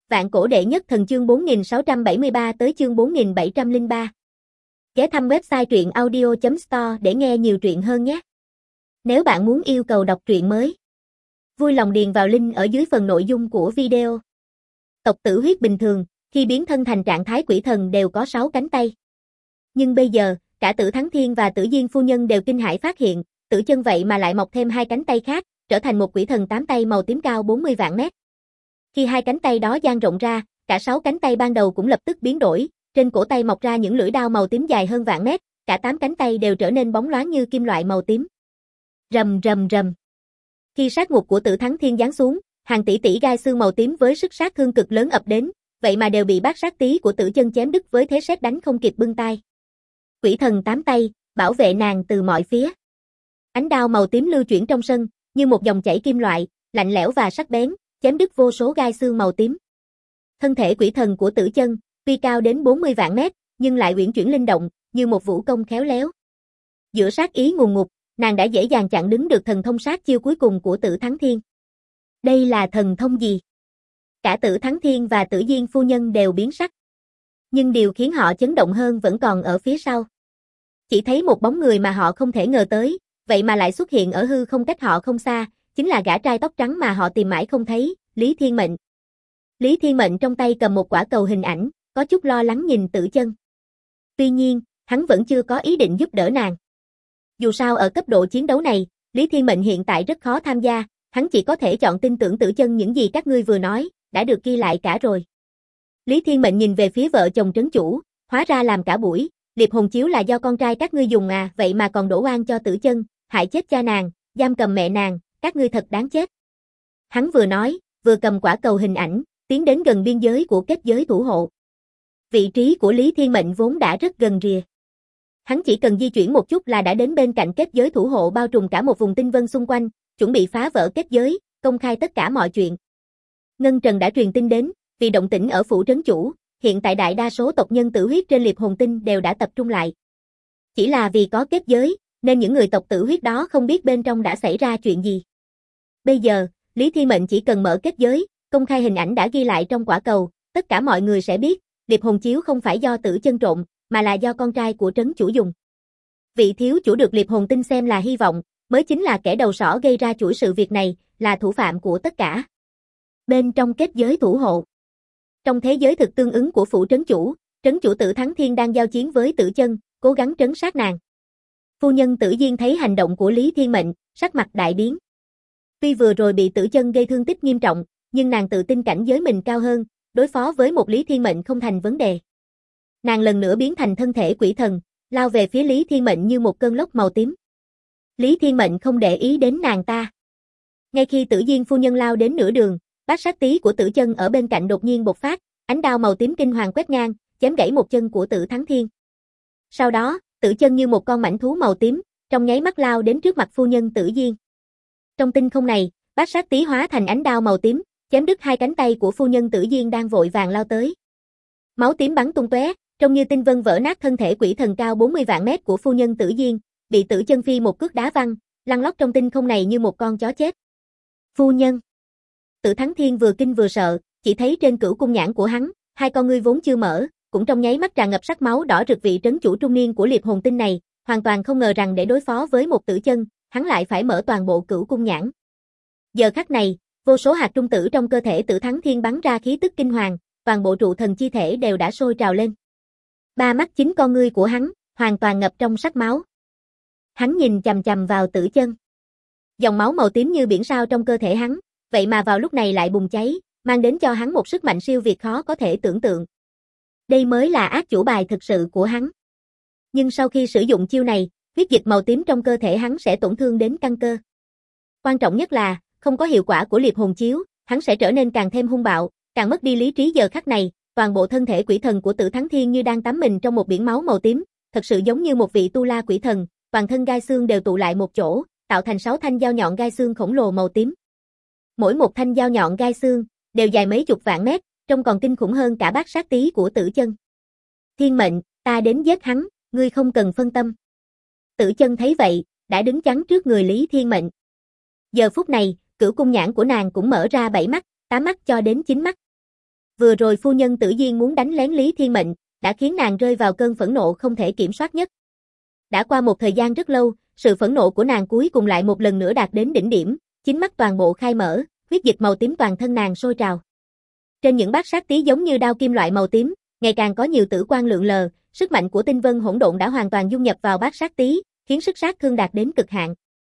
Vạn cổ đệ nhất thần chương 4673 tới chương 4703. Ghé thăm website truyện audio.store để nghe nhiều truyện hơn nhé. Nếu bạn muốn yêu cầu đọc truyện mới, vui lòng điền vào link ở dưới phần nội dung của video. Tộc Tử Huyết bình thường, khi biến thân thành trạng thái quỷ thần đều có 6 cánh tay. Nhưng bây giờ, cả Tử Thắng Thiên và Tử Diên phu nhân đều kinh hãi phát hiện, Tử Chân vậy mà lại mọc thêm 2 cánh tay khác, trở thành một quỷ thần 8 tay màu tím cao 40 vạn mét. Khi 2 cánh tay đó dang rộng ra, cả 6 cánh tay ban đầu cũng lập tức biến đổi, trên cổ tay mọc ra những lưỡi đao màu tím dài hơn vạn mét, cả 8 cánh tay đều trở nên bóng loáng như kim loại màu tím. Rầm rầm rầm. Khi sát ngục của Tử Thắng Thiên giáng xuống, hàng tỷ tỷ gai xương màu tím với sức sát thương cực lớn ập đến, vậy mà đều bị bát sát tí của Tử Chân chém đứt với thế sét đánh không kịp bưng tay. Quỷ thần 8 tay, bảo vệ nàng từ mọi phía. Ánh đao màu tím lưu chuyển trong sân, như một dòng chảy kim loại, lạnh lẽo và sắc bén, chém đứt vô số gai xương màu tím. Thân thể quỷ thần của Tử Chân, tuy cao đến 40 vạn mét, nhưng lại uyển chuyển linh động, như một vũ công khéo léo. Giữa sát ý ngùn ngụt, nàng đã dễ dàng chặn đứng được thần thông sát chiêu cuối cùng của Tử Thắng Thiên. Đây là thần thông gì? Cả Tử Thắng Thiên và Tử Diên phu nhân đều biến sắc. Nhưng điều khiến họ chấn động hơn vẫn còn ở phía sau. Chỉ thấy một bóng người mà họ không thể ngờ tới, vậy mà lại xuất hiện ở hư không cách họ không xa, chính là gã trai tóc trắng mà họ tìm mãi không thấy, Lý Thiên Mệnh. Lý Thiên Mệnh trong tay cầm một quả cầu hình ảnh, có chút lo lắng nhìn Tử Chân. Tuy nhiên, hắn vẫn chưa có ý định giúp đỡ nàng. Dù sao ở cấp độ chiến đấu này, Lý Thiên Mệnh hiện tại rất khó tham gia, hắn chỉ có thể chọn tin tưởng Tử Chân những gì các ngươi vừa nói, đã được ghi lại cả rồi. Lý Thiên Mệnh nhìn về phía vợ chồng trấn chủ, hóa ra làm cả buổi, liệp hồn chiếu là do con trai các ngươi dùng à, vậy mà còn đổ oan cho Tử Chân, hại chết cha nàng, giam cầm mẹ nàng, các ngươi thật đáng chết. Hắn vừa nói, vừa cầm quả cầu hình ảnh, tiến đến gần biên giới của kết giới thủ hộ. Vị trí của Lý Thiên Mệnh vốn đã rất gần rìa. Hắn chỉ cần di chuyển một chút là đã đến bên cạnh kết giới thủ hộ bao trùm cả một vùng tinh vân xung quanh, chuẩn bị phá vỡ kết giới, công khai tất cả mọi chuyện. Ngân Trần đã truyền tin đến, vì động tĩnh ở phủ trấn chủ, hiện tại đại đa số tộc nhân Tử Huyết trên liệp hồn tinh đều đã tập trung lại. Chỉ là vì có kết giới, nên những người tộc Tử Huyết đó không biết bên trong đã xảy ra chuyện gì. Bây giờ, Lý Thiên Mệnh chỉ cần mở kết giới, công khai hình ảnh đã ghi lại trong quả cầu, tất cả mọi người sẽ biết, liệp hồn chiếu không phải do Tử Chân trộn, mà là do con trai của trấn chủ dùng. Vị thiếu chủ được liệp hồn tinh xem là hy vọng, mới chính là kẻ đầu sỏ gây ra chuỗi sự việc này, là thủ phạm của tất cả. Bên trong kết giới thủ hộ. Trong thế giới thực tương ứng của phủ trấn chủ Tử Thắng Thiên đang giao chiến với Tử Chân, cố gắng trấn sát nàng. Phu nhân Tử Diên thấy hành động của Lý Thiên Mệnh, sắc mặt đại biến. Tuy vừa rồi bị Tử Chân gây thương tích nghiêm trọng, nhưng nàng tự tin cảnh giới mình cao hơn, đối phó với một Lý Thiên Mệnh không thành vấn đề. Nàng lần nữa biến thành thân thể quỷ thần, lao về phía Lý Thiên Mệnh như một cơn lốc màu tím. Lý Thiên Mệnh không để ý đến nàng ta. Ngay khi Tử Diên phu nhân lao đến nửa đường, bát sát tí của Tử Chân ở bên cạnh đột nhiên bộc phát, ánh đao màu tím kinh hoàng quét ngang, chém gãy một chân của Tử Thắng Thiên. Sau đó, Tử Chân như một con mãnh thú màu tím, trong nháy mắt lao đến trước mặt phu nhân Tử Diên. Trong tinh không này, bát sát tí hóa thành ánh đao màu tím, chém đứt 2 cánh tay của phu nhân Tử Diên đang vội vàng lao tới. Máu tím bắn tung tóe, trông như tinh vân vỡ nát thân thể quỷ thần cao 40 vạn mét của phu nhân Tử Diên, bị Tử Chân phi một cước đá văng, lăn lóc trong tinh không này như một con chó chết. Phu nhân. Tử Thắng Thiên vừa kinh vừa sợ, chỉ thấy trên cửu cung nhãn của hắn, 2 con ngươi vốn chưa mở, cũng trong nháy mắt tràn ngập sắc máu đỏ rực. Vị trấn chủ trung niên của liệp hồn tinh này, hoàn toàn không ngờ rằng để đối phó với một Tử Chân, hắn lại phải mở toàn bộ cửu cung nhãn. Giờ khắc này, vô số hạt trung tử trong cơ thể Tử Thắng Thiên bắn ra khí tức kinh hoàng, toàn bộ trụ thần chi thể đều đã sôi trào lên. 3 mắt chính con ngươi của hắn, hoàn toàn ngập trong sắc máu. Hắn nhìn chằm chằm vào Tử Chân. Dòng máu màu tím như biển sao trong cơ thể hắn, vậy mà vào lúc này lại bùng cháy, mang đến cho hắn một sức mạnh siêu việt khó có thể tưởng tượng. Đây mới là ác chủ bài thực sự của hắn. Nhưng sau khi sử dụng chiêu này, huyết dịch màu tím trong cơ thể hắn sẽ tổn thương đến căn cơ. Quan trọng nhất là, không có hiệu quả của liệp hồn chiếu, hắn sẽ trở nên càng thêm hung bạo, càng mất đi lý trí. Giờ khắc này, toàn bộ thân thể quỷ thần của Tử Thắng Thiên như đang tắm mình trong một biển máu màu tím, thật sự giống như một vị tu la quỷ thần, toàn thân gai xương đều tụ lại một chỗ, tạo thành 6 thanh dao nhọn gai xương khổng lồ màu tím. Mỗi một thanh dao nhọn gai xương đều dài mấy chục vạn mét, trông còn kinh khủng hơn cả bát sát tí của Tử Chân. Thiên Mệnh, ta đến giết hắn, ngươi không cần phân tâm. Tử Chân thấy vậy, đã đứng chắn trước người Lý Thiên Mệnh. Giờ phút này, cửu cung nhãn của nàng cũng mở ra 7 mắt, 8 mắt cho đến 9 mắt. Vừa rồi phu nhân Tử Diên muốn đánh lén Lý Thiên Mệnh, đã khiến nàng rơi vào cơn phẫn nộ không thể kiểm soát nhất. Đã qua một thời gian rất lâu, sự phẫn nộ của nàng cuối cùng lại một lần nữa đạt đến đỉnh điểm, chính mắt toàn bộ khai mở, huyết dịch màu tím toàn thân nàng sôi trào. Trên những bát sát tí giống như đao kim loại màu tím, ngày càng có nhiều tử quang lượn lờ, sức mạnh của tinh vân hỗn độn đã hoàn toàn dung nhập vào bát sát tí, khiến sức sát thương đạt đến cực hạn.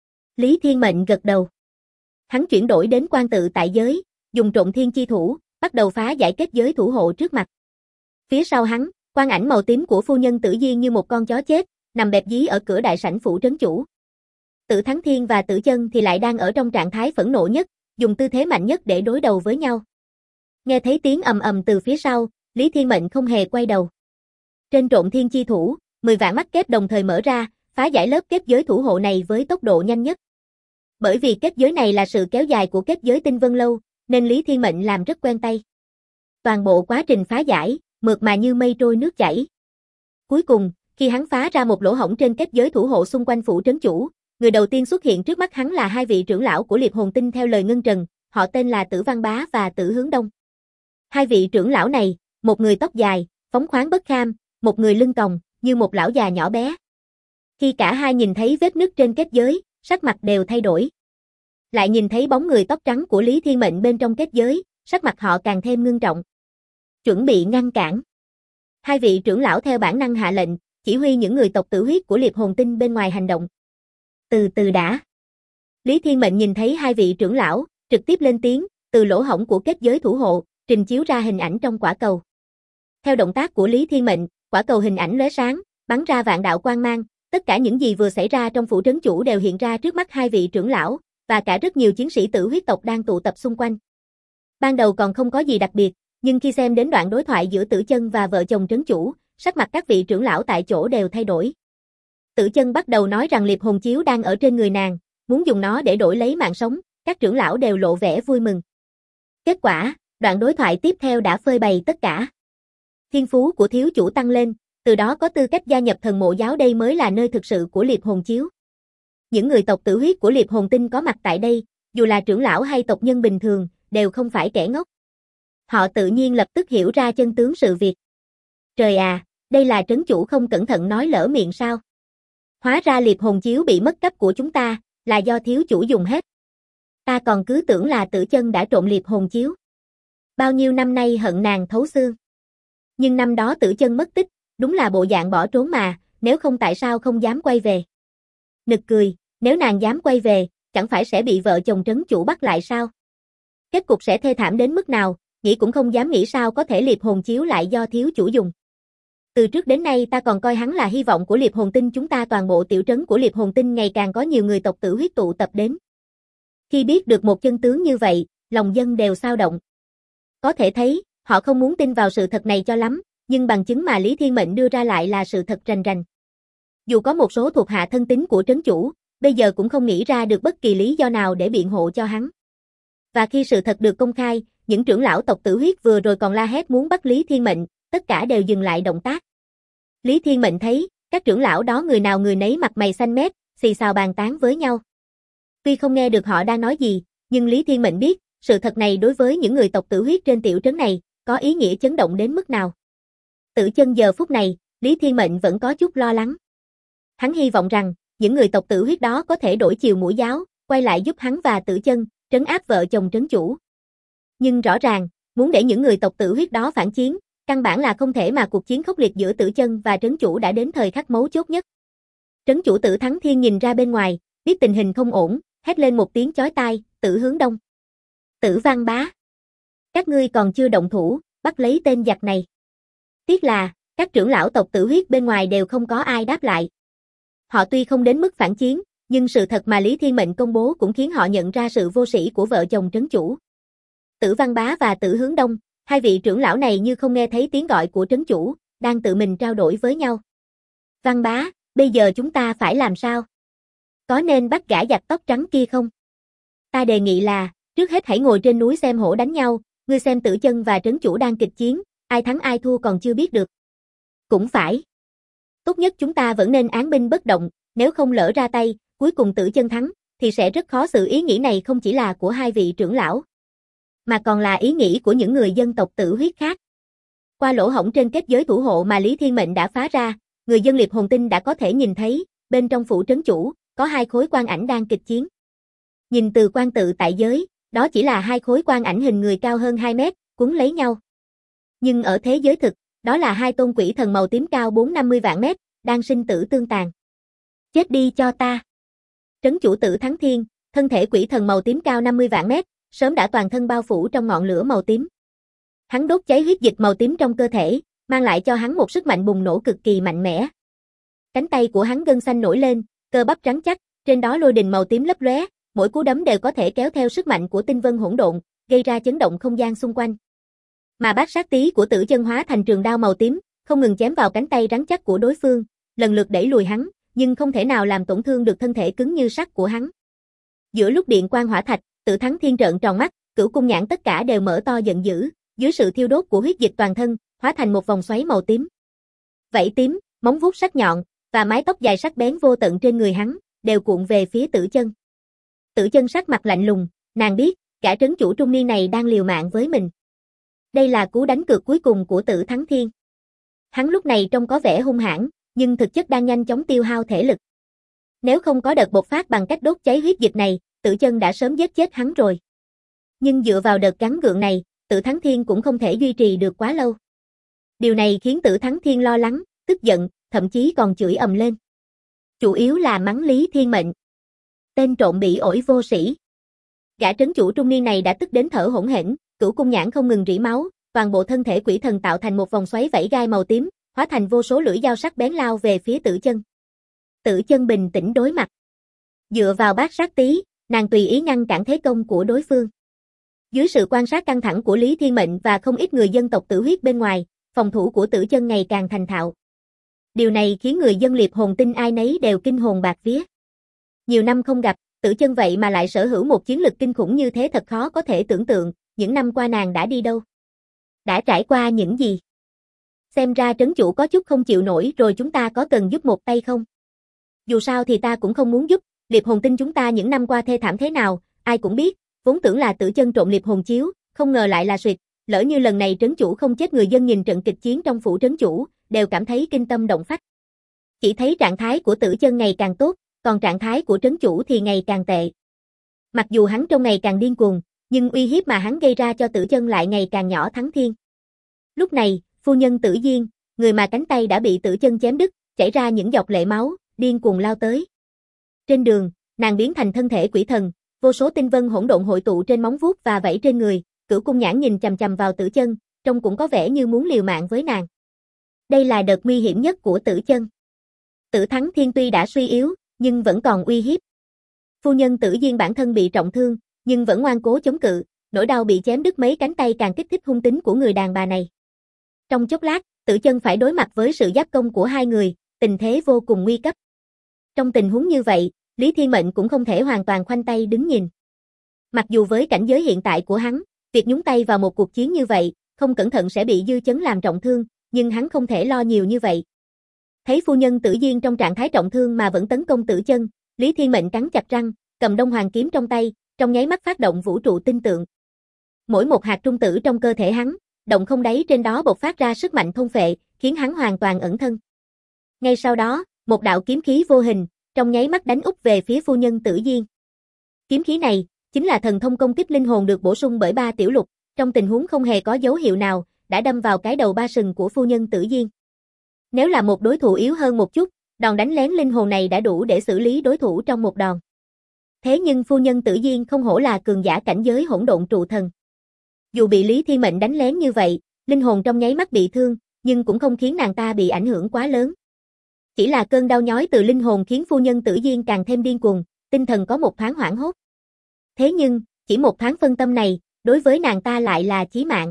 Lý Thiên Mệnh gật đầu. Hắn chuyển đổi đến quan tự tại giới, dùng trộn thiên chi thủ, bắt đầu phá giải kết giới thủ hộ trước mặt. Phía sau hắn, quang ảnh màu tím của phu nhân Tử Diên như một con chó chết, nằm bẹp dí ở cửa đại sảnh phủ trấn chủ. Tử Thắng Thiên và Tử Chân thì lại đang ở trong trạng thái phẫn nộ nhất, dùng tư thế mạnh nhất để đối đầu với nhau. Nghe thấy tiếng ầm ầm từ phía sau, Lý Thiên Mệnh không hề quay đầu. Trên trộn thiên chi thủ, 10 vạn mắt kép đồng thời mở ra, phá giải lớp kết giới thủ hộ này với tốc độ nhanh nhất. Bởi vì kết giới này là sự kéo dài của kết giới Tinh Vân Lâu, nên Lý Thiên Mệnh làm rất quen tay. Toàn bộ quá trình phá giải, mượt mà như mây trôi nước chảy. Cuối cùng, khi hắn phá ra một lỗ hổng trên kết giới thủ hộ xung quanh phủ trấn chủ, người đầu tiên xuất hiện trước mắt hắn là hai vị trưởng lão của Liệp Hồn Tinh theo lời Ngân Trần, họ tên là Tử Văn Bá và Tử Hướng Đông. Hai vị trưởng lão này, một người tóc dài, phóng khoáng bất kham, một người lưng còng, như một lão già nhỏ bé. Khi cả hai nhìn thấy vết nứt trên kết giới, sắc mặt đều thay đổi. Lại nhìn thấy bóng người tóc trắng của Lý Thiên Mệnh bên trong kết giới, sắc mặt họ càng thêm ngưng trọng. Chuẩn bị ngăn cản. Hai vị trưởng lão theo bản năng hạ lệnh, chỉ huy những người tộc tử huyết của Liệp Hồn Tinh bên ngoài hành động. Từ từ đã. Lý Thiên Mệnh nhìn thấy hai vị trưởng lão, trực tiếp lên tiếng, từ lỗ hổng của kết giới thủ hộ, trình chiếu ra hình ảnh trong quả cầu. Theo động tác của Lý Thiên Mệnh, quả cầu hình ảnh lóe sáng, bắn ra vạn đạo quang mang, tất cả những gì vừa xảy ra trong phủ trấn chủ đều hiện ra trước mắt hai vị trưởng lão, và cả rất nhiều chiến sĩ tử huyết tộc đang tụ tập xung quanh. Ban đầu còn không có gì đặc biệt, nhưng khi xem đến đoạn đối thoại giữa Tử Chân và vợ chồng trấn chủ, sắc mặt các vị trưởng lão tại chỗ đều thay đổi. Tử Chân bắt đầu nói rằng liệp hồn chiếu đang ở trên người nàng, muốn dùng nó để đổi lấy mạng sống, các trưởng lão đều lộ vẻ vui mừng. Kết quả, đoạn đối thoại tiếp theo đã phơi bày tất cả. Thiên phú của thiếu chủ tăng lên, từ đó có tư cách gia nhập thần mộ giáo, đây mới là nơi thực sự của liệp hồn chiếu. Những người tộc tử huyết của Liệp Hồn Tinh có mặt tại đây, dù là trưởng lão hay tộc nhân bình thường, đều không phải kẻ ngốc. Họ tự nhiên lập tức hiểu ra chân tướng sự việc. Trời à, đây là trấn chủ không cẩn thận nói lỡ miệng sao? Hóa ra liệp hồn chiếu bị mất cắp của chúng ta, là do thiếu chủ dùng hết. Ta còn cứ tưởng là Tử Chân đã trộm liệp hồn chiếu. Bao nhiêu năm nay hận nàng thấu xương. Nhưng năm đó Tử Chân mất tích, đúng là bộ dạng bỏ trốn mà, nếu không tại sao không dám quay về. Nực cười, nếu nàng dám quay về, chẳng phải sẽ bị vợ chồng trấn chủ bắt lại sao? Kết cục sẽ thê thảm đến mức nào, nghĩ cũng không dám nghĩ sao có thể liệp hồn chiếu lại do thiếu chủ dùng. Từ trước đến nay ta còn coi hắn là hy vọng của Liệp Hồn Tinh chúng ta, toàn bộ tiểu trấn của Liệp Hồn Tinh ngày càng có nhiều người tộc tử huyết tụ tập đến. Khi biết được một chân tướng như vậy, lòng dân đều xao động. Có thể thấy, họ không muốn tin vào sự thật này cho lắm, nhưng bằng chứng mà Lý Thiên Mệnh đưa ra lại là sự thật rành rành. Dù có một số thuộc hạ thân tín của trấn chủ, bây giờ cũng không nghĩ ra được bất kỳ lý do nào để biện hộ cho hắn. Và khi sự thật được công khai, những trưởng lão tộc tử huyết vừa rồi còn la hét muốn bắt Lý Thiên Mệnh, tất cả đều dừng lại động tác. Lý Thiên Mệnh thấy, các trưởng lão đó người nào người nấy mặt mày xanh mét, xì xào bàn tán với nhau. Tuy không nghe được họ đang nói gì, nhưng Lý Thiên Mệnh biết, sự thật này đối với những người tộc tử huyết trên tiểu trấn này, có ý nghĩa chấn động đến mức nào. Tử Chân giờ phút này, Lý Thiên Mệnh vẫn có chút lo lắng. Hắn hy vọng rằng, những người tộc tử huyết đó có thể đổi chiều mũi giáo, quay lại giúp hắn và Tử Chân, trấn áp vợ chồng trấn chủ. Nhưng rõ ràng, muốn để những người tộc tử huyết đó phản chiến, căn bản là không thể, mà cuộc chiến khốc liệt giữa Tử Chân và trấn chủ đã đến thời khắc mấu chốt nhất. Trấn chủ Tử Thắng Thiên nhìn ra bên ngoài, biết tình hình không ổn, hét lên một tiếng chói tai, Tử Hướng Đông. Tử Văn Bá. Các ngươi còn chưa động thủ, bắt lấy tên giặc này. Tiếc là, các trưởng lão tộc tử huyết bên ngoài đều không có ai đáp lại. Họ tuy không đến mức phản chiến, nhưng sự thật mà Lý Thiên Mệnh công bố cũng khiến họ nhận ra sự vô sĩ của vợ chồng trấn chủ. Tử Văn Bá và Tử Hướng Đông, hai vị trưởng lão này như không nghe thấy tiếng gọi của trấn chủ, đang tự mình trao đổi với nhau. Văn Bá, bây giờ chúng ta phải làm sao? Có nên bắt gã giặc tóc trắng kia không? Ta đề nghị là, trước hết hãy ngồi trên núi xem hổ đánh nhau, ngươi xem Tử Chân và trấn chủ đang kịch chiến, ai thắng ai thua còn chưa biết được. Cũng phải. Tốt nhất chúng ta vẫn nên án binh bất động, nếu không lỡ ra tay, cuối cùng Tử Chân thắng, thì sẽ rất khó xử. Ý nghĩ này không chỉ là của hai vị trưởng lão. mà còn là ý nghĩ của những người dân tộc Tử Huyết khác. Qua lỗ hổng trên kết giới thủ hộ mà Lý Thiên Mệnh đã phá ra, người dân Liệp Hồn Tinh đã có thể nhìn thấy, bên trong phủ trấn chủ, có hai khối quan ảnh đang kịch chiến. Nhìn từ quan tự tại giới, đó chỉ là hai khối quan ảnh hình người cao hơn 2 mét, cuốn lấy nhau. Nhưng ở thế giới thực, đó là hai tôn quỷ thần màu tím cao 450 vạn mét, đang sinh tử tương tàn. Chết đi cho ta. Trấn chủ Tử Thắng Thiên, thân thể quỷ thần màu tím cao 50 vạn mét, sớm đã toàn thân bao phủ trong ngọn lửa màu tím. Hắn đốt cháy huyết dịch màu tím trong cơ thể, mang lại cho hắn một sức mạnh bùng nổ cực kỳ mạnh mẽ. Cánh tay của hắn gân xanh nổi lên, cơ bắp trắng chắc, trên đó lôi đình màu tím lấp lóe, mỗi cú đấm đều có thể kéo theo sức mạnh của tinh vân hỗn độn, gây ra chấn động không gian xung quanh. Mà bát sát tí của Tử Chân hóa thành trường đao màu tím, không ngừng chém vào cánh tay rắn chắc của đối phương, lần lượt đẩy lùi hắn, nhưng không thể nào làm tổn thương được thân thể cứng như sắt của hắn. Giữa lúc điện quang hỏa thạch, Tử Thắng Thiên trợn tròn mắt, cửu cung nhãn tất cả đều mở to giận dữ, dưới sự thiêu đốt của huyết dịch toàn thân, hóa thành một vòng xoáy màu tím. Vảy tím, móng vuốt sắc nhọn và mái tóc dài sắc bén vô tận trên người hắn đều cuộn về phía Tử Chân. Tử Chân sắc mặt lạnh lùng, nàng biết, gã trấn chủ trung niên này đang liều mạng với mình. Đây là cú đánh cược cuối cùng của Tử Thắng Thiên. Hắn lúc này trông có vẻ hung hãn, nhưng thực chất đang nhanh chóng tiêu hao thể lực. Nếu không có đợt bộc phát bằng cách đốt cháy huyết dịch này, Tử Chân đã sớm giết chết hắn rồi. Nhưng dựa vào đợt gắng gượng này, Tử Thắng Thiên cũng không thể duy trì được quá lâu. Điều này khiến Tử Thắng Thiên lo lắng, tức giận, thậm chí còn chửi ầm lên. Chủ yếu là mắng Lý Thiên Mệnh. Tên trộm bị ổi vô sĩ. Gã trấn chủ trung niên này đã tức đến thở hổn hển, cửu cung nhãn không ngừng rỉ máu, toàn bộ thân thể quỷ thần tạo thành một vòng xoáy vảy gai màu tím, hóa thành vô số lưỡi dao sắc bén lao về phía Tử Chân. Tử Chân bình tĩnh đối mặt. Dựa vào bát sát tí, nàng tùy ý ngăn cản thế công của đối phương. Dưới sự quan sát căng thẳng của Lý Thiên Mệnh và không ít người dân tộc Tử Huyết bên ngoài, phòng thủ của Tử Chân ngày càng thành thạo. Điều này khiến người dân Liệp Hồn Tinh ai nấy đều kinh hồn bạt vía. Nhiều năm không gặp, Tử Chân vậy mà lại sở hữu một chiến lực kinh khủng như thế thật khó có thể tưởng tượng, những năm qua nàng đã đi đâu? Đã trải qua những gì? Xem ra trấn chủ có chút không chịu nổi rồi, chúng ta có cần giúp một tay không? Dù sao thì ta cũng không muốn giúp, Liệp Hồn Tinh chúng ta những năm qua thê thảm thế nào, ai cũng biết, vốn tưởng là Tử Chân trộm Liệp Hồn chiếu, không ngờ lại là suyệt, lỡ như lần này trấn chủ không chết, người dân nhìn trận kịch chiến trong phủ trấn chủ, đều cảm thấy kinh tâm động phách. Chỉ thấy trạng thái của Tử Chân ngày càng tốt, còn trạng thái của trấn chủ thì ngày càng tệ. Mặc dù hắn trông ngày càng điên cuồng, nhưng uy hiếp mà hắn gây ra cho Tử Chân lại ngày càng nhỏ thắng thiên. Lúc này, phu nhân Tử Diên, người mà cánh tay đã bị Tử Chân chém đứt, chảy ra những giọt lệ máu, điên cuồng lao tới. Trên đường, nàng biến thành thân thể quỷ thần, vô số tinh vân hỗn độn hội tụ trên móng vuốt và vảy trên người, cửu cung nhãn nhìn chằm chằm vào Tử Chân, trông cũng có vẻ như muốn liều mạng với nàng. Đây là đợt nguy hiểm nhất của Tử Chân. Tử Thắng Thiên tuy đã suy yếu, nhưng vẫn còn uy hiếp. Phu nhân Tử Diên bản thân bị trọng thương, nhưng vẫn ngoan cố chống cự, nỗi đau bị chém đứt mấy cánh tay càng kích thích hung tính của người đàn bà này. Trong chốc lát, Tử Chân phải đối mặt với sự giáp công của hai người, tình thế vô cùng nguy cấp. Trong tình huống như vậy, Lý Thiên Mệnh cũng không thể hoàn toàn khoanh tay đứng nhìn. Mặc dù với cảnh giới hiện tại của hắn, việc nhúng tay vào một cuộc chiến như vậy, không cẩn thận sẽ bị dư chấn làm trọng thương, nhưng hắn không thể lo nhiều như vậy. Thấy phu nhân Tử Diên trong trạng thái trọng thương mà vẫn tấn công Tử Chân, Lý Thiên Mệnh cắn chặt răng, cầm Đông Hoàng kiếm trong tay, trong nháy mắt phát động vũ trụ tinh tượng. Mỗi một hạt trung tử trong cơ thể hắn, động không đáy trên đó bộc phát ra sức mạnh thôn phệ, khiến hắn hoàn toàn ẩn thân. Ngay sau đó, một đạo kiếm khí vô hình, trong nháy mắt đánh úp về phía phu nhân Tử Diên. Kiếm khí này, chính là thần thông công kích linh hồn được bổ sung bởi ba tiểu lục, trong tình huống không hề có dấu hiệu nào, đã đâm vào cái đầu ba sừng của phu nhân Tử Diên. Nếu là một đối thủ yếu hơn một chút, đòn đánh lén linh hồn này đã đủ để xử lý đối thủ trong một đòn. Thế nhưng phu nhân Tử Diên không hổ là cường giả cảnh giới hỗn độn trụ thần. Dù bị Lý Thiên Mệnh đánh lén như vậy, linh hồn trong nháy mắt bị thương, nhưng cũng không khiến nàng ta bị ảnh hưởng quá lớn. Chỉ là cơn đau nhói từ linh hồn khiến phu nhân Tử Diên càng thêm điên cuồng, tinh thần có một thoáng hoảng hốt. Thế nhưng, chỉ một thoáng phân tâm này, đối với nàng ta lại là chí mạng.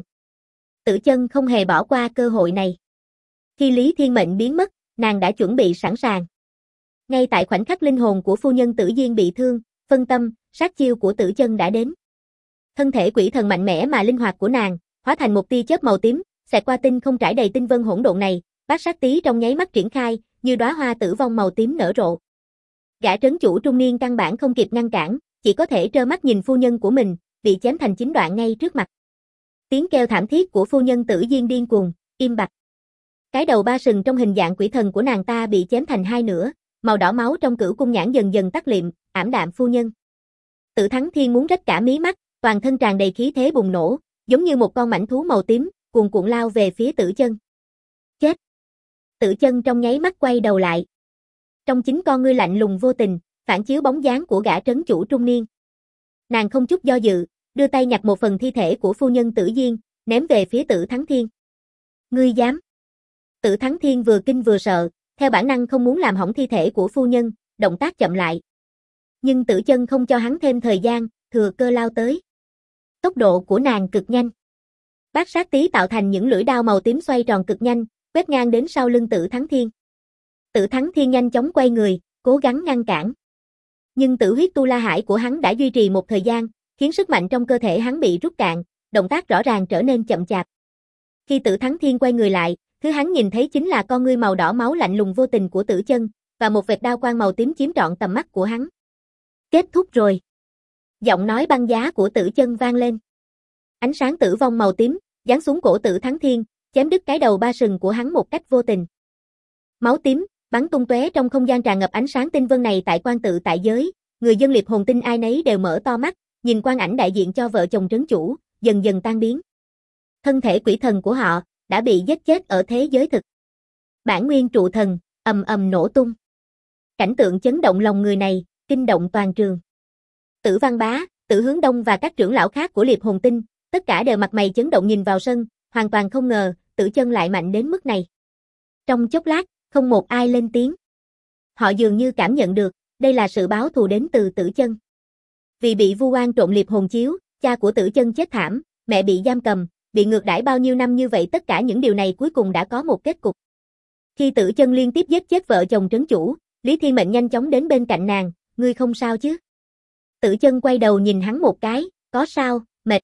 Tử Chân không hề bỏ qua cơ hội này. Khi Lý Thiên Mệnh biến mất, nàng đã chuẩn bị sẵn sàng. Ngay tại khoảnh khắc linh hồn của phu nhân Tử Diên bị thương, phân tâm, sát chiêu của Tử Chân đã đến. Thân thể quỷ thần mạnh mẽ mà linh hoạt của nàng, hóa thành một tia chớp màu tím, xẹt qua tinh không trải đầy tinh vân hỗn độn này, bát sát tí trong nháy mắt triển khai, như đóa hoa tử vong màu tím nở rộ. Gã trấn chủ trung niên căn bản không kịp ngăn cản, chỉ có thể trơ mắt nhìn phu nhân của mình, bị chém thành 9 đoạn ngay trước mặt. Tiếng kêu thảm thiết của phu nhân Tử Diên điên cuồng, im bặt. Cái đầu ba sừng trong hình dạng quỷ thần của nàng ta bị chém thành hai nửa, màu đỏ máu trong cửu cung nhãn dần dần tắt liệm, ảm đạm phu nhân. Tử Thắng Thiên muốn rách cả mí mắt, toàn thân tràn đầy khí thế bùng nổ, giống như một con mãnh thú màu tím, cuồn cuộn lao về phía Tử Chân. Chết! Tử Chân trong nháy mắt quay đầu lại. Trong chính con ngươi lạnh lùng vô tình, phản chiếu bóng dáng của gã trấn chủ trung niên. Nàng không chút do dự, đưa tay nhặt một phần thi thể của phu nhân Tử Diên, ném về phía Tử Thắng Thiên. Ngươi dám? Tử Thắng Thiên vừa kinh vừa sợ, theo bản năng không muốn làm hỏng thi thể của phu nhân, động tác chậm lại. Nhưng Tử Chân không cho hắn thêm thời gian, thừa cơ lao tới. Tốc độ của nàng cực nhanh. Bát sát tí tạo thành những lưỡi đao màu tím xoay tròn cực nhanh, quét ngang đến sau lưng Tử Thắng Thiên. Tử Thắng Thiên nhanh chóng quay người, cố gắng ngăn cản. Nhưng tử huyết tu la hải của hắn đã duy trì một thời gian, khiến sức mạnh trong cơ thể hắn bị rút cạn, động tác rõ ràng trở nên chậm chạp. Khi Tử Thắng Thiên quay người lại, thứ hắn nhìn thấy chính là con ngươi màu đỏ máu lạnh lùng vô tình của Tử Chân, và một vệt đao quang màu tím chiếm trọn tầm mắt của hắn. Kết thúc rồi. Giọng nói băng giá của Tử Chân vang lên. Ánh sáng tử vong màu tím giáng xuống cổ Tử Thắng Thiên, chém đứt cái đầu ba sừng của hắn một cách vô tình. Máu tím bắn tung tóe trong không gian tràn ngập ánh sáng tinh vân này tại quan tự tại giới, người dân liệp hồn tinh ai nấy đều mở to mắt, nhìn quang ảnh đại diện cho vợ chồng trấn chủ, dần dần tan biến. Thân thể quỷ thần của họ đã bị giết chết ở thế giới thực. Bản nguyên trụ thần ầm ầm nổ tung. Cảnh tượng chấn động lòng người này, kinh động toàn trường. Tử Văn Bá, Tử Hướng Đông và các trưởng lão khác của liệp hồn tinh, tất cả đều mặt mày chấn động nhìn vào sân, hoàn toàn không ngờ, Tử Chân lại mạnh đến mức này. Trong chốc lát, không một ai lên tiếng. Họ dường như cảm nhận được, đây là sự báo thù đến từ Tử Chân. Vì bị vu oan trộn liệp hồn chiếu, cha của Tử Chân chết thảm, mẹ bị giam cầm, bị ngược đãi bao nhiêu năm như vậy, tất cả những điều này cuối cùng đã có một kết cục. Khi Tử Chân liên tiếp giết chết vợ chồng trấn chủ, Lý Thiên Mệnh nhanh chóng đến bên cạnh nàng, ngươi không sao chứ? Tử Chân quay đầu nhìn hắn một cái, có sao, mệt.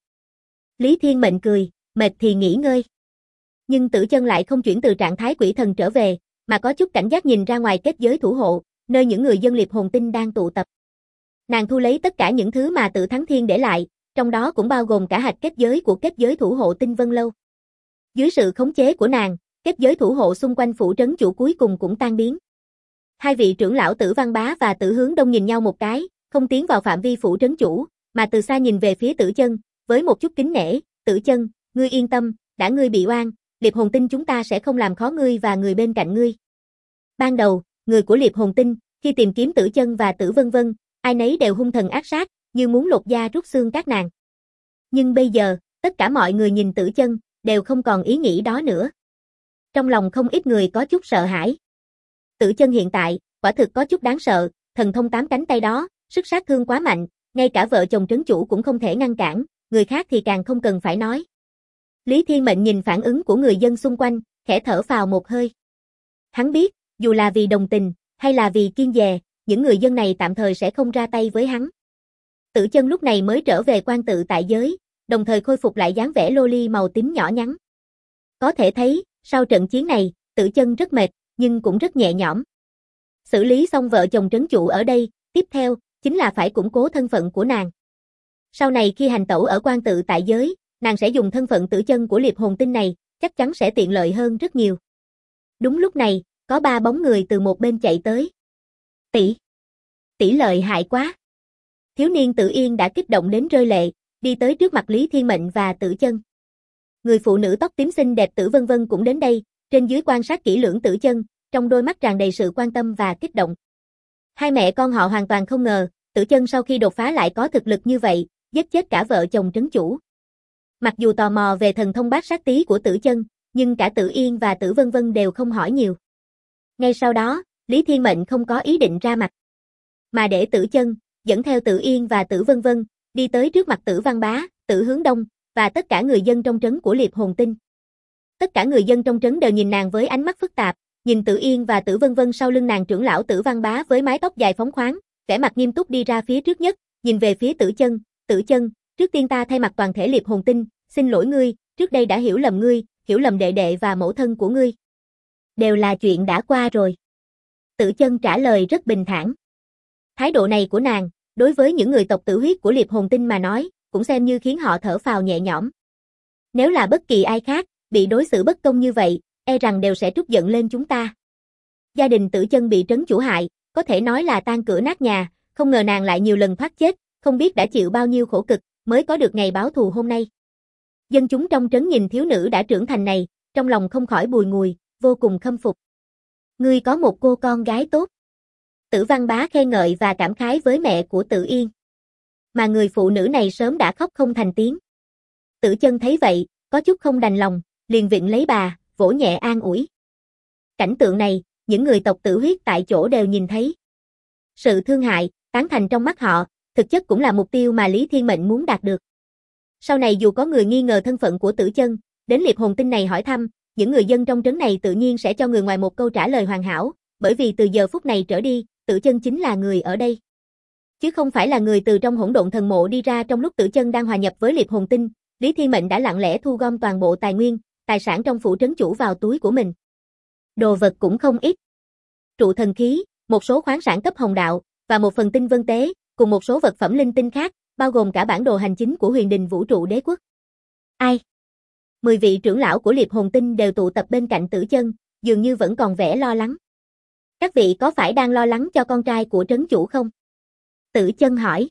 Lý Thiên Mệnh cười, mệt thì nghỉ ngơi. Nhưng Tử Chân lại không chuyển từ trạng thái quỷ thần trở về, mà có chút cảnh giác nhìn ra ngoài kết giới thủ hộ, nơi những người dân liệp hồn tinh đang tụ tập. Nàng thu lấy tất cả những thứ mà Tử Thắng Thiên để lại, trong đó cũng bao gồm cả hạch kết giới của kết giới thủ hộ Tinh Vân Lâu. Dưới sự khống chế của nàng, kết giới thủ hộ xung quanh phủ trấn chủ cuối cùng cũng tan biến. Hai vị trưởng lão Tử Văn Bá và Tử Hướng Đông nhìn nhau một cái, không tiến vào phạm vi phủ trấn chủ, mà từ xa nhìn về phía Tử Chân, với một chút kính nể, Tử Chân, ngươi yên tâm, đã ngươi bị oan, liệp hồn tinh chúng ta sẽ không làm khó ngươi và người bên cạnh ngươi. Ban đầu, người của liệp hồn tinh, khi tìm kiếm Tử Chân và Tử Vân Vân, ai nấy đều hung thần ác sát, như muốn lột da rút xương các nàng. Nhưng bây giờ, tất cả mọi người nhìn Tử Chân, đều không còn ý nghĩ đó nữa. Trong lòng không ít người có chút sợ hãi. Tử Chân hiện tại, quả thực có chút đáng sợ, thần thông 8 cánh tay đó, sức sát thương quá mạnh, ngay cả vợ chồng trấn chủ cũng không thể ngăn cản, người khác thì càng không cần phải nói. Lý Thiên Mệnh nhìn phản ứng của người dân xung quanh, khẽ thở phào một hơi. Hắn biết, dù là vì đồng tình, hay là vì kiêng dè, những người dân này tạm thời sẽ không ra tay với hắn. Tử Chân lúc này mới trở về quan tự tại giới, đồng thời khôi phục lại dáng vẻ loli màu tím nhỏ nhắn. Có thể thấy, sau trận chiến này, Tử Chân rất mệt, nhưng cũng rất nhẹ nhõm. Xử lý xong vợ chồng trấn chủ ở đây, tiếp theo, chính là phải củng cố thân phận của nàng. Sau này khi hành tẩu ở quan tự tại giới, nàng sẽ dùng thân phận Tử Chân của liệp hồn tinh này, chắc chắn sẽ tiện lợi hơn rất nhiều. Đúng lúc này, có 3 bóng người từ một bên chạy tới. Tỷ lợi hại quá. Thiếu niên Tử Yên đã kích động đến rơi lệ, đi tới trước mặt Lý Thiên Mệnh và Tử Chân. Người phụ nữ tóc tím xinh đẹp Tử Vân Vân cũng đến đây, trên dưới quan sát kỹ lưỡng Tử Chân, trong đôi mắt tràn đầy sự quan tâm và kích động. Hai mẹ con họ hoàn toàn không ngờ, Tử Chân sau khi đột phá lại có thực lực như vậy, giết chết cả vợ chồng trấn chủ. Mặc dù tò mò về thần thông bát sát tí của Tử Chân, nhưng cả Tử Yên và Tử Vân Vân đều không hỏi nhiều. Ngay sau đó, Lý Thiên Mệnh không có ý định ra mặt, mà để Tử Chân dẫn theo Tử Yên và Tử Vân Vân đi tới trước mặt Tử Văn Bá, Tử Hướng Đông và tất cả người dân trong trấn của liệp hồn tinh. Tất cả người dân trong trấn đều nhìn nàng với ánh mắt phức tạp, nhìn Tử Yên và Tử Vân Vân sau lưng nàng trưởng lão Tử Văn Bá với mái tóc dài phóng khoáng, vẻ mặt nghiêm túc đi ra phía trước nhất, nhìn về phía Tử Chân, Tử Chân, trước tiên ta thay mặt toàn thể liệp hồn tinh, xin lỗi ngươi, trước đây đã hiểu lầm ngươi, hiểu lầm đệ đệ và mẫu thân của ngươi. Đều là chuyện đã qua rồi. Tử Chân trả lời rất bình thản. Thái độ này của nàng, đối với những người tộc tử huyết của liệp hồn tinh mà nói, cũng xem như khiến họ thở phào nhẹ nhõm. Nếu là bất kỳ ai khác, bị đối xử bất công như vậy, e rằng đều sẽ trút giận lên chúng ta. Gia đình Tử Chân bị trấn chủ hại, có thể nói là tan cửa nát nhà, không ngờ nàng lại nhiều lần thoát chết, không biết đã chịu bao nhiêu khổ cực, mới có được ngày báo thù hôm nay. Dân chúng trong trấn nhìn thiếu nữ đã trưởng thành này, trong lòng không khỏi bùi ngùi, vô cùng khâm phục. Ngươi có một cô con gái tốt. Tử Văn Bá khen ngợi và cảm khái với mẹ của Tử Yên. Mà người phụ nữ này sớm đã khóc không thành tiếng. Tử Chân thấy vậy, có chút không đành lòng, liền vịn lấy bà, vỗ nhẹ an ủi. Cảnh tượng này, những người tộc Tử huyết tại chỗ đều nhìn thấy. Sự thương hại, tán thành trong mắt họ, thực chất cũng là mục tiêu mà Lý Thiên Mệnh muốn đạt được. Sau này dù có người nghi ngờ thân phận của Tử Chân, đến Liệp Hồn Tinh này hỏi thăm, những người dân trong trấn này tự nhiên sẽ cho người ngoài một câu trả lời hoàn hảo, bởi vì từ giờ phút này trở đi, Tử Chân chính là người ở đây. Chứ không phải là người từ trong Hỗn Độn Thần Mộ đi ra trong lúc Tử Chân đang hòa nhập với Liệp Hồn Tinh. Lý Thiên Mệnh đã lặng lẽ thu gom toàn bộ tài nguyên, tài sản trong phủ trấn chủ vào túi của mình. Đồ vật cũng không ít. Trụ thần khí, một số khoáng sản cấp hồng đạo, và một phần tinh vân tế, cùng một số vật phẩm linh tinh khác, bao gồm cả bản đồ hành chính của Huyền Đình Vũ Trụ Đế Quốc. Ai? 10 vị trưởng lão của Liệp Hồn Tinh đều tụ tập bên cạnh Tử Chân, dường như vẫn còn vẻ lo lắng. Các vị có phải đang lo lắng cho con trai của trấn chủ không? Tử Chân hỏi.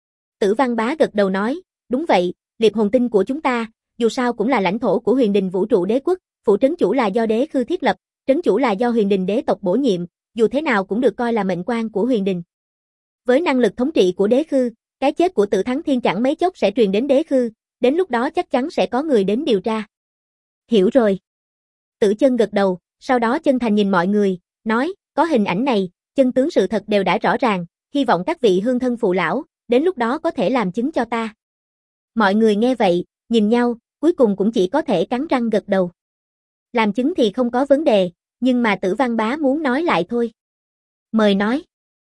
Tử Văn Bá gật đầu nói, đúng vậy, Liệp Hồn Tinh của chúng ta, dù sao cũng là lãnh thổ của Huyền Đình Vũ Trụ Đế Quốc, phủ trấn chủ là do Đế Khư thiết lập, trấn chủ là do Huyền Đình đế tộc bổ nhiệm, dù thế nào cũng được coi là mệnh quan của Huyền Đình. Với năng lực thống trị của Đế Khư, cái chết của Tử Thắng Thiên chẳng mấy chốc sẽ truyền đến Đế Khư, đến lúc đó chắc chắn sẽ có người đến điều tra. Hiểu rồi. Tử Chân gật đầu, sau đó chân thành nhìn mọi người, nói, có hình ảnh này, chân tướng sự thật đều đã rõ ràng, hy vọng các vị hương thân phụ lão, đến lúc đó có thể làm chứng cho ta. Mọi người nghe vậy, nhìn nhau, cuối cùng cũng chỉ có thể cắn răng gật đầu. Làm chứng thì không có vấn đề, nhưng mà Tử Văn Bá muốn nói lại thôi. Mời nói.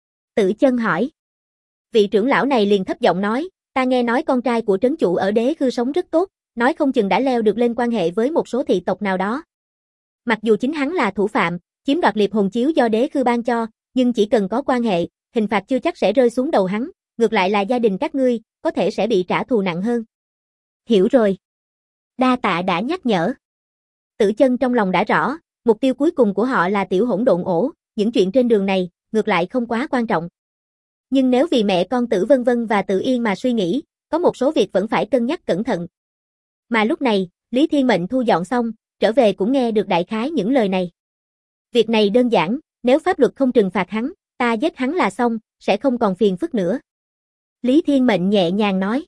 Tử Chân hỏi. Vị trưởng lão này liền thấp giọng nói, ta nghe nói con trai của trấn chủ ở Đế Khư sống rất tốt, nói không chừng đã leo được lên quan hệ với một số thị tộc nào đó. Mặc dù chính hắn là thủ phạm, chiếm đoạt Liệp Hồn Chiếu do Đế Khư ban cho, nhưng chỉ cần có quan hệ, hình phạt chưa chắc sẽ rơi xuống đầu hắn, ngược lại là gia đình các ngươi, có thể sẽ bị trả thù nặng hơn. Hiểu rồi. Đa tạ đã nhắc nhở. Tử Chân trong lòng đã rõ, mục tiêu cuối cùng của họ là tiểu hỗn độn ổ, những chuyện trên đường này, ngược lại không quá quan trọng. Nhưng nếu vì mẹ con Tử Vân Vân và Tử Yên mà suy nghĩ, có một số việc vẫn phải cân nhắc cẩn thận. Mà lúc này, Lý Thiên Mệnh thu dọn xong, trở về cũng nghe được đại khái những lời này. Việc này đơn giản, nếu pháp luật không trừng phạt hắn, ta giết hắn là xong, sẽ không còn phiền phức nữa. Lý Thiên Mệnh nhẹ nhàng nói.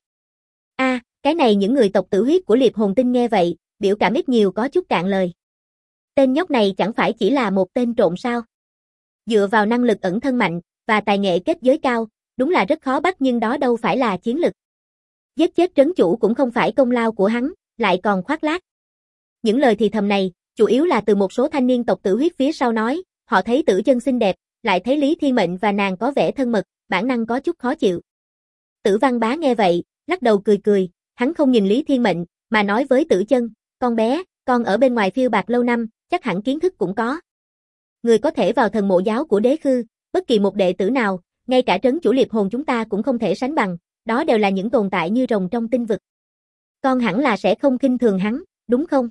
Cái này những người tộc Tử huyết của Liệp Hồn Tinh nghe vậy, biểu cảm ít nhiều có chút cạn lời. Tên nhóc này chẳng phải chỉ là một tên trộm sao? Dựa vào năng lực ẩn thân mạnh, và tài nghệ kết giới cao, đúng là rất khó bắt nhưng đó đâu phải là chiến lực. Giết chết trấn chủ cũng không phải công lao của hắn, lại còn khoác lác. Những lời thì thầm này, chủ yếu là từ một số thanh niên tộc Tử huyết phía sau nói, họ thấy Tử Chân xinh đẹp, lại thấy Lý Thiên Mệnh và nàng có vẻ thân mật, bản năng có chút khó chịu. Tử Văn Bá nghe vậy, lắc đầu cười cười, hắn không nhìn Lý Thiên Mệnh, mà nói với Tử Chân, con bé, con ở bên ngoài phiêu bạt lâu năm, chắc hẳn kiến thức cũng có. Người có thể vào thần mộ giáo của Đế Khư, bất kỳ một đệ tử nào, ngay cả trấn chủ Liệp Hồn chúng ta cũng không thể sánh bằng, đó đều là những tồn tại như rồng trong tinh vực. Con hẳn là sẽ không khinh thường hắn, đúng không?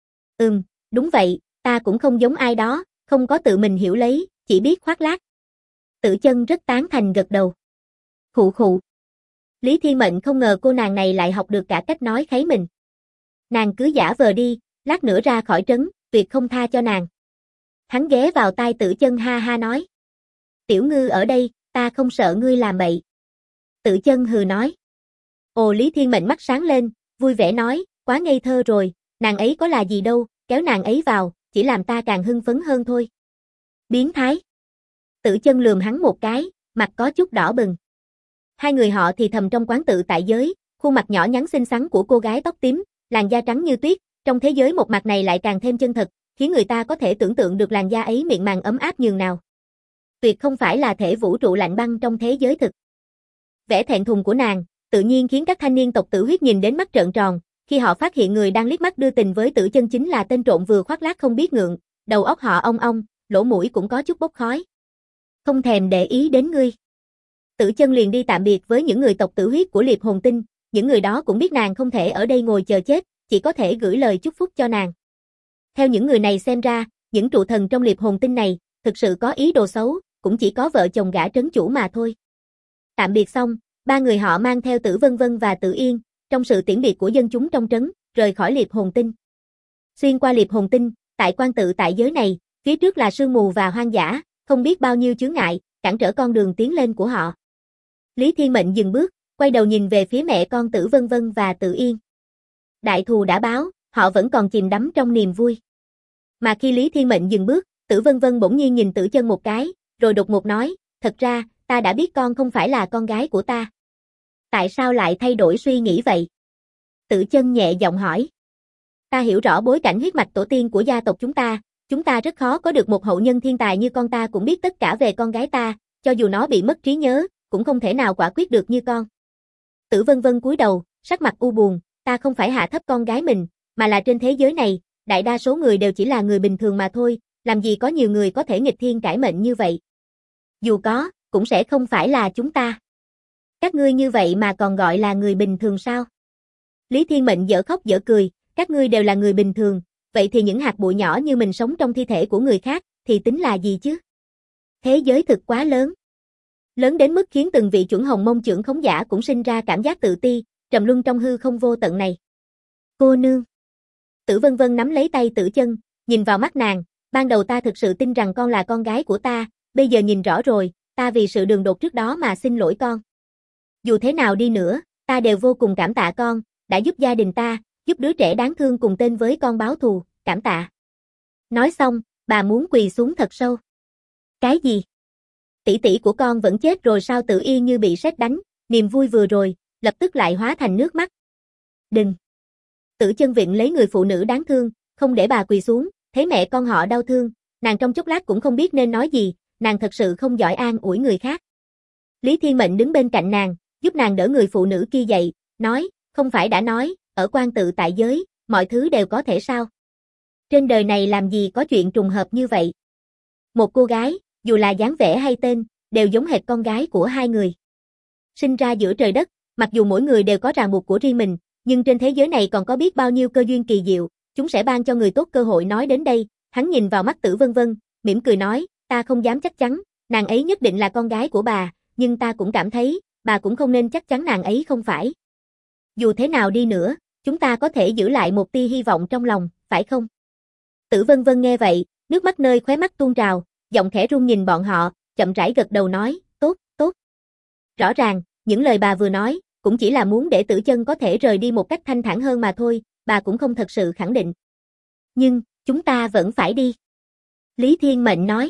Đúng vậy, ta cũng không giống ai đó, không có tự mình hiểu lấy, chỉ biết khoác lác. Tử Chân rất tán thành gật đầu. Khụ khụ. Lý Thiên Mệnh không ngờ cô nàng này lại học được cả cách nói kháy mình. Nàng cứ giả vờ đi, lát nữa ra khỏi trấn, tuyệt không tha cho nàng. Hắn ghé vào tai Tử Chân ha ha nói. Tiểu ngư ở đây, ta không sợ ngươi làm bậy. Tử Chân hừ nói. Ồ, Lý Thiên Mệnh mắt sáng lên, vui vẻ nói, quá ngây thơ rồi, nàng ấy có là gì đâu, kéo nàng ấy vào, chỉ làm ta càng hưng phấn hơn thôi. Biến thái. Tử Chân lườm hắn một cái, mặt có chút đỏ bừng. Hai người họ thì thầm trong quán tự tại giới, khuôn mặt nhỏ nhắn xinh xắn của cô gái tóc tím, làn da trắng như tuyết, trong thế giới một mặt này lại càng thêm chân thật, khiến người ta có thể tưởng tượng được làn da ấy mịn màng ấm áp nhường nào. Tuyệt không phải là thể vũ trụ lạnh băng trong thế giới thực. Vẻ thẹn thùng của nàng, tự nhiên khiến các thanh niên tộc Tử huyết nhìn đến mắt trợn tròn, khi họ phát hiện người đang liếc mắt đưa tình với Tử Chân chính là tên trộm vừa khoác lác không biết ngượng, đầu óc họ ong ong, lỗ mũi cũng có chút bốc khói. Không thèm để ý đến ngươi. Tử Chân liền đi tạm biệt với những người tộc Tử huyết của Liệp Hồn Tinh, những người đó cũng biết nàng không thể ở đây ngồi chờ chết, chỉ có thể gửi lời chúc phúc cho nàng. Theo những người này xem ra, những trụ thần trong liệp hồn tinh này, thực sự có ý đồ xấu, cũng chỉ có vợ chồng gã trấn chủ mà thôi. Tạm biệt xong, ba người họ mang theo Tử Vân Vân và Tử Yên, trong sự tiễn biệt của dân chúng trong trấn, rời khỏi liệp hồn tinh. Xuyên qua liệp hồn tinh, tại quan tự tại giới này, phía trước là sương mù và hoang dã, không biết bao nhiêu chướng ngại, cản trở con đường tiến lên của họ. Lý Thiên Mệnh dừng bước, quay đầu nhìn về phía mẹ con Tử Vân Vân và Tử Yên. Đại thù đã báo, họ vẫn còn chìm đắm trong niềm vui. Mà khi Lý Thiên Mệnh dừng bước, Tử Vân Vân bỗng nhiên nhìn Tử Chân một cái, rồi đột ngột nói, thật ra, ta đã biết con không phải là con gái của ta. Tại sao lại thay đổi suy nghĩ vậy? Tử Chân nhẹ giọng hỏi. Ta hiểu rõ bối cảnh huyết mạch tổ tiên của gia tộc chúng ta rất khó có được một hậu nhân thiên tài như con, ta cũng biết tất cả về con gái ta, cho dù nó bị mất trí nhớ, cũng không thể nào quả quyết được như con. Tử Vân Vân cúi đầu, sắc mặt u buồn, ta không phải hạ thấp con gái mình, mà là trên thế giới này, đại đa số người đều chỉ là người bình thường mà thôi, làm gì có nhiều người có thể nghịch thiên cải mệnh như vậy. Dù có, cũng sẽ không phải là chúng ta. Các ngươi như vậy mà còn gọi là người bình thường sao? Lý Thiên Mệnh dở khóc dở cười, các ngươi đều là người bình thường, vậy thì những hạt bụi nhỏ như mình sống trong thi thể của người khác, thì tính là gì chứ? Thế giới thực quá lớn. Lớn đến mức khiến từng vị chuẩn hồng mông trưởng khống giả cũng sinh ra cảm giác tự ti, trầm luân trong hư không vô tận này. Cô nương. Tử Vân Vân nắm lấy tay Tử Chân, nhìn vào mắt nàng, ban đầu ta thực sự tin rằng con là con gái của ta, bây giờ nhìn rõ rồi, ta vì sự đường đột trước đó mà xin lỗi con. Dù thế nào đi nữa, ta đều vô cùng cảm tạ con, đã giúp gia đình ta, giúp đứa trẻ đáng thương cùng tên với con báo thù, cảm tạ. Nói xong, bà muốn quỳ xuống thật sâu. Cái gì? Tỷ tỷ của con vẫn chết rồi sao? Tử Yên như bị sét đánh, niềm vui vừa rồi, lập tức lại hóa thành nước mắt. Đừng! Tử Chân vịn lấy người phụ nữ đáng thương, không để bà quỳ xuống, thấy mẹ con họ đau thương, nàng trong chốc lát cũng không biết nên nói gì, nàng thật sự không giỏi an ủi người khác. Lý Thiên Mệnh đứng bên cạnh nàng, giúp nàng đỡ người phụ nữ kia dậy, nói, không phải đã nói, ở quan tự tại giới, mọi thứ đều có thể sao? Trên đời này làm gì có chuyện trùng hợp như vậy? Một cô gái, dù là dáng vẻ hay tên, đều giống hệt con gái của hai người. Sinh ra giữa trời đất, mặc dù mỗi người đều có ràng buộc của riêng mình, nhưng trên thế giới này còn có biết bao nhiêu cơ duyên kỳ diệu, chúng sẽ ban cho người tốt cơ hội. Nói đến đây, hắn nhìn vào mắt Tử Vân Vân, mỉm cười nói, ta không dám chắc chắn, nàng ấy nhất định là con gái của bà, nhưng ta cũng cảm thấy, bà cũng không nên chắc chắn nàng ấy không phải. Dù thế nào đi nữa, chúng ta có thể giữ lại một tia hy vọng trong lòng, phải không? Tử Vân Vân nghe vậy, nước mắt nơi khóe mắt tuôn trào, giọng khẽ run nhìn bọn họ, chậm rãi gật đầu nói, tốt, tốt. Rõ ràng, những lời bà vừa nói, cũng chỉ là muốn để Tử Chân có thể rời đi một cách thanh thản hơn mà thôi, bà cũng không thật sự khẳng định. Nhưng, chúng ta vẫn phải đi. Lý Thiên Mệnh nói.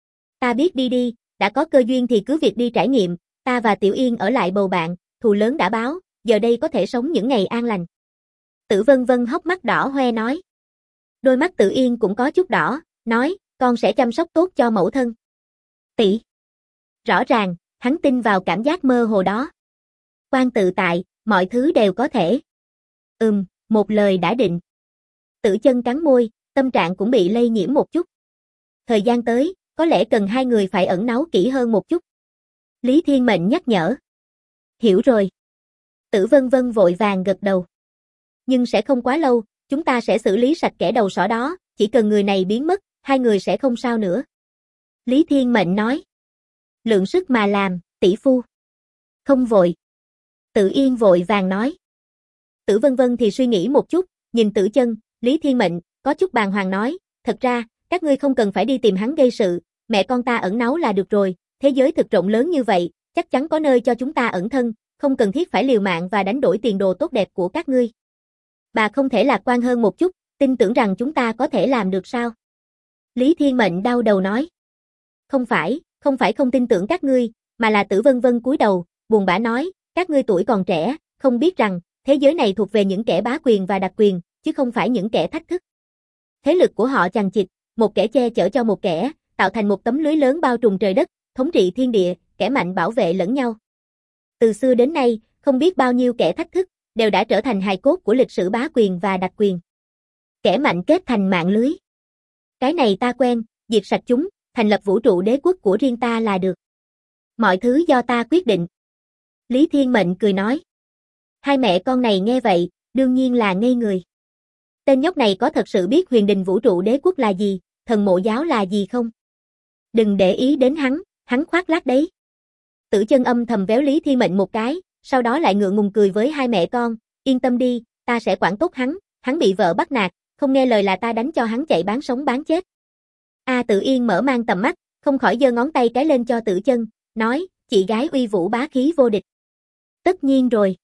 Ta biết đi, đã có cơ duyên thì cứ việc đi trải nghiệm, ta và Tiểu Yên ở lại bầu bạn, thù lớn đã báo, giờ đây có thể sống những ngày an lành. Tử Vân Vân hốc mắt đỏ hoe nói. Đôi mắt Tử Yên cũng có chút đỏ, nói, con sẽ chăm sóc tốt cho mẫu thân. Tỷ. Rõ ràng, hắn tin vào cảm giác mơ hồ đó. Quan tự tại, mọi thứ đều có thể. Một lời đã định. Tử Chân cắn môi, tâm trạng cũng bị lây nhiễm một chút. Thời gian tới, có lẽ cần hai người phải ẩn náu kỹ hơn một chút. Lý Thiên Mệnh nhắc nhở. Hiểu rồi. Tử Vân Vân vội vàng gật đầu. Nhưng sẽ không quá lâu, chúng ta sẽ xử lý sạch kẻ đầu sỏ đó, chỉ cần người này biến mất, hai người sẽ không sao nữa. Lý Thiên Mệnh nói. Lượng sức mà làm, tỷ phu. Không vội. Tử Yên vội vàng nói. Tử Vân Vân thì suy nghĩ một chút, nhìn Tử Chân, Lý Thiên Mệnh, có chút bàng hoàng nói, thật ra, các ngươi không cần phải đi tìm hắn gây sự, mẹ con ta ẩn náu là được rồi, thế giới thực rộng lớn như vậy, chắc chắn có nơi cho chúng ta ẩn thân, không cần thiết phải liều mạng và đánh đổi tiền đồ tốt đẹp của các ngươi. Bà không thể lạc quan hơn một chút, tin tưởng rằng chúng ta có thể làm được sao? Lý Thiên Mệnh đau đầu nói. Không phải không tin tưởng các ngươi, mà là Tử Vân Vân cúi đầu, buồn bã nói, các ngươi tuổi còn trẻ, không biết rằng, thế giới này thuộc về những kẻ bá quyền và đặc quyền, chứ không phải những kẻ thách thức. Thế lực của họ chằng chịt, một kẻ che chở cho một kẻ, tạo thành một tấm lưới lớn bao trùm trời đất, thống trị thiên địa, kẻ mạnh bảo vệ lẫn nhau. Từ xưa đến nay, không biết bao nhiêu kẻ thách thức, đều đã trở thành hài cốt của lịch sử bá quyền và đặc quyền. Kẻ mạnh kết thành mạng lưới. Cái này ta quen, diệt sạch chúng, thành lập vũ trụ đế quốc của riêng ta là được. Mọi thứ do ta quyết định. Lý Thiên Mệnh cười nói. Hai mẹ con này nghe vậy, đương nhiên là ngây người. Tên nhóc này có thật sự biết huyền đình vũ trụ đế quốc là gì, thần mộ giáo là gì không? Đừng để ý đến hắn khoác lác đấy. Tử Chân âm thầm véo Lý Thiên Mệnh một cái, sau đó lại ngượng ngùng cười với hai mẹ con, yên tâm đi, ta sẽ quản tốt hắn bị vợ bắt nạt, không nghe lời là ta đánh cho hắn chạy bán sống bán chết. Tự Yên mở mang tầm mắt, không khỏi giơ ngón tay cái lên cho Tử Chân, nói, chị gái uy vũ bá khí vô địch. Tất nhiên rồi.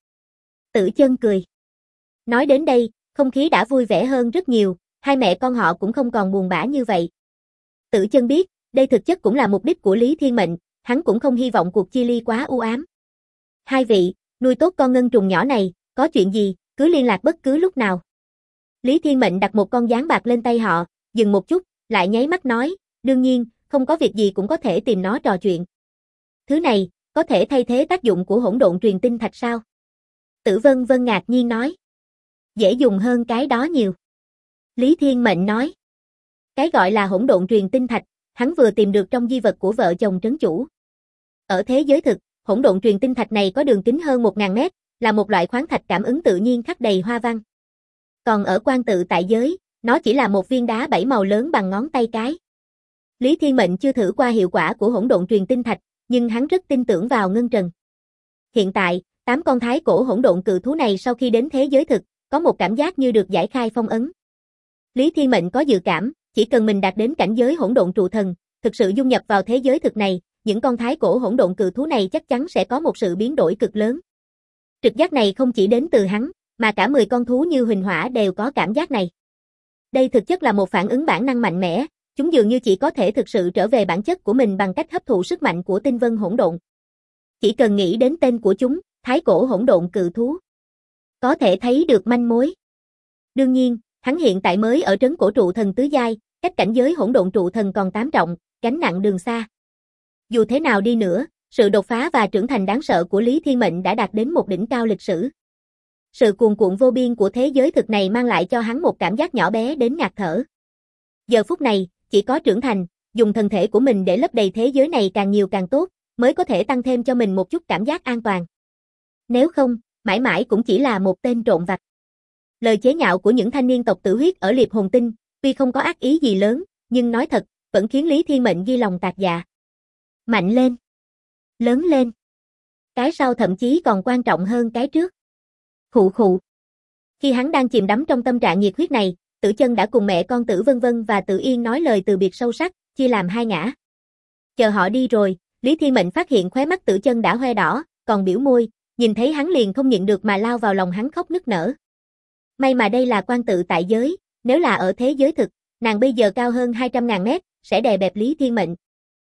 Tử Chân cười. Nói đến đây, không khí đã vui vẻ hơn rất nhiều, hai mẹ con họ cũng không còn buồn bã như vậy. Tử Chân biết, đây thực chất cũng là mục đích của Lý Thiên Mệnh, hắn cũng không hy vọng cuộc chia ly quá u ám. Hai vị, nuôi tốt con ngân trùng nhỏ này, có chuyện gì, cứ liên lạc bất cứ lúc nào. Lý Thiên Mệnh đặt một con gián bạc lên tay họ, dừng một chút, lại nháy mắt nói, đương nhiên, không có việc gì cũng có thể tìm nó trò chuyện. Thứ này, có thể thay thế tác dụng của hỗn độn truyền tinh thạch sao? Tử Vân Vân ngạc nhiên nói. Dễ dùng hơn cái đó nhiều. Lý Thiên Mệnh nói. Cái gọi là hỗn độn truyền tinh thạch, hắn vừa tìm được trong di vật của vợ chồng trấn chủ. Ở thế giới thực, hỗn độn truyền tinh thạch này có đường kính hơn 1000 mét, là một loại khoáng thạch cảm ứng tự nhiên khắc đầy hoa văn. Còn ở Quan Tự Tại Giới, nó chỉ là một viên đá 7 màu lớn bằng ngón tay cái. Lý Thiên Mệnh chưa thử qua hiệu quả của hỗn độn truyền tinh thạch, nhưng hắn rất tin tưởng vào ngân trần. Hiện tại, 8 con thái cổ hỗn độn cự thú này sau khi đến thế giới thực, có một cảm giác như được giải khai phong ấn. Lý Thiên Mệnh có dự cảm, chỉ cần mình đạt đến cảnh giới hỗn độn trụ thần, thực sự dung nhập vào thế giới thực này, những con thái cổ hỗn độn cự thú này chắc chắn sẽ có một sự biến đổi cực lớn. Trực giác này không chỉ đến từ hắn, mà cả 10 con thú như Huỳnh Hỏa đều có cảm giác này. Đây thực chất là một phản ứng bản năng mạnh mẽ, chúng dường như chỉ có thể thực sự trở về bản chất của mình bằng cách hấp thụ sức mạnh của tinh vân hỗn độn. Chỉ cần nghĩ đến tên của chúng, thái cổ hỗn độn cự thú, có thể thấy được manh mối. Đương nhiên, hắn hiện tại mới ở trấn cổ trụ thần tứ giai, cách cảnh giới hỗn độn trụ thần còn 8 trọng, gánh nặng đường xa. Dù thế nào đi nữa, sự đột phá và trưởng thành đáng sợ của Lý Thiên Mệnh đã đạt đến một đỉnh cao lịch sử. Sự cuồn cuộn vô biên của thế giới thực này mang lại cho hắn một cảm giác nhỏ bé đến ngạt thở. Giờ phút này, chỉ có trưởng thành, dùng thân thể của mình để lấp đầy thế giới này càng nhiều càng tốt, mới có thể tăng thêm cho mình một chút cảm giác an toàn. Nếu không, mãi mãi cũng chỉ là một tên trộm vặt. Lời chế nhạo của những thanh niên tộc tử huyết ở Liệp Hồn Tinh, tuy không có ác ý gì lớn, nhưng nói thật, vẫn khiến Lý Thiên Mệnh ghi lòng tạc dạ. Mạnh lên. Lớn lên. Cái sau thậm chí còn quan trọng hơn cái trước. Khụ khụ. Khi hắn đang chìm đắm trong tâm trạng nhiệt huyết này, Tử Chân đã cùng mẹ con Tử Vân Vân và Tử Yên nói lời từ biệt sâu sắc, chia làm hai ngã. Chờ họ đi rồi, Lý Thiên Mệnh phát hiện khóe mắt Tử Chân đã hoe đỏ, còn biểu môi, nhìn thấy hắn liền không nhịn được mà lao vào lòng hắn khóc nức nở. May mà đây là Quan Tự Tại Giới, nếu là ở thế giới thực, nàng bây giờ cao hơn 200.000 mét, sẽ đè bẹp Lý Thiên Mệnh.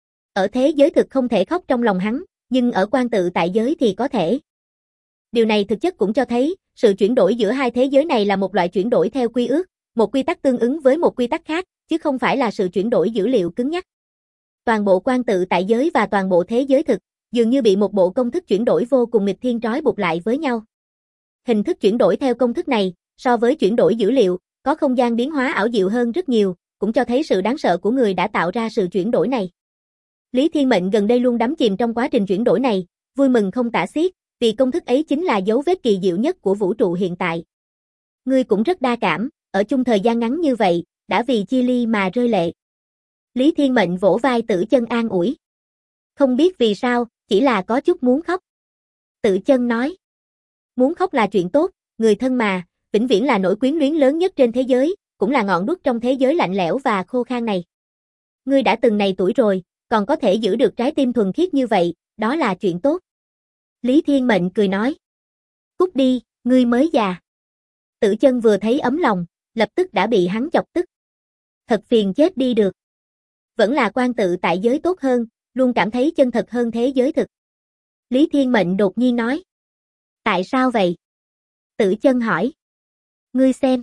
Ở thế giới thực không thể khóc trong lòng hắn, nhưng ở Quan Tự Tại Giới thì có thể. Điều này thực chất cũng cho thấy, sự chuyển đổi giữa hai thế giới này là một loại chuyển đổi theo quy ước, một quy tắc tương ứng với một quy tắc khác, chứ không phải là sự chuyển đổi dữ liệu cứng nhắc. Toàn bộ Quan Tự Tại Giới và toàn bộ thế giới thực, dường như bị một bộ công thức chuyển đổi vô cùng nghịch thiên trói buộc lại với nhau. Hình thức chuyển đổi theo công thức này, so với chuyển đổi dữ liệu, có không gian biến hóa ảo diệu hơn rất nhiều, cũng cho thấy sự đáng sợ của người đã tạo ra sự chuyển đổi này. Lý Thiên Mệnh gần đây luôn đắm chìm trong quá trình chuyển đổi này, vui mừng không tả xiết, vì công thức ấy chính là dấu vết kỳ diệu nhất của vũ trụ hiện tại. Ngươi cũng rất đa cảm, ở chung thời gian ngắn như vậy, đã vì chia ly mà rơi lệ. Lý Thiên Mệnh vỗ vai Tử Chân an ủi. Không biết vì sao, chỉ là có chút muốn khóc. Tử Chân nói. Muốn khóc là chuyện tốt, người thân mà, vĩnh viễn là nỗi quyến luyến lớn nhất trên thế giới, cũng là ngọn đuốc trong thế giới lạnh lẽo và khô khan này. Ngươi đã từng này tuổi rồi, còn có thể giữ được trái tim thuần khiết như vậy, đó là chuyện tốt. Lý Thiên Mệnh cười nói. Cút đi, ngươi mới già. Tử Chân vừa thấy ấm lòng, lập tức đã bị hắn chọc tức. Thật phiền chết đi được. Vẫn là Quan Tự Tại Giới tốt hơn, luôn cảm thấy chân thật hơn thế giới thực. Lý Thiên Mệnh đột nhiên nói. Tại sao vậy? Tử Chân hỏi. Ngươi xem.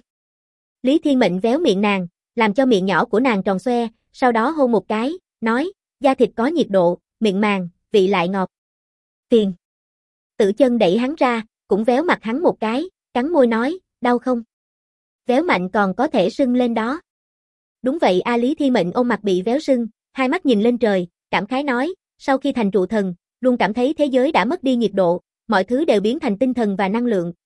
Lý Thiên Mệnh véo miệng nàng, làm cho miệng nhỏ của nàng tròn xoe, sau đó hôn một cái, nói, da thịt có nhiệt độ, miệng màng, vị lại ngọt. Phiền. Tử Chân đẩy hắn ra, cũng véo mặt hắn một cái, cắn môi nói, đau không? Véo mạnh còn có thể sưng lên đó. Đúng vậy a. Lý Thiên Mệnh ôm mặt bị véo sưng, hai mắt nhìn lên trời, cảm khái nói, sau khi thành trụ thần, luôn cảm thấy thế giới đã mất đi nhiệt độ, mọi thứ đều biến thành tinh thần và năng lượng,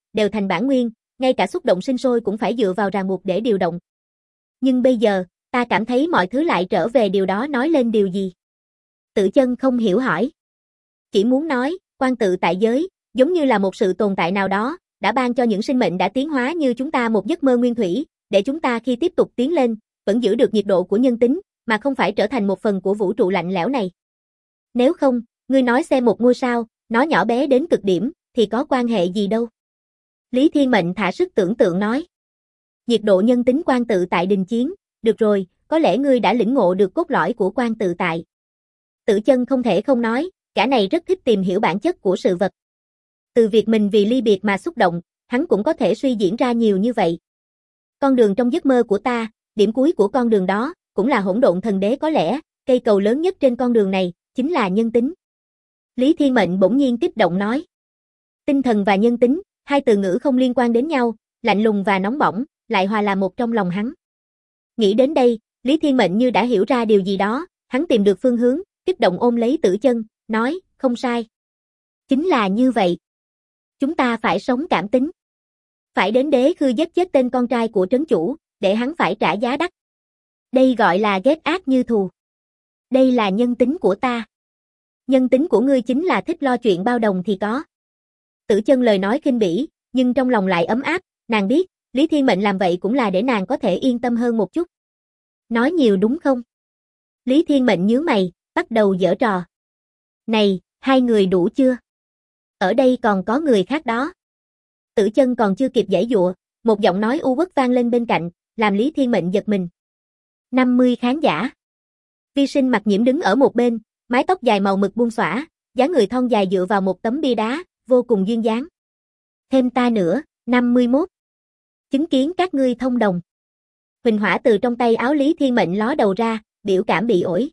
đều thành bản nguyên, ngay cả xúc động sinh sôi cũng phải dựa vào ràng buộc để điều động. Nhưng bây giờ, ta cảm thấy mọi thứ lại trở về điều đó nói lên điều gì? Tử Chân không hiểu hỏi. Chỉ muốn nói, quan tự tại giới, giống như là một sự tồn tại nào đó, đã ban cho những sinh mệnh đã tiến hóa như chúng ta một giấc mơ nguyên thủy, để chúng ta khi tiếp tục tiến lên, vẫn giữ được nhiệt độ của nhân tính, mà không phải trở thành một phần của vũ trụ lạnh lẽo này. Nếu không, ngươi nói xem một ngôi sao, nó nhỏ bé đến cực điểm, thì có quan hệ gì đâu. Lý Thiên Mệnh thả sức tưởng tượng nói. Nhiệt độ nhân tính quan tự tại đình chiến, được rồi, có lẽ ngươi đã lĩnh ngộ được cốt lõi của quan tự tại. Tử Chân không thể không nói, gã này rất thích tìm hiểu bản chất của sự vật. Từ việc mình vì ly biệt mà xúc động, hắn cũng có thể suy diễn ra nhiều như vậy. Con đường trong giấc mơ của ta, điểm cuối của con đường đó, cũng là hỗn độn thần đế có lẽ, cây cầu lớn nhất trên con đường này, chính là nhân tính. Lý Thiên Mệnh bỗng nhiên kích động nói. Tinh thần và nhân tính, hai từ ngữ không liên quan đến nhau, lạnh lùng và nóng bỏng, lại hòa làm một trong lòng hắn. Nghĩ đến đây, Lý Thiên Mệnh như đã hiểu ra điều gì đó, hắn tìm được phương hướng, kích động ôm lấy Tử Chân, nói, không sai. Chính là như vậy. Chúng ta phải sống cảm tính. Phải đến đế khư giết chết tên con trai của trấn chủ, để hắn phải trả giá đắt. Đây gọi là ghét ác như thù. Đây là nhân tính của ta. Nhân tính của ngươi chính là thích lo chuyện bao đồng thì có. Tử Chân lời nói khinh bỉ, nhưng trong lòng lại ấm áp, nàng biết, Lý Thiên Mệnh làm vậy cũng là để nàng có thể yên tâm hơn một chút. Nói nhiều đúng không? Lý Thiên Mệnh nhướng mày, bắt đầu giở trò. Này, hai người đủ chưa? Ở đây còn có người khác đó. Tử Chân còn chưa kịp giãy giụa, một giọng nói u uất vang lên bên cạnh, làm Lý Thiên Mệnh giật mình. 50 khán giả. Vi Sinh Mặc Nhiễm đứng ở một bên, mái tóc dài màu mực buông xõa, dáng người thon dài dựa vào một tấm bia đá, vô cùng duyên dáng. Thêm ta nữa, 51. Chứng kiến các ngươi thông đồng. Huỳnh hỏa từ trong tay áo Lý Thiên Mệnh ló đầu ra, biểu cảm bị ổi.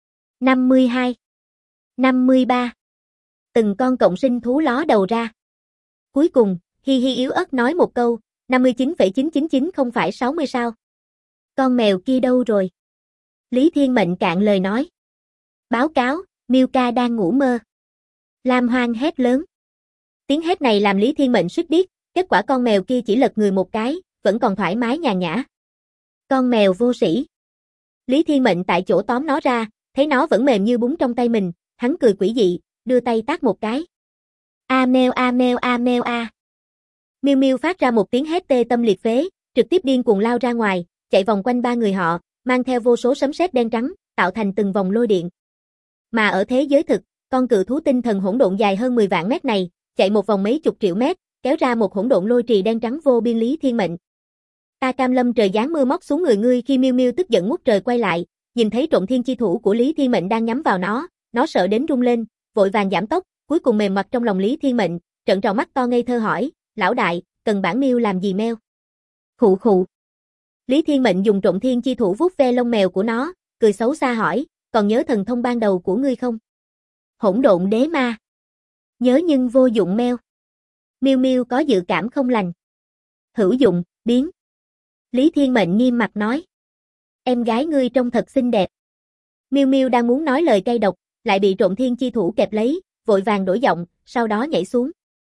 52. 53. Từng con cộng sinh thú ló đầu ra. Cuối cùng, Hi Hi yếu ớt nói một câu, 59,999 không phải 60 sao? Con mèo kia đâu rồi? Lý Thiên Mệnh cạn lời nói. Báo cáo, Milka đang ngủ mơ. Lam Hoang hét lớn. Tiếng hét này làm Lý Thiên Mệnh suýt điếc, kết quả con mèo kia chỉ lật người một cái, vẫn còn thoải mái nhàn nhã. Con mèo vô sĩ. Lý Thiên Mệnh tại chỗ tóm nó ra, thấy nó vẫn mềm như bún trong tay mình, hắn cười quỷ dị, đưa tay tát một cái. A meo a meo a meo a. Miu Miu phát ra một tiếng hét tê tâm liệt phế, trực tiếp điên cuồng lao ra ngoài, chạy vòng quanh ba người họ, mang theo vô số sấm sét đen trắng, tạo thành từng vòng lôi điện. Mà ở thế giới thực, con cự thú tinh thần hỗn độn dài hơn 10 vạn mét này, chạy một vòng mấy chục triệu mét, kéo ra một hỗn độn lôi trì đen trắng vô biên. Lý Thiên Mệnh. Ta cam lâm trời giáng mưa móc xuống người ngươi. Khi Miu Miu tức giận ngút trời quay lại, nhìn thấy Trộm Thiên chi thủ của Lý Thiên Mệnh đang nhắm vào nó sợ đến rung lên, vội vàng giảm tốc, cuối cùng mềm mặt trong lòng Lý Thiên Mệnh, trợn tròn mắt to ngây thơ hỏi, lão đại, cần bản Miu làm gì meo? Khụ khụ. Lý Thiên Mệnh dùng Trộm Thiên chi thủ vuốt ve lông mèo của nó, cười xấu xa hỏi, còn nhớ thần thông ban đầu của ngươi không? Hỗn độn đế ma. Nhớ nhưng vô dụng meo. Miu Miu có dự cảm không lành. Hữu dụng, biến. Lý Thiên Mệnh nghiêm mặt nói. Em gái ngươi trông thật xinh đẹp. Miu Miu đang muốn nói lời cay độc, lại bị Trộm Thiên chi thủ kẹp lấy, vội vàng đổi giọng, sau đó nhảy xuống.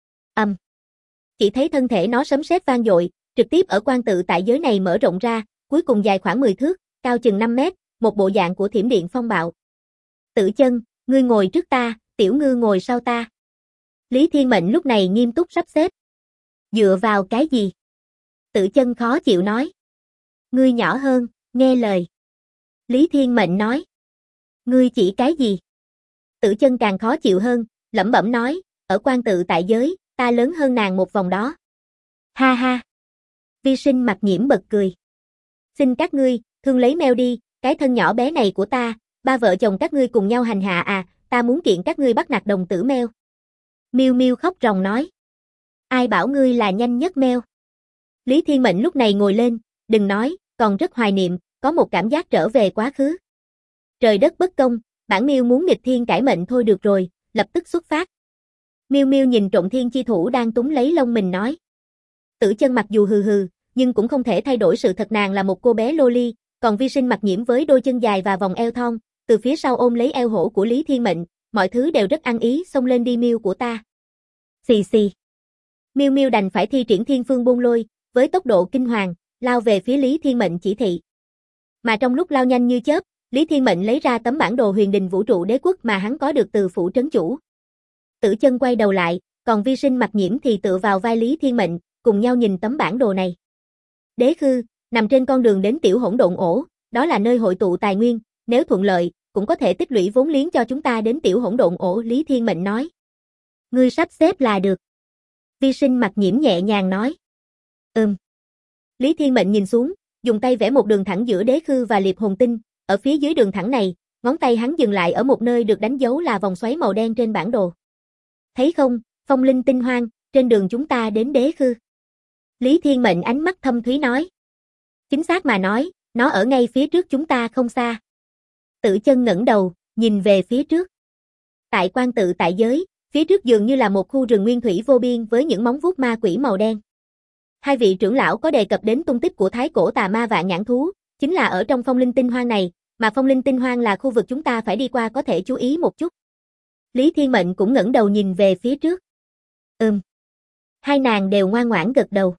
Chỉ thấy thân thể nó sấm sét vang dội, trực tiếp ở quan tự tại giới này mở rộng ra, cuối cùng dài khoảng 10 thước, cao chừng 5 mét, một bộ dạng của thiểm điện phong bạo. Tử Chân, ngươi ngồi trước ta, Tiểu Ngư ngồi sau ta. Lý Thiên Mệnh lúc này nghiêm túc sắp xếp. Dựa vào cái gì? Tử Chân khó chịu nói. Ngươi nhỏ hơn, nghe lời. Lý Thiên Mệnh nói. Ngươi chỉ cái gì? Tử Chân càng khó chịu hơn, lẩm bẩm nói, ở quan tự tại giới, ta lớn hơn nàng một vòng đó. Ha ha. Vi Sinh Mặc Nhiễm bật cười. Xin các ngươi, thương lấy meo đi, cái thân nhỏ bé này của ta, ba vợ chồng các ngươi cùng nhau hành hạ à, ta muốn kiện các ngươi bắt nạt đồng tử meo. Miu Miu khóc ròng nói. Ai bảo ngươi là nhanh nhất meo? Lý Thiên Mệnh lúc này ngồi lên, đừng nói, còn rất hoài niệm, có một cảm giác trở về quá khứ. Trời đất bất công, bản Miu muốn nghịch thiên cải mệnh thôi được rồi, lập tức xuất phát. Miu Miu nhìn Trộm Thiên chi thủ đang túm lấy lông mình nói. Tử Chân mặc dù hừ hừ, nhưng cũng không thể thay đổi sự thật nàng là một cô bé loli, còn Vi Sinh Mặc Nhiễm với đôi chân dài và vòng eo thon, từ phía sau ôm lấy eo hổ của Lý Thiên Mệnh, mọi thứ đều rất ăn ý, xông lên đi Miu của ta. Xì xì. Miêu Miêu đành phải thi triển Thiên Phương Bôn Lôi, với tốc độ kinh hoàng, lao về phía Lý Thiên Mệnh chỉ thị. Mà trong lúc lao nhanh như chớp, Lý Thiên Mệnh lấy ra tấm bản đồ Huyền Đình Vũ Trụ Đế Quốc mà hắn có được từ phủ trấn chủ. Tử Chân quay đầu lại, còn Vi Sinh Mặc Nhiễm thì tựa vào vai Lý Thiên Mệnh, cùng nhau nhìn tấm bản đồ này. Đế Khư, nằm trên con đường đến Tiểu Hỗn Độn Ổ, đó là nơi hội tụ tài nguyên, nếu thuận lợi, cũng có thể tích lũy vốn liếng cho chúng ta đến Tiểu Hỗn Độn Ổ, Lý Thiên Mệnh nói. Ngươi sắp xếp là được. Vi Sinh Mặc Nhiễm nhẹ nhàng nói. Lý Thiên Mệnh nhìn xuống, dùng tay vẽ một đường thẳng giữa Đế Khư và Liệp Hồn Tinh, ở phía dưới đường thẳng này, ngón tay hắn dừng lại ở một nơi được đánh dấu là vòng xoáy màu đen trên bản đồ. Thấy không, Phong Linh Tinh Hoang, trên đường chúng ta đến Đế Khư. Lý Thiên Mệnh ánh mắt thâm thúy nói. Chính xác mà nói, nó ở ngay phía trước chúng ta không xa. Tử Chân ngẩng đầu, nhìn về phía trước. Tại Quan Tự Tại Giới, phía trước dường như là một khu rừng nguyên thủy vô biên với những móng vuốt ma quỷ màu đen. Hai vị trưởng lão có đề cập đến tung tích của thái cổ tà ma Vạn Nhãn Thú, chính là ở trong Phong Linh Tinh Hoang này, mà Phong Linh Tinh Hoang là khu vực chúng ta phải đi qua, có thể chú ý một chút. Lý Thiên Mệnh cũng ngẩng đầu nhìn về phía trước. Hai nàng đều ngoan ngoãn gật đầu.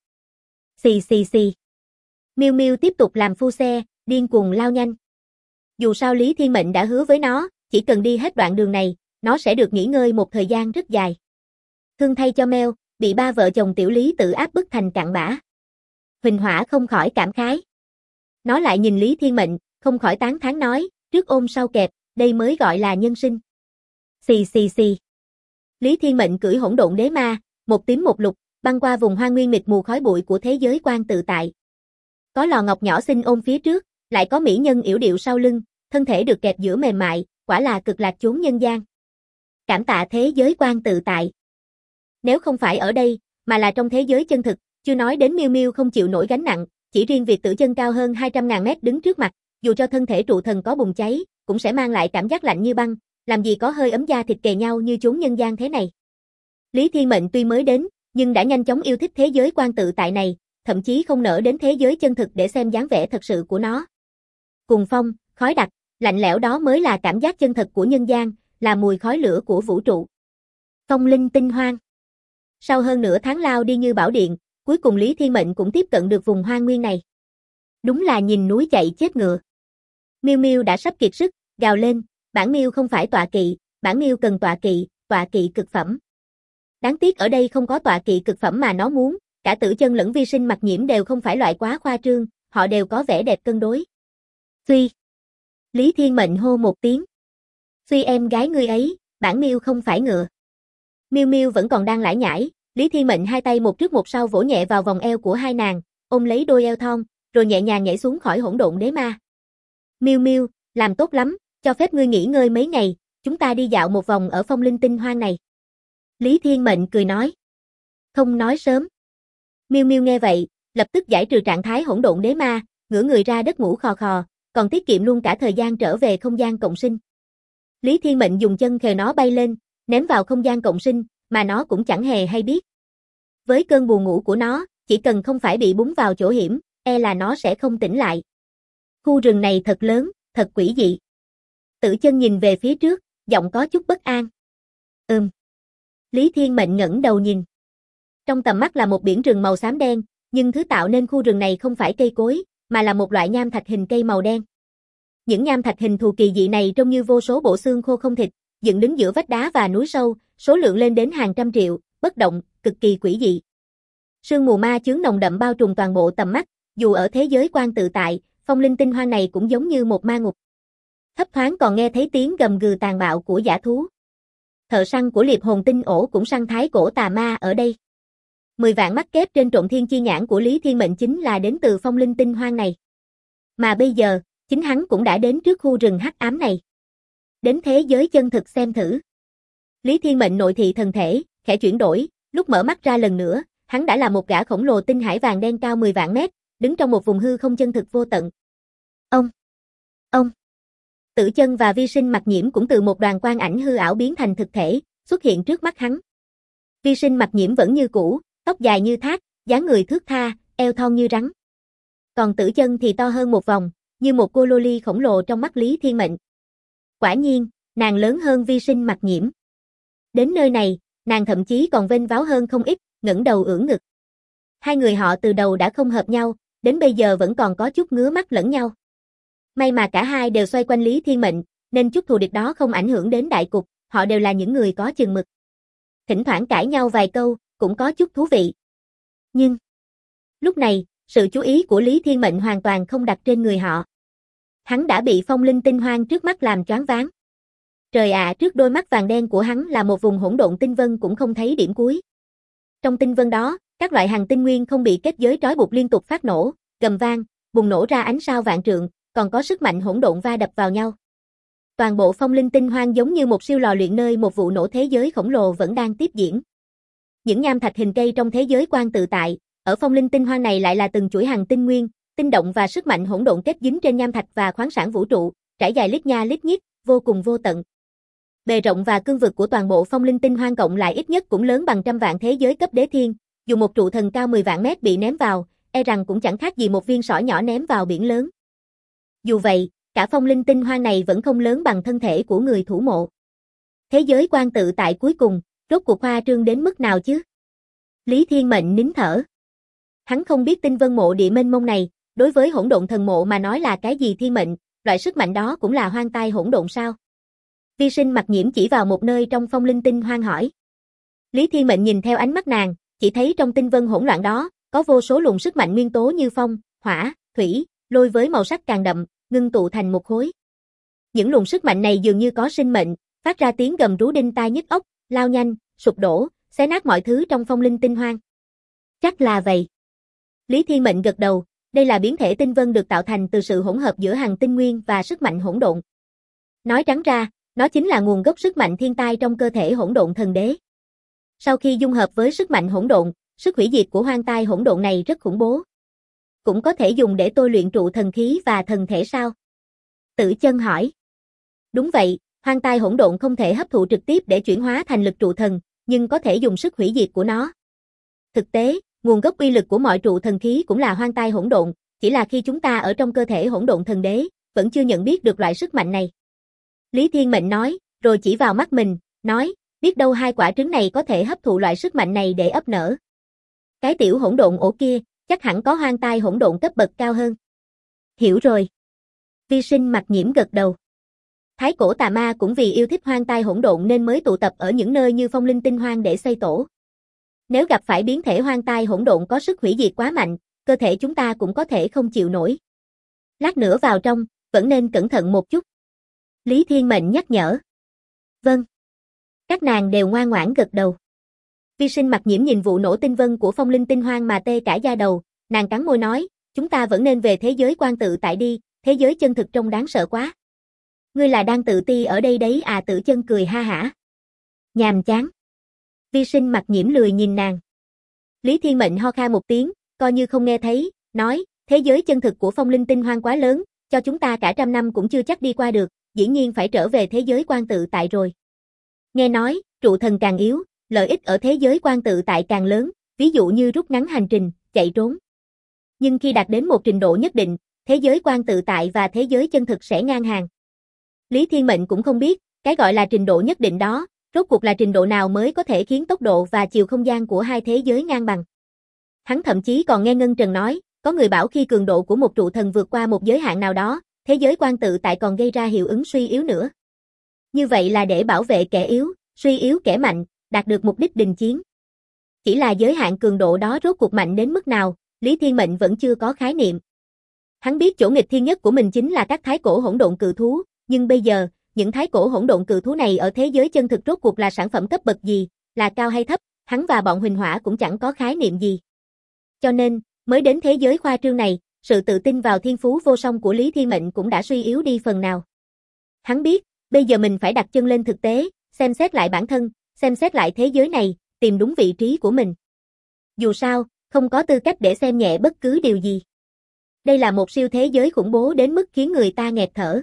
Xì xì xì. Miêu Miêu tiếp tục làm phu xe, điên cuồng lao nhanh. Dù sao Lý Thiên Mệnh đã hứa với nó, chỉ cần đi hết đoạn đường này, nó sẽ được nghỉ ngơi một thời gian rất dài. Thương thay cho Meo, bị ba vợ chồng Tiểu Lý tự áp bức thành cặn bã. Huỳnh Hỏa không khỏi cảm khái. Nó lại nhìn Lý Thiên Mệnh, không khỏi tán thán nói, trước ôm sau kẹp, đây mới gọi là nhân sinh. Xì xì xì. Lý Thiên Mệnh cưỡi hỗn độn đế ma, một tím một lục, băng qua vùng hoang nguyên mịt mù khói bụi của thế giới Quan Tự Tại. Có lò ngọc nhỏ xinh ôm phía trước, lại có mỹ nhân yểu điệu sau lưng, thân thể được kẹp giữa mềm mại, quả là cực lạc chốn nhân gian. Cảm tạ thế giới Quan Tự Tại. Nếu không phải ở đây, mà là trong thế giới chân thực, chưa nói đến Miêu Miêu không chịu nổi gánh nặng, chỉ riêng việc Tử Chân cao hơn 200.000 mét đứng trước mặt, dù cho thân thể trụ thần có bùng cháy, cũng sẽ mang lại cảm giác lạnh như băng, làm gì có hơi ấm da thịt kề nhau như chốn nhân gian thế này. Lý Thiên Mệnh tuy mới đến, nhưng đã nhanh chóng yêu thích thế giới Quan Tự Tại này, thậm chí không nỡ đến thế giới chân thực để xem dáng vẻ thật sự của nó. Cùng phong, khói đặc, lạnh lẽo đó mới là cảm giác chân thật của nhân gian, là mùi khói lửa của vũ trụ. Phong Linh Tinh Hoang. Sau hơn nửa tháng lao đi như bão điện, cuối cùng Lý Thiên Mệnh cũng tiếp cận được vùng hoang nguyên này. Đúng là nhìn núi chạy chết ngựa. Miêu Miêu đã sắp kiệt sức, gào lên, bản Miêu không phải tọa kỵ, bản Miêu cần tọa kỵ cực phẩm. Đáng tiếc ở đây không có tọa kỵ cực phẩm mà nó muốn, cả Tử Chân lẫn Vi Sinh Mặc Nhiễm đều không phải loại quá khoa trương, họ đều có vẻ đẹp cân đối. Suy. Lý Thiên Mệnh hô một tiếng. Suy em gái ngươi ấy, bản Miêu không phải ngựa. Miêu Miêu vẫn còn đang lải nhải, Lý Thiên Mệnh hai tay một trước một sau vỗ nhẹ vào vòng eo của hai nàng, ôm lấy đôi eo thon, rồi nhẹ nhàng nhảy xuống khỏi hỗn độn đế ma. Miêu Miêu, làm tốt lắm, cho phép ngươi nghỉ ngơi mấy ngày, chúng ta đi dạo một vòng ở Phong Linh Tinh Hoang này. Lý Thiên Mệnh cười nói. Không nói sớm. Miêu Miêu nghe vậy, lập tức giải trừ trạng thái hỗn độn đế ma, ngửa người ra đất ngủ khò khò, còn tiết kiệm luôn cả thời gian trở về không gian cộng sinh. Lý Thiên Mệnh dùng chân khều nó bay lên, ném vào không gian cộng sinh, mà nó cũng chẳng hề hay biết. Với cơn buồn ngủ của nó, chỉ cần không phải bị búng vào chỗ hiểm, e là nó sẽ không tỉnh lại. Khu rừng này thật lớn, thật quỷ dị. Tử Chân nhìn về phía trước, giọng có chút bất an. Lý Thiên Mệnh ngẩng đầu nhìn. Trong tầm mắt là một biển rừng màu xám đen, nhưng thứ tạo nên khu rừng này không phải cây cối, mà là một loại nham thạch hình cây màu đen. Những nham thạch hình thù kỳ dị này trông như vô số bộ xương khô không thịt, dựng đứng giữa vách đá và núi sâu, số lượng lên đến hàng trăm triệu, bất động, cực kỳ quỷ dị. Sương mù ma chướng nồng đậm bao trùm toàn bộ tầm mắt, dù ở thế giới Quan Tự Tại, Phong Linh Tinh Hoang này cũng giống như một ma ngục. Thấp thoáng còn nghe thấy tiếng gầm gừ tàn bạo của dã thú. Thợ săn của Liệp Hồn Tinh ổ cũng săn thái cổ tà ma ở đây. 10 vạn mắt kép trên Trộm Thiên Chi Nhãn của Lý Thiên Mệnh chính là đến từ Phong Linh Tinh Hoang này. Mà bây giờ, chính hắn cũng đã đến trước khu rừng hắc ám này. Đến thế giới chân thực xem thử. Lý Thiên Mệnh nội thị thần thể, khẽ chuyển đổi, lúc mở mắt ra lần nữa, hắn đã là một gã khổng lồ tinh hải vàng đen cao 10 vạn mét, đứng trong một vùng hư không chân thực vô tận. Ông. Tử Chân và Vi Sinh Mặc Nhiễm cũng từ một đoàn quang ảnh hư ảo biến thành thực thể, xuất hiện trước mắt hắn. Vi Sinh Mặc Nhiễm vẫn như cũ, tóc dài như thác, dáng người thướt tha, eo thon như rắn. Còn Tử Chân thì to hơn một vòng, như một cô loli khổng lồ trong mắt Lý Thiên Mệnh. Quả nhiên, nàng lớn hơn Vi Sinh Mặc Nhiễm. Đến nơi này, nàng thậm chí còn vênh váo hơn không ít, ngẩng đầu ưỡn ngực. Hai người họ từ đầu đã không hợp nhau, đến bây giờ vẫn còn có chút ngứa mắt lẫn nhau. May mà cả hai đều xoay quanh Lý Thiên Mệnh, nên chút thù địch đó không ảnh hưởng đến đại cục, họ đều là những người có chừng mực. Thỉnh thoảng cãi nhau vài câu, cũng có chút thú vị. Nhưng, lúc này, sự chú ý của Lý Thiên Mệnh hoàn toàn không đặt trên người họ. Hắn đã bị phong linh tinh hoang trước mắt làm choáng váng. Trời ạ, trước đôi mắt vàng đen của hắn là một vùng hỗn độn tinh vân cũng không thấy điểm cuối. Trong tinh vân đó, các loại hành tinh nguyên không bị kết giới trói buộc liên tục phát nổ, gầm vang, bùng nổ ra ánh sao vạn trượng, còn có sức mạnh hỗn độn va đập vào nhau. Toàn bộ phong linh tinh hoang giống như một siêu lò luyện nơi một vụ nổ thế giới khổng lồ vẫn đang tiếp diễn. Những nham thạch hình cây trong thế giới quan tự tại, ở phong linh tinh hoang này lại là từng chuỗi hành tinh nguyên, tinh động và sức mạnh hỗn độn kết dính trên nham thạch và khoáng sản vũ trụ, trải dài lít nha lít nhít, vô cùng vô tận. Bề rộng và cương vực của toàn bộ phong linh tinh hoang cộng lại ít nhất cũng lớn bằng trăm vạn thế giới cấp đế thiên, dù một trụ thần cao 10 vạn mét bị ném vào, e rằng cũng chẳng khác gì một viên sỏi nhỏ ném vào biển lớn. Dù vậy, cả phong linh tinh hoang này vẫn không lớn bằng thân thể của người thủ mộ. Thế giới quan tự tại cuối cùng, rốt cuộc khoa trương đến mức nào chứ? Lý Thiên Mệnh nín thở. Hắn không biết tinh vân mộ địa mênh mông này, đối với hỗn độn thần mộ mà nói là cái gì Thiên Mệnh, loại sức mạnh đó cũng là hoang tai hỗn độn sao? Vi Sinh Mặc Nhiễm chỉ vào một nơi trong phong linh tinh hoang hỏi. Lý Thiên Mệnh nhìn theo ánh mắt nàng, chỉ thấy trong tinh vân hỗn loạn đó, có vô số luồng sức mạnh nguyên tố như phong, hỏa, thủy, lôi với màu sắc càng đậm, ngưng tụ thành một khối. Những luồng sức mạnh này dường như có sinh mệnh, phát ra tiếng gầm rú đinh tai nhức óc, lao nhanh, sụp đổ, xé nát mọi thứ trong phong linh tinh hoang. Chắc là vậy. Lý Thiên Mệnh gật đầu, đây là biến thể tinh vân được tạo thành từ sự hỗn hợp giữa hành tinh nguyên và sức mạnh hỗn độn. Nói trắng ra, nó chính là nguồn gốc sức mạnh thiên tai trong cơ thể hỗn độn thần đế. Sau khi dung hợp với sức mạnh hỗn độn, sức hủy diệt của hoang tai hỗn độn này rất khủng bố. Cũng có thể dùng để tôi luyện trụ thần khí và thần thể sao? Tử Chân hỏi. Đúng vậy, hoang tai hỗn độn không thể hấp thụ trực tiếp để chuyển hóa thành lực trụ thần, nhưng có thể dùng sức hủy diệt của nó. Thực tế, nguồn gốc uy lực của mọi trụ thần khí cũng là hoang tai hỗn độn, chỉ là khi chúng ta ở trong cơ thể hỗn độn thần đế, vẫn chưa nhận biết được loại sức mạnh này. Lý Thiên Mệnh nói, rồi chỉ vào mắt mình, nói, biết đâu hai quả trứng này có thể hấp thụ loại sức mạnh này để ấp nở. Cái tiểu hỗn độn ổ kia, chắc hẳn có hoang tai hỗn độn cấp bậc cao hơn. Hiểu rồi. Vi Sinh Mặc Nhiễm gật đầu. Thái cổ tà ma cũng vì yêu thích hoang tai hỗn độn nên mới tụ tập ở những nơi như phong linh tinh hoang để xây tổ. Nếu gặp phải biến thể hoang tai hỗn độn có sức hủy diệt quá mạnh, cơ thể chúng ta cũng có thể không chịu nổi. Lát nữa vào trong, vẫn nên cẩn thận một chút. Lý Thiên Mệnh nhắc nhở. Vâng. Các nàng đều ngoan ngoãn gật đầu. Vi Sinh Mặc Nhiễm nhìn vụ nổ tinh vân của phong linh tinh hoang mà tê cả da đầu, nàng cắn môi nói, chúng ta vẫn nên về thế giới quan tự tại đi, thế giới chân thực trông đáng sợ quá. Ngươi là đang tự ti ở đây đấy à? Tử Chân cười ha hả. Nhàm chán. Vi Sinh Mặc Nhiễm lười nhìn nàng. Lý Thiên Mệnh ho khan một tiếng, coi như không nghe thấy, nói, thế giới chân thực của phong linh tinh hoang quá lớn, cho chúng ta cả trăm năm cũng chưa chắc đi qua được, dĩ nhiên phải trở về thế giới quan tự tại rồi. Nghe nói, trụ thần càng yếu, lợi ích ở thế giới quan tự tại càng lớn, ví dụ như rút ngắn hành trình, chạy trốn. Nhưng khi đạt đến một trình độ nhất định, thế giới quan tự tại và thế giới chân thực sẽ ngang hàng. Lý Thiên Mệnh cũng không biết, cái gọi là trình độ nhất định đó, rốt cuộc là trình độ nào mới có thể khiến tốc độ và chiều không gian của hai thế giới ngang bằng. Hắn thậm chí còn nghe Ngân Trần nói, có người bảo khi cường độ của một trụ thần vượt qua một giới hạn nào đó, thế giới quan tự tại còn gây ra hiệu ứng suy yếu nữa. Như vậy là để bảo vệ kẻ yếu, suy yếu kẻ mạnh, đạt được mục đích đình chiến. Chỉ là giới hạn cường độ đó rốt cuộc mạnh đến mức nào, Lý Thiên Mệnh vẫn chưa có khái niệm. Hắn biết chỗ nghịch thiên nhất của mình chính là các thái cổ hỗn độn cự thú, nhưng bây giờ, những thái cổ hỗn độn cự thú này ở thế giới chân thực rốt cuộc là sản phẩm cấp bậc gì, là cao hay thấp, hắn và bọn Huỳnh Hỏa cũng chẳng có khái niệm gì. Cho nên, mới đến thế giới khoa trương này, sự tự tin vào thiên phú vô song của Lý Thiên Mệnh cũng đã suy yếu đi phần nào. Hắn biết, bây giờ mình phải đặt chân lên thực tế, xem xét lại bản thân, xem xét lại thế giới này, tìm đúng vị trí của mình. Dù sao, không có tư cách để xem nhẹ bất cứ điều gì. Đây là một siêu thế giới khủng bố đến mức khiến người ta nghẹt thở.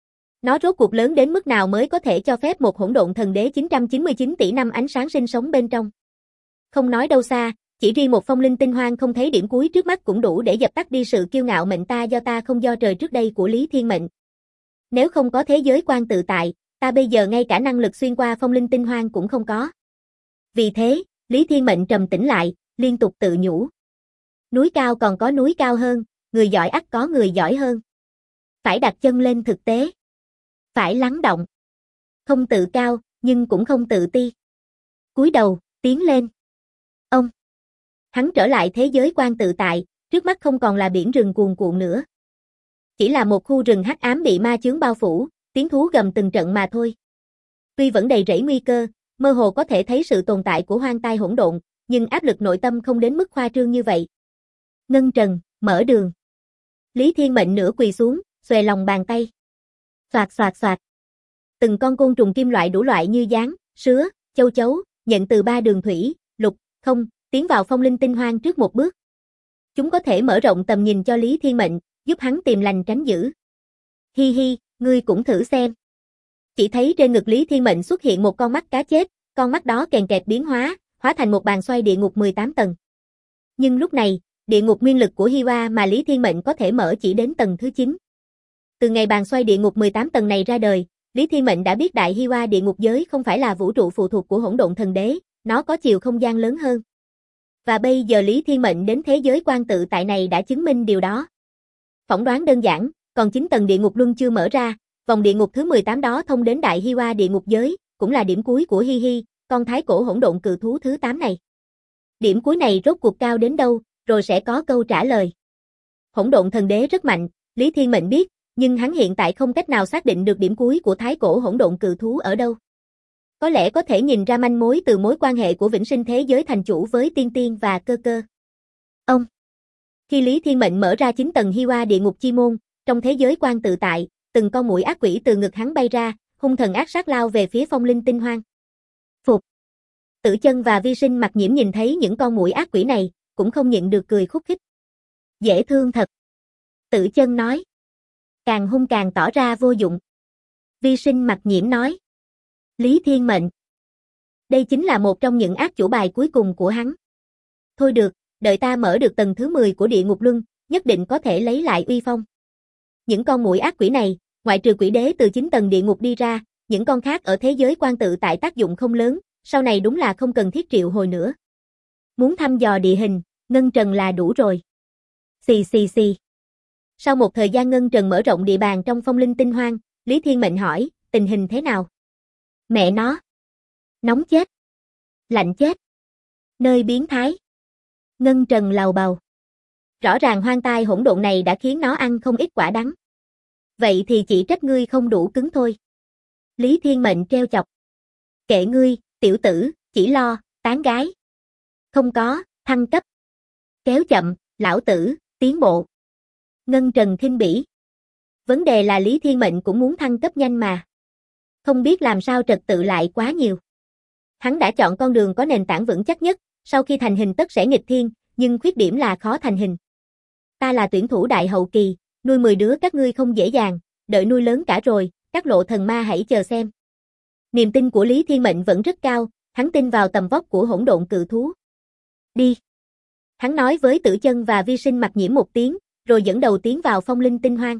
Nó rốt cuộc lớn đến mức nào mới có thể cho phép một hỗn độn thần đế 999 tỷ năm ánh sáng sinh sống bên trong. Không nói đâu xa, chỉ riêng một phong linh tinh hoang không thấy điểm cuối trước mắt cũng đủ để dập tắt đi sự kiêu ngạo mệnh ta do ta không do trời trước đây của Lý Thiên Mệnh. Nếu không có thế giới quan tự tại, ta bây giờ ngay cả năng lực xuyên qua phong linh tinh hoang cũng không có. Vì thế, Lý Thiên Mệnh trầm tĩnh lại, liên tục tự nhủ. Núi cao còn có núi cao hơn, người giỏi ắt có người giỏi hơn. Phải đặt chân lên thực tế. Phải lắng động. Không tự cao, nhưng cũng không tự ti. Cúi đầu, tiến lên. Ông. Hắn trở lại thế giới quan tự tại, trước mắt không còn là biển rừng cuồn cuộn nữa. Chỉ là một khu rừng hắc ám bị ma chướng bao phủ, tiếng thú gầm từng trận mà thôi. Tuy vẫn đầy rẫy nguy cơ, mơ hồ có thể thấy sự tồn tại của hoang tai hỗn độn, nhưng áp lực nội tâm không đến mức khoa trương như vậy. Ngân trần, mở đường. Lý Thiên Mệnh nửa quỳ xuống, xòe lòng bàn tay. Xoạt xoạt xoạt. Từng con côn trùng kim loại đủ loại như gián, sứa, châu chấu, nhận từ 3 đường thủy, lục, không, tiến vào phong linh tinh hoang trước một bước. Chúng có thể mở rộng tầm nhìn cho Lý Thiên Mệnh, giúp hắn tìm lành tránh dữ. Hi hi, ngươi cũng thử xem. Chỉ thấy trên ngực Lý Thiên Mệnh xuất hiện một con mắt cá chết, con mắt đó kèn kẹt biến hóa thành một bàn xoay địa ngục 18 tầng. Nhưng lúc này, địa ngục nguyên lực của Hiwa mà Lý Thiên Mệnh có thể mở chỉ đến tầng thứ 9. Từ ngày bàn xoay địa ngục 18 tầng này ra đời, Lý Thiên Mệnh đã biết đại Hiwa địa ngục giới không phải là vũ trụ phụ thuộc của hỗn độn thần đế, nó có chiều không gian lớn hơn. Và bây giờ Lý Thiên Mệnh đến thế giới quan tự tại này đã chứng minh điều đó. Phỏng đoán đơn giản, còn 9 tầng địa ngục luân chưa mở ra, vòng địa ngục thứ 18 đó thông đến đại Hiwa địa ngục giới, cũng là điểm cuối của Hi Hi, con thái cổ hỗn độn cự thú thứ 8 này. Điểm cuối này rốt cuộc cao đến đâu, rồi sẽ có câu trả lời. Hỗn độn thần đế rất mạnh, Lý Thiên Mệnh biết, nhưng hắn hiện tại không cách nào xác định được điểm cuối của thái cổ hỗn độn cự thú ở đâu. Có lẽ có thể nhìn ra manh mối từ mối quan hệ của vĩnh sinh thế giới thành chủ với tiên tiên và cơ cơ. Ông. Khi Lý Thiên Mệnh mở ra 9 tầng Hiwa địa ngục chi môn, trong thế giới quan tự tại, từng con muỗi ác quỷ từ ngực hắn bay ra, hung thần ác sát lao về phía phong linh tinh hoang. Phục. Tử Chân và Vi Sinh Mặc Nhiễm nhìn thấy những con muỗi ác quỷ này, cũng không nhịn được cười khúc khích. Dễ thương thật. Tử Chân nói. Càng hung càng tỏ ra vô dụng. Vi Sinh Mặc Nhiễm nói. Lý Thiên Mệnh. Đây chính là một trong những ác chủ bài cuối cùng của hắn. Thôi được, đợi ta mở được tầng thứ 10 của địa ngục luân, nhất định có thể lấy lại uy phong. Những con muỗi ác quỷ này, ngoại trừ quỷ đế từ 9 tầng địa ngục đi ra, những con khác ở thế giới quan tự tại tác dụng không lớn, sau này đúng là không cần thiết triệu hồi nữa. Muốn thăm dò địa hình, ngân trần là đủ rồi. Xì xì xì. Sau một thời gian ngân trần mở rộng địa bàn trong phong linh tinh hoang, Lý Thiên Mệnh hỏi, tình hình thế nào? Mẹ nó. Nóng chết. Lạnh chết. Nơi biến thái. Ngân trần lầu bầu. Rõ ràng hoang tai hỗn độn này đã khiến nó ăn không ít quả đắng. Vậy thì chỉ trách ngươi không đủ cứng thôi. Lý Thiên Mệnh treo chọc. Kệ ngươi, tiểu tử, chỉ lo, tán gái. Không có, thăng cấp. Kéo chậm, lão tử, tiến bộ. Ngân trần khinh bỉ. Vấn đề là Lý Thiên Mệnh cũng muốn thăng cấp nhanh mà. Không biết làm sao trật tự lại quá nhiều. Hắn đã chọn con đường có nền tảng vững chắc nhất, sau khi thành hình tất sẽ nghịch thiên, nhưng khuyết điểm là khó thành hình. Ta là tuyển thủ đại hậu kỳ, nuôi 10 đứa các ngươi không dễ dàng, đợi nuôi lớn cả rồi, các lộ thần ma hãy chờ xem. Niềm tin của Lý Thiên Mệnh vẫn rất cao, hắn tin vào tầm vóc của hỗn độn cự thú. Đi. Hắn nói với Tử Chân và Vi Sinh Mặc Nhiễm một tiếng, rồi dẫn đầu tiến vào phong linh tinh hoang.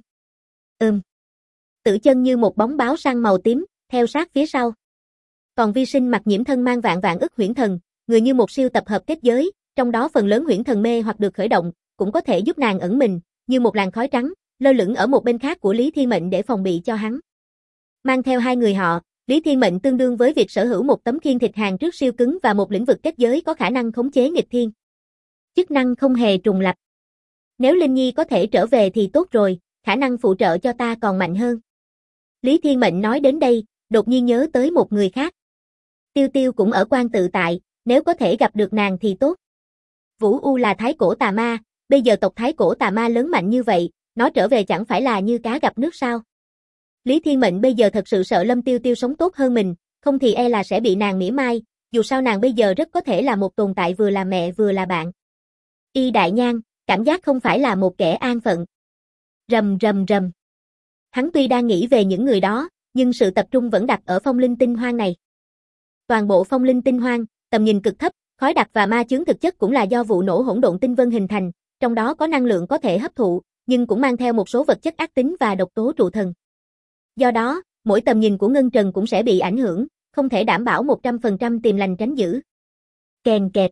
Tử Chân như một bóng báo săn màu tím, theo sát phía sau. Còn Vi Sinh Mặc Nhiễm thân mang vạn vạn ức huyễn thần, người như một siêu tập hợp kết giới, trong đó phần lớn huyễn thần mê hoặc được khởi động, cũng có thể giúp nàng ẩn mình, như một làn khói trắng, lơ lửng ở một bên khác của Lý Thiên Mệnh để phòng bị cho hắn. Mang theo hai người họ, Lý Thiên Mệnh tương đương với việc sở hữu một tấm khiên thịt hàng trước siêu cứng và một lĩnh vực kết giới có khả năng khống chế nghịch thiên. Chức năng không hề trùng lặp. Nếu Linh Nhi có thể trở về thì tốt rồi, khả năng phụ trợ cho ta còn mạnh hơn. Lý Thiên Mệnh nói đến đây, đột nhiên nhớ tới một người khác. Tiêu Tiêu cũng ở quan tự tại, nếu có thể gặp được nàng thì tốt. Vũ U là thái cổ tà ma, bây giờ tộc thái cổ tà ma lớn mạnh như vậy, nó trở về chẳng phải là như cá gặp nước sao? Lý Thiên Mệnh bây giờ thật sự sợ Lâm Tiêu Tiêu sống tốt hơn mình, không thì e là sẽ bị nàng mỉa mai, dù sao nàng bây giờ rất có thể là một tồn tại vừa là mẹ vừa là bạn. Y Đại Nhan, cảm giác không phải là một kẻ an phận. Rầm rầm rầm. Hắn tuy đang nghĩ về những người đó, nhưng sự tập trung vẫn đặt ở phong linh tinh hoang này. Toàn bộ phong linh tinh hoang, tầm nhìn cực thấp, khói đặc và ma chướng thực chất cũng là do vụ nổ hỗn độn tinh vân hình thành, trong đó có năng lượng có thể hấp thụ, nhưng cũng mang theo một số vật chất ác tính và độc tố trụ thần. Do đó, mỗi tầm nhìn của Ngân Trần cũng sẽ bị ảnh hưởng, không thể đảm bảo 100% tìm lành tránh dữ. Kèn kẹt.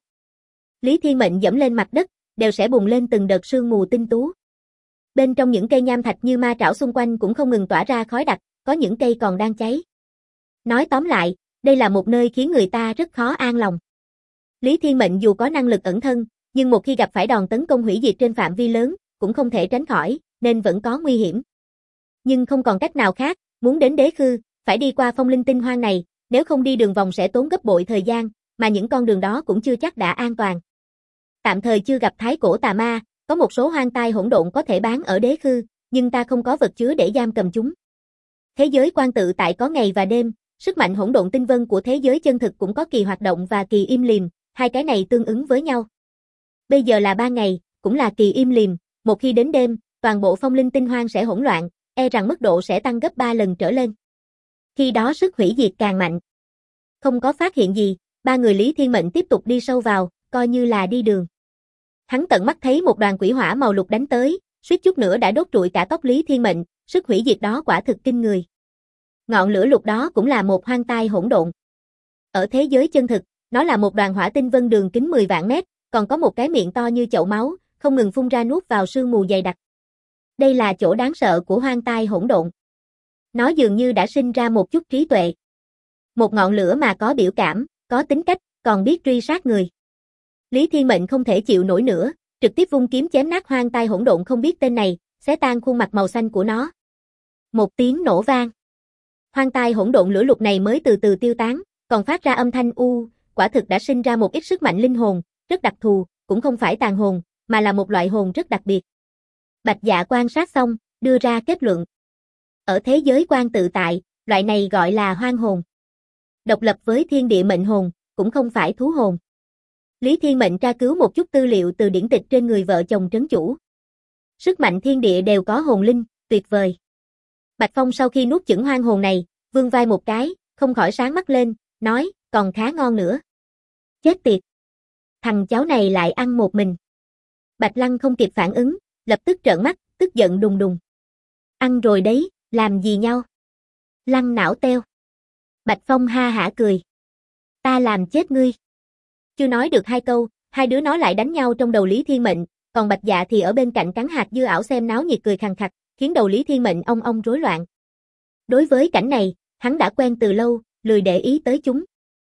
Lý Thiên Mệnh dẫm lên mặt đất, đều sẽ bùng lên từng đợt sương mù tinh tú. Bên trong những cây nham thạch như ma trảo xung quanh cũng không ngừng tỏa ra khói đặc, có những cây còn đang cháy. Nói tóm lại, đây là một nơi khiến người ta rất khó an lòng. Lý Thiên Mệnh dù có năng lực ẩn thân, nhưng một khi gặp phải đòn tấn công hủy diệt trên phạm vi lớn, cũng không thể tránh khỏi, nên vẫn có nguy hiểm. Nhưng không còn cách nào khác, muốn đến Đế Khư, phải đi qua phong linh tinh hoang này, nếu không đi đường vòng sẽ tốn gấp bội thời gian, mà những con đường đó cũng chưa chắc đã an toàn. Tạm thời chưa gặp thái cổ tà ma, có một số hoang tai hỗn độn có thể bán ở Đế Khư, nhưng ta không có vật chứa để giam cầm chúng. Thế giới quan tự tại có ngày và đêm, sức mạnh hỗn độn tinh vân của thế giới chân thực cũng có kỳ hoạt động và kỳ im lìm, hai cái này tương ứng với nhau. Bây giờ là 3 ngày, cũng là kỳ im lìm, một khi đến đêm, toàn bộ phong linh tinh hoang sẽ hỗn loạn, e rằng mức độ sẽ tăng gấp 3 lần trở lên. Khi đó sức hủy diệt càng mạnh. Không có phát hiện gì, 3 người Lý Thiên Mệnh tiếp tục đi sâu vào, coi như là đi đường. Hắn tận mắt thấy một đoàn quỷ hỏa màu lục đánh tới, suýt chút nữa đã đốt trụi cả tóc Lý Thiên Mệnh, sức hủy diệt đó quả thực kinh người. Ngọn lửa lục đó cũng là một hoang tai hỗn độn. Ở thế giới chân thực, nó là một đoàn hỏa tinh vân đường kính 10 vạn mét, còn có một cái miệng to như chậu máu, không ngừng phun ra nuốt vào sương mù dày đặc. Đây là chỗ đáng sợ của hoang tai hỗn độn. Nó dường như đã sinh ra một chút trí tuệ. Một ngọn lửa mà có biểu cảm, có tính cách, còn biết truy sát người. Lý Thiên Mệnh không thể chịu nổi nữa, trực tiếp vung kiếm chém nát hoang tai hỗn độn không biết tên này, xé tan khuôn mặt màu xanh của nó. Một tiếng nổ vang. Hoang tai hỗn độn lửa lục này mới từ từ tiêu tán, còn phát ra âm thanh quả thực đã sinh ra một ít sức mạnh linh hồn, rất đặc thù, cũng không phải tàn hồn, mà là một loại hồn rất đặc biệt. Bạch Dạ quan sát xong, đưa ra kết luận. Ở thế giới quan tự tại, loại này gọi là hoang hồn. Độc lập với thiên địa mệnh hồn, cũng không phải thú hồn. Lý Thiên Mệnh tra cứu một chút tư liệu từ điển tịch trên người vợ chồng trấn chủ. Sức mạnh thiên địa đều có hồn linh, tuyệt vời. Bạch Phong sau khi nuốt chửng hoang hồn này, vươn vai một cái, không khỏi sáng mắt lên, nói, còn khá ngon nữa. Chết tiệt. Thằng cháu này lại ăn một mình. Bạch Lăng không kịp phản ứng, lập tức trợn mắt, tức giận đùng đùng. Ăn rồi đấy, làm gì nhau? Lăng não teo. Bạch Phong ha hả cười. Ta làm chết ngươi. Chưa nói được 2 câu, hai đứa nó lại đánh nhau trong đầu Lý Thiên Mệnh, còn Bạch Dạ thì ở bên cạnh cắn hạt dưa ảo xem náo nhiệt cười khằng khặc, khiến đầu Lý Thiên Mệnh ong ong rối loạn. Đối với cảnh này, hắn đã quen từ lâu, lười để ý tới chúng.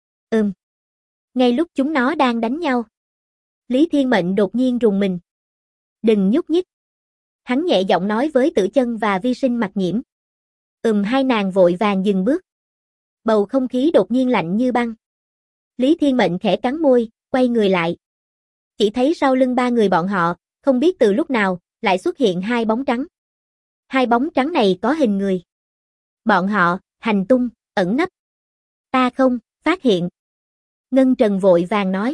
Ngay lúc chúng nó đang đánh nhau, Lý Thiên Mệnh đột nhiên rùng mình. Đừng nhúc nhích. Hắn nhẹ giọng nói với Tử Chân và Vi Sinh Mặc Nhiễm. Hai nàng vội vàng dừng bước. Bầu không khí đột nhiên lạnh như băng. Lý Thiên Mệnh khẽ cắn môi, quay người lại. Chỉ thấy sau lưng 3 người bọn họ, không biết từ lúc nào, lại xuất hiện 2 bóng trắng. 2 bóng trắng này có hình người. Bọn họ, hành tung, ẩn nấp. Ta không, phát hiện. Ngân Trần vội vàng nói.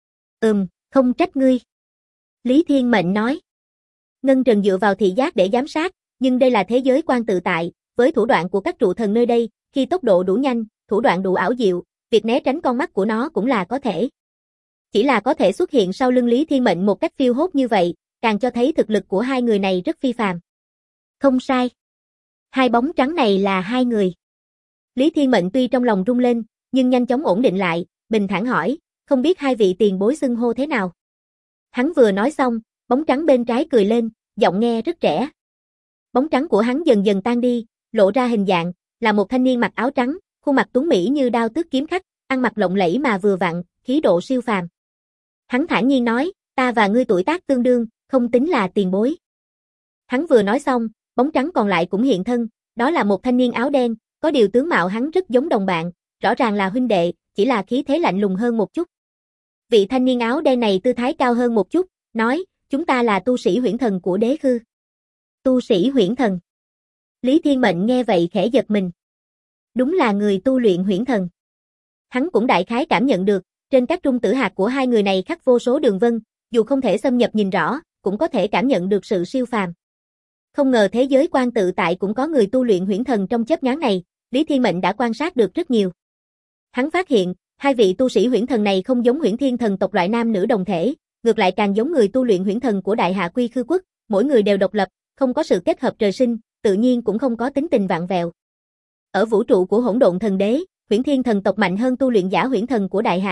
Không trách ngươi. Lý Thiên Mệnh nói. Ngân Trần dựa vào thị giác để giám sát, nhưng đây là thế giới quan tự tại, với thủ đoạn của các trụ thần nơi đây, khi tốc độ đủ nhanh, thủ đoạn đủ ảo diệu, việc né tránh con mắt của nó cũng là có thể. Chỉ là có thể xuất hiện sau lưng Lý Thiên Mệnh một cách phiêu hốt như vậy, càng cho thấy thực lực của 2 người này rất phi phàm. Không sai. 2 bóng trắng này là 2 người. Lý Thiên Mệnh tuy trong lòng rung lên, nhưng nhanh chóng ổn định lại, bình thản hỏi, không biết 2 vị tiền bối xưng hô thế nào. Hắn vừa nói xong, bóng trắng bên trái cười lên, giọng nghe rất trẻ. Bóng trắng của hắn dần dần tan đi, lộ ra hình dạng, là một thanh niên mặc áo trắng, khuôn mặt tuấn mỹ như đao tước kiếm khách, ăn mặc lộng lẫy mà vừa vặn, khí độ siêu phàm. Hắn thản nhiên nói, ta và ngươi tuổi tác tương đương, không tính là tiền bối. Hắn vừa nói xong, bóng trắng còn lại cũng hiện thân, đó là một thanh niên áo đen, có điều tướng mạo hắn rất giống đồng bạn, rõ ràng là huynh đệ, chỉ là khí thế lạnh lùng hơn một chút. Vị thanh niên áo đen này tư thái cao hơn một chút, nói, chúng ta là tu sĩ huyễn thần của Đế Khư. Tu sĩ huyễn thần. Lý Thiên Mệnh nghe vậy khẽ giật mình. Đúng là người tu luyện huyễn thần. Hắn cũng đại khái cảm nhận được, trên các trung tử hạt của 2 người này khắc vô số đường vân, dù không thể xâm nhập nhìn rõ, cũng có thể cảm nhận được sự siêu phàm. Không ngờ thế giới quan tự tại cũng có người tu luyện huyễn thần trong chớp nhoáng này, Lý Thiên Mệnh đã quan sát được rất nhiều. Hắn phát hiện, 2 vị tu sĩ huyễn thần này không giống Huyễn Thiên thần tộc loại nam nữ đồng thể, ngược lại càng giống người tu luyện huyễn thần của Đại Hạ Quy Khư quốc, mỗi người đều độc lập, không có sự kết hợp trời sinh, tự nhiên cũng không có tính tình vặn vẹo. Ở vũ trụ của Hỗn Độn Thần Đế, Huyễn Thiên thần tộc mạnh hơn tu luyện giả huyễn thần của Đại Hạ,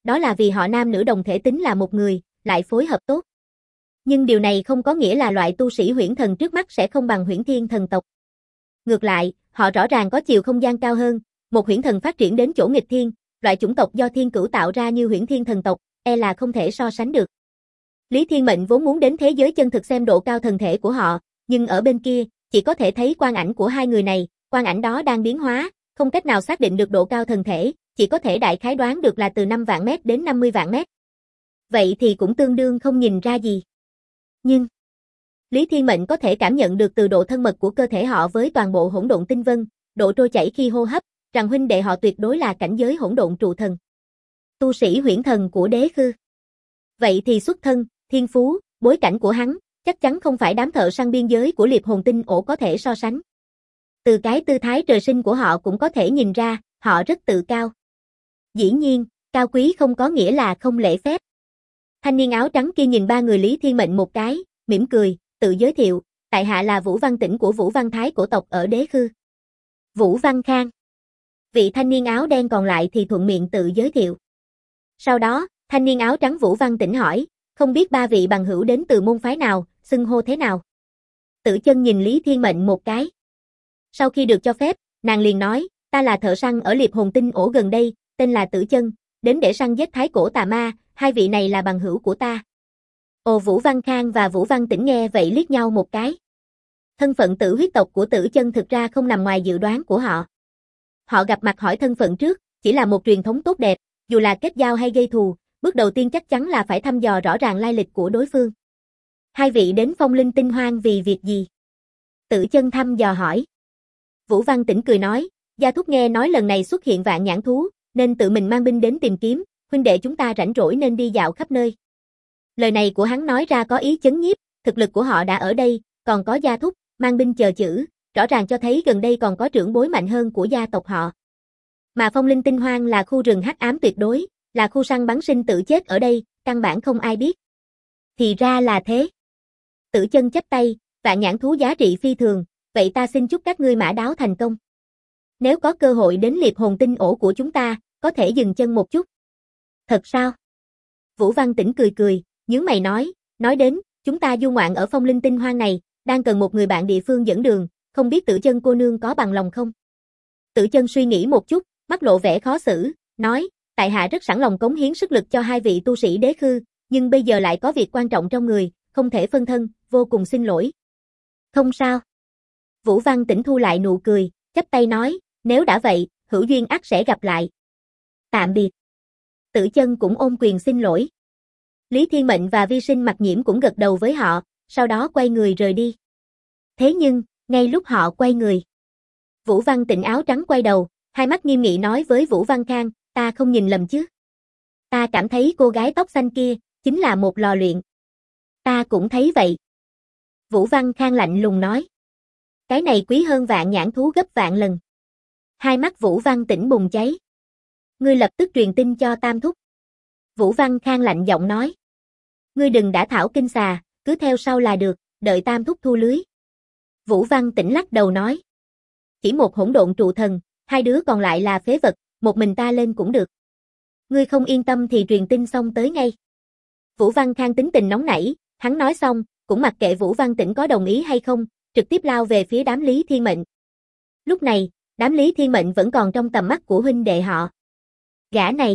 đó là vì họ nam nữ đồng thể tính là một người, lại phối hợp tốt. Nhưng điều này không có nghĩa là loại tu sĩ huyễn thần trước mắt sẽ không bằng huyễn thiên thần tộc. Ngược lại, họ rõ ràng có chiều không gian cao hơn, một huyễn thần phát triển đến chỗ nghịch thiên, loại chủng tộc do thiên cửu tạo ra như huyễn thiên thần tộc, là không thể so sánh được. Lý Thiên Mệnh vốn muốn đến thế giới chân thực xem độ cao thần thể của họ, nhưng ở bên kia, chỉ có thể thấy quang ảnh của hai người này, quang ảnh đó đang biến hóa, không cách nào xác định được độ cao thần thể, chỉ có thể đại khái đoán được là từ 5 vạn mét đến 50 vạn mét. Vậy thì cũng tương đương không nhìn ra gì. Nhưng, Lý Thiên Mệnh có thể cảm nhận được từ độ thân mật của cơ thể họ với toàn bộ hỗn độn tinh vân, độ trôi chảy khi hô hấp, rằng huynh đệ họ tuyệt đối là cảnh giới hỗn độn trụ thần. Tu sĩ huyễn thần của Đế Khư. Vậy thì xuất thân, thiên phú, bối cảnh của hắn, chắc chắn không phải đám thợ săn biên giới của Liệp Hồn Tinh Ổ có thể so sánh. Từ cái tư thái trời sinh của họ cũng có thể nhìn ra, họ rất tự cao. Dĩ nhiên, cao quý không có nghĩa là không lễ phép. Thanh niên áo trắng kia nhìn ba người Lý Thiên Mệnh một cái, mỉm cười, tự giới thiệu, tại hạ là Vũ Văn Tĩnh của Vũ Văn Thái cổ tộc ở Đế Khư. Vũ Văn Khang. Vị thanh niên áo đen còn lại thì thuận miệng tự giới thiệu. Sau đó, thanh niên áo trắng Vũ Văn Tĩnh hỏi, không biết ba vị bằng hữu đến từ môn phái nào, xưng hô thế nào? Tử Chân nhìn Lý Thiên Mệnh một cái. Sau khi được cho phép, nàng liền nói, ta là thợ săn ở Liệp Hồn Tinh Ổ gần đây, tên là Tử Chân, đến để săn giết thái cổ tà ma, hai vị này là bằng hữu của ta. Ồ, Vũ Văn Khang và Vũ Văn Tĩnh nghe vậy liếc nhau một cái. Thân phận tử huyết tộc của Tử Chân thực ra không nằm ngoài dự đoán của họ. Họ gặp mặt hỏi thân phận trước, chỉ là một truyền thống tốt đẹp, dù là kết giao hay gây thù, bước đầu tiên chắc chắn là phải thăm dò rõ ràng lai lịch của đối phương. Hai vị đến Phong Linh Tinh Hoang vì việc gì? Tử Chân thăm dò hỏi. Vũ Văn Tĩnh cười nói, gia thúc nghe nói lần này xuất hiện vạn nhãn thú, nên tự mình mang binh đến tìm kiếm, huynh đệ chúng ta rảnh rỗi nên đi dạo khắp nơi. Lời này của hắn nói ra có ý chấn nhiếp, thực lực của họ đã ở đây, còn có gia thúc, mang binh chờ chữ, rõ ràng cho thấy gần đây còn có trưởng bối mạnh hơn của gia tộc họ. Mà Phong Linh Tinh Hoang là khu rừng hắc ám tuyệt đối, là khu săn bắn sinh tử chết ở đây, căn bản không ai biết. Thì ra là thế. Tử Chân chắp tay, vạn nhãn thú giá trị phi thường, vậy ta xin chúc các ngươi mã đáo thành công. Nếu có cơ hội đến Liệp Hồn Tinh Ổ của chúng ta, có thể dừng chân một chút. Thật sao? Vũ Văn Tĩnh cười cười, nhướng mày nói đến, chúng ta du ngoạn ở Phong Linh Tinh Hoang này, đang cần một người bạn địa phương dẫn đường, không biết Tử Chân cô nương có bằng lòng không? Tử Chân suy nghĩ một chút, mắt lộ vẻ khó xử, nói, tại hạ rất sẵn lòng cống hiến sức lực cho hai vị tu sĩ Đế Khư, nhưng bây giờ lại có việc quan trọng trong người, không thể phân thân, vô cùng xin lỗi. Không sao. Vũ Văn Tĩnh thu lại nụ cười, chắp tay nói, nếu đã vậy, hữu duyên ắt sẽ gặp lại. Tạm biệt. Tử Chân cũng ôm quyền xin lỗi. Lý Thiên Mệnh và Vi Sinh Mặc Nhiễm cũng gật đầu với họ, sau đó quay người rời đi. Thế nhưng, ngay lúc họ quay người, Vũ Văn Tĩnh áo trắng quay đầu, hai mắt nghiêm nghị nói với Vũ Văn Khang, ta không nhìn lầm chứ? Ta cảm thấy cô gái tóc xanh kia, chính là một lò luyện. Ta cũng thấy vậy. Vũ Văn Khang lạnh lùng nói. Cái này quý hơn vạn nhãn thú gấp vạn lần. Hai mắt Vũ Văn Tĩnh bùng cháy. Ngươi lập tức truyền tin cho Tam Thúc. Vũ Văn Khang lạnh giọng nói. Ngươi đừng đã thảo kinh xà, cứ theo sau là được, đợi Tam Thúc thu lưới. Vũ Văn Tĩnh lắc đầu nói. Chỉ một hỗn độn trụ thần, hai đứa còn lại là phế vật, một mình ta lên cũng được. Ngươi không yên tâm thì truyền tin xong tới ngay. Vũ Văn Khang tính tình nóng nảy, hắn nói xong, cũng mặc kệ Vũ Văn Tĩnh có đồng ý hay không, trực tiếp lao về phía đám Lý Thiên Mệnh. Lúc này, đám Lý Thiên Mệnh vẫn còn trong tầm mắt của huynh đệ họ. Gã này.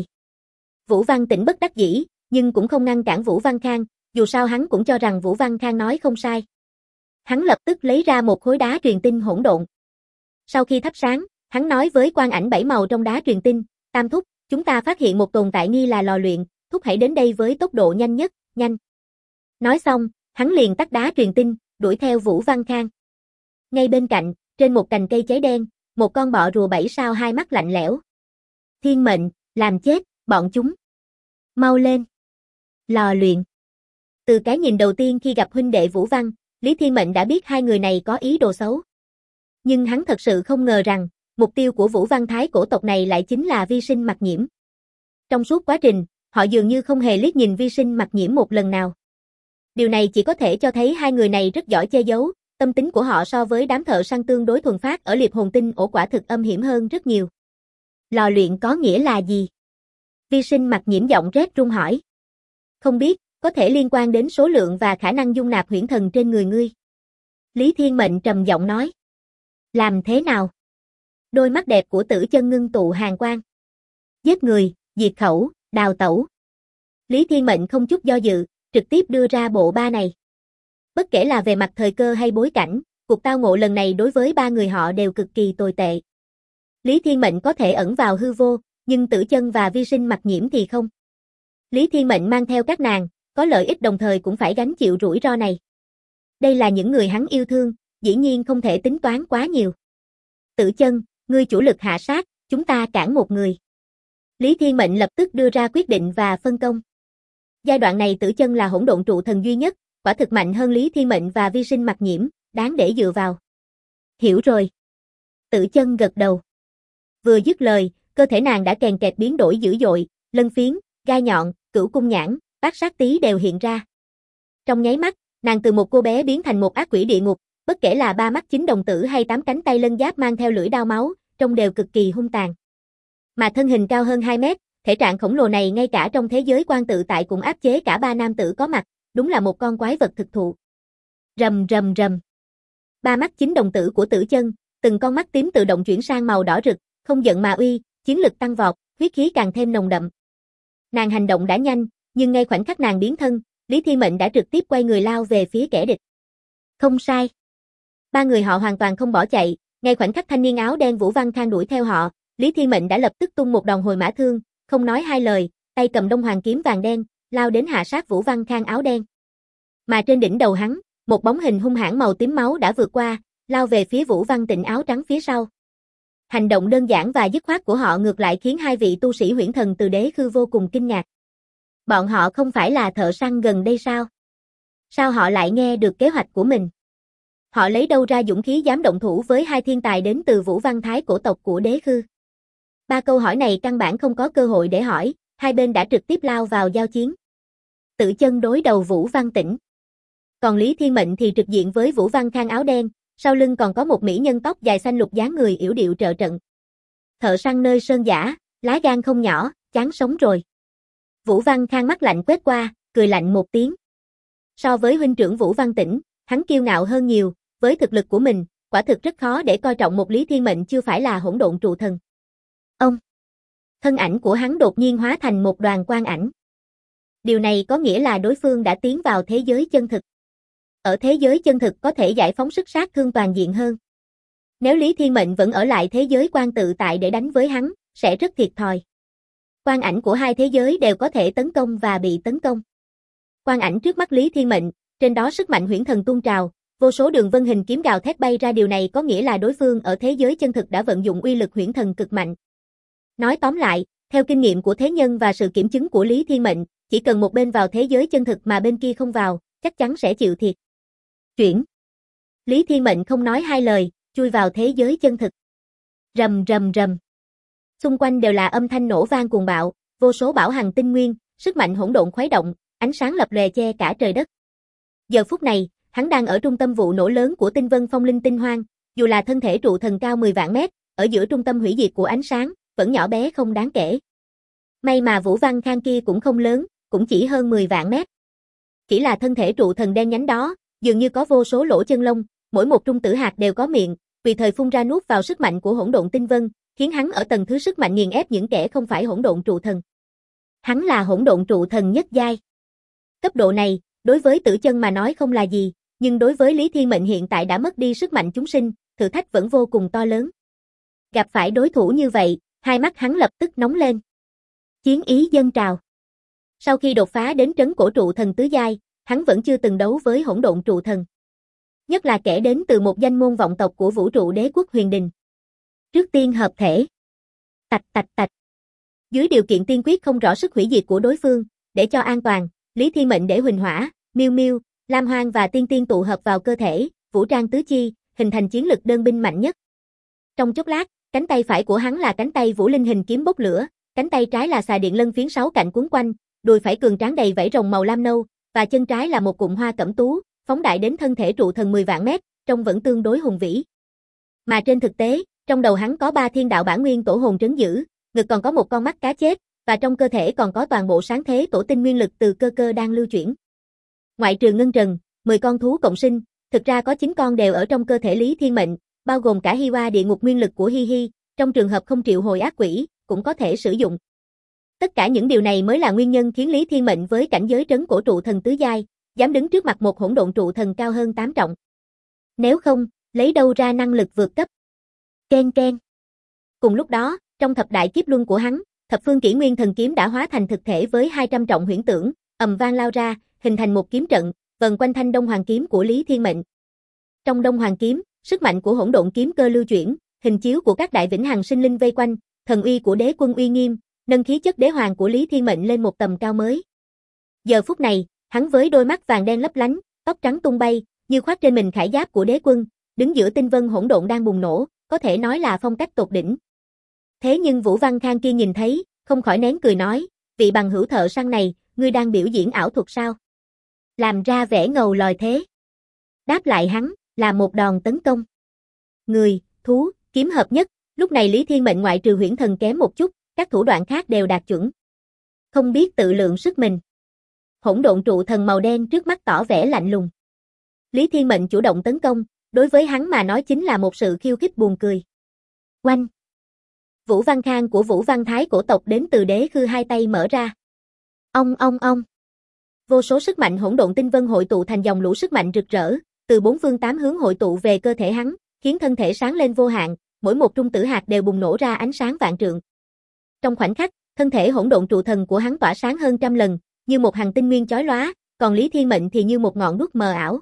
Vũ Văn Tĩnh bất đắc dĩ, nhưng cũng không ngăn cản Vũ Văn Khang, dù sao hắn cũng cho rằng Vũ Văn Khang nói không sai. Hắn lập tức lấy ra một khối đá truyền tin hỗn độn. Sau khi thắp sáng, hắn nói với quang ảnh bảy màu trong đá truyền tin, Tam Thúc, chúng ta phát hiện một tồn tại nghi là lò luyện, Thúc hãy đến đây với tốc độ nhanh nhất, nhanh. Nói xong, hắn liền tắt đá truyền tin, đuổi theo Vũ Văn Khang. Ngay bên cạnh, trên một cành cây cháy đen, một con bọ rùa bảy sao hai mắt lạnh lẽo. Thiên Mệnh, làm chết, bọn chúng. Mau lên. Lò luyện. Từ cái nhìn đầu tiên khi gặp huynh đệ Vũ Văn, Lý Thiên Mệnh đã biết hai người này có ý đồ xấu. Nhưng hắn thật sự không ngờ rằng, mục tiêu của Vũ Văn Thái cổ tộc này lại chính là Vi Sinh Mặc Nhiễm. Trong suốt quá trình, họ dường như không hề liếc nhìn Vi Sinh Mặc Nhiễm một lần nào. Điều này chỉ có thể cho thấy hai người này rất giỏi che giấu, tâm tính của họ so với đám thợ săn tương đối thuần phát ở Liệp Hồn Tinh Ổ quả thực âm hiểm hơn rất nhiều. Lò luyện có nghĩa là gì? Vi Sinh Mặc Nhiễm giọng rét run hỏi. Không biết, có thể liên quan đến số lượng và khả năng dung nạp huyễn thần trên người ngươi. Lý Thiên Mệnh trầm giọng nói. Làm thế nào? Đôi mắt đẹp của Tử Chân ngưng tụ hàn quang. Giết người, diệt khẩu, đào tẩu. Lý Thiên Mệnh không chút do dự, trực tiếp đưa ra bộ ba này. Bất kể là về mặt thời cơ hay bối cảnh, cuộc tao ngộ lần này đối với ba người họ đều cực kỳ tồi tệ. Lý Thiên Mệnh có thể ẩn vào hư vô, nhưng Tử Chân và Vi Sinh Mặc Nhiễm thì không. Lý Thiên Mệnh mang theo các nàng, có lợi ích đồng thời cũng phải gánh chịu rủi ro này. Đây là những người hắn yêu thương, dĩ nhiên không thể tính toán quá nhiều. Tử Chân, ngươi chủ lực hạ sát, chúng ta cản một người. Lý Thiên Mệnh lập tức đưa ra quyết định và phân công. Giai đoạn này Tử Chân là hỗn độn trụ thần duy nhất, quả thực mạnh hơn Lý Thiên Mệnh và Vi Sinh Mặc Nhiễm, đáng để dựa vào. Hiểu rồi. Tử Chân gật đầu. Vừa dứt lời, cơ thể nàng đã kèn kẹt biến đổi dữ dội, lân phiến, gai nhọn, cửu cung nhãn, bát sát tí đều hiện ra. Trong nháy mắt, nàng từ một cô bé biến thành một ác quỷ địa ngục, bất kể là ba mắt chín đồng tử hay 8 cánh tay lân giáp mang theo lưỡi đao máu, trông đều cực kỳ hung tàn. Mà thân hình cao hơn 2 mét, thể trạng khổng lồ này ngay cả trong thế giới quan tự tại cũng áp chế cả ba nam tử có mặt, đúng là một con quái vật thực thụ. Rầm rầm rầm. Ba mắt chín đồng tử của Tử Chân, từng con mắt tím tự động chuyển sang màu đỏ rực, không giận mà uy, chiến lực tăng vọt, huyết khí càng thêm nồng đậm. Nàng hành động đã nhanh, nhưng ngay khoảnh khắc nàng biến thân, Lý Thiên Mệnh đã trực tiếp quay người lao về phía kẻ địch. Không sai. Ba người họ hoàn toàn không bỏ chạy, ngay khoảnh khắc thanh niên áo đen Vũ Văn Khang đuổi theo họ, Lý Thiên Mệnh đã lập tức tung một đòn hồi mã thương, không nói hai lời, tay cầm Đông Hoàng kiếm vàng đen, lao đến hạ sát Vũ Văn Khang áo đen. Mà trên đỉnh đầu hắn, một bóng hình hung hãn màu tím máu đã vượt qua, lao về phía Vũ Văn Tịnh áo trắng phía sau. Hành động đơn giản và dứt khoát của họ ngược lại khiến hai vị tu sĩ huyễn thần từ đế khư vô cùng kinh ngạc. Bọn họ không phải là thợ săn gần đây sao? Sao họ lại nghe được kế hoạch của mình? Họ lấy đâu ra dũng khí dám động thủ với hai thiên tài đến từ Vũ Văn Thái cổ tộc của đế khư? Ba câu hỏi này căn bản không có cơ hội để hỏi, hai bên đã trực tiếp lao vào giao chiến. Tử Chân đối đầu Vũ Văn Tĩnh. Còn Lý Thiên Mệnh thì trực diện với Vũ Văn Khang áo đen, sau lưng còn có một mỹ nhân tóc dài xanh lục dáng người yểu điệu trợ trận. Thợ săn nơi sơn giả, lá gan không nhỏ, chán sống rồi. Vũ Văn Khang mắt lạnh quét qua, cười lạnh một tiếng. So với huynh trưởng Vũ Văn Tĩnh, hắn kiêu ngạo hơn nhiều, với thực lực của mình, quả thực rất khó để coi trọng một Lý Thiên Mệnh chưa phải là hỗn độn trụ thần. Ông! Thân ảnh của hắn đột nhiên hóa thành một đoàn quang ảnh. Điều này có nghĩa là đối phương đã tiến vào thế giới chân thực. Ở thế giới chân thực có thể giải phóng sức sát thương toàn diện hơn. Nếu Lý Thiên Mệnh vẫn ở lại thế giới quan tự tại để đánh với hắn, sẽ rất thiệt thòi. Quang ảnh của hai thế giới đều có thể tấn công và bị tấn công. Quang ảnh trước mắt Lý Thiên Mệnh, trên đó sức mạnh huyễn thần tuôn trào, vô số đường vân hình kiếm gào thét bay ra, điều này có nghĩa là đối phương ở thế giới chân thực đã vận dụng uy lực huyễn thần cực mạnh. Nói tóm lại, theo kinh nghiệm của thế nhân và sự kiểm chứng của Lý Thiên Mệnh, chỉ cần một bên vào thế giới chân thực mà bên kia không vào, chắc chắn sẽ chịu thiệt. Chuyển. Lý Thiên Mệnh không nói hai lời, chui vào thế giới chân thực. Rầm rầm rầm. Xung quanh đều là âm thanh nổ vang cuồng bạo, vô số bảo hằng tinh nguyên, sức mạnh hỗn độn khuấy động, ánh sáng lập lòe che cả trời đất. Giờ phút này, hắn đang ở trung tâm vụ nổ lớn của Tinh Vân Phong Linh Tinh Hoang, dù là thân thể trụ thần cao 10 vạn mét, ở giữa trung tâm hủy diệt của ánh sáng, vẫn nhỏ bé không đáng kể. May mà Vũ Văn Khang kia cũng không lớn, cũng chỉ hơn 10 vạn mét. Chỉ là thân thể trụ thần đen nhánh đó, dường như có vô số lỗ chân lông, mỗi một trung tử hạt đều có miệng, tùy thời phun ra nuốt vào sức mạnh của hỗn độn tinh vân, khiến hắn ở tầng thứ sức mạnh nghiền ép những kẻ không phải hỗn độn trụ thần. Hắn là hỗn độn trụ thần nhất giai. Cấp độ này, đối với Tử Chân mà nói không là gì, nhưng đối với Lý Thiên Mệnh hiện tại đã mất đi sức mạnh chúng sinh, thử thách vẫn vô cùng to lớn. Gặp phải đối thủ như vậy, hai mắt hắn lập tức nóng lên. Chiến ý dâng trào. Sau khi đột phá đến trấn cổ trụ thần tứ giai, hắn vẫn chưa từng đấu với hỗn độn trụ thần. Nhất là kẻ đến từ một danh môn vọng tộc của vũ trụ đế quốc Huyền Đình. Trước tiên hợp thể. Tạch tạch tạch. Dưới điều kiện tiên quyết không rõ sức hủy diệt của đối phương, để cho an toàn, Lý Thiên Mệnh để Huỳnh Hỏa, Miêu Miêu, Lam Hoang và Tiên Tiên tụ hợp vào cơ thể, vũ trang tứ chi, hình thành chiến lực đơn binh mạnh nhất. Trong chốc lát, cánh tay phải của hắn là cánh tay vũ linh hình kiếm bốc lửa, cánh tay trái là xà điện lân phiến 6 cạnh cuốn quanh, đùi phải cường tráng đầy vảy rồng màu lam nâu, và chân trái là một cụm hoa cẩm tú, phóng đại đến thân thể trụ thần 10 vạn mét, trông vẫn tương đối hùng vĩ. Mà trên thực tế, trong đầu hắn có 3 thiên đạo bản nguyên tổ hồn trấn giữ, ngực còn có một con mắt cá chết, và trong cơ thể còn có toàn bộ sáng thế tổ tinh nguyên lực từ cơ cơ đang lưu chuyển. Ngoại trừ ngân trần, 10 con thú cộng sinh, thực ra có 9 con đều ở trong cơ thể Lý Thiên Mệnh, bao gồm cả Hi Hoa địa ngục nguyên lực của Hi Hi, trong trường hợp không triệu hồi ác quỷ, cũng có thể sử dụng. Tất cả những điều này mới là nguyên nhân khiến Lý Thiên Mệnh với cảnh giới trấn cổ trụ thần tứ giai, dám đứng trước mặt một hỗn độn trụ thần cao hơn 8 trọng. Nếu không, lấy đâu ra năng lực vượt cấp? Ken ken. Cùng lúc đó, trong thập đại kiếp luân của hắn, thập phương kỷ nguyên thần kiếm đã hóa thành thực thể với 200 trọng huyễn tưởng, ầm vang lao ra, hình thành một kiếm trận, vần quanh thanh Đông Hoàng kiếm của Lý Thiên Mệnh. Trong Đông Hoàng kiếm, sức mạnh của hỗn độn kiếm cơ lưu chuyển, hình chiếu của các đại vĩnh hằng sinh linh vây quanh, thần uy của đế quân uy nghiêm, nâng khí chất đế hoàng của Lý Thiên Mệnh lên một tầm cao mới. Giờ phút này, hắn với đôi mắt vàng đen lấp lánh, tóc trắng tung bay, như khoác trên mình khải giáp của đế quân, đứng giữa tinh vân hỗn độn đang bùng nổ, có thể nói là phong cách tột đỉnh. Thế nhưng Vũ Văn Khang kia nhìn thấy, không khỏi nén cười nói, vị bằng hữu thợ săn này, ngươi đang biểu diễn ảo thuật sao? Làm ra vẻ ngầu lòi thế. Đáp lại hắn, là một đòn tấn công. Người, thú, kiếm hợp nhất, lúc này Lý Thiên Mệnh ngoại trừ huyễn thần kém một chút, các thủ đoạn khác đều đạt chuẩn. Không biết tự lượng sức mình. Hỗn độn trụ thần màu đen trước mắt tỏ vẻ lạnh lùng. Lý Thiên Mệnh chủ động tấn công, đối với hắn mà nói chính là một sự khiêu khích buồn cười. Oanh! Vũ Văn Khang của Vũ Văn Thái cổ tộc đến từ đế khư hai tay mở ra. Ông. Vô số sức mạnh hỗn độn tinh vân hội tụ thành dòng lũ sức mạnh rực rỡ, từ bốn phương tám hướng hội tụ về cơ thể hắn, khiến thân thể sáng lên vô hạn, mỗi một trung tử hạt đều bùng nổ ra ánh sáng vạn trượng. Trong khoảnh khắc, thân thể hỗn độn trụ thần của hắn tỏa sáng hơn trăm lần, như một hành tinh nguyên chói lóa, còn Lý Thiên Mệnh thì như một ngọn đuốc mờ ảo.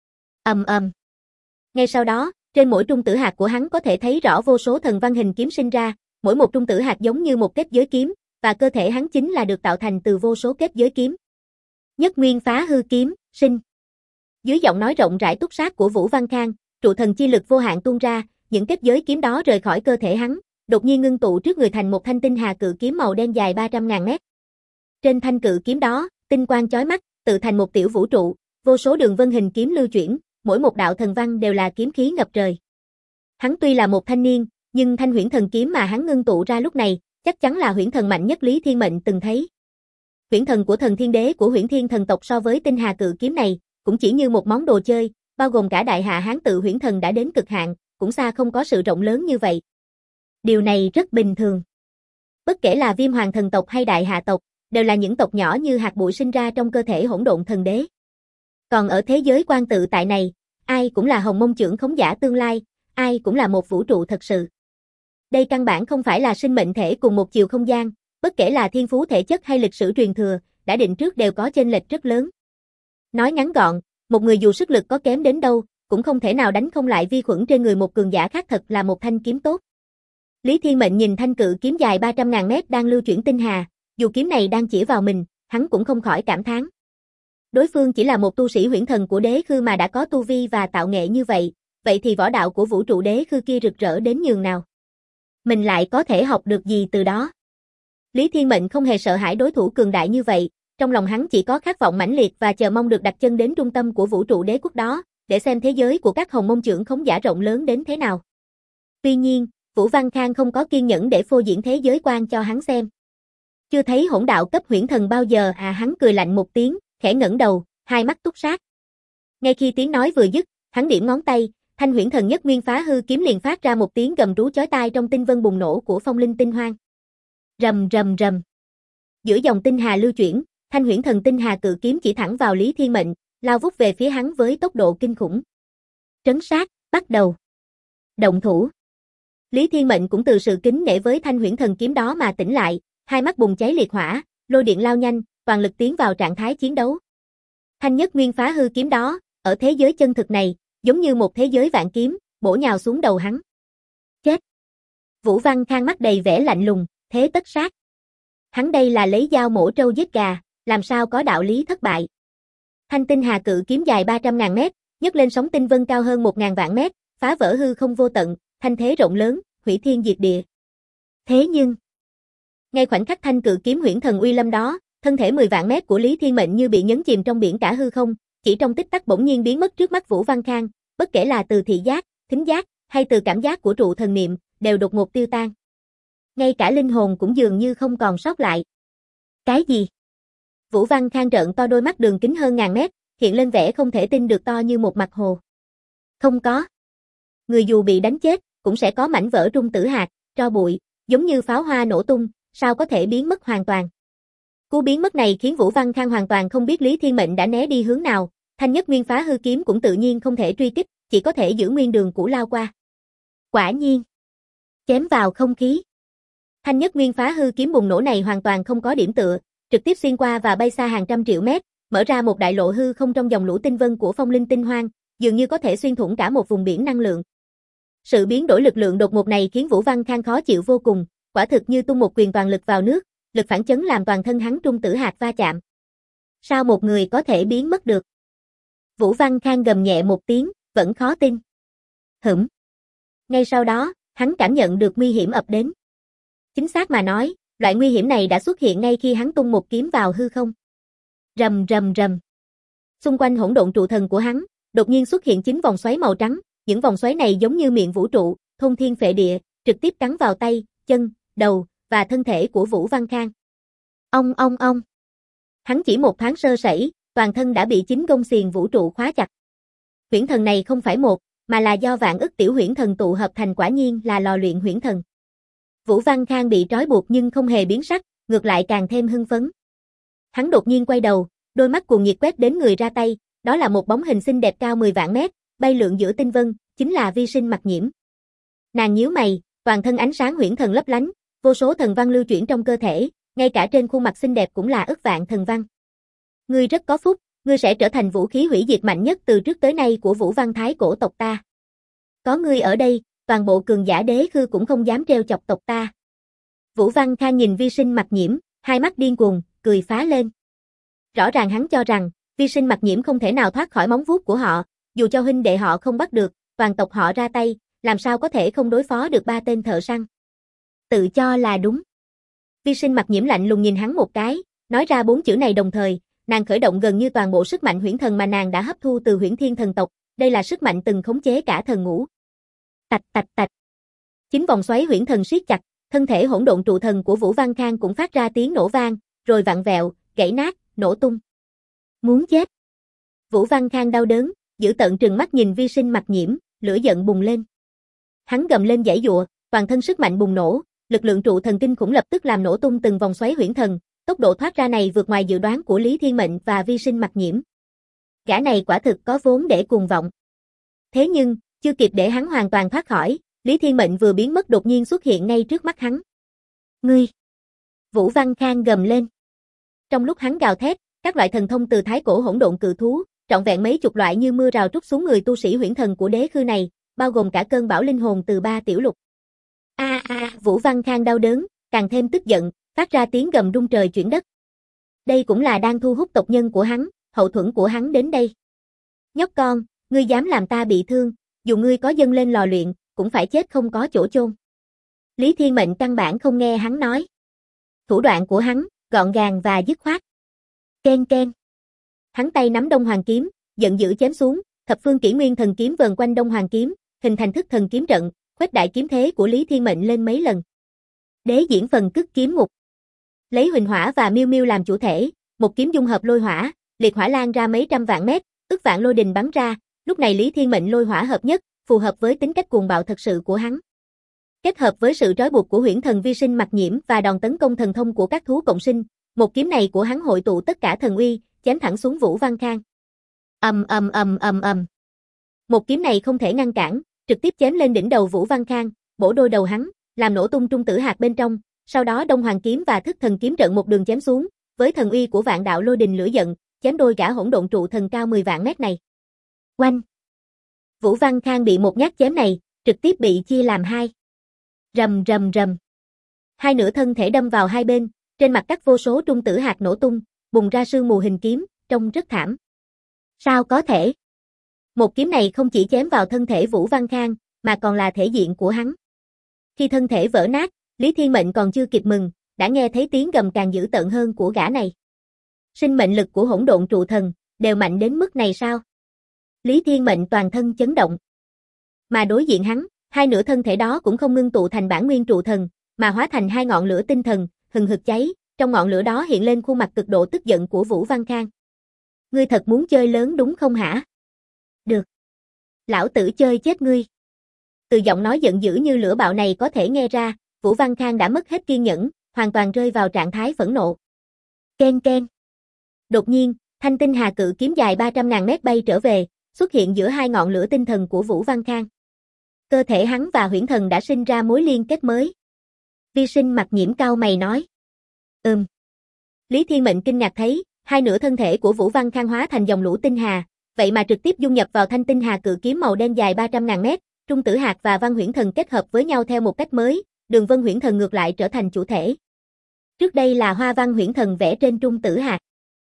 Ầm. Ngay sau đó, trên mỗi trung tử hạt của hắn có thể thấy rõ vô số thần văn hình kiếm sinh ra, mỗi một trung tử hạt giống như một kết giới kiếm, và cơ thể hắn chính là được tạo thành từ vô số kết giới kiếm. Nhất nguyên phá hư kiếm, sinh. Dưới giọng nói rộng rãi túc sát của Vũ Văn Khang, trụ thần chi lực vô hạn tuôn ra, những kết giới kiếm đó rời khỏi cơ thể hắn, đột nhiên ngưng tụ trước người thành một thanh tinh hà cự kiếm màu đen dài 300.000 mét. Trên thanh cự kiếm đó, tinh quang chói mắt, tự thành một tiểu vũ trụ, vô số đường vân hình kiếm lưu chuyển, mỗi một đạo thần văn đều là kiếm khí ngập trời. Hắn tuy là một thanh niên, nhưng thanh huyễn thần kiếm mà hắn ngưng tụ ra lúc này, chắc chắn là huyễn thần mạnh nhất Lý Thiên Mệnh từng thấy. Huyễn thần của thần thiên đế của Huyễn Thiên thần tộc so với tinh hà cự kiếm này, cũng chỉ như một món đồ chơi, bao gồm cả đại hạ hán tự huyễn thần đã đến cực hạn, cũng xa không có sự rộng lớn như vậy. Điều này rất bình thường. Bất kể là Viêm Hoàng thần tộc hay đại hạ tộc, đều là những tộc nhỏ như hạt bụi sinh ra trong cơ thể hỗn độn thần đế. Còn ở thế giới quan tự tại này, ai cũng là hồng mông trưởng khống giả tương lai, ai cũng là một vũ trụ thật sự. Đây căn bản không phải là sinh mệnh thể cùng một chiều không gian, bất kể là thiên phú thể chất hay lịch sử truyền thừa, đã định trước đều có chênh lệch rất lớn. Nói ngắn gọn, một người dù sức lực có kém đến đâu, cũng không thể nào đánh không lại vi khuẩn trên người một cường giả khác thật là một thanh kiếm tốt. Lý Thiên Mệnh nhìn thanh cự kiếm dài 300.000 mét đang lưu chuyển tinh hà, dù kiếm này đang chỉ vào mình, hắn cũng không khỏi cảm thán. Đối phương chỉ là một tu sĩ huyễn thần của đế khư mà đã có tu vi và tạo nghệ như vậy, vậy thì võ đạo của vũ trụ đế khư kia rực rỡ đến nhường nào. Mình lại có thể học được gì từ đó? Lý Thiên Mệnh không hề sợ hãi đối thủ cường đại như vậy, trong lòng hắn chỉ có khát vọng mãnh liệt và chờ mong được đặt chân đến trung tâm của vũ trụ đế quốc đó, để xem thế giới của các hồng mông trưởng khống giả rộng lớn đến thế nào. Tuy nhiên, Vũ Văn Khang không có kiên nhẫn để phô diễn thế giới quan cho hắn xem. Chưa thấy hỗn đạo cấp huyễn thần bao giờ à, hắn cười lạnh một tiếng, khẽ ngẩng đầu, hai mắt túc sát. Ngay khi tiếng nói vừa dứt, hắn điểm ngón tay, thanh huyễn thần nhất nguyên phá hư kiếm liền phát ra một tiếng gầm rú chói tai trong tinh vân bùng nổ của phong linh tinh hoang. Rầm. Giữa dòng tinh hà lưu chuyển, thanh huyễn thần tinh hà cự kiếm chỉ thẳng vào Lý Thiên Mệnh, lao vút về phía hắn với tốc độ kinh khủng. Trấn sát, bắt đầu. Động thủ. Lý Thiên Mệnh cũng từ sự kính nể với thanh huyễn thần kiếm đó mà tỉnh lại, hai mắt bùng cháy liệt hỏa, lôi điện lao nhanh, toàn lực tiến vào trạng thái chiến đấu. Thanh nhất nguyên phá hư kiếm đó, ở thế giới chân thực này, giống như một thế giới vạn kiếm, bổ nhào xuống đầu hắn. Chết. Vũ Văn Khang mắt đầy vẻ lạnh lùng, thế tất sát. Hắn đây là lấy dao mổ trâu giết gà, làm sao có đạo lý thất bại. Thanh tinh hà cự kiếm dài 300.000 mét, nhấc lên sóng tinh vân cao hơn 1.000 vạn mét, phá vỡ hư không vô tận, thanh thế rộng lớn, hủy thiên diệt địa. Thế nhưng, ngay khoảnh khắc thanh cự kiếm huyễn thần uy lâm đó, thân thể 10 vạn mét của Lý Thiên Mệnh như bị nhấn chìm trong biển cả hư không, chỉ trong tích tắc bỗng nhiên biến mất trước mắt Vũ Văn Khang, bất kể là từ thị giác, thính giác, hay từ cảm giác của trụ thần niệm, đều đột ngột tiêu tan. Ngay cả linh hồn cũng dường như không còn sót lại. Cái gì? Vũ Văn Khang trợn to đôi mắt đường kính hơn ngàn mét, hiện lên vẻ không thể tin được to như một mặt hồ. Không có. Người dù bị đánh chết, cũng sẽ có mảnh vỡ trung tử hạt, tro bụi, giống như pháo hoa nổ tung, sao có thể biến mất hoàn toàn. Cú biến mất này khiến Vũ Văn Khang hoàn toàn không biết Lý Thiên Mệnh đã né đi hướng nào, Thanh Nhất Nguyên Phá Hư Kiếm cũng tự nhiên không thể truy kích, chỉ có thể giữ nguyên đường cũ lao qua. Quả nhiên, chém vào không khí. Thanh Nhất Nguyên Phá Hư Kiếm bùng nổ này hoàn toàn không có điểm tựa, trực tiếp xuyên qua và bay xa hàng trăm triệu mét, mở ra một đại lộ hư không trong dòng lũ tinh vân của Phong Linh Tinh Hoang, dường như có thể xuyên thủng cả một vùng biển năng lượng. Sự biến đổi lực lượng đột ngột này khiến Vũ Văn Khang khó chịu vô cùng, quả thực như tung một quyền toàn lực vào nước, lực phản chấn làm toàn thân hắn trung tử hạt va chạm. Sao một người có thể biến mất được? Vũ Văn Khang gầm nhẹ một tiếng, vẫn khó tin. Hửm. Ngay sau đó, hắn cảm nhận được nguy hiểm ập đến. Chính xác mà nói, loại nguy hiểm này đã xuất hiện ngay khi hắn tung một kiếm vào hư không. Rầm rầm rầm. Xung quanh hỗn độn trụ thần của hắn, đột nhiên xuất hiện 9 vòng xoáy màu trắng, những vòng xoáy này giống như miệng vũ trụ, thôn thiên phệ địa, trực tiếp cắn vào tay, chân, đầu và thân thể của Vũ Văn Khang. Ong ong ong. Hắn chỉ một thoáng sơ sẩy, toàn thân đã bị 9 gông xiềng vũ trụ khóa chặt. Huyễn thần này không phải một, mà là do vạn ức tiểu huyễn thần tụ hợp thành, quả nhiên là lò luyện huyễn thần. Vũ Văn Khang bị trói buộc nhưng không hề biến sắc, ngược lại càng thêm hưng phấn. Hắn đột nhiên quay đầu, đôi mắt cuồng nhiệt quét đến người ra tay, đó là một bóng hình xinh đẹp cao 10 vạn mét, bay lượn giữa tinh vân, chính là Vi Sinh Mặc Nhiễm. Nàng nhíu mày, toàn thân ánh sáng huyễn thần lấp lánh, vô số thần văn lưu chuyển trong cơ thể, ngay cả trên khuôn mặt xinh đẹp cũng là ức vạn thần văn. Ngươi rất có phúc, ngươi sẽ trở thành vũ khí hủy diệt mạnh nhất từ trước tới nay của Vũ Văn Thái cổ tộc ta. Có ngươi ở đây, toàn bộ cường giả đế khư cũng không dám trêu chọc tộc ta. Vũ Văn Khang nhìn Vi Sinh Mặc Nhiễm, hai mắt điên cuồng, cười phá lên. Rõ ràng hắn cho rằng, Vi Sinh Mặc Nhiễm không thể nào thoát khỏi móng vuốt của họ, dù cho huynh đệ họ không bắt được, toàn tộc họ ra tay, làm sao có thể không đối phó được 3 tên thợ săn. Tự cho là đúng. Vi Sinh Mặc Nhiễm lạnh lùng nhìn hắn một cái, nói ra 4 chữ này đồng thời, nàng khởi động gần như toàn bộ sức mạnh huyễn thần mà nàng đã hấp thu từ Huyễn Thiên thần tộc, đây là sức mạnh từng khống chế cả thần ngũ. Tạch tạch tạch. 9 vòng xoáy huyễn thần siết chặt, thân thể hỗn độn trụ thần của Vũ Văn Khang cũng phát ra tiếng nổ vang, rồi vặn vẹo, gãy nát, nổ tung. Muốn chết. Vũ Văn Khang đau đớn, dữ tợn trừng mắt nhìn Vi Sinh Mặc Nhiễm, lửa giận bùng lên. Hắn gầm lên giãy giụa, toàn thân sức mạnh bùng nổ, lực lượng trụ thần kinh khủng lập tức làm nổ tung từng vòng xoáy huyễn thần, tốc độ thoát ra này vượt ngoài dự đoán của Lý Thiên Mệnh và Vi Sinh Mặc Nhiễm. Gã này quả thực có vốn để cuồng vọng. Thế nhưng, chưa kịp để hắn hoàn toàn thoát khỏi, Lý Thiên Mệnh vừa biến mất đột nhiên xuất hiện ngay trước mắt hắn. Ngươi! Vũ Văn Khang gầm lên. Trong lúc hắn gào thét, các loại thần thông từ thái cổ hỗn độn cự thú, trọn vẹn mấy chục loại như mưa rào trút xuống người tu sĩ huyễn thần của đế khư này, bao gồm cả cơn bão linh hồn từ 3 tiểu lục. Vũ Văn Khang đau đớn, càng thêm tức giận, phát ra tiếng gầm rung trời chuyển đất. Đây cũng là đang thu hút tộc nhân của hắn, hậu thuẫn của hắn đến đây. Nhóc con, ngươi dám làm ta bị thương, dù ngươi có dâng lên lò luyện, cũng phải chết không có chỗ chôn. Lý Thiên Mệnh căn bản không nghe hắn nói. Thủ đoạn của hắn, gọn gàng và dứt khoát. Ken ken. Hắn tay nắm Đông Hoàng kiếm, giận dữ chém xuống, thập phương kỷ nguyên thần kiếm vờn quanh Đông Hoàng kiếm, hình thành thức thần kiếm trận, khuếch đại kiếm thế của Lý Thiên Mệnh lên mấy lần. Đế diễn phần cức kiếm ngục. Lấy Huỳnh Hỏa và Miêu Miêu làm chủ thể, một kiếm dung hợp lôi hỏa, liệt hỏa lan ra mấy trăm vạn mét, ức vạn lôi đình bắn ra, lúc này Lý Thiên Mệnh lôi hỏa hợp nhất, phù hợp với tính cách cuồng bạo thật sự của hắn. Kết hợp với sự trói buộc của huyễn thần Vi Sinh Mặc Nhiễm và đòn tấn công thần thông của các thú cộng sinh, một kiếm này của hắn hội tụ tất cả thần uy, chém thẳng xuống Vũ Văn Khang. Ầm. Một kiếm này không thể ngăn cản, trực tiếp chém lên đỉnh đầu Vũ Văn Khang, bổ đôi đầu hắn, làm nổ tung trung tử hạt bên trong, sau đó Đông Hoàng kiếm và thức thần kiếm trận một đường chém xuống, với thần uy của vạn đạo lôi đình lửa giận, chém đôi gã hỗn độn trụ thần cao 10 vạn mét này. Oanh! Vũ Văn Khang bị một nhát chém này, trực tiếp bị chia làm hai. Rầm rầm rầm. Hai nửa thân thể đâm vào hai bên, trên mặt cắt vô số trung tử hạt nổ tung, bùng ra sương mù hình kiếm, trông rất thảm. Sao có thể? Một kiếm này không chỉ chém vào thân thể Vũ Văn Khang, mà còn là thể diện của hắn. Khi thân thể vỡ nát, Lý Thiên Mệnh còn chưa kịp mừng, đã nghe thấy tiếng gầm càng dữ tợn hơn của gã này. Sinh mệnh lực của hỗn độn trụ thần, đều mạnh đến mức này sao? Lý Thiên Mệnh toàn thân chấn động. Mà đối diện hắn, hai nửa thân thể đó cũng không ngưng tụ thành bản nguyên trụ thần, mà hóa thành hai ngọn lửa tinh thần, hừng hực cháy, trong ngọn lửa đó hiện lên khuôn mặt cực độ tức giận của Vũ Văn Khang. Ngươi thật muốn chơi lớn đúng không hả? Được. Lão tử chơi chết ngươi. Từ giọng nói giận dữ như lửa bạo này có thể nghe ra, Vũ Văn Khang đã mất hết kiên nhẫn, hoàn toàn rơi vào trạng thái phẫn nộ. Ken ken. Đột nhiên, thanh tinh hà cự kiếm dài 300.000 mét bay trở về, xuất hiện giữa hai ngọn lửa tinh thần của Vũ Văn Khang. Cơ thể hắn và huyễn thần đã sinh ra mối liên kết mới. Vi Sinh mặt nhiễm cau mày nói. Lý Thiên Mệnh kinh ngạc thấy, hai nửa thân thể của Vũ Văn Khang hóa thành dòng lũ tinh hà, vậy mà trực tiếp dung nhập vào thanh tinh hà cự kiếm màu đen dài 300.000 mét, Trung Tử Hạc và Văn Huyễn Thần kết hợp với nhau theo một cách mới, đường vân huyễn thần ngược lại trở thành chủ thể. Trước đây là hoa văn huyễn thần vẽ trên Trung Tử Hạc,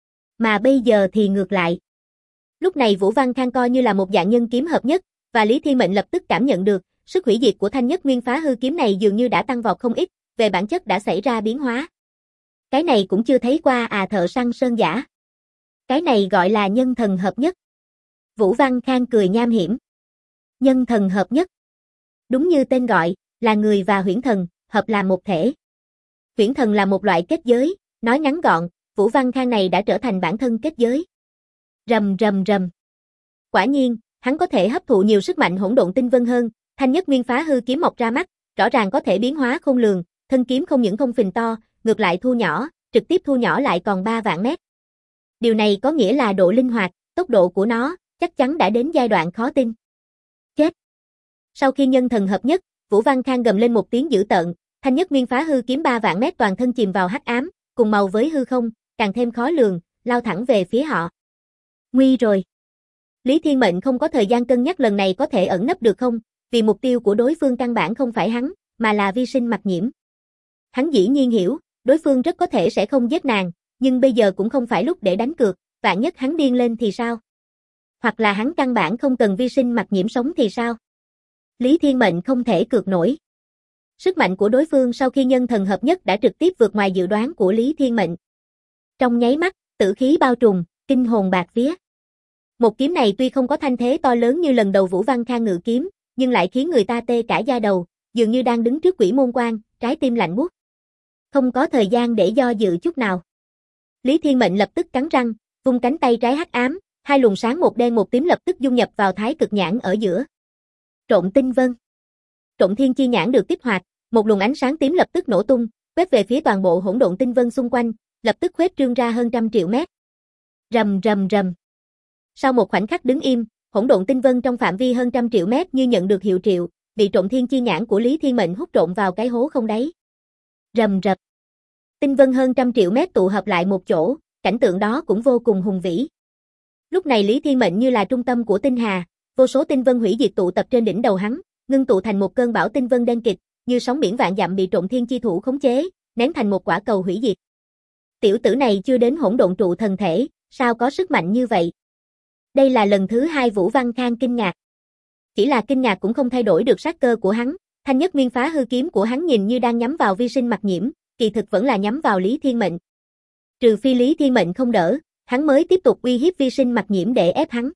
mà bây giờ thì ngược lại. Lúc này Vũ Văn Khang coi như là một dạng nhân kiếm hợp nhất, và Lý Thiên Mệnh lập tức cảm nhận được, sức hủy diệt của thanh nhất nguyên phá hư kiếm này dường như đã tăng vọt không ít, về bản chất đã xảy ra biến hóa. Cái này cũng chưa thấy qua à thợ săn sơn giả. Cái này gọi là nhân thần hợp nhất. Vũ Văn Khang cười nham hiểm. Nhân thần hợp nhất. Đúng như tên gọi, là người và huyễn thần, hợp làm một thể. Huyễn thần là một loại kết giới, nói ngắn gọn, Vũ Văn Khang này đã trở thành bản thân kết giới. Rầm rầm rầm. Quả nhiên, hắn có thể hấp thụ nhiều sức mạnh hỗn độn tinh vân hơn, thanh nhất nguyên phá hư kiếm mọc ra mắt, rõ ràng có thể biến hóa khôn lường, thân kiếm không những không phình to, ngược lại thu nhỏ, trực tiếp thu nhỏ lại còn 3 vạn mét. Điều này có nghĩa là độ linh hoạt, tốc độ của nó, chắc chắn đã đến giai đoạn khó tin. Chết! Sau khi nhân thần hợp nhất, Vũ Văn Khang gầm lên một tiếng dữ tợn, thanh nhất nguyên phá hư kiếm 3 vạn mét toàn thân chìm vào hắc ám, cùng màu với hư không, càng thêm khó lường, lao thẳng về phía họ. Nguy rồi! Lý Thiên Mệnh không có thời gian cân nhắc lần này có thể ẩn nấp được không, vì mục tiêu của đối phương căn bản không phải hắn, mà là Vi Sinh Mặc Nhiễm. Hắn dĩ nhiên hiểu, đối phương rất có thể sẽ không giết nàng, nhưng bây giờ cũng không phải lúc để đánh cược, vạn nhất hắn điên lên thì sao? Hoặc là hắn căn bản không cần Vi Sinh Mặc Nhiễm sống thì sao? Lý Thiên Mệnh không thể cược nổi. Sức mạnh của đối phương sau khi nhân thần hợp nhất đã trực tiếp vượt ngoài dự đoán của Lý Thiên Mệnh. Trong nháy mắt, tử khí bao trùm, kinh hồn bạt vía. Một kiếm này tuy không có thanh thế to lớn như lần đầu Vũ Văn Khang ngự kiếm, nhưng lại khiến người ta tê cả da đầu, dường như đang đứng trước quỷ môn quan, trái tim lạnh buốt. Không có thời gian để do dự chút nào. Lý Thiên Mệnh lập tức cắn răng, vung cánh tay trái hắc ám, hai luồng sáng một đen một tím lập tức dung nhập vào thái cực nhãn ở giữa. Trộn tinh vân. Trộn thiên chi nhãn được kích hoạt, một luồng ánh sáng tím lập tức nổ tung, quét về phía toàn bộ hỗn độn tinh vân xung quanh, lập tức khuếch trương ra hơn 100 triệu mét. Rầm rầm rầm. Sau một khoảnh khắc đứng im, hỗn độn tinh vân trong phạm vi hơn 100 triệu mét như nhận được hiệu triệu, bị trộn thiên chi nhãn của Lý Thiên Mệnh hút trộn vào cái hố không đáy. Rầm rập. Tinh vân hơn 100 triệu mét tụ hợp lại một chỗ, cảnh tượng đó cũng vô cùng hùng vĩ. Lúc này Lý Thiên Mệnh như là trung tâm của tinh hà, vô số tinh vân hủy diệt tụ tập trên đỉnh đầu hắn, ngưng tụ thành một cơn bão tinh vân đen kịt, như sóng biển vạn dặm bị trộn thiên chi thủ khống chế, nén thành một quả cầu hủy diệt. Tiểu tử này chưa đến hỗn độn trụ thần thể, sao có sức mạnh như vậy? Đây là lần thứ 2 Vũ Văn Khang kinh ngạc. Chỉ là kinh ngạc cũng không thay đổi được sát cơ của hắn, thanh nhất nguyên phá hư kiếm của hắn nhìn như đang nhắm vào Vi Sinh Mặc Nhiễm, kỳ thực vẫn là nhắm vào Lý Thiên Mệnh. Trừ phi Lý Thiên Mệnh không đỡ, hắn mới tiếp tục uy hiếp Vi Sinh Mặc Nhiễm để ép hắn.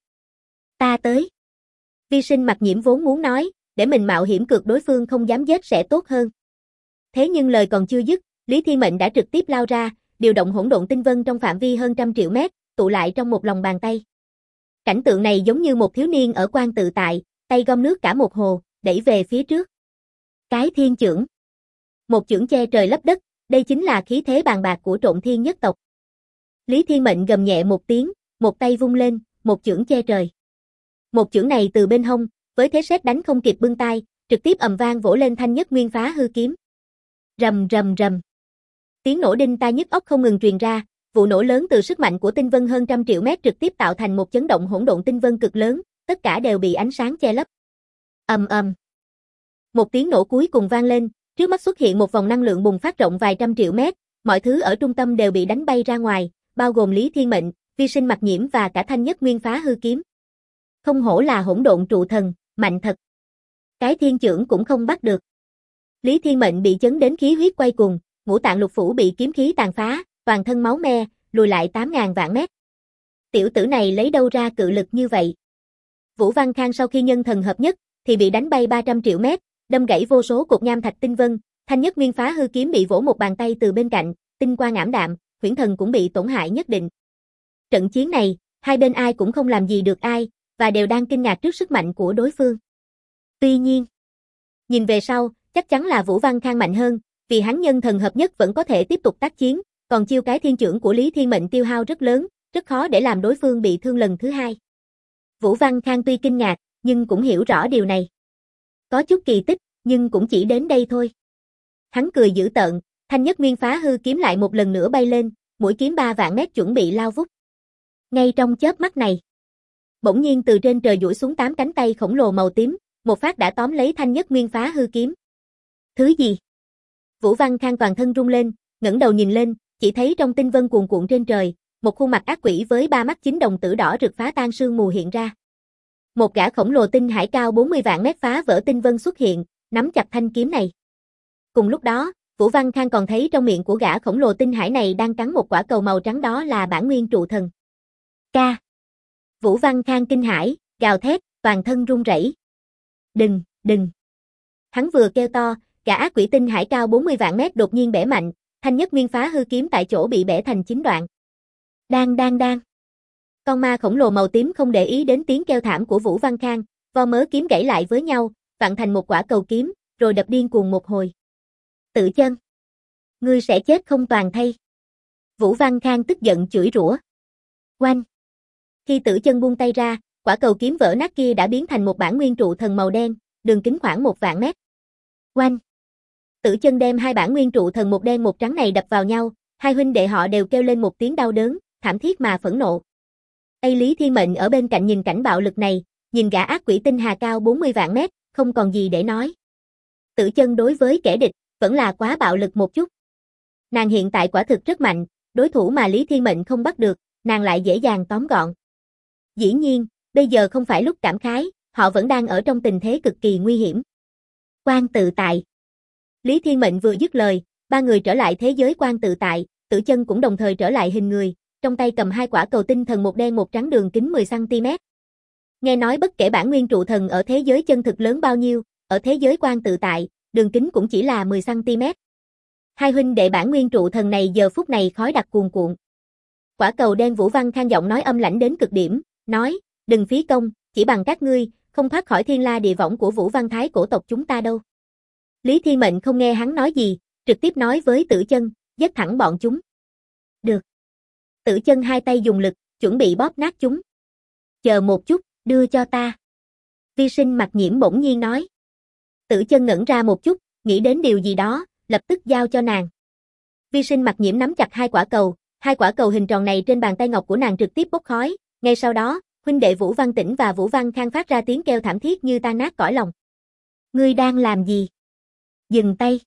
Ta tới. Vi Sinh Mặc Nhiễm vốn muốn nói, để mình mạo hiểm cược đối phương không dám giết sẽ tốt hơn. Thế nhưng lời còn chưa dứt, Lý Thiên Mệnh đã trực tiếp lao ra, điều động hỗn độn tinh vân trong phạm vi hơn 100 triệu mét, tụ lại trong một lòng bàn tay. Cảnh tượng này giống như một thiếu niên ở quan tự tại, tay gom nước cả một hồ, đẩy về phía trước. Cái thiên chưởng. Một chưởng che trời lấp đất, đây chính là khí thế bàn bạc của Trộn Thiên nhất tộc. Lý Thiên Mệnh gầm nhẹ một tiếng, một tay vung lên, một chưởng che trời. Một chưởng này từ bên hông, với thế sét đánh không kịp bưng tay, trực tiếp ầm vang vỗ lên thanh nhất nguyên phá hư kiếm. Rầm rầm rầm. Tiếng nổ đinh tai nhức óc không ngừng truyền ra, vụ nổ lớn từ sức mạnh của tinh vân hơn 100 triệu mét trực tiếp tạo thành một chấn động hỗn độn tinh vân cực lớn, tất cả đều bị ánh sáng che lấp. Ầm ầm. Một tiếng nổ cuối cùng vang lên, trước mắt xuất hiện một vòng năng lượng bùng phát rộng vài trăm triệu mét, mọi thứ ở trung tâm đều bị đánh bay ra ngoài, bao gồm Lý Thiên Mệnh, Vi Sinh Mặc Nhiễm và cả thanh nhất nguyên phá hư kiếm. Không hổ là hỗn độn trụ thần, mạnh thật. Cái thiên chưởng cũng không bắt được. Lý Thiên Mệnh bị chấn đến khí huyết quay cuồng, ngũ tạng lục phủ bị kiếm khí tàn phá, toàn thân máu me, lùi lại 8.000 vạn mét. Tiểu tử này lấy đâu ra cự lực như vậy? Vũ Văn Khang sau khi nhân thần hợp nhất, thì bị đánh bay 300 triệu mét, đâm gãy vô số cột nham thạch tinh vân, Thanh Nhất Nguyên Phá Hư Kiếm bị vỗ một bàn tay từ bên cạnh, tinh quang ảm đạm, Huyễn Thần cũng bị tổn hại nhất định. Trận chiến này, hai bên ai cũng không làm gì được ai, và đều đang kinh ngạc trước sức mạnh của đối phương. Tuy nhiên, nhìn về sau, chắc chắn là Vũ Văn Khang mạnh hơn, vì hắn nhân thần hợp nhất vẫn có thể tiếp tục tác chiến, còn chiêu cái thiên chưởng của Lý Thiên Mệnh tiêu hao rất lớn, rất khó để làm đối phương bị thương lần thứ hai. Vũ Văn Khang tuy kinh ngạc, nhưng cũng hiểu rõ điều này. Có chút kỳ tích, nhưng cũng chỉ đến đây thôi. Hắn cười dữ tợn, Thanh Nhất Nguyên Phá Hư Kiếm lại một lần nữa bay lên, mũi kiếm 3 vạn mét chuẩn bị lao vút. Ngay trong chớp mắt này, bỗng nhiên từ trên trời giũi xuống 8 cánh tay khổng lồ màu tím, một phát đã tóm lấy Thanh Nhất Nguyên Phá Hư Kiếm. Thứ gì? Vũ Văn Khang toàn thân rung lên, ngẩng đầu nhìn lên, chỉ thấy trong tinh vân cuồn cuộn trên trời, một khuôn mặt ác quỷ với 3 mắt chính đồng tử đỏ rực phá tan sương mù hiện ra. Một gã khổng lồ tinh hải cao 40 vạn mét phá vỡ tinh vân xuất hiện, nắm chặt thanh kiếm này. Cùng lúc đó, Vũ Văn Khang còn thấy trong miệng của gã khổng lồ tinh hải này đang cắn một quả cầu màu trắng, đó là bản nguyên trụ thần. Ca. Vũ Văn Khang kinh hãi, gào thét, toàn thân run rẩy. Đừng, đừng. Hắn vừa kêu to, gã ác quỷ tinh hải cao 40 vạn mét đột nhiên bẻ mạnh, Thanh Nhất Nguyên Phá Hư Kiếm tại chỗ bị bẻ thành 9 đoạn. Đang. Con ma khổng lồ màu tím không để ý đến tiếng kêu thảm của Vũ Văn Khang, vo mớ kiếm gãy lại với nhau, vặn thành một quả cầu kiếm, rồi đập điên cuồng một hồi. Tử Chân, ngươi sẽ chết không toàn thây. Vũ Văn Khang tức giận chửi rủa. Oanh. Khi Tử Chân buông tay ra, quả cầu kiếm vỡ nát kia đã biến thành một bản nguyên trụ thần màu đen, đường kính khoảng 1 vạn mét. Oanh. Tử Chân đem hai bản nguyên trụ thần một đen một trắng này đập vào nhau, hai huynh đệ họ đều kêu lên một tiếng đau đớn, thảm thiết mà phẫn nộ. Lý Thiên Mệnh ở bên cạnh nhìn cảnh bạo lực này, nhìn gã ác quỷ tinh hà cao 40 vạn mét, không còn gì để nói. Tử Chân đối với kẻ địch, vẫn là quá bạo lực một chút. Nàng hiện tại quả thực rất mạnh, đối thủ mà Lý Thiên Mệnh không bắt được, nàng lại dễ dàng tóm gọn. Dĩ nhiên, bây giờ không phải lúc cảm khái, họ vẫn đang ở trong tình thế cực kỳ nguy hiểm. Quan tự tại. Lý Thiên Mệnh vừa dứt lời, ba người trở lại thế giới quan tự tại, Tử Chân cũng đồng thời trở lại hình người, trong tay cầm hai quả cầu tinh thần một đen một trắng đường kính 10 cm. Nghe nói bất kể bản nguyên trụ thần ở thế giới chân thực lớn bao nhiêu, ở thế giới quan tự tại, đường kính cũng chỉ là 10 cm. Hai huynh đệ bản nguyên trụ thần này giờ phút này khói đặc cuồn cuộn. Quả cầu đen Vũ Văn Khang giọng nói âm lãnh đến cực điểm, nói, đừng phí công, chỉ bằng các ngươi, không thoát khỏi thiên la địa võng của Vũ Văn Thái cổ tộc chúng ta đâu. Lý Thiên Mệnh không nghe hắn nói gì, trực tiếp nói với Tử Chân, giết thẳng bọn chúng. Được. Tử Chân hai tay dùng lực, chuẩn bị bóp nát chúng. Chờ một chút, đưa cho ta. Vi Sinh Mặc Nhiễm bỗng nhiên nói. Tử Chân ngẩn ra một chút, nghĩ đến điều gì đó, lập tức giao cho nàng. Vi Sinh Mặc Nhiễm nắm chặt hai quả cầu hình tròn này trên bàn tay ngọc của nàng trực tiếp bốc khói, ngay sau đó, huynh đệ Vũ Văn Tĩnh và Vũ Văn Khang phát ra tiếng kêu thảm thiết như tan nát cõi lòng. Ngươi đang làm gì? Dừng tay.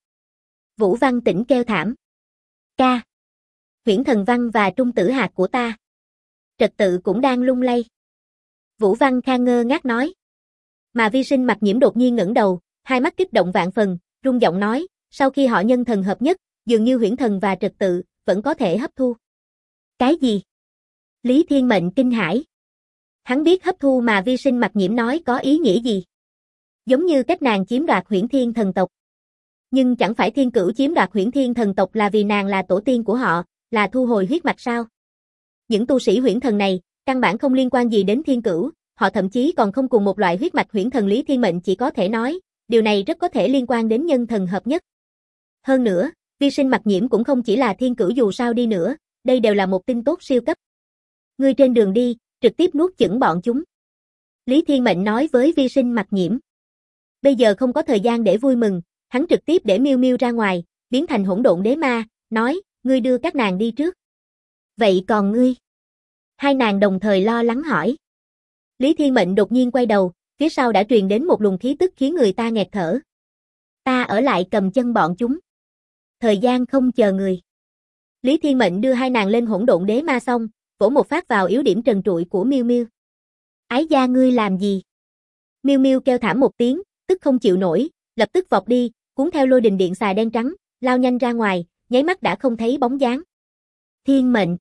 Vũ Văn Tĩnh kêu thảm. Ca. Huyễn Thần Văn và Trung Tử Hạt của ta. Trật tự cũng đang lung lay. Vũ Văn Khang ngơ ngác nói. Mà Vi Sinh Mặc Nhiễm đột nhiên ngẩng đầu, hai mắt kích động vạn phần, rung giọng nói, sau khi họ nhân thần hợp nhất, dường như Huyễn Thần và Trật tự vẫn có thể hấp thu. Cái gì? Lý Thiên Mệnh kinh hãi. Hắn biết hấp thu mà Vi Sinh Mặc Nhiễm nói có ý nghĩa gì. Giống như cách nàng chiếm đoạt Huyễn Thiên thần tộc. Nhưng chẳng phải Thiên Cửu chiếm đoạt Huyễn Thiên thần tộc là vì nàng là tổ tiên của họ, là thu hồi huyết mạch sao? Những tu sĩ Huyễn Thần này, căn bản không liên quan gì đến Thiên Cửu, họ thậm chí còn không cùng một loại huyết mạch Huyễn Thần. Lý Thiên Mệnh chỉ có thể nói, điều này rất có thể liên quan đến nhân thần hợp nhất. Hơn nữa, Vi Sinh Mặc Nhiễm cũng không chỉ là Thiên Cửu, dù sao đi nữa, đây đều là một tin tốt siêu cấp. Ngươi trên đường đi, trực tiếp nuốt chửng bọn chúng. Lý Thiên Mệnh nói với Vi Sinh Mặc Nhiễm. Bây giờ không có thời gian để vui mừng, hắn trực tiếp để Miêu Miêu ra ngoài, biến thành hỗn độn đế ma, nói, ngươi đưa các nàng đi trước. Vậy còn ngươi? Hai nàng đồng thời lo lắng hỏi. Lý Thiên Mệnh đột nhiên quay đầu, phía sau đã truyền đến một luồng khí tức khiến người ta nghẹt thở. Ta ở lại cầm chân bọn chúng. Thời gian không chờ người. Lý Thiên Mệnh đưa hai nàng lên hỗn độn đế ma xong, vỗ một phát vào yếu điểm trần trụi của Miêu Miêu. Ái gia ngươi làm gì? Miêu Miêu kêu thảm một tiếng, tức không chịu nổi, lập tức vọt đi, cuốn theo lôi đình điện xà đen trắng, lao nhanh ra ngoài, nháy mắt đã không thấy bóng dáng. Thiên Mệnh.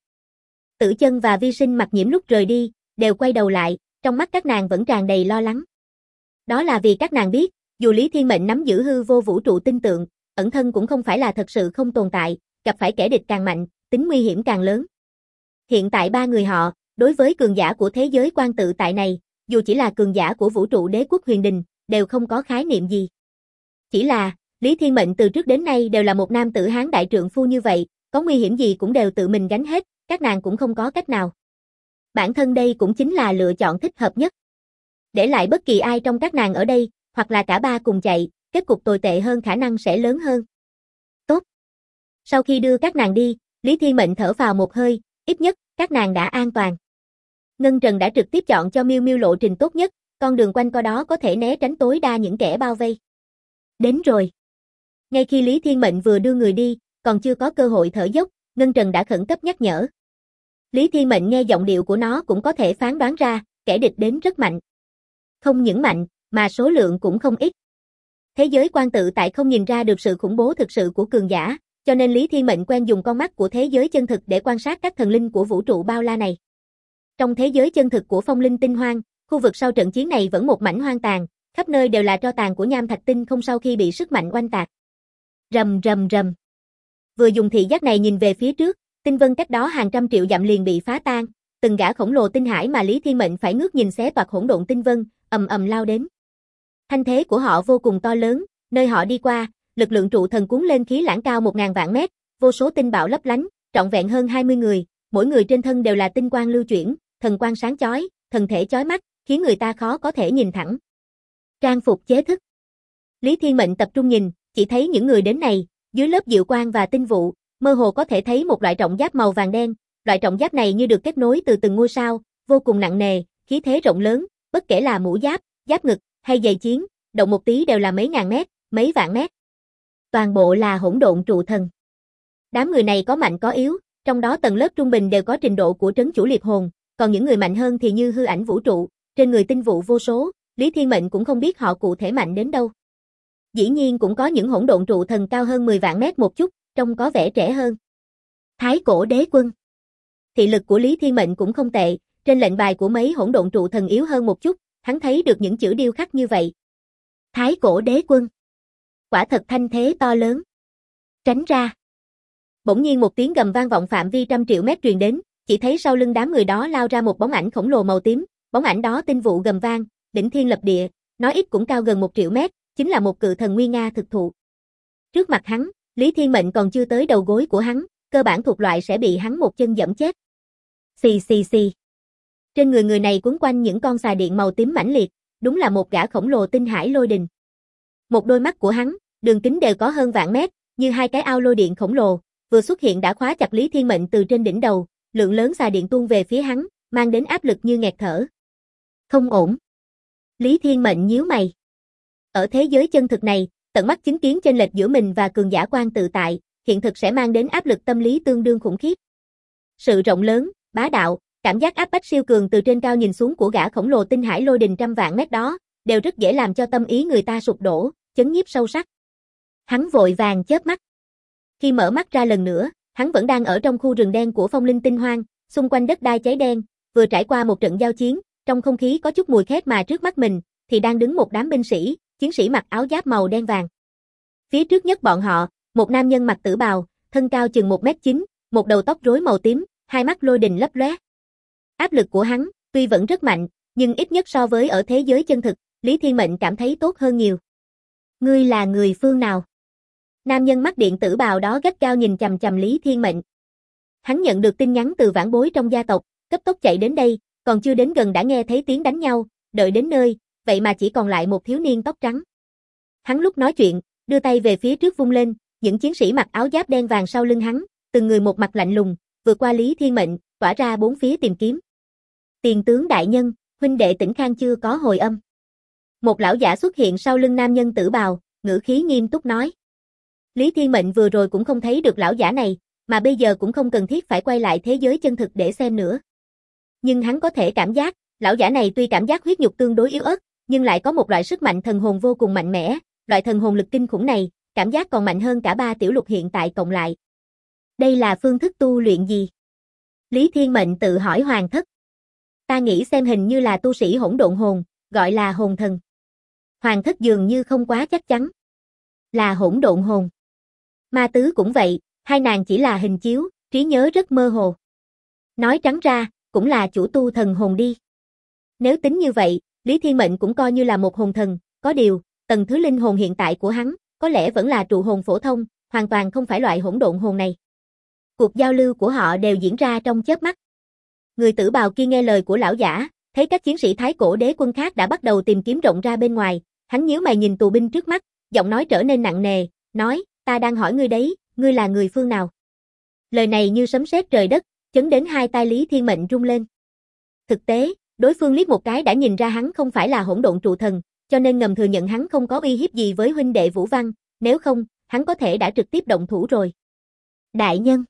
Tử Chân và Vi Sinh Mặc Nhiễm lúc rời đi, đều quay đầu lại, trong mắt các nàng vẫn tràn đầy lo lắng. Đó là vì các nàng biết, dù Lý Thiên Mệnh nắm giữ hư vô vũ trụ tinh tượng, ẩn thân cũng không phải là thật sự không tồn tại, gặp phải kẻ địch càng mạnh, tính nguy hiểm càng lớn. Hiện tại ba người họ, đối với cường giả của thế giới quan tự tại này, dù chỉ là cường giả của vũ trụ đế quốc huyền đình, đều không có khái niệm gì. Chỉ là, Lý Thiên Mệnh từ trước đến nay đều là một nam tử hán đại trượng phu như vậy, có nguy hiểm gì cũng đều tự mình gánh hết, các nàng cũng không có cách nào. Bản thân đây cũng chính là lựa chọn thích hợp nhất. Để lại bất kỳ ai trong các nàng ở đây, hoặc là cả ba cùng chạy, kết cục tồi tệ hơn khả năng sẽ lớn hơn. Tốt. Sau khi đưa các nàng đi, Lý Thiên Mệnh thở phào một hơi, ít nhất, các nàng đã an toàn. Ngân Trần đã trực tiếp chọn cho Miêu Miêu lộ trình tốt nhất, con đường quanh co đó có thể né tránh tối đa những kẻ bao vây. Đến rồi. Ngay khi Lý Thiên Mệnh vừa đưa người đi, còn chưa có cơ hội thở dốc, Ngân Trần đã khẩn cấp nhắc nhở. Lý Thiên Mệnh nghe giọng điệu của nó cũng có thể phán đoán ra, kẻ địch đến rất mạnh. Không những mạnh, mà số lượng cũng không ít. Thế giới quan tự tại không nhìn ra được sự khủng bố thực sự của cường giả, cho nên Lý Thiên Mệnh quen dùng con mắt của thế giới chân thực để quan sát các thần linh của vũ trụ bao la này. Trong thế giới chân thực của phong linh tinh hoang, khu vực sau trận chiến này vẫn một mảnh hoang tàn, khắp nơi đều là tro tàn của nham thạch tinh không sau khi bị sức mạnh oanh tạc. Rầm rầm rầm. Vừa dùng thị giác này nhìn về phía trước, tinh vân cách đó hàng trăm triệu dặm liền bị phá tan, từng gã khổng lồ tinh hải mà Lý Thiên Mệnh phải ngước nhìn xé toạc hỗn độn tinh vân, ầm ầm lao đến. Thanh thế của họ vô cùng to lớn, nơi họ đi qua, lực lượng trụ thần cuốn lên khí lãng cao 1000 vạn mét, vô số tinh bạo lấp lánh, trọn vẹn hơn 20 người, mỗi người trên thân đều là tinh quang lưu chuyển, thần quang sáng chói, thần thể chói mắt, khiến người ta khó có thể nhìn thẳng. Trang phục chế thức. Lý Thiên Mệnh tập trung nhìn, chỉ thấy những người đến này, dưới lớp diệu quang và tinh vụ, mơ hồ có thể thấy một loại trọng giáp màu vàng đen, loại trọng giáp này như được kết nối từ từng ngôi sao, vô cùng nặng nề, khí thế rộng lớn, bất kể là mũ giáp, giáp ngực hay giày chiến, động một tí đều là mấy ngàn mét, mấy vạn mét. Toàn bộ là hỗn độn trụ thần. Đám người này có mạnh có yếu, trong đó tầng lớp trung bình đều có trình độ của trấn chủ liệt hồn, còn những người mạnh hơn thì như hư ảnh vũ trụ, trên người tinh vụ vô số, Lý Thiên Mệnh cũng không biết họ cụ thể mạnh đến đâu. Dĩ nhiên cũng có những hỗn độn trụ thần cao hơn 10 vạn mét một chút, trông có vẻ trẻ hơn. Thái cổ đế quân. Thị lực của Lý Thiên Mệnh cũng không tệ, trên lệnh bài của mấy hỗn độn trụ thần yếu hơn một chút, hắn thấy được những chữ điêu khắc như vậy. Thái cổ đế quân. Quả thật thanh thế to lớn. Tránh ra. Bỗng nhiên một tiếng gầm vang vọng phạm vi trăm triệu mét truyền đến, chỉ thấy sau lưng đám người đó lao ra một bóng ảnh khổng lồ màu tím, bóng ảnh đó tinh vụ gầm vang, đỉnh thiên lập địa, nói ít cũng cao gần 1 triệu mét, chính là một cự thần nguy nga thực thụ. Trước mặt hắn, Lý Thiên Mệnh còn chưa tới đầu gối của hắn, cơ bản thuộc loại sẽ bị hắn một chân giẫm chết. Xì xì xì. Trên người người này quấn quanh những con xà điện màu tím mãnh liệt, đúng là một gã khổng lồ tinh hải lôi đình. Một đôi mắt của hắn, đường kính đều có hơn vạn mét, như hai cái ao lôi điện khổng lồ, vừa xuất hiện đã khóa chặt Lý Thiên Mệnh từ trên đỉnh đầu, lượng lớn xà điện tuôn về phía hắn, mang đến áp lực như nghẹt thở. Không ổn. Lý Thiên Mệnh nhíu mày. Ở thế giới chân thực này, tận mắt chứng kiến chênh lệch giữa mình và cường giả quan tự tại, hiện thực sẽ mang đến áp lực tâm lý tương đương khủng khiếp. Sự rộng lớn, bá đạo, cảm giác áp bách siêu cường từ trên cao nhìn xuống của gã khổng lồ tinh hải lôi đình trăm vạn mét đó, đều rất dễ làm cho tâm ý người ta sụp đổ, chấn nhiếp sâu sắc. Hắn vội vàng chớp mắt. Khi mở mắt ra lần nữa, hắn vẫn đang ở trong khu rừng đen của phong linh tinh hoang, xung quanh đất đai cháy đen, vừa trải qua một trận giao chiến, trong không khí có chút mùi khét mà trước mắt mình, thì đang đứng một đám binh sĩ, chiến sĩ mặc áo giáp màu đen vàng. Phía trước nhất bọn họ, một nam nhân mặc tử bào, thân cao chừng 1m9, một đầu tóc rối màu tím, hai mắt lôi đình lấp lóe. Áp lực của hắn, tuy vẫn rất mạnh, nhưng ít nhất so với ở thế giới chân thực, Lý Thiên Mệnh cảm thấy tốt hơn nhiều. Ngươi là người phương nào? Nam nhân mắt điện tử bào đó gắt cao nhìn chằm chằm Lý Thiên Mệnh. Hắn nhận được tin nhắn từ vãn bối trong gia tộc, cấp tốc chạy đến đây, còn chưa đến gần đã nghe thấy tiếng đánh nhau, đợi đến nơi, vậy mà chỉ còn lại một thiếu niên tóc trắng. Hắn lúc nói chuyện, đưa tay về phía trước vung lên, những chiến sĩ mặc áo giáp đen vàng sau lưng hắn, từng người một mặt lạnh lùng, vượt qua Lý Thiên Mệnh, tỏa ra bốn phía tìm kiếm. Tiền tướng đại nhân, huynh đệ Tỉnh Khang chưa có hồi âm. Một lão giả xuất hiện sau lưng nam nhân tử bào, ngữ khí nghiêm túc nói. Lý Thiên Mệnh vừa rồi cũng không thấy được lão giả này, mà bây giờ cũng không cần thiết phải quay lại thế giới chân thực để xem nữa. Nhưng hắn có thể cảm giác, lão giả này tuy cảm giác huyết nhục tương đối yếu ớt, nhưng lại có một loại sức mạnh thần hồn vô cùng mạnh mẽ, loại thần hồn lực kinh khủng này, cảm giác còn mạnh hơn cả 3 tiểu lục hiện tại cộng lại. Đây là phương thức tu luyện gì? Lý Thiên Mệnh tự hỏi Hoàng Thất. Ta nghĩ xem hình như là tu sĩ hỗn độn hồn, gọi là hồn thần. Hoàng Thất dường như không quá chắc chắn. Là hỗn độn hồn. Ma Tứ cũng vậy, hai nàng chỉ là hình chiếu, trí nhớ rất mơ hồ. Nói trắng ra, cũng là chủ tu thần hồn đi. Nếu tính như vậy, Lý Thiên Mệnh cũng coi như là một hồn thần, có điều, tầng thứ linh hồn hiện tại của hắn, có lẽ vẫn là trụ hồn phổ thông, hoàn toàn không phải loại hỗn độn hồn này. Cuộc giao lưu của họ đều diễn ra trong chớp mắt. Người tử bào kia nghe lời của lão giả, thấy các chiến sĩ Thái Cổ Đế Quân khác đã bắt đầu tìm kiếm rộng ra bên ngoài, hắn nhíu mày nhìn tù binh trước mắt, giọng nói trở nên nặng nề, nói, ta đang hỏi ngươi đấy, ngươi là người phương nào? Lời này như sấm sét trời đất, chấn đến hai tai Lý Thiên Mệnh rung lên. Thực tế, đối phương liếc một cái đã nhìn ra hắn không phải là hỗn độn trụ thần, cho nên ngầm thừa nhận hắn không có uy hiếp gì với huynh đệ Vũ Văn, nếu không, hắn có thể đã trực tiếp động thủ rồi. Đại nhân.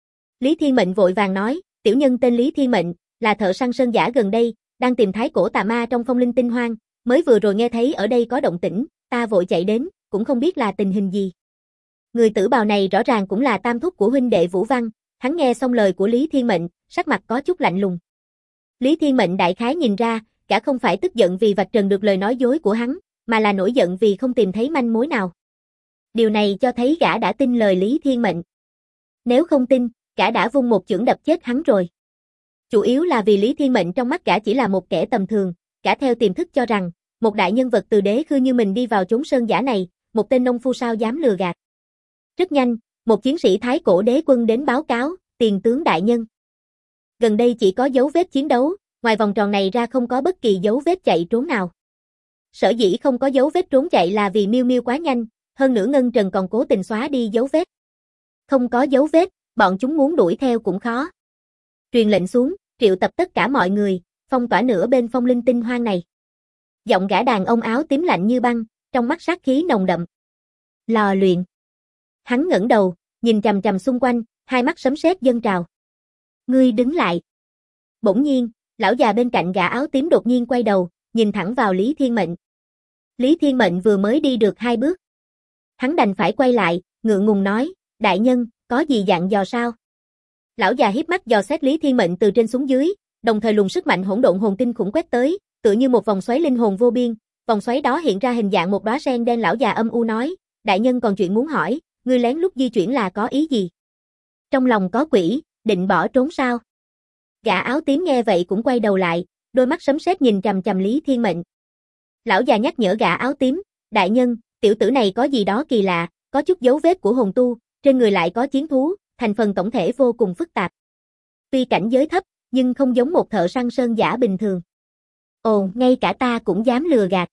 Lý Thiên Mệnh vội vàng nói, tiểu nhân tên Lý Thiên Mệnh, là thợ săn sơn giả gần đây, đang tìm Thái Cổ tà ma trong phong linh tinh hoang, mới vừa rồi nghe thấy ở đây có động tĩnh, ta vội chạy đến, cũng không biết là tình hình gì. Người tử bào này rõ ràng cũng là tam thúc của huynh đệ Vũ Văn, hắn nghe xong lời của Lý Thiên Mệnh, sắc mặt có chút lạnh lùng. Lý Thiên Mệnh đại khái nhìn ra, gã không phải tức giận vì vạch trần được lời nói dối của hắn, mà là nổi giận vì không tìm thấy manh mối nào. Điều này cho thấy gã đã tin lời Lý Thiên Mệnh. Nếu không tin, gã đã vung một chưởng đập chết hắn rồi. Chủ yếu là vì Lý Thiên Mệnh trong mắt gã chỉ là một kẻ tầm thường, gã theo tiềm thức cho rằng, một đại nhân vật từ đế khư như mình đi vào chốn sơn giả này, một tên nông phu sao dám lừa gạt. Rất nhanh, một chiến sĩ Thái Cổ Đế Quân đến báo cáo, tiền tướng đại nhân. Gần đây chỉ có dấu vết chiến đấu, ngoài vòng tròn này ra không có bất kỳ dấu vết chạy trốn nào. Sở dĩ không có dấu vết trốn chạy là vì Miêu Miêu quá nhanh, hơn nữa Ngân Trần còn cố tình xóa đi dấu vết. Không có dấu vết, bọn chúng muốn đuổi theo cũng khó. Truyền lệnh xuống, triệu tập tất cả mọi người, phong tỏa nửa bên phong linh tinh hoang này. Giọng gã đàn ông áo tím lạnh như băng, trong mắt sát khí nồng đậm. Lò luyện. Hắn ngẩng đầu, nhìn chằm chằm xung quanh, hai mắt sấm sét dâng trào. Ngươi đứng lại. Bỗng nhiên, lão già bên cạnh gã áo tím đột nhiên quay đầu, nhìn thẳng vào Lý Thiên Mệnh. Lý Thiên Mệnh vừa mới đi được 2 bước. Hắn đành phải quay lại, ngượng ngùng nói, đại nhân, có gì dặn dò sao? Lão già hiếp mắt dò xét Lý Thiên Mệnh từ trên xuống dưới, đồng thời luồng sức mạnh hỗn độn hồn tinh khủng quét tới, tựa như một vòng xoáy linh hồn vô biên, vòng xoáy đó hiện ra hình dạng một đóa sen đen. Lão già âm u nói, đại nhân còn chuyện muốn hỏi, ngươi lén lút di chuyển là có ý gì? Trong lòng có quỷ, định bỏ trốn sao? Gã áo tím nghe vậy cũng quay đầu lại, đôi mắt sấm sét nhìn chằm chằm Lý Thiên Mệnh. Lão già nhắc nhở gã áo tím, đại nhân, tiểu tử này có gì đó kỳ lạ, có chút dấu vết của hồn tu, trên người lại có chiến thú, thành phần tổng thể vô cùng phức tạp. Tuy cảnh giới thấp, nhưng không giống một thợ săn sơn giả bình thường. Ồ, ngay cả ta cũng dám lừa gạt.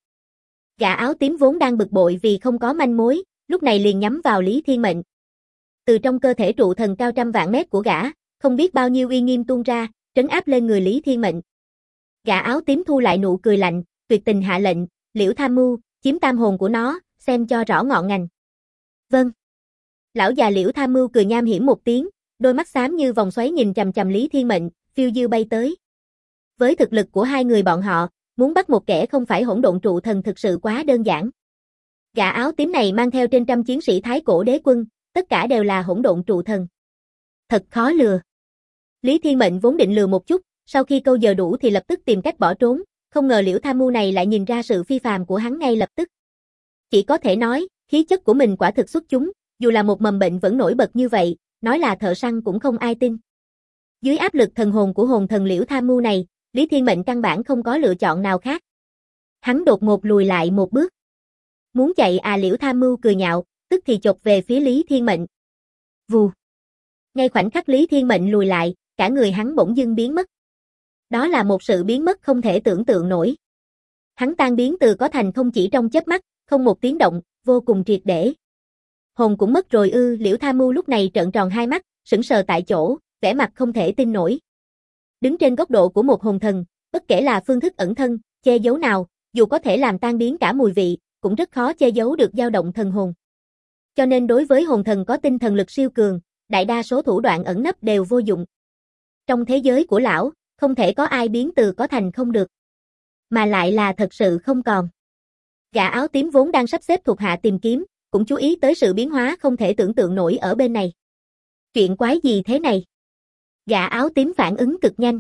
Gã áo tím vốn đang bực bội vì không có manh mối, lúc này liền nhắm vào Lý Thiên Mệnh. Từ trong cơ thể trụ thần cao trăm vạn mét của gã, không biết bao nhiêu uy nghiêm tuôn ra, trấn áp lên người Lý Thiên Mệnh. Gã áo tím thu lại nụ cười lạnh, tuyệt tình hạ lệnh, Liễu Tham Mưu, chiếm tam hồn của nó, xem cho rõ ngọn ngành. Vâng. Lão già Liễu Tham Mưu cười nham hiểm một tiếng, đôi mắt xám như vòng xoáy nhìn chằm chằm Lý Thiên Mệnh, phiêu diêu bay tới. Với thực lực của hai người bọn họ, muốn bắt một kẻ không phải hỗn độn trụ thần thực sự quá đơn giản. Gã áo tím này mang theo trên trăm chiến sĩ Thái Cổ Đế Quân, tất cả đều là hỗn độn trụ thần. Thật khó lừa. Lý Thiên Mệnh vốn định lừa một chút, sau khi câu giờ đủ thì lập tức tìm cách bỏ trốn, không ngờ Liễu Tham Mưu này lại nhìn ra sự phi phàm của hắn ngay lập tức. Chỉ có thể nói, khí chất của mình quả thực xuất chúng, dù là một mầm bệnh vẫn nổi bật như vậy, nói là thợ săn cũng không ai tin. Dưới áp lực thần hồn của hồn thần Liễu Tham Mưu này, Lý Thiên Mệnh căn bản không có lựa chọn nào khác. Hắn đột ngột lùi lại một bước. Muốn chạy à? Liễu Tham Mưu cười nhạo, tức thì chộp về phía Lý Thiên Mệnh. Vù. Ngay khoảnh khắc Lý Thiên Mệnh lùi lại, cả người hắn bỗng dưng biến mất. Đó là một sự biến mất không thể tưởng tượng nổi. Hắn tan biến từ có thành không chỉ trong chớp mắt, không một tiếng động, vô cùng triệt để. Hồn cũng mất rồi ư? Liễu Tham Mưu lúc này trợn tròn hai mắt, sững sờ tại chỗ, vẻ mặt không thể tin nổi. Đứng trên góc độ của một hồn thần, bất kể là phương thức ẩn thân, che giấu nào, dù có thể làm tan biến cả mùi vị, cũng rất khó che giấu được dao động thần hồn. Cho nên đối với hồn thần có tinh thần lực siêu cường, đại đa số thủ đoạn ẩn nấp đều vô dụng. Trong thế giới của lão, không thể có ai biến từ có thành không được. Mà lại là thật sự không còn. Gã áo tím vốn đang sắp xếp thuộc hạ tìm kiếm, cũng chú ý tới sự biến hóa không thể tưởng tượng nổi ở bên này. Chuyện quái gì thế này? Gã áo tím phản ứng cực nhanh.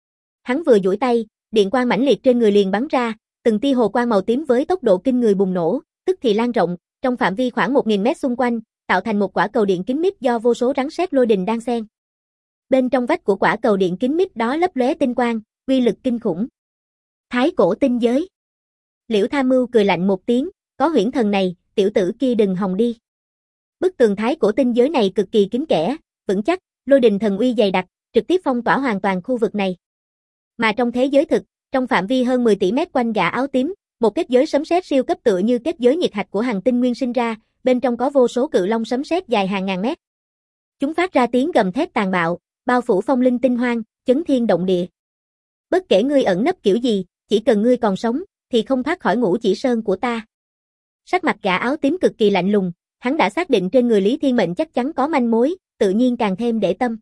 Hắn vừa duỗi tay, điện quang mãnh liệt trên người liền bắn ra, từng tia hồ quang màu tím với tốc độ kinh người bùng nổ, tức thì lan rộng, trong phạm vi khoảng 1000 mét xung quanh, tạo thành một quả cầu điện kính mít do vô số rắn sét lôi đình đan xen. Bên trong vách của quả cầu điện kính mít đó lấp lóe tinh quang, uy lực kinh khủng. Thái cổ tinh giới. Liễu Tham Mưu cười lạnh một tiếng, có huyễn thần này, tiểu tử kia đừng hòng đi. Bức tường thái cổ tinh giới này cực kỳ kín kẽ, vững chắc, lôi đình thần uy dày đặc, trực tiếp phong tỏa hoàn toàn khu vực này. Mà trong thế giới thực, trong phạm vi hơn 10 tỷ mét quanh gã áo tím, một kết giới sấm sét siêu cấp tựa như kết giới nhiệt hạch của hành tinh nguyên sinh ra, bên trong có vô số cự long sấm sét dài hàng ngàn mét. Chúng phát ra tiếng gầm thét tàn bạo, bao phủ phong linh tinh hoang, chấn thiên động địa. Bất kể ngươi ẩn nấp kiểu gì, chỉ cần ngươi còn sống, thì không thoát khỏi ngũ chỉ sơn của ta. Sắc mặt gã áo tím cực kỳ lạnh lùng, hắn đã xác định trên người Lý Thiên Mệnh chắc chắn có manh mối, tự nhiên càng thêm để tâm.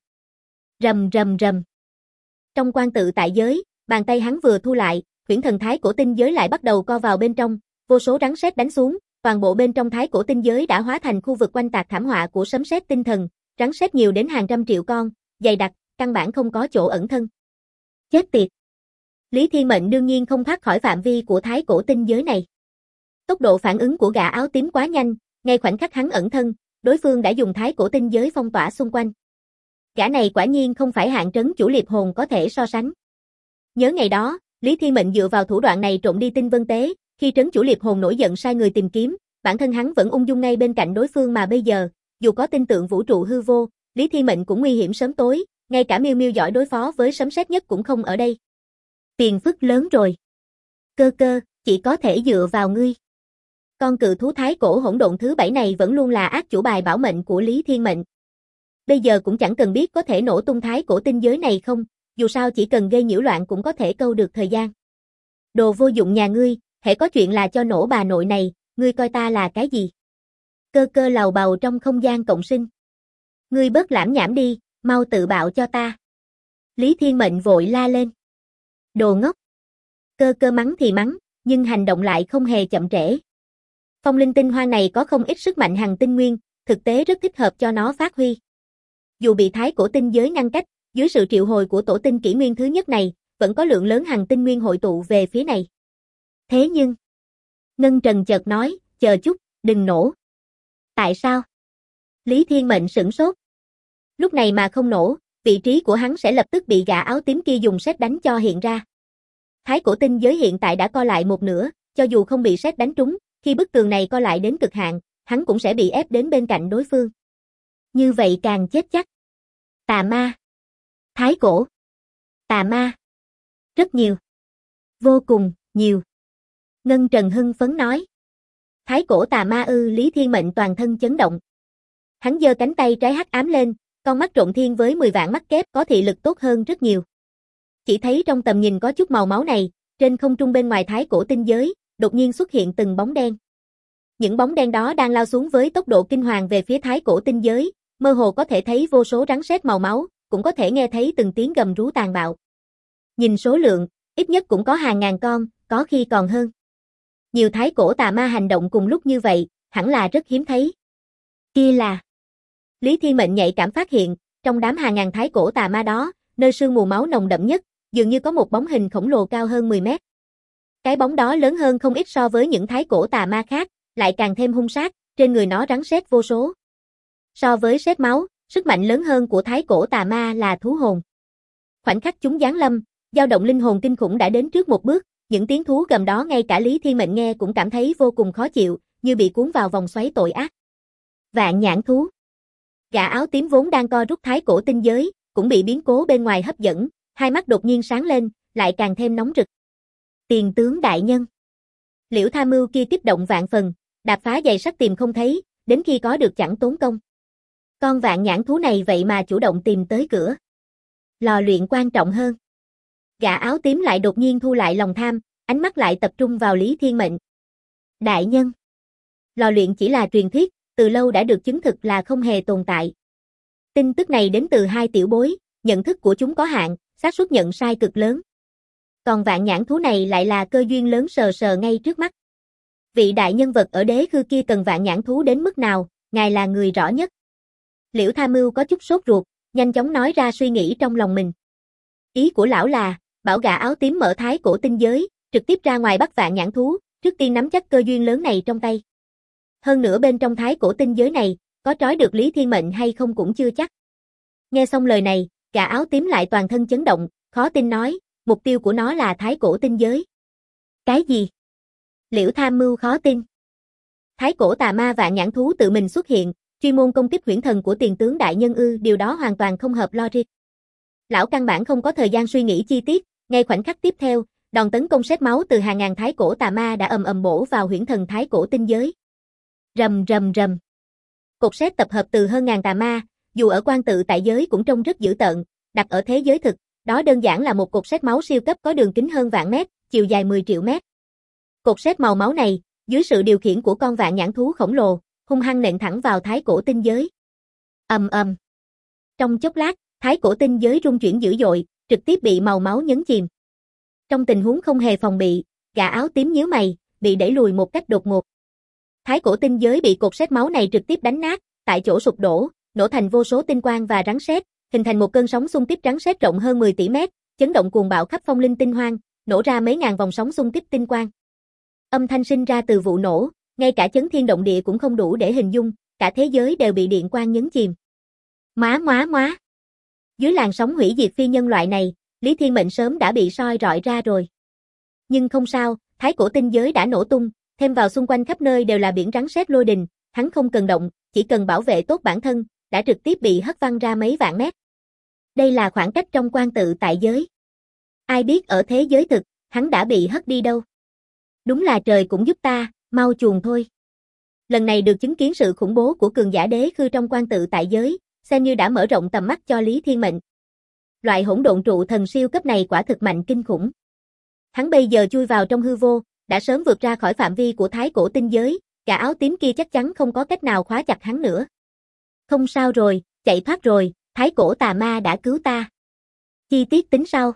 Rầm rầm rầm. Trong quan tự tại giới, bàn tay hắn vừa thu lại, huyễn thần thái cổ tinh giới lại bắt đầu co vào bên trong, vô số rắn sét đánh xuống, toàn bộ bên trong thái cổ tinh giới đã hóa thành khu vực quanh tạc thảm họa của sấm sét tinh thần, rắn sét nhiều đến hàng trăm triệu con, dày đặc, căn bản không có chỗ ẩn thân. Chết tiệt. Lý Thiên Mệnh đương nhiên không thoát khỏi phạm vi của thái cổ tinh giới này. Tốc độ phản ứng của gã áo tím quá nhanh, ngay khoảnh khắc hắn ẩn thân, đối phương đã dùng thái cổ tinh giới phong tỏa xung quanh. Gã này quả nhiên không phải hạng trấn chủ liệp hồn có thể so sánh. Nhớ ngày đó, Lý Thiên Mệnh dựa vào thủ đoạn này trộm đi tinh vân tế, khi trấn chủ liệp hồn nổi giận sai người tìm kiếm, bản thân hắn vẫn ung dung ngay bên cạnh đối phương mà bây giờ, dù có tinh tượng vũ trụ hư vô, Lý Thiên Mệnh cũng nguy hiểm sớm tối, ngay cả Miêu Miêu giỏi đối phó với sấm sét nhất cũng không ở đây. Phiền phức lớn rồi. Cơ cơ, chỉ có thể dựa vào ngươi. Con cự thú thái cổ hỗn độn thứ 7 này vẫn luôn là ác chủ bài bảo mệnh của Lý Thiên Mệnh. Bây giờ cũng chẳng cần biết có thể nổ tung thái cổ tinh giới này không, dù sao chỉ cần gây nhiễu loạn cũng có thể câu được thời gian. Đồ vô dụng nhà ngươi, hễ có chuyện là cho nổ bà nội này, ngươi coi ta là cái gì? Cơ cơ lầu bầu trong không gian cộng sinh. Ngươi bớt lãm nhảm đi, mau tự bạo cho ta. Lý Thiên Mệnh vội la lên. Đồ ngốc. Cơ cơ mắng thì mắng, nhưng hành động lại không hề chậm trễ. Phong linh tinh hoang này có không ít sức mạnh hằng tinh nguyên, thực tế rất thích hợp cho nó phát huy. Dù bị thái cổ tinh giới ngăn cách, dưới sự triệu hồi của tổ tinh kỷ nguyên thứ nhất này, vẫn có lượng lớn hằng tinh nguyên hội tụ về phía này. Thế nhưng, Ngân Trần chợt nói, chờ chút, đừng nổ. Tại sao? Lý Thiên Mệnh sửng sốt. Lúc này mà không nổ, vị trí của hắn sẽ lập tức bị gã áo tím kia dùng sét đánh cho hiện ra. Thái cổ tinh giới hiện tại đã co lại một nửa, cho dù không bị sét đánh trúng, khi bức tường này co lại đến cực hạn, hắn cũng sẽ bị ép đến bên cạnh đối phương. Như vậy càng chết chắc. Tà ma. Thái cổ. Tà ma. Rất nhiều. Vô cùng, nhiều. Ngân Trần hưng phấn nói. Thái cổ tà ma ư? Lý Thiên Mệnh toàn thân chấn động. Hắn giơ cánh tay trái hắc ám lên, con mắt trộn thiên với 10 vạn mắt kép có thị lực tốt hơn rất nhiều. Chỉ thấy trong tầm nhìn có chút màu máu này, trên không trung bên ngoài thái cổ tinh giới, đột nhiên xuất hiện từng bóng đen. Những bóng đen đó đang lao xuống với tốc độ kinh hoàng về phía thái cổ tinh giới, mơ hồ có thể thấy vô số rắn sét màu máu, cũng có thể nghe thấy từng tiếng gầm rú tàn bạo. Nhìn số lượng, ít nhất cũng có hàng ngàn con, có khi còn hơn. Nhiều thái cổ tà ma hành động cùng lúc như vậy, hẳn là rất hiếm thấy. Kia là... Lý Thiên Mệnh nhạy cảm phát hiện, trong đám hàng ngàn thái cổ tà ma đó, nơi sương mù máu nồng đậm nhất, dường như có một bóng hình khổng lồ cao hơn 10 mét. Cái bóng đó lớn hơn không ít so với những thái cổ tà ma khác, lại càng thêm hung sát, trên người nó rắn sét vô số. So với sét máu, sức mạnh lớn hơn của thái cổ tà ma là thú hồn. Khoảnh khắc chúng giáng lâm, dao động linh hồn kinh khủng đã đến trước một bước, những tiếng thú gầm đó ngay cả Lý Thiên Mệnh nghe cũng cảm thấy vô cùng khó chịu, như bị cuốn vào vòng xoáy tội ác. Vạn nhãn thú. Gã áo tím vốn đang co rút thái cổ tinh giới, cũng bị biến cố bên ngoài hấp dẫn, hai mắt đột nhiên sáng lên, lại càng thêm nóng rực. Tiền tướng đại nhân. Liễu Tham Mưu kia kích động vạn phần, đạp phá giày sắt tìm không thấy, đến khi có được chẳng tốn công. Con vạn nhãn thú này vậy mà chủ động tìm tới cửa. Lò luyện quan trọng hơn. Gã áo tím lại đột nhiên thu lại lòng tham, ánh mắt lại tập trung vào Lý Thiên Mệnh. Đại nhân. Lò luyện chỉ là truyền thuyết, từ lâu đã được chứng thực là không hề tồn tại. Tin tức này đến từ hai tiểu bối, nhận thức của chúng có hạn, xác suất nhận sai cực lớn. Còn vạn nhãn thú này lại là cơ duyên lớn sờ sờ ngay trước mắt. Vị đại nhân vật ở đế khư kia cần vạn nhãn thú đến mức nào, ngài là người rõ nhất. Liễu Tham Mưu có chút sốt ruột, nhanh chóng nói ra suy nghĩ trong lòng mình. Ý của lão là, bảo gã áo tím mở thái cổ tinh giới, trực tiếp ra ngoài bắt vạn nhãn thú, trước tiên nắm chắc cơ duyên lớn này trong tay. Hơn nữa bên trong thái cổ tinh giới này, có trói được Lý Thiên Mệnh hay không cũng chưa chắc. Nghe xong lời này, gã áo tím lại toàn thân chấn động, khó tin nói, mục tiêu của nó là thái cổ tinh giới. Cái gì? Liễu Tham Mưu khó tin. Thái cổ tà ma vạn nhãn thú tự mình xuất hiện, chuyên môn công kích huyễn thần của tiền tướng đại nhân ư, điều đó hoàn toàn không hợp logic. Lão căn bản không có thời gian suy nghĩ chi tiết, ngay khoảnh khắc tiếp theo, đòn tấn công sét máu từ hàng ngàn thái cổ tà ma đã ầm ầm bổ vào huyễn thần thái cổ tinh giới. Rầm rầm rầm. Cột sét tập hợp từ hơn ngàn tà ma, dù ở quan tự tại giới cũng trông rất dữ tợn, đặt ở thế giới thực, đó đơn giản là một cột sét máu siêu cấp có đường kính hơn vạn mét, chiều dài 10 triệu mét. Cột sét màu máu này, dưới sự điều khiển của con vạn nhãn thú khổng lồ, hung hăng nện thẳng vào thái cổ tinh giới. Ầm ầm. Trong chốc lát, thái cổ tinh giới rung chuyển dữ dội, trực tiếp bị màu máu nhấn chìm. Trong tình huống không hề phòng bị, gã áo tím nhíu mày, bị đẩy lùi một cách đột ngột. Thái cổ tinh giới bị cột sét máu này trực tiếp đánh nát, tại chỗ sụp đổ, nổ thành vô số tinh quang và rắn sét, hình thành một cơn sóng xung kích rắn sét rộng hơn 10 tỷ mét, chấn động cuồng bạo khắp phong linh tinh hoang, nổ ra mấy ngàn vòng sóng xung kích tinh quang. Âm thanh sinh ra từ vụ nổ, ngay cả chấn thiên động địa cũng không đủ để hình dung, cả thế giới đều bị điện quang nhấn chìm. Móa. Dưới làn sóng hủy diệt phi nhân loại này, Lý Thiên Mệnh sớm đã bị soi rọi ra rồi. Nhưng không sao, thái cổ tinh giới đã nổ tung, thêm vào xung quanh khắp nơi đều là biển rắn sét lôi đình, hắn không cần động, chỉ cần bảo vệ tốt bản thân, đã trực tiếp bị hất văng ra mấy vạn mét. Đây là khoảng cách trong quan tự tại giới. Ai biết ở thế giới thực, hắn đã bị hất đi đâu. Đúng là trời cũng giúp ta, mau chuồn thôi. Lần này được chứng kiến sự khủng bố của cường giả đế khư trong quan tự tại giới, xem như đã mở rộng tầm mắt cho Lý Thiên Mệnh. Loại hỗn độn trụ thần siêu cấp này quả thực mạnh kinh khủng. Hắn bây giờ chui vào trong hư vô, đã sớm vượt ra khỏi phạm vi của thái cổ tinh giới, gã áo tím kia chắc chắn không có cách nào khóa chặt hắn nữa. Không sao rồi, chạy thoát rồi, thái cổ tà ma đã cứu ta. Chi tiết tính sau.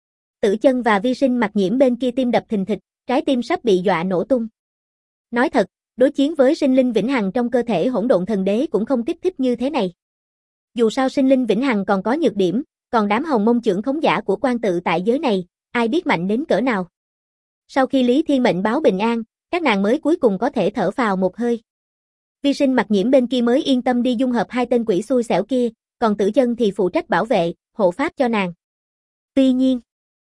Tử Chân và Vi Sinh Mặc Nhiễm bên kia tim đập thình thịch, trái tim sắp bị dọa nổ tung. Nói thật, đối chiến với sinh linh vĩnh hằng trong cơ thể hỗn độn thần đế cũng không kích thích như thế này. Dù sao sinh linh vĩnh hằng còn có nhược điểm, còn đám hồng mông trưởng khống giả của quan tự tại giới này, ai biết mạnh đến cỡ nào. Sau khi Lý Thiên Mệnh báo bình an, các nàng mới cuối cùng có thể thở phào một hơi. Vi Sinh Mặc Nhiễm bên kia mới yên tâm đi dung hợp hai tên quỷ xui xẻo kia, còn Tử Chân thì phụ trách bảo vệ, hộ pháp cho nàng. Tuy nhiên,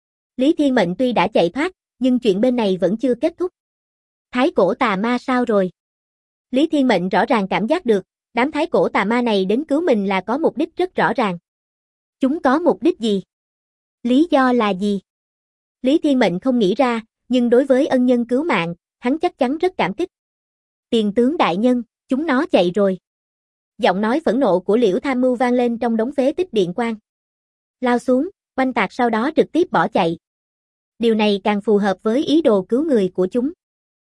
Lý Thiên Mệnh tuy đã chạy thoát, nhưng chuyện bên này vẫn chưa kết thúc. Thái cổ tà ma sao rồi? Lý Thiên Mệnh rõ ràng cảm giác được, đám thái cổ tà ma này đến cứu mình là có mục đích rất rõ ràng. Chúng có mục đích gì? Lý do là gì? Lý Thiên Mệnh không nghĩ ra, nhưng đối với ân nhân cứu mạng, hắn chắc chắn rất cảm kích. Tiền tướng đại nhân, chúng nó chạy rồi. Giọng nói phẫn nộ của Liễu Tham Mưu vang lên trong đống phế tích điện quang. Lao xuống, oanh tạc sau đó trực tiếp bỏ chạy. Điều này càng phù hợp với ý đồ cứu người của chúng.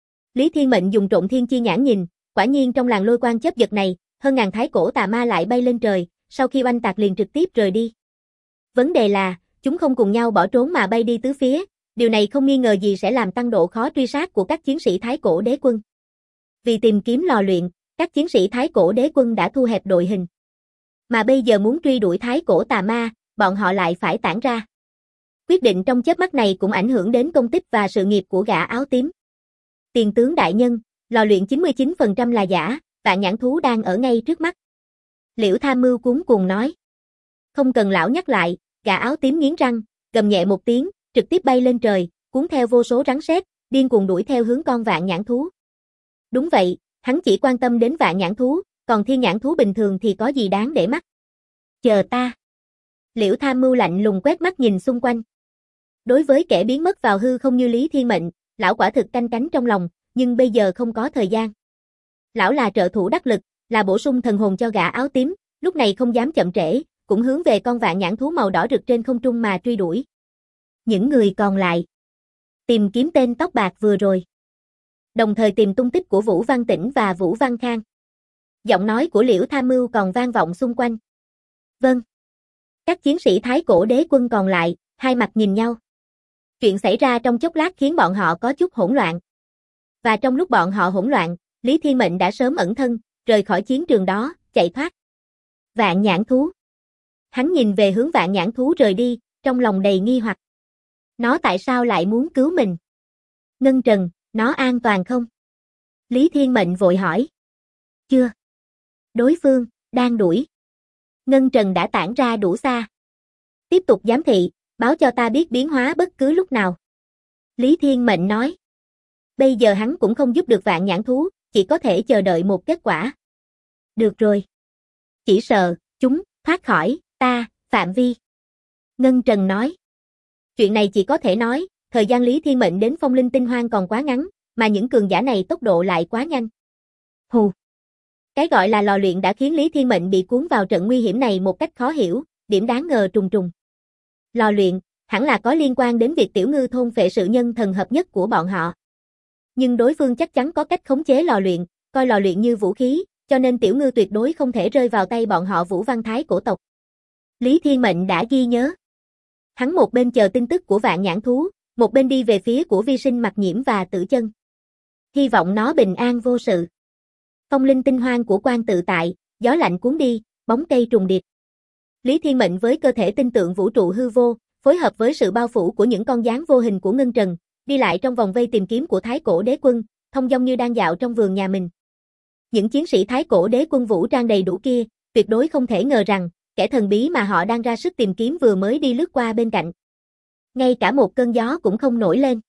Lý Thiên Mệnh dùng trộn thiên chi nhãn nhìn, quả nhiên trong làn lôi quang chớp giật này, hơn ngàn thái cổ tà ma lại bay lên trời, sau khi oanh tạc liền trực tiếp rời đi. Vấn đề là, chúng không cùng nhau bỏ trốn mà bay đi tứ phía, điều này không nghi ngờ gì sẽ làm tăng độ khó truy sát của các chiến sĩ thái cổ đế quân. Vì tìm kiếm lò luyện, các chiến sĩ thái cổ đế quân đã thu hẹp đội hình. Mà bây giờ muốn truy đuổi thái cổ tà ma, bọn họ lại phải tản ra. Quyết định trong chớp mắt này cũng ảnh hưởng đến công tích và sự nghiệp của gã áo tím. Tiền tướng đại nhân, lò luyện 99% là giả, vạn nhãn thú đang ở ngay trước mắt. Liễu Tham Mưu cuống cuồng nói. Không cần lão nhắc lại, gã áo tím nghiến răng, gầm nhẹ một tiếng, trực tiếp bay lên trời, cuốn theo vô số rắn sét, điên cuồng đuổi theo hướng con vạn nhãn thú. Đúng vậy, hắn chỉ quan tâm đến vạn nhãn thú, còn thiên nhãn thú bình thường thì có gì đáng để mắt. Chờ ta. Liễu Tham Mưu lạnh lùng quét mắt nhìn xung quanh. Đối với kẻ biến mất vào hư không như Lý Thiên Mệnh, lão quả thực canh cánh trong lòng, nhưng bây giờ không có thời gian. Lão là trợ thủ đắc lực, là bổ sung thần hồn cho gã áo tím, lúc này không dám chậm trễ, cũng hướng về con vạn nhãn thú màu đỏ rực trên không trung mà truy đuổi. Những người còn lại tìm kiếm tên tóc bạc vừa rồi, đồng thời tìm tung tích của Vũ Văn Tĩnh và Vũ Văn Khang. Giọng nói của Liễu Tham Mưu còn vang vọng xung quanh. Vâng. Các chiến sĩ thái cổ đế quân còn lại, hai mặt nhìn nhau. Chuyện xảy ra trong chốc lát khiến bọn họ có chút hỗn loạn. Và trong lúc bọn họ hỗn loạn, Lý Thiên Mệnh đã sớm ẩn thân, rời khỏi chiến trường đó, chạy thoát. Vạn nhãn thú. Hắn nhìn về hướng vạn nhãn thú rời đi, trong lòng đầy nghi hoặc. Nó tại sao lại muốn cứu mình? Ngân Trần, nó an toàn không? Lý Thiên Mệnh vội hỏi. Chưa. Đối phương, đang đuổi. Ngân Trần đã tản ra đủ xa. Tiếp tục giám thị, báo cho ta biết biến hóa bất cứ lúc nào. Lý Thiên Mệnh nói. Bây giờ hắn cũng không giúp được Vạn Nhãn Thú, chỉ có thể chờ đợi một kết quả. Được rồi. Chỉ sợ, chúng, thoát khỏi, ta, phạm vi. Ngân Trần nói. Chuyện này chỉ có thể nói, thời gian Lý Thiên Mệnh đến Phong Linh Tinh Hoang còn quá ngắn, mà những cường giả này tốc độ lại quá nhanh. Hù. Cái gọi là lò luyện đã khiến Lý Thiên Mệnh bị cuốn vào trận nguy hiểm này một cách khó hiểu, điểm đáng ngờ trùng trùng. Lò luyện, hẳn là có liên quan đến việc Tiểu Ngư thôn phệ sự nhân thần hợp nhất của bọn họ. Nhưng đối phương chắc chắn có cách khống chế lò luyện, coi lò luyện như vũ khí, cho nên Tiểu Ngư tuyệt đối không thể rơi vào tay bọn họ Vũ Văn Thái cổ tộc. Lý Thiên Mệnh đã ghi nhớ. Hắn một bên chờ tin tức của Vạn Nhãn Thú, một bên đi về phía của Vi Sinh Mặc Nhiễm và Tử Chân. Hy vọng nó bình an vô sự. Phong Linh Tinh Hoang của Quan tự tại, gió lạnh cuốn đi, bóng cây trùng điệp. Lý Thiên Mệnh với cơ thể tinh tượng vũ trụ hư vô, phối hợp với sự bao phủ của những con gián vô hình của Ngân Trần, đi lại trong vòng vây tìm kiếm của Thái cổ đế quân, thông dong như đang dạo trong vườn nhà mình. Những chiến sĩ Thái cổ đế quân vũ trang đầy đủ kia, tuyệt đối không thể ngờ rằng, kẻ thần bí mà họ đang ra sức tìm kiếm vừa mới đi lướt qua bên cạnh. Ngay cả một cơn gió cũng không nổi lên.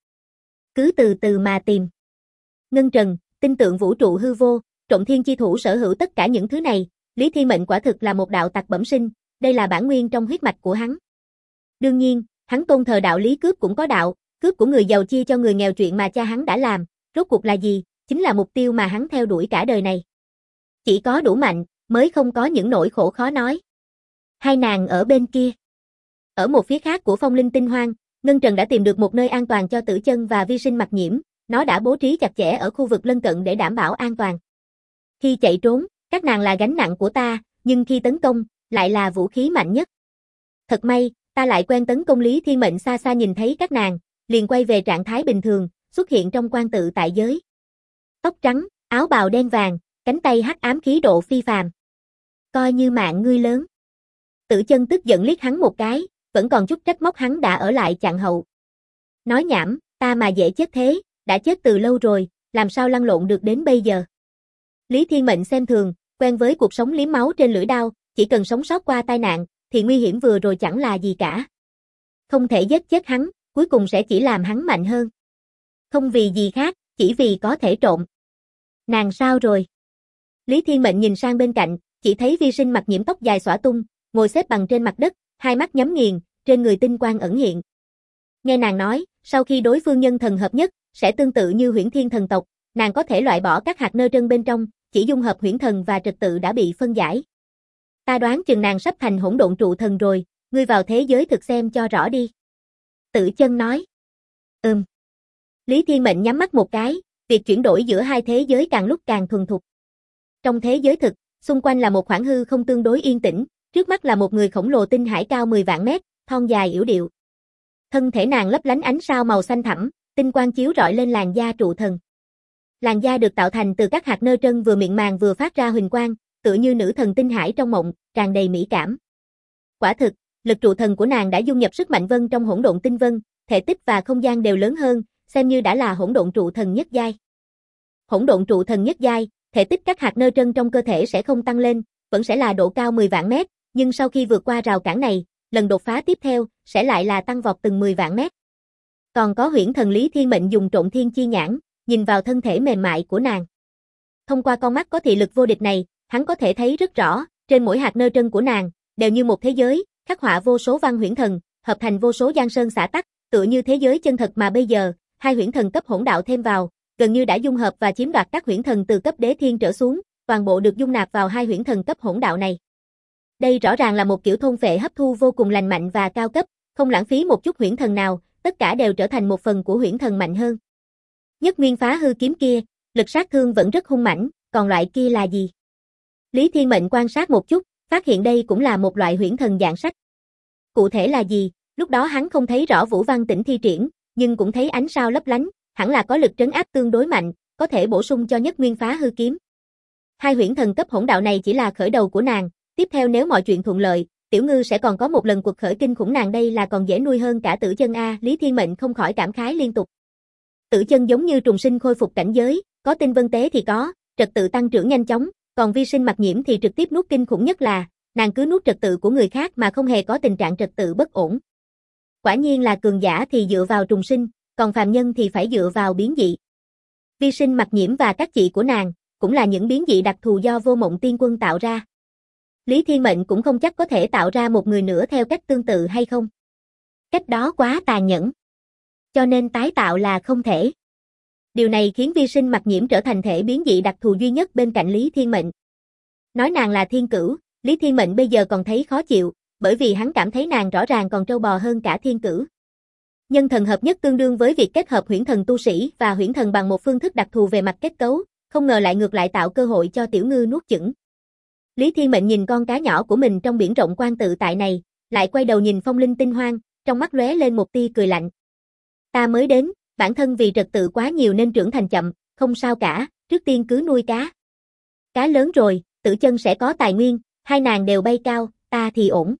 Cứ từ từ mà tìm. Ngân Trần, tinh tượng vũ trụ hư vô, Trộm Thiên chi thủ sở hữu tất cả những thứ này, Lý Thiên Mệnh quả thực là một đạo tặc bẩm sinh, đây là bản nguyên trong huyết mạch của hắn. Đương nhiên, hắn tôn thờ đạo lý cướp cũng có đạo, cướp của người giàu chia cho người nghèo chuyện mà cha hắn đã làm, rốt cuộc là gì, chính là mục tiêu mà hắn theo đuổi cả đời này. Chỉ có đủ mạnh, mới không có những nỗi khổ khó nói. Hai nàng ở bên kia. Ở một phía khác của Phong Linh Tinh Hoang, Ngân Trần đã tìm được một nơi an toàn cho Tử Chân và Vi Sinh Mặc Nhiễm, nó đã bố trí chặt chẽ ở khu vực lân cận để đảm bảo an toàn. Khi chạy trốn, các nàng là gánh nặng của ta, nhưng khi tấn công, lại là vũ khí mạnh nhất. Thật may, ta lại quen tấn công. Lý Thiên Mệnh xa xa nhìn thấy các nàng, liền quay về trạng thái bình thường, xuất hiện trong Quan tự tại giới. Tóc trắng, áo bào đen vàng, cánh tay hắc ám khí độ phi phàm. Coi như mạng ngươi lớn. Tử Chân tức giận liếc hắn một cái, vẫn còn chút trách móc hắn đã ở lại chặn hậu. Nói nhảm, ta mà dễ chết thế, đã chết từ lâu rồi, làm sao lăn lộn được đến bây giờ. Lý Thiên Mệnh xem thường, quen với cuộc sống liếm máu trên lưỡi đao, chỉ cần sống sót qua tai nạn, thì nguy hiểm vừa rồi chẳng là gì cả. Không thể giết chết hắn, cuối cùng sẽ chỉ làm hắn mạnh hơn. Không vì gì khác, chỉ vì có thể trộm. Nàng sao rồi? Lý Thiên Mệnh nhìn sang bên cạnh, chỉ thấy Vi Sinh Mặc Nhiễm tóc dài xõa tung, ngồi xếp bằng trên mặt đất, hai mắt nhắm nghiền, trên người tinh quang ẩn hiện. Nghe nàng nói, sau khi đối phương nhân thần hợp nhất, sẽ tương tự như Huyễn Thiên thần tộc, nàng có thể loại bỏ các hạt nơ trân bên trong, chỉ dung hợp huyễn thần và trật tự đã bị phân giải. Ta đoán chừng nàng sắp thành hỗn độn trụ thần rồi, ngươi vào thế giới thực xem cho rõ đi. Tử Chân nói. Lý Thiên Mệnh nhắm mắt một cái, việc chuyển đổi giữa hai thế giới càng lúc càng thuần thục. Trong thế giới thực, xung quanh là một khoảng hư không tương đối yên tĩnh, trước mắt là một người khổng lồ tinh hải cao 10 vạn mét, thon dài yểu điệu. Thân thể nàng lấp lánh ánh sao màu xanh thẳm, tinh quang chiếu rọi lên làn da trụ thần. Làn da được tạo thành từ các hạt nơ trân vừa mịn màng vừa phát ra huỳnh quang, tựa như nữ thần tinh hải trong mộng, tràn đầy mỹ cảm. Quả thực, lực trụ thần của nàng đã dung nhập sức mạnh vân trong hỗn độn tinh vân, thể tích và không gian đều lớn hơn, xem như đã là hỗn độn trụ thần nhất giai. Hỗn độn trụ thần nhất giai, thể tích các hạt nơ trân trong cơ thể sẽ không tăng lên, vẫn sẽ là độ cao 10 vạn mét, nhưng sau khi vượt qua rào cản này, lần đột phá tiếp theo sẽ lại là tăng vọt từng 10 vạn mét. Còn có huyễn thần Lý Thiên Mệnh dùng Trộm Thiên chi nhãn, nhìn vào thân thể mềm mại của nàng. Thông qua con mắt có thị lực vô địch này, hắn có thể thấy rất rõ, trên mỗi hạt nơ trân của nàng, đều như một thế giới, khắc họa vô số văn huyễn thần, hợp thành vô số giang sơn xã tắc, tựa như thế giới chân thật mà bây giờ, hai huyễn thần cấp hỗn đạo thêm vào, gần như đã dung hợp và chiếm đoạt các huyễn thần từ cấp đế thiên trở xuống, toàn bộ được dung nạp vào hai huyễn thần cấp hỗn đạo này. Đây rõ ràng là một kiểu thôn phệ hấp thu vô cùng lành mạnh và cao cấp, không lãng phí một chút huyễn thần nào, tất cả đều trở thành một phần của huyễn thần mạnh hơn. Nhất nguyên phá hư kiếm kia, lực sát thương vẫn rất hung mãnh, còn loại kia là gì? Lý Thiên Mệnh quan sát một chút, phát hiện đây cũng là một loại huyễn thần dạng sách. Cụ thể là gì? Lúc đó hắn không thấy rõ Vũ Văn Tĩnh thi triển, nhưng cũng thấy ánh sao lấp lánh, hẳn là có lực trấn áp tương đối mạnh, có thể bổ sung cho nhất nguyên phá hư kiếm. Hai huyễn thần cấp hỗn đạo này chỉ là khởi đầu của nàng, tiếp theo nếu mọi chuyện thuận lợi, Tiểu Ngư sẽ còn có một lần cuộc khởi kinh khủng, nàng đây là còn dễ nuôi hơn cả Tử Chân a. Lý Thiên Mệnh không khỏi cảm khái liên tục. Tử Chân giống như trùng sinh khôi phục cảnh giới, có tinh vân tế thì có, trật tự tăng trưởng nhanh chóng, Còn vi sinh mặc nhiễm thì trực tiếp nuốt, kinh khủng nhất là, nàng cứ nuốt trật tự của người khác mà không hề có tình trạng trật tự bất ổn. Quả nhiên là cường giả thì dựa vào trùng sinh, còn phàm nhân thì phải dựa vào biến dị. Vi sinh mặc nhiễm và các chị của nàng, cũng là những biến dị đặc thù do Vô Mộng Tiên Quân tạo ra. Lý Thiên Mệnh cũng không chắc có thể tạo ra một người nữa theo cách tương tự hay không. Cách đó quá tàn nhẫn. Cho nên tái tạo là không thể. Điều này khiến vi sinh mặc nhiễm trở thành thể biến dị đặc thù duy nhất bên cạnh Lý Thiên Mệnh. Nói nàng là thiên cửu, Lý Thiên Mệnh bây giờ còn thấy khó chịu, bởi vì hắn cảm thấy nàng rõ ràng còn trâu bò hơn cả thiên cửu. Nhân thần hợp nhất tương đương với việc kết hợp huyễn thần tu sĩ và huyễn thần bằng một phương thức đặc thù về mặt kết cấu, không ngờ lại ngược lại tạo cơ hội cho tiểu ngư nuốt chửng. Lý Thiên Mệnh nhìn con cá nhỏ của mình trong biển rộng quan tự tại này, lại quay đầu nhìn Phong Linh Tinh Hoang, trong mắt lóe lên một tia cười lạnh. Ta mới đến, bản thân vì trật tự quá nhiều nên trưởng thành chậm, không sao cả, trước tiên cứ nuôi cá. Cá lớn rồi, Tử Chân sẽ có tài nguyên, hai nàng đều bay cao, ta thì ổn.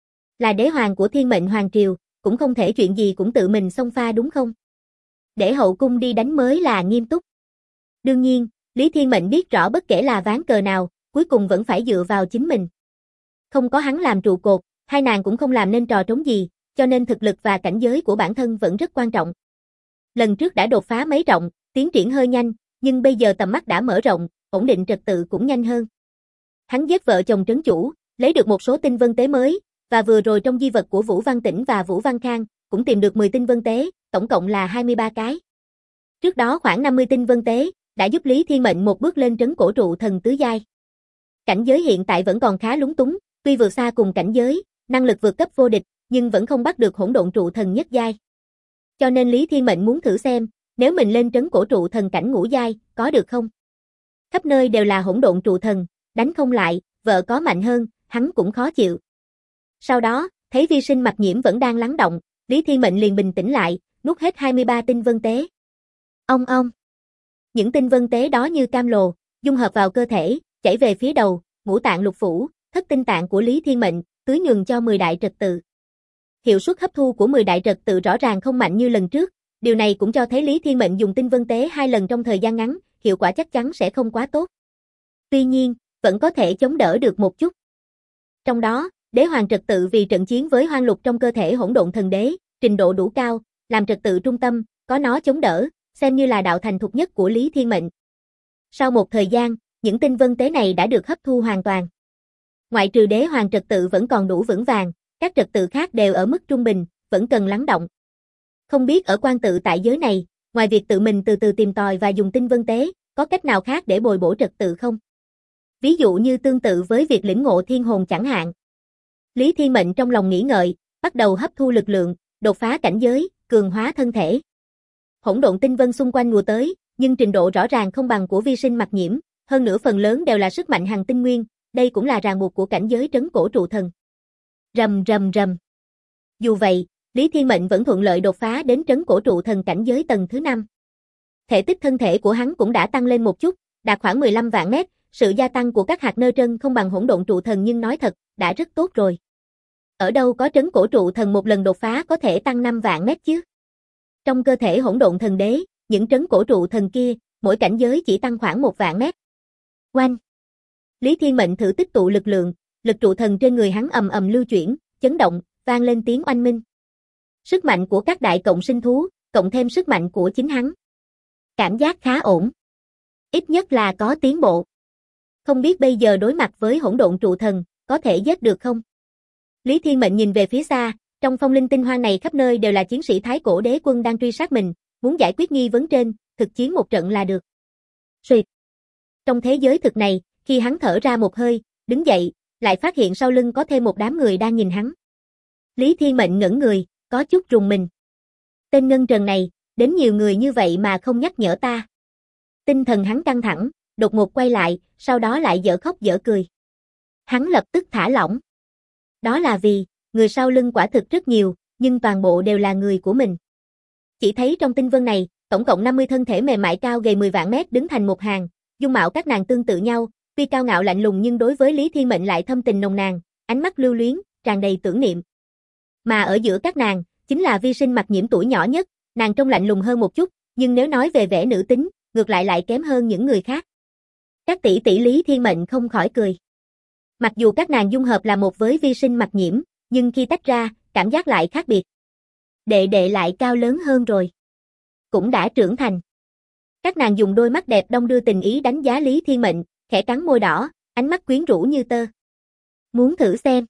Là đế hoàng của Thiên Mệnh Hoàng Triều, cũng không thể chuyện gì cũng tự mình xông pha đúng không? Để hậu cung đi đánh mới là nghiêm túc. Đương nhiên, Lý Thiên Mệnh biết rõ bất kể là ván cờ nào, cuối cùng vẫn phải dựa vào chính mình. Không có hắn làm trụ cột, hai nàng cũng không làm nên trò trống gì, cho nên thực lực và cảnh giới của bản thân vẫn rất quan trọng. Lần trước đã đột phá mấy trọng, tiến triển hơi nhanh, nhưng bây giờ tầm mắt đã mở rộng, ổn định trật tự cũng nhanh hơn. Hắn giết vợ chồng trấn chủ, lấy được một số tinh vân tế mới, và vừa rồi trong di vật của Vũ Văn Tĩnh và Vũ Văn Khang, cũng tìm được 10 tinh vân tế, tổng cộng là 23 cái. Trước đó khoảng 50 tinh vân tế, đã giúp Lý Thiên Mệnh một bước lên trấn cổ trụ thần tứ giai. Cảnh giới hiện tại vẫn còn khá lúng túng, tuy vượt xa cùng cảnh giới, năng lực vượt cấp vô địch, nhưng vẫn không bắt được hỗn độn trụ thần nhất giai. Cho nên Lý Thiên Mệnh muốn thử xem, nếu mình lên trấn cổ trụ thần cảnh ngũ giai, có được không? Khắp nơi đều là hỗn độn trụ thần, đánh không lại, vợ có mạnh hơn, hắn cũng khó chịu. Sau đó, thấy vi sinh mặc nhiễm vẫn đang lắng động, Lý Thiên Mệnh liền bình tĩnh lại, nuốt hết 23 tinh vân tế. Ong. Những tinh vân tế đó như cam lồ, dung hợp vào cơ thể, chảy về phía đầu, ngũ tạng lục phủ, thất tinh tạng của Lý Thiên Mệnh, tưới nhường cho 10 đại trật tự. Hiệu suất hấp thu của 10 đại trật tự rõ ràng không mạnh như lần trước, điều này cũng cho thấy Lý Thiên Mệnh dùng tinh vân tế 2 lần trong thời gian ngắn, hiệu quả chắc chắn sẽ không quá tốt. Tuy nhiên, vẫn có thể chống đỡ được một chút. Trong đó, đế hoàng trật tự vì trận chiến với hoang lục trong cơ thể hỗn độn thần đế, trình độ đủ cao, làm trật tự trung tâm, có nó chống đỡ, xem như là đạo thành thục nhất của Lý Thiên Mệnh. Sau một thời gian, những tinh vân tế này đã được hấp thu hoàn toàn. Ngoại trừ đế hoàng trật tự vẫn còn đủ vững vàng, các trật tự khác đều ở mức trung bình, vẫn cần lắng động. Không biết ở quan tự tại giới này, ngoài việc tự mình từ từ tìm tòi và dùng tinh vân tế, có cách nào khác để bồi bổ trật tự không? Ví dụ như tương tự với việc lĩnh ngộ thiên hồn chẳng hạn. Lý Thiên Mệnh trong lòng nghĩ ngợi, bắt đầu hấp thu lực lượng, đột phá cảnh giới, cường hóa thân thể. Hỗn độn tinh vân xung quanh mùa tới, nhưng trình độ rõ ràng không bằng của vi sinh mặc nhiễm, hơn nữa phần lớn đều là sức mạnh hằng tinh nguyên, đây cũng là ràng buộc của cảnh giới trấn cổ trụ thần. Rầm. Dù vậy, Lý Thiên Mệnh vẫn thuận lợi đột phá đến trấn cổ trụ thần cảnh giới tầng thứ 5. Thể tích thân thể của hắn cũng đã tăng lên một chút, đạt khoảng 15 vạn mét, sự gia tăng của các hạt nơ trân không bằng hỗn độn trụ thần nhưng nói thật, đã rất tốt rồi. Ở đâu có trấn cổ trụ thần một lần đột phá có thể tăng 5 vạn mét chứ? Trong cơ thể hỗn độn thần đế, những trấn cổ trụ thần kia, mỗi cảnh giới chỉ tăng khoảng 1 vạn mét. Oanh! Lý Thiên Mệnh thử tích tụ lực lượng, lực trụ thần trên người hắn ầm ầm lưu chuyển, chấn động, vang lên tiếng oanh minh. Sức mạnh của các đại cộng sinh thú, cộng thêm sức mạnh của chính hắn. Cảm giác khá ổn. Ít nhất là có tiến bộ. Không biết bây giờ đối mặt với hỗn độn trụ thần, có thể giết được không? Lý Thiên Mệnh nhìn về phía xa, trong phong linh tinh hoang này khắp nơi đều là chiến sĩ Thái Cổ Đế Quân đang truy sát mình, muốn giải quyết nghi vấn trên, thực chiến một trận là được. Xuyệt. Trong thế giới thực này, khi hắn thở ra một hơi, đứng dậy, lại phát hiện sau lưng có thêm một đám người đang nhìn hắn. Lý Thiên Mệnh ngẩn người, có chút rùng mình. Tên Ngân Trần này, đến nhiều người như vậy mà không nhắc nhở ta. Tinh thần hắn căng thẳng, đột ngột quay lại, sau đó lại dở khóc dở cười. Hắn lập tức thả lỏng. Đó là vì, người sau lưng quả thực rất nhiều, nhưng toàn bộ đều là người của mình. Chỉ thấy trong tinh vân này, tổng cộng 50 thân thể mềm mại cao gầy 10 vạn mét đứng thành một hàng, dung mạo các nàng tương tự nhau, tuy cao ngạo lạnh lùng nhưng đối với Lý Thiên Mệnh lại thâm tình nồng nàn, ánh mắt lưu luyến, tràn đầy tưởng niệm. Mà ở giữa các nàng, chính là vi sinh mặc nhiễm tuổi nhỏ nhất, nàng trông lạnh lùng hơn một chút, nhưng nếu nói về vẻ nữ tính, ngược lại lại kém hơn những người khác. Các tỷ tỷ Lý Thiên Mệnh không khỏi cười. Mặc dù các nàng dung hợp là một với Vi Sinh Mặc Nhiễm, nhưng khi tách ra, cảm giác lại khác biệt. Đệ đệ lại cao lớn hơn rồi. Cũng đã trưởng thành. Các nàng dùng đôi mắt đẹp đong đưa tình ý đánh giá Lý Thiên Mệnh, khẽ cắn môi đỏ, ánh mắt quyến rũ như tơ. Muốn thử xem.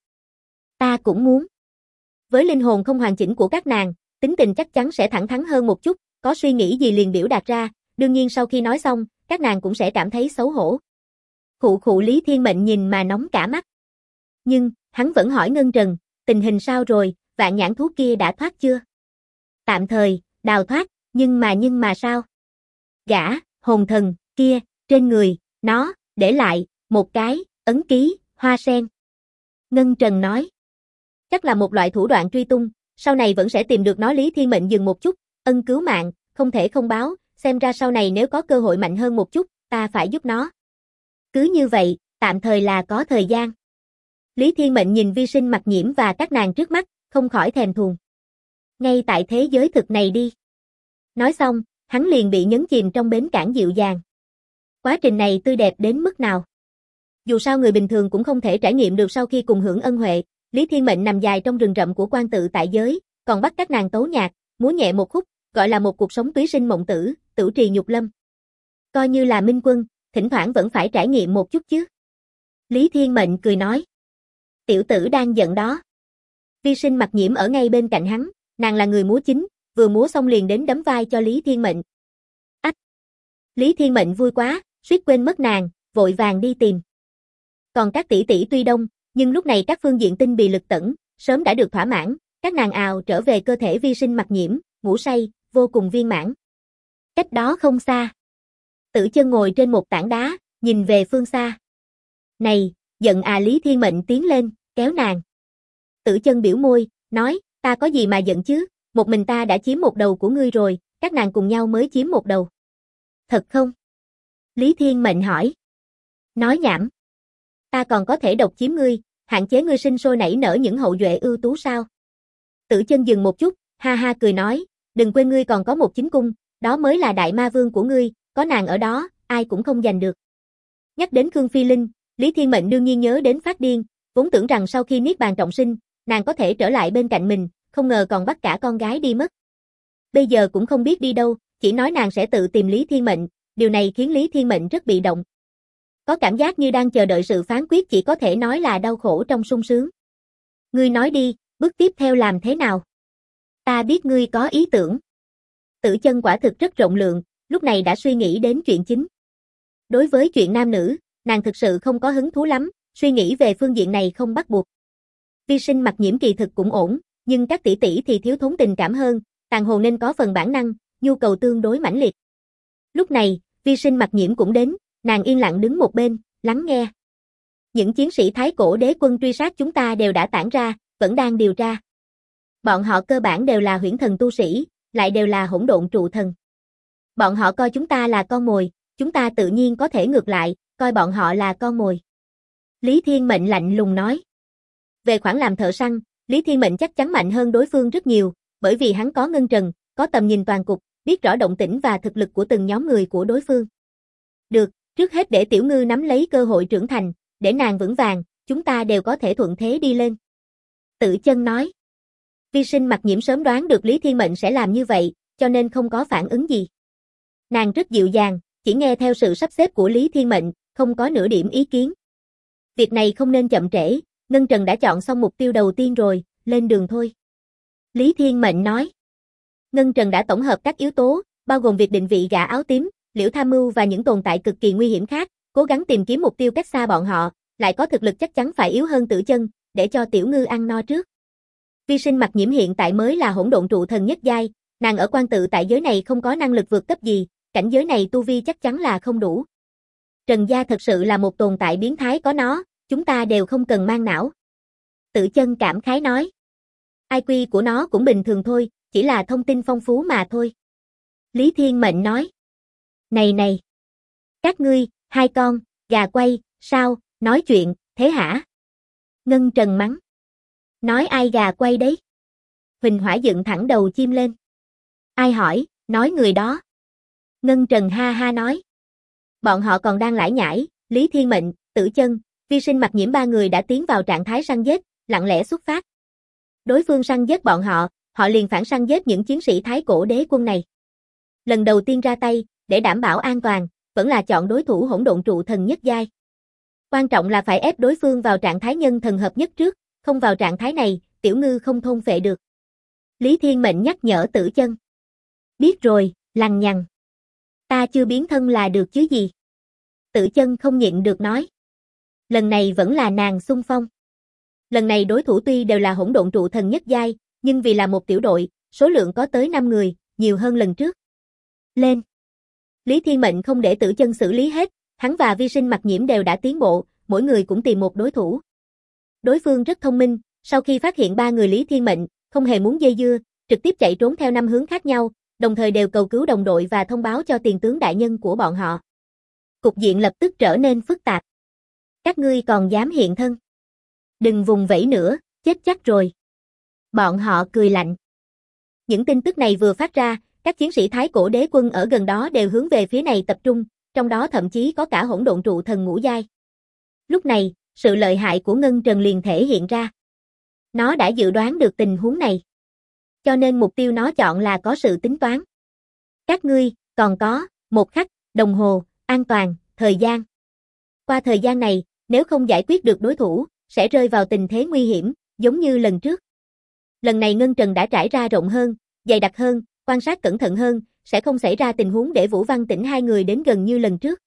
Ta cũng muốn. Với linh hồn không hoàn chỉnh của các nàng, tính tình chắc chắn sẽ thẳng thắn hơn một chút, có suy nghĩ gì liền biểu đạt ra, đương nhiên sau khi nói xong, các nàng cũng sẽ cảm thấy xấu hổ. Khụ khụ Lý Thiên Mệnh nhìn mà nóng cả mắt. Nhưng, hắn vẫn hỏi Ngân Trần, tình hình sao rồi, vạn nhãn thú kia đã thoát chưa? Tạm thời, đào thoát, nhưng mà sao? Gã, hồn thần, kia, trên người, nó, để lại, một cái, ấn ký, hoa sen. Ngân Trần nói. Chắc là một loại thủ đoạn truy tung, sau này vẫn sẽ tìm được nó. Lý Thiên Mệnh dừng một chút, ân cứu mạng, không thể không báo, xem ra sau này nếu có cơ hội mạnh hơn một chút, ta phải giúp nó. Cứ như vậy, tạm thời là có thời gian. Lý Thiên Mệnh nhìn Vi Sinh Mặc Nhiễm và các nàng trước mắt, không khỏi thèm thuồng. Ngay tại thế giới thực này đi. Nói xong, hắn liền bị nhấn chìm trong bến cảng dịu dàng. Quá trình này tươi đẹp đến mức nào? Dù sao người bình thường cũng không thể trải nghiệm được sau khi cùng hưởng ân huệ. Lý Thiên Mệnh nằm dài trong rừng rậm của quan tự tại giới, còn bắt các nàng tấu nhạc, múa nhẹ một khúc, gọi là một cuộc sống túy sinh mộng tử, tửu trì nhục lâm. Coi như là minh quân, thỉnh thoảng vẫn phải trải nghiệm một chút chứ. Lý Thiên Mệnh cười nói. Tiểu tử đang giận đó. Vi Sinh Mặc Nhiễm ở ngay bên cạnh hắn, nàng là người múa chính, vừa múa xong liền đến đấm vai cho Lý Thiên Mệnh. Ách! Lý Thiên Mệnh vui quá, suýt quên mất nàng, vội vàng đi tìm. Còn các tỷ tỷ tuy đông, nhưng lúc này các phương diện tinh bì lực tẩn, sớm đã được thỏa mãn, các nàng ào trở về cơ thể Vi Sinh Mặc Nhiễm, ngủ say, vô cùng viên mãn. Cách đó không xa. Tử Chân ngồi trên một tảng đá, nhìn về phương xa. Này, giận à? Lý Thiên Mệnh tiến lên, kéo nàng. Tử Chân biểu môi, nói, ta có gì mà giận chứ, một mình ta đã chiếm một đầu của ngươi rồi, các nàng cùng nhau mới chiếm một đầu. Thật không? Lý Thiên Mệnh hỏi. Nói nhảm. Ta còn có thể độc chiếm ngươi, hạn chế ngươi sinh sôi nảy nở những hậu duệ ưu tú sao? Tử Chân dừng một chút, ha ha cười nói, đừng quên ngươi còn có một chính cung, đó mới là đại ma vương của ngươi, có nàng ở đó, ai cũng không giành được. Nhắc đến Khương Phi Linh, Lý Thiên Mệnh đương nhiên nhớ đến phát điên, vốn tưởng rằng sau khi niết bàn trọng sinh, nàng có thể trở lại bên cạnh mình, không ngờ còn bắt cả con gái đi mất. Bây giờ cũng không biết đi đâu, chỉ nói nàng sẽ tự tìm Lý Thiên Mệnh, điều này khiến Lý Thiên Mệnh rất bị động. Có cảm giác như đang chờ đợi sự phán quyết, chỉ có thể nói là đau khổ trong sung sướng. Ngươi nói đi, bước tiếp theo làm thế nào? Ta biết ngươi có ý tưởng. Tử Chân quả thực rất rộng lượng, lúc này đã suy nghĩ đến chuyện chính. Đối với chuyện nam nữ, nàng thực sự không có hứng thú lắm, suy nghĩ về phương diện này không bắt buộc. Vi Sinh Mặc Nhiễm kỳ thực cũng ổn, nhưng các tỷ tỷ thì thiếu thốn tình cảm hơn, tàn hồn nên có phần bản năng, nhu cầu tương đối mãnh liệt. Lúc này, Vi Sinh Mặc Nhiễm cũng đến, nàng yên lặng đứng một bên, lắng nghe. Những chiến sĩ Thái Cổ Đế quân truy sát chúng ta đều đã tản ra, vẫn đang điều tra. Bọn họ cơ bản đều là huyễn thần tu sĩ, lại đều là hỗn độn trụ thần. Bọn họ coi chúng ta là con mồi, chúng ta tự nhiên có thể ngược lại, coi bọn họ là con mồi. Lý Thiên Mệnh lạnh lùng nói. Về khoản làm thợ săn, Lý Thiên Mệnh chắc chắn mạnh hơn đối phương rất nhiều, bởi vì hắn có Ngân Trần, có tầm nhìn toàn cục, biết rõ động tĩnh và thực lực của từng nhóm người của đối phương. Được, trước hết để Tiểu Ngư nắm lấy cơ hội trưởng thành, để nàng vững vàng, chúng ta đều có thể thuận thế đi lên. Tử Chân nói. Vi Sinh Mặc Nhiễm sớm đoán được Lý Thiên Mệnh sẽ làm như vậy, cho nên không có phản ứng gì. Nàng rất dịu dàng, chỉ nghe theo sự sắp xếp của Lý Thiên Mệnh, không có nửa điểm ý kiến. Việc này không nên chậm trễ, Ngân Trần đã chọn xong mục tiêu đầu tiên rồi, lên đường thôi. Lý Thiên Mệnh nói. Ngân Trần đã tổng hợp các yếu tố, bao gồm việc định vị gã áo tím, Liễu Tham Mưu và những tồn tại cực kỳ nguy hiểm khác, cố gắng tìm kiếm mục tiêu cách xa bọn họ, lại có thực lực chắc chắn phải yếu hơn Tử Chân, để cho Tiểu Ngư ăn no trước. Vi Sinh Mặc Nhiễm hiện tại mới là hỗn độn trụ thần nhất giai, nàng ở quan tự tại giới này không có năng lực vượt cấp gì, cảnh giới này tu vi chắc chắn là không đủ. Trần gia thật sự là một tồn tại biến thái, có nó, chúng ta đều không cần mang não. Tử Chân cảm khái nói. IQ của nó cũng bình thường thôi, chỉ là thông tin phong phú mà thôi. Lý Thiên Mệnh nói. Này, các ngươi, hai con, gà quay, sao, nói chuyện, thế hả? Ngân Trần mắng. Nói ai gà quay đấy? Huỳnh Hỏa dựng thẳng đầu chim lên. Ai hỏi, nói người đó. Ngân Trần ha ha nói. Bọn họ còn đang lải nhải, Lý Thiên Mệnh, Tử Chân, Vi Sinh Mặc Nhiễm ba người đã tiến vào trạng thái săn giết, lặng lẽ xuất phát. Đối phương săn giết bọn họ liền phản săn giết những chiến sĩ Thái Cổ Đế Quân này. Lần đầu tiên ra tay, để đảm bảo an toàn, vẫn là chọn đối thủ hỗn độn trụ thần nhất giai. Quan trọng là phải ép đối phương vào trạng thái nhân thần hợp nhất trước, không vào trạng thái này, tiểu ngư không thôn phệ được. Lý Thiên Mệnh nhắc nhở Tử Chân. Biết rồi, lằng nhằng. Ta chưa biến thân là được chứ gì. Tử Chân không nhịn được nói. Lần này vẫn là nàng xung phong. Lần này đối thủ tuy đều là hỗn độn trụ thần nhất giai, nhưng vì là một tiểu đội, số lượng có tới 5 người, nhiều hơn lần trước. Lên. Lý Thiên Mệnh không để Tử Chân xử lý hết, hắn và Vi Sinh Mặc Nhiễm đều đã tiến bộ, mỗi người cũng tìm một đối thủ. Đối phương rất thông minh, sau khi phát hiện ba người Lý Thiên Mệnh, không hề muốn dây dưa, trực tiếp chạy trốn theo 5 hướng khác nhau, đồng thời đều cầu cứu đồng đội và thông báo cho tiền tướng đại nhân của bọn họ. Cục diện lập tức trở nên phức tạp. Các ngươi còn dám hiện thân? Đừng vùng vẫy nữa, chết chắc rồi. Bọn họ cười lạnh. Những tin tức này vừa phát ra, các chiến sĩ Thái Cổ Đế Quân ở gần đó đều hướng về phía này tập trung, trong đó thậm chí có cả hỗn độn trụ thần ngũ giai. Lúc này, sự lợi hại của Ngân Trần liền thể hiện ra. Nó đã dự đoán được tình huống này. Cho nên mục tiêu nó chọn là có sự tính toán. Các ngươi, còn có, 1 khắc, đồng hồ, an toàn, thời gian. Qua thời gian này, nếu không giải quyết được đối thủ, sẽ rơi vào tình thế nguy hiểm, giống như lần trước. Lần này Ngân Trần đã trải ra rộng hơn, dày đặc hơn, quan sát cẩn thận hơn, sẽ không xảy ra tình huống để Vũ Văn Tĩnh hai người đến gần như lần trước.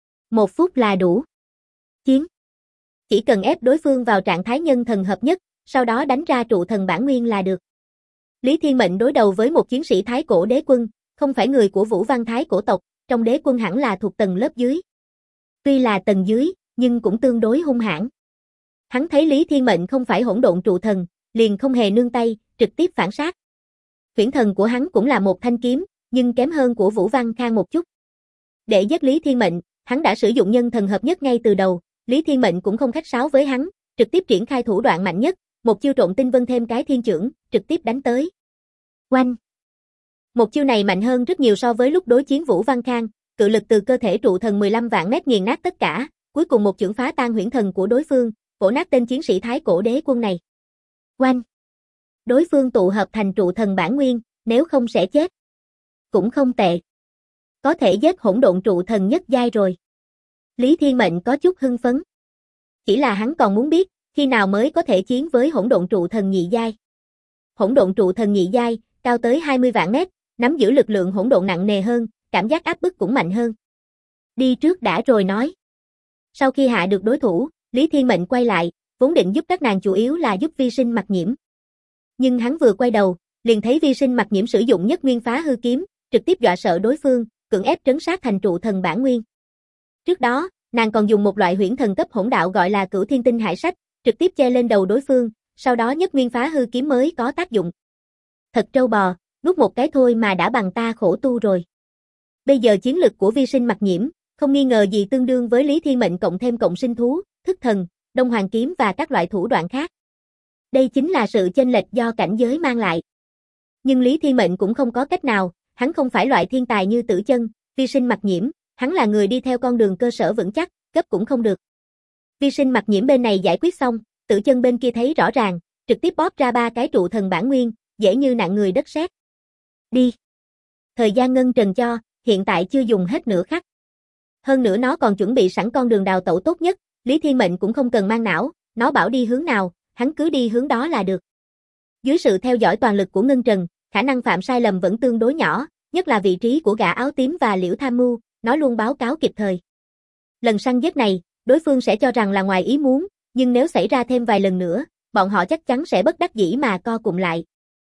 1 phút là đủ. Chiến. Chỉ cần ép đối phương vào trạng thái nhân thần hợp nhất, sau đó đánh ra trụ thần bản nguyên là được. Lý Thiên Mệnh đối đầu với một chiến sĩ Thái Cổ Đế Quân, không phải người của Vũ Văn Thái Cổ tộc, trong đế quân hẳn là thuộc tầng lớp dưới. Tuy là tầng dưới, nhưng cũng tương đối hung hãn. Hắn thấy Lý Thiên Mệnh không phải hỗn độn trụ thần, liền không hề nương tay, trực tiếp phản sát. Huyễn thần của hắn cũng là một thanh kiếm, nhưng kém hơn của Vũ Văn Khang một chút. Để giết Lý Thiên Mệnh, hắn đã sử dụng nhân thần hợp nhất ngay từ đầu, Lý Thiên Mệnh cũng không khách sáo với hắn, trực tiếp triển khai thủ đoạn mạnh nhất, một chiêu Trộn Tinh Vân thêm cái thiên chưởng, trực tiếp đánh tới. Oanh! Một chiêu này mạnh hơn rất nhiều so với lúc đối chiến Vũ Văn Khang, cự lực từ cơ thể trụ thần 15 vạn mét nghiền nát tất cả, cuối cùng một chưởng phá tan huyễn thần của đối phương, vỗ nát tên chiến sĩ Thái Cổ Đế Quân này. Oanh! Đối phương tụ hợp thành trụ thần bản nguyên, nếu không sẽ chết. Cũng không tệ. Có thể giết hỗn độn trụ thần nhất giai rồi. Lý Thiên Mệnh có chút hưng phấn. Chỉ là hắn còn muốn biết, khi nào mới có thể chiến với hỗn độn trụ thần nhị giai. Hỗn độn trụ thần nhị giai, cao tới 20 vạn mét, nắm giữ lực lượng hỗn độn nặng nề hơn, cảm giác áp bức cũng mạnh hơn. Đi trước đã rồi nói. Sau khi hạ được đối thủ, Lý Thiên Mệnh quay lại, vốn định giúp các nàng chủ yếu là giúp Vi Sinh Mặc Nhiễm. Nhưng hắn vừa quay đầu, liền thấy Vi Sinh Mặc Nhiễm sử dụng nhất nguyên phá hư kiếm, trực tiếp dọa sợ đối phương, cưỡng ép trấn sát thành trụ thần bản nguyên. Trước đó, nàng còn dùng một loại huyễn thần cấp hỗn đạo gọi là Cửu Thiên Tinh Hải Sách, trực tiếp che lên đầu đối phương, sau đó nhất nguyên phá hư kiếm mới có tác dụng. Thật trâu bò, nuốt một cái thôi mà đã bằng ta khổ tu rồi. Bây giờ chiến lực của Vi Sinh Mặc Nhiễm, không nghi ngờ gì tương đương với Lý Thiên Mệnh cộng thêm cộng sinh thú, thức thần, Đông Hoàng kiếm và các loại thủ đoạn khác. Đây chính là sự chênh lệch do cảnh giới mang lại. Nhưng Lý Thiên Mệnh cũng không có cách nào, hắn không phải loại thiên tài như Tử Chân, Vi Sinh Mặc Nhiễm, hắn là người đi theo con đường cơ sở vững chắc, gấp cũng không được. Vi Sinh Mặc Nhiễm bên này giải quyết xong, Tử Chân bên kia thấy rõ ràng, trực tiếp bóp ra 3 cái trụ thần bản nguyên, dễ như nặng người đất sét. Đi. Thời gian Ngân Trần cho, hiện tại chưa dùng hết nửa khắc. Hơn nữa nó còn chuẩn bị sẵn con đường đào tẩu tốt nhất, Lý Thiên Mệnh cũng không cần mang não, nó bảo đi hướng nào, hắn cứ đi hướng đó là được. Dưới sự theo dõi toàn lực của Ngân Trần, khả năng phạm sai lầm vẫn tương đối nhỏ, nhất là vị trí của gã áo tím và Liễu Tham Mưu, nó luôn báo cáo kịp thời. Lần săn giết này, đối phương sẽ cho rằng là ngoài ý muốn, nhưng nếu xảy ra thêm vài lần nữa, bọn họ chắc chắn sẽ bất đắc dĩ mà co cụm lại.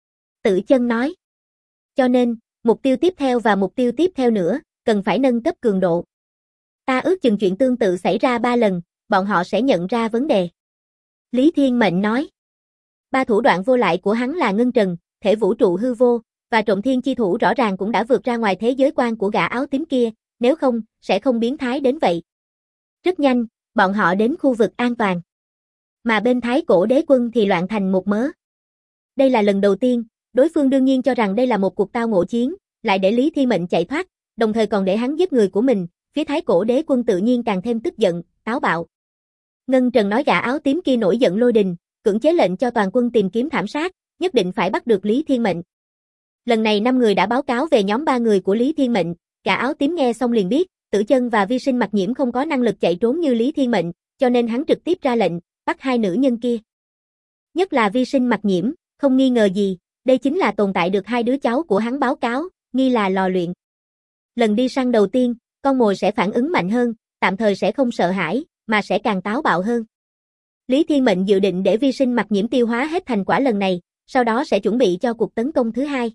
Tử Chân nói. Cho nên, mục tiêu tiếp theo và mục tiêu tiếp theo nữa, cần phải nâng cấp cường độ. Ta ước chừng chuyện tương tự xảy ra 3 lần, bọn họ sẽ nhận ra vấn đề. Lý Thiên Mệnh nói. 3 thủ đoạn vô lại của hắn là Ngân Trần, thể vũ trụ hư vô, và Trộm Thiên chi thủ rõ ràng cũng đã vượt ra ngoài thế giới quan của gã áo tím kia, nếu không, sẽ không biến thái đến vậy. Rất nhanh, bọn họ đến khu vực an toàn. Mà bên Thái Cổ Đế Quân thì loạn thành một mớ. Đây là lần đầu tiên, đối phương đương nhiên cho rằng đây là một cuộc tao ngộ chiến, lại để Lý Thiên Mệnh chạy thoát, đồng thời còn để hắn giết người của mình, phía Thái Cổ Đế Quân tự nhiên càng thêm tức giận, táo bạo. Ngân Trần nói gã áo tím kia nổi giận lôi đình, cưỡng chế lệnh cho toàn quân tìm kiếm thảm sát, nhất định phải bắt được Lý Thiên Mệnh. Lần này 5 người đã báo cáo về nhóm 3 người của Lý Thiên Mệnh, gã áo tím nghe xong liền biết, Tử Chân và Vi Sinh Mặc Nhiễm không có năng lực chạy trốn như Lý Thiên Mệnh, cho nên hắn trực tiếp ra lệnh, bắt 2 nữ nhân kia. Nhất là Vi Sinh Mặc Nhiễm, không nghi ngờ gì, đây chính là tồn tại được 2 đứa cháu của hắn báo cáo, nghi là lò luyện. Lần đi săn đầu tiên, con mồi sẽ phản ứng mạnh hơn, tạm thời sẽ không sợ hãi, mà sẽ càng táo bạo hơn. Lý Thiên Mệnh dự định để Vi Sinh Mặc Nhiễm tiêu hóa hết thành quả lần này, sau đó sẽ chuẩn bị cho cuộc tấn công thứ 2.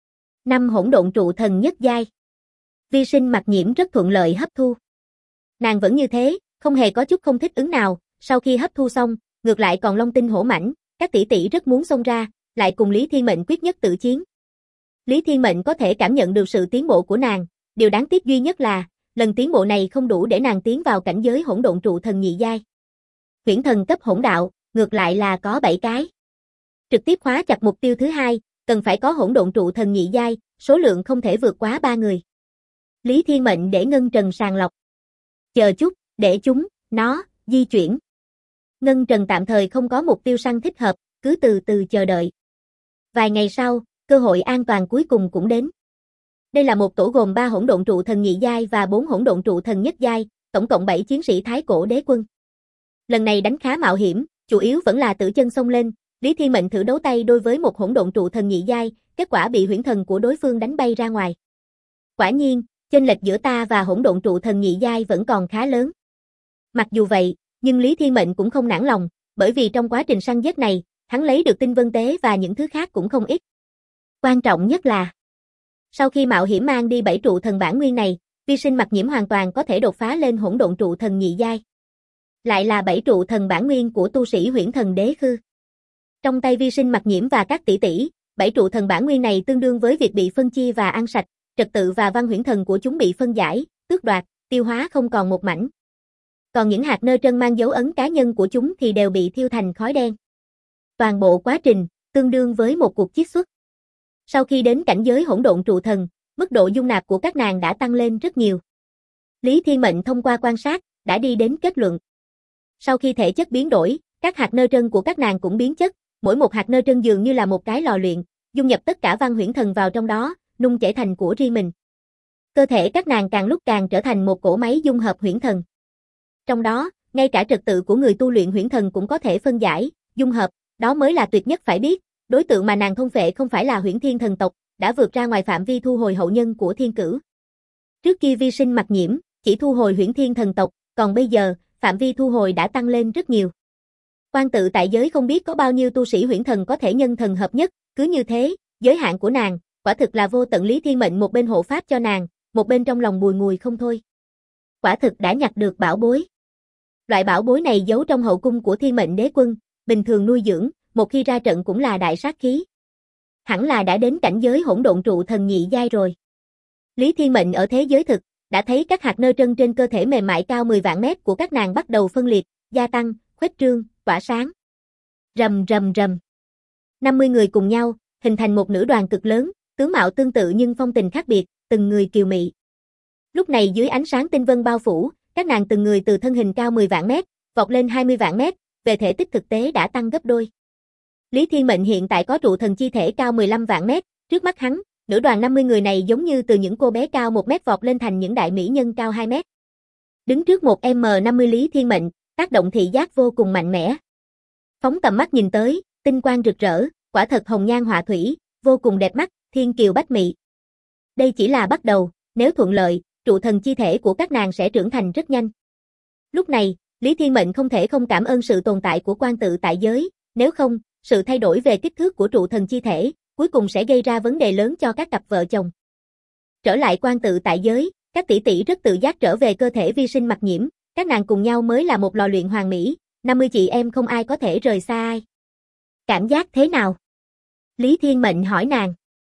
5 hỗn độn trụ thần nhất giai. Vi Sinh Mặc Nhiễm rất thuận lợi hấp thu. Nàng vẫn như thế, không hề có chút không thích ứng nào, sau khi hấp thu xong, ngược lại còn long tinh hổ mãnh, các tỷ tỷ rất muốn xông ra, lại cùng Lý Thiên Mệnh quyết nhất tự chiến. Lý Thiên Mệnh có thể cảm nhận được sự tiến bộ của nàng, điều đáng tiếc duy nhất là, lần tiến bộ này không đủ để nàng tiến vào cảnh giới hỗn độn trụ thần nhị giai. Huyễn thần cấp hỗn đạo, ngược lại là có 7 cái. Trực tiếp khóa chặt mục tiêu thứ 2, cần phải có hỗn độn trụ thần nhị giai, số lượng không thể vượt quá 3 người. Lý Thiên Mệnh để Ngân Trần sàng lọc. Chờ chút, để nó di chuyển. Ngân Trần tạm thời không có mục tiêu săn thích hợp, cứ từ từ chờ đợi. Vài ngày sau, cơ hội an toàn cuối cùng cũng đến. Đây là một tổ gồm 3 hỗn độn trụ thần nhị giai và 4 hỗn độn trụ thần nhất giai, tổng cộng 7 chiến sĩ Thái Cổ Đế Quân. Lần này đánh khá mạo hiểm, chủ yếu vẫn là Tử Chân xông lên, Lý Thiên Mệnh thử đấu tay đối với một hỗn độn trụ thần nhị giai, kết quả bị huyễn thần của đối phương đánh bay ra ngoài. Quả nhiên, chênh lệch giữa ta và hỗn độn trụ thần nhị giai vẫn còn khá lớn. Mặc dù vậy, nhưng Lý Thiên Mệnh cũng không nản lòng, bởi vì trong quá trình săn giết này, hắn lấy được tinh vân tế và những thứ khác cũng không ít. Quan trọng nhất là, sau khi mạo hiểm mang đi 7 trụ thần bản nguyên này, Vi Sinh Mặc Nhiễm hoàn toàn có thể đột phá lên hỗn độn trụ thần nhị giai. Lại là 7 trụ thần bản nguyên của tu sĩ Huyễn Thần Đế Khư. Trong tay Vi Sinh Mặc Nhiễm và các tỷ tỷ, 7 trụ thần bản nguyên này tương đương với việc bị phân chia và ăn sạch, trật tự và văn huyễn thần của chúng bị phân giải, tước đoạt, tiêu hóa không còn một mảnh. Còn những hạt nơ trân mang dấu ấn cá nhân của chúng thì đều bị thiêu thành khói đen. Toàn bộ quá trình tương đương với một cuộc chiết xuất. Sau khi đến cảnh giới hỗn độn trụ thần, mức độ dung nạp của các nàng đã tăng lên rất nhiều. Lý Thiên Mệnh thông qua quan sát, đã đi đến kết luận. Sau khi thể chất biến đổi, các hạt nơ trân của các nàng cũng biến chất, mỗi một hạt nơ trân dường như là một cái lò luyện, dung nhập tất cả văn huyễn thần vào trong đó, nung chảy thành của riêng mình. Cơ thể các nàng càng lúc càng trở thành một cỗ máy dung hợp huyễn thần. Trong đó, ngay cả trật tự của người tu luyện huyễn thần cũng có thể phân giải, dung hợp, đó mới là tuyệt nhất phải biết. Đối tượng mà nàng thôn phệ không phải là Huyễn Thiên thần tộc, đã vượt ra ngoài phạm vi thu hồi hậu nhân của Thiên Cửu. Trước kia Vi Sinh Mặc Nhiễm chỉ thu hồi Huyễn Thiên thần tộc, còn bây giờ, phạm vi thu hồi đã tăng lên rất nhiều. Quan tự tại giới không biết có bao nhiêu tu sĩ huyễn thần có thể nhân thần hợp nhất, cứ như thế, giới hạn của nàng, quả thực là vô tận. Lý Thiên Mệnh một bên hộ pháp cho nàng, một bên trong lòng bùi ngùi không thôi. Quả thực đã nhặt được bảo bối. Loại bảo bối này giấu trong hậu cung của Thiên Mệnh Đế Quân, bình thường nuôi dưỡng, một khi ra trận cũng là đại sát khí. Hẳn là đã đến cảnh giới hỗn độn trụ thần nhị giai rồi. Lý Thiên Mệnh ở thế giới thực, đã thấy các hạt nơ trân trên cơ thể mềm mại cao 10 vạn mét của các nàng bắt đầu phân liệt, gia tăng, khuếch trương, tỏa sáng. Rầm rầm rầm. 50 người cùng nhau, hình thành một nữ đoàn cực lớn, tướng mạo tương tự nhưng phong tình khác biệt, từng người kiều mị. Lúc này dưới ánh sáng tinh vân bao phủ, các nàng từng người từ thân hình cao 10 vạn mét, vọt lên 20 vạn mét, về thể tích thực tế đã tăng gấp đôi. Lý Thiên Mệnh hiện tại có trụ thần chi thể cao 15 vạn mét, trước mắt hắn, nữ đoàn 50 người này giống như từ những cô bé cao 1 mét vọt lên thành những đại mỹ nhân cao 2 mét. Đứng trước một M50 Lý Thiên Mệnh, tác động thị giác vô cùng mạnh mẽ. Phóng tầm mắt nhìn tới, tinh quang rực rỡ, quả thật hồng nhan họa thủy, vô cùng đẹp mắt, thiên kiều bách mị. Đây chỉ là bắt đầu, nếu thuận lợi, trụ thần chi thể của các nàng sẽ trưởng thành rất nhanh. Lúc này, Lý Thiên Mệnh không thể không cảm ơn sự tồn tại của quan tự tại giới, nếu không, sự thay đổi về kích thước của trụ thần chi thể, cuối cùng sẽ gây ra vấn đề lớn cho các cặp vợ chồng. Trở lại quan tự tại giới, các tỷ tỷ rất tự giác trở về cơ thể Vi Sinh Mặc Nhiễm, các nàng cùng nhau mới là một lò luyện hoàn mỹ, 50 chị em không ai có thể rời xa ai. Cảm giác thế nào? Lý Thiên Mệnh hỏi nàng.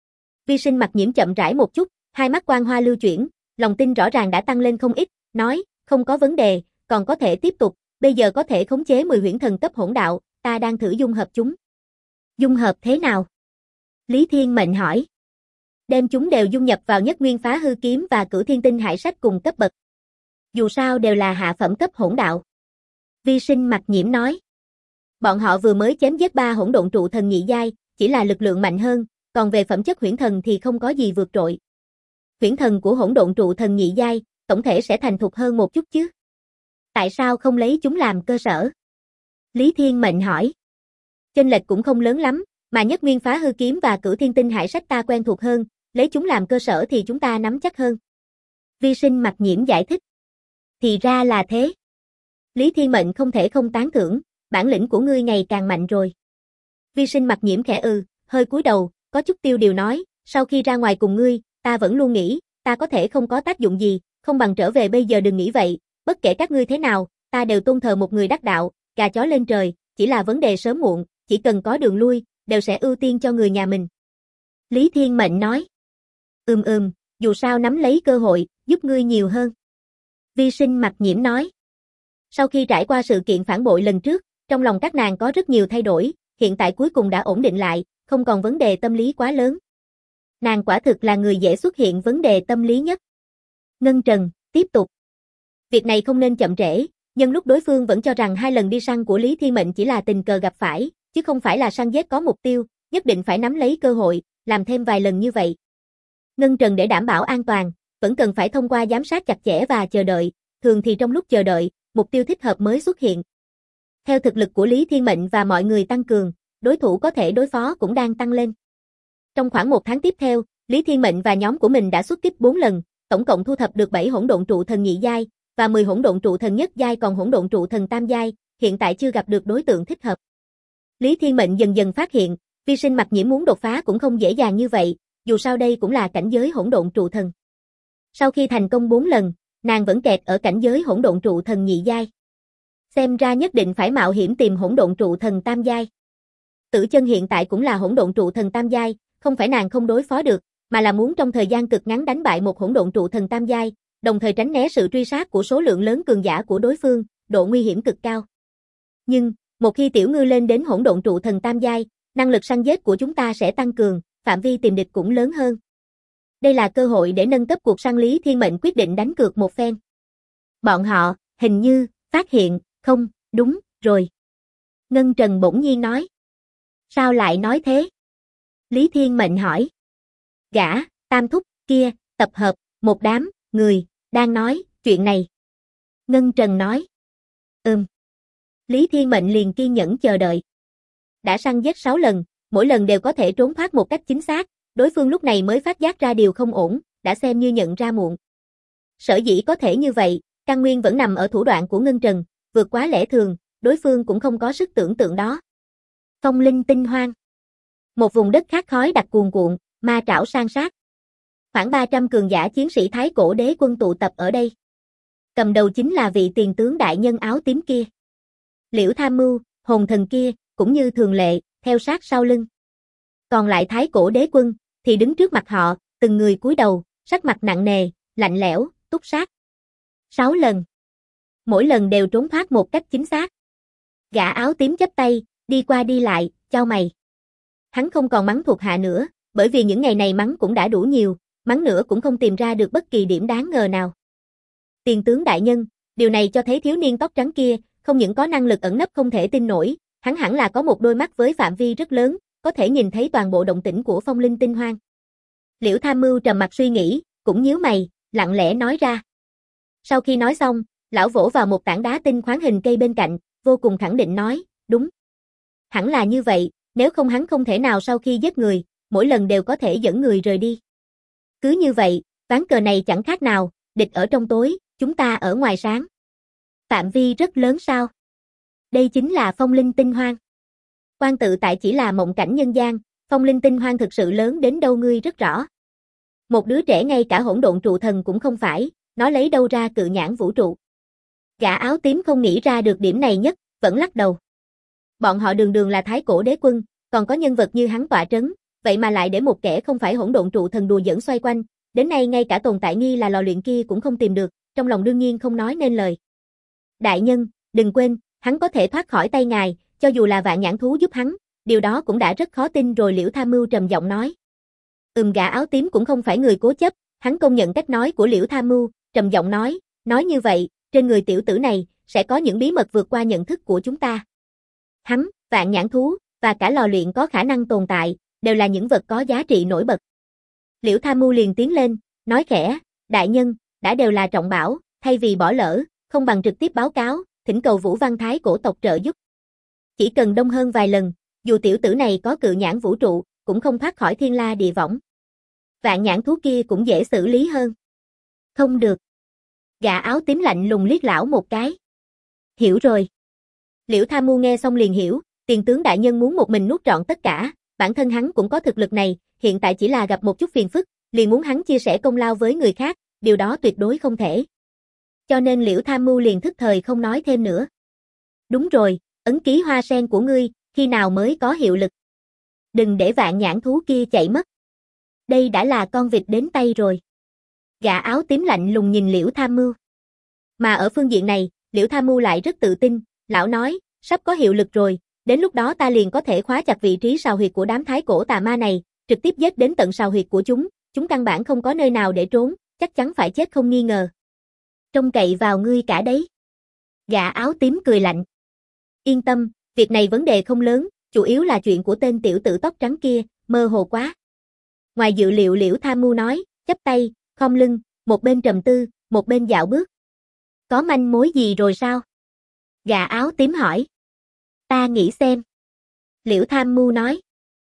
Vi Sinh Mặc Nhiễm chậm rãi một chút, hai mắt quang hoa lưu chuyển, lòng tin rõ ràng đã tăng lên không ít, nói, không có vấn đề, còn có thể tiếp tục, bây giờ có thể khống chế 10 huyễn thần cấp hỗn đạo, ta đang thử dung hợp chúng. Dung hợp thế nào? Lý Thiên Mệnh hỏi. Đem chúng đều dung nhập vào Nhất Nguyên Phá Hư Kiếm và Cửu Thiên Tinh Hải Sách cùng cấp bậc. Dù sao đều là hạ phẩm cấp hỗn đạo. Vi Sinh Mặc Nhiễm nói. Bọn họ vừa mới chém giết 3 hỗn độn trụ thần nhị giai, chỉ là lực lượng mạnh hơn, còn về phẩm chất huyễn thần thì không có gì vượt trội. Huyễn thần của hỗn độn trụ thần nhị giai, tổng thể sẽ thành thục hơn một chút chứ. Tại sao không lấy chúng làm cơ sở? Lý Thiên Mệnh hỏi. Chênh lệch cũng không lớn lắm, mà Nhất Nguyên Phá Hư Kiếm và Cửu Thiên Tinh Hải Sách ta quen thuộc hơn, lấy chúng làm cơ sở thì chúng ta nắm chắc hơn. Vi Sinh Mặc Nhiễm giải thích. Thì ra là thế. Lý Thiên Mệnh không thể không tán thưởng, bản lĩnh của ngươi ngày càng mạnh rồi. Vi Sinh Mặc Nhiễm khẽ hơi cúi đầu, có chút tiêu điều nói, sau khi ra ngoài cùng ngươi, ta vẫn luôn nghĩ, ta có thể không có tác dụng gì, không bằng trở về bây giờ đừng nghĩ vậy, bất kể các ngươi thế nào, ta đều tôn thờ một người đắc đạo, gà chó lên trời, chỉ là vấn đề sớm muộn, chỉ cần có đường lui, đều sẽ ưu tiên cho người nhà mình. Lý Thiên Mệnh nói. Dù sao nắm lấy cơ hội, giúp ngươi nhiều hơn. Vi Sinh Mặc Nhiễm nói. Sau khi trải qua sự kiện phản bội lần trước, trong lòng các nàng có rất nhiều thay đổi, hiện tại cuối cùng đã ổn định lại, không còn vấn đề tâm lý quá lớn. Nàng quả thực là người dễ xuất hiện vấn đề tâm lý nhất. Ngân Trần, tiếp tục. Việc này không nên chậm trễ, nhân lúc đối phương vẫn cho rằng 2 lần đi săn của Lý Thiên Mệnh chỉ là tình cờ gặp phải, chứ không phải là săn giết có mục tiêu, nhất định phải nắm lấy cơ hội, làm thêm vài lần như vậy. Ngân Trần để đảm bảo an toàn, vẫn cần phải thông qua giám sát chặt chẽ và chờ đợi, thường thì trong lúc chờ đợi, mục tiêu thích hợp mới xuất hiện. Theo thực lực của Lý Thiên Mệnh và mọi người tăng cường, đối thủ có thể đối phó cũng đang tăng lên. Trong khoảng 1 tháng tiếp theo, Lý Thiên Mệnh và nhóm của mình đã xuất kích 4 lần, tổng cộng thu thập được 7 hỗn độn trụ thần nhị giai và 10 hỗn độn trụ thần nhất giai, còn hỗn độn trụ thần tam giai, hiện tại chưa gặp được đối tượng thích hợp. Lý Thiên Mệnh dần dần phát hiện, Vi Sinh Mặc Nhiễm muốn đột phá cũng không dễ dàng như vậy, dù sao đây cũng là cảnh giới hỗn độn trụ thần. Sau khi thành công 4 lần, nàng vẫn kẹt ở cảnh giới hỗn độn trụ thần nhị giai. Xem ra nhất định phải mạo hiểm tìm hỗn độn trụ thần tam giai. Tử Chân hiện tại cũng là hỗn độn trụ thần tam giai, không phải nàng không đối phó được, mà là muốn trong thời gian cực ngắn đánh bại một hỗn độn trụ thần tam giai, đồng thời tránh né sự truy sát của số lượng lớn cường giả của đối phương, độ nguy hiểm cực cao. Nhưng, một khi Tiểu Ngư lên đến hỗn độn trụ thần tam giai, năng lực săn giết của chúng ta sẽ tăng cường, phạm vi tìm địch cũng lớn hơn. Đây là cơ hội để nâng cấp cuộc săn. Lý Thiên Mệnh quyết định đánh cược một phen. Bọn họ, hình như, phát hiện, không, đúng, rồi. Ngân Trần bỗng nhiên nói. Sao lại nói thế? Lý Thiên Mệnh hỏi. Gã, Tam Thúc, kia, tập hợp, một đám, người, đang nói, chuyện này. Ngân Trần nói. Lý Thiên Mệnh liền kiên nhẫn chờ đợi. Đã săn giết 6 lần, mỗi lần đều có thể trốn thoát một cách chính xác, đối phương lúc này mới phát giác ra điều không ổn, đã xem như nhận ra muộn. Sở dĩ có thể như vậy, căn nguyên vẫn nằm ở thủ đoạn của Ngân Trần, vượt quá lẽ thường, đối phương cũng không có sức tưởng tượng đó. Phong Linh Tinh Hoang. Một vùng đất khát khói đặc cuồn cuộn, ma trảo san sát. Khoảng 300 cường giả chiến sĩ Thái Cổ Đế Quân tụ tập ở đây. Cầm đầu chính là vị tiền tướng đại nhân áo tím kia. Liễu Tham Mưu, hồn thần kia, cũng như thường lệ, theo sát sau lưng. Còn lại Thái Cổ Đế Quân, thì đứng trước mặt họ, từng người cúi đầu, sắc mặt nặng nề, lạnh lẽo, túc sát. 6 lần. Mỗi lần đều trốn thoát một cách chính xác. Gã áo tím chắp tay, đi qua đi lại, chau mày. Hắn không còn mắng thuộc hạ nữa, bởi vì những ngày này mắng cũng đã đủ nhiều, mắng nữa cũng không tìm ra được bất kỳ điểm đáng ngờ nào. Tiền tướng đại nhân, điều này cho thấy thiếu niên tóc trắng kia, không những có năng lực ẩn nấp không thể tin nổi, hắn hẳn là có một đôi mắt với phạm vi rất lớn, có thể nhìn thấy toàn bộ động tĩnh của Phong Linh Tinh Hoang. Liễu Tham Mưu trầm mặt suy nghĩ, cũng nhíu mày, lặng lẽ nói ra. Sau khi nói xong, lão vỗ vào một tảng đá tinh khoáng hình cây bên cạnh, vô cùng khẳng định nói, đúng. Hẳn là như vậy, nếu không hắn không thể nào sau khi giết người, mỗi lần đều có thể dẫn người rời đi. Cứ như vậy, ván cờ này chẳng khác nào, địch ở trong tối, chúng ta ở ngoài sáng. Phạm vi rất lớn sao? Đây chính là Phong Linh Tinh Hoang. Quan tự tại chỉ là mộng cảnh nhân gian, Phong Linh Tinh Hoang thực sự lớn đến đâu ngươi rất rõ. Một đứa trẻ ngay cả hỗn độn trụ thần cũng không phải, nó lấy đâu ra cự nhãn vũ trụ. Gã áo tím không nghĩ ra được điểm này nhất, vẫn lắc đầu. Bọn họ đường đường là Thái Cổ Đế Quân, còn có nhân vật như hắn tọa trấn, vậy mà lại để một kẻ không phải hỗn độn trụ thần đùa giỡn xoay quanh, đến nay ngay cả tồn tại nghi là lò luyện kia cũng không tìm được, trong lòng đương nhiên không nói nên lời. Đại nhân, đừng quên, hắn có thể thoát khỏi tay ngài, cho dù là vạn nhãn thú giúp hắn, điều đó cũng đã rất khó tin rồi. Liễu Tham Mưu trầm giọng nói. Gã áo tím cũng không phải người cố chấp, hắn công nhận cách nói của Liễu Tham Mưu, trầm giọng nói, Nói như vậy, trên người tiểu tử này, sẽ có những bí mật vượt qua nhận thức của chúng ta. Hắn, vạn nhãn thú, và cả lò luyện có khả năng tồn tại, đều là những vật có giá trị nổi bật. Liễu Tham Mưu liền tiến lên, nói khẽ, đại nhân, đã đều là trọng bảo, thay vì bỏ lỡ, không bằng trực tiếp báo cáo, thỉnh cầu Vũ Văn Thái cổ tộc trợ giúp. Chỉ cần đông hơn vài lần, dù tiểu tử này có cự nhãn vũ trụ, cũng không thoát khỏi thiên la địa võng. Vạn nhãn thú kia cũng dễ xử lý hơn. Không được. Gã áo tím lạnh lùng liếc lão một cái. Hiểu rồi. Liễu Tham Mưu nghe xong liền hiểu, tiền tướng đại nhân muốn một mình nuốt trọn tất cả, bản thân hắn cũng có thực lực này, hiện tại chỉ là gặp một chút phiền phức, liền muốn hắn chia sẻ công lao với người khác, điều đó tuyệt đối không thể. Cho nên Liễu Tham Mưu liền thức thời không nói thêm nữa. Đúng rồi, ấn ký hoa sen của ngươi, khi nào mới có hiệu lực? Đừng để vạn nhãn thú kia chạy mất. Đây đã là con vịt đến tay rồi. Gã áo tím lạnh lùng nhìn Liễu Tham Mưu. Mà ở phương diện này, Liễu Tham Mưu lại rất tự tin, lão nói, sắp có hiệu lực rồi, đến lúc đó ta liền có thể khóa chặt vị trí sào huyệt của đám thái cổ tà ma này, trực tiếp giết đến tận sào huyệt của chúng căn bản không có nơi nào để trốn, chắc chắn phải chết không nghi ngờ. Trông cậy vào ngươi cả đấy. Gã áo tím cười lạnh. Yên tâm, việc này vấn đề không lớn, chủ yếu là chuyện của tên tiểu tử tóc trắng kia, mơ hồ quá. Ngoài dự liệu Liễu Tham Mưu nói, chắp tay, khom lưng, một bên trầm tư, một bên dạo bước. Có manh mối gì rồi sao? Gã áo tím hỏi. Ta nghĩ xem. Liễu Tham Mưu nói.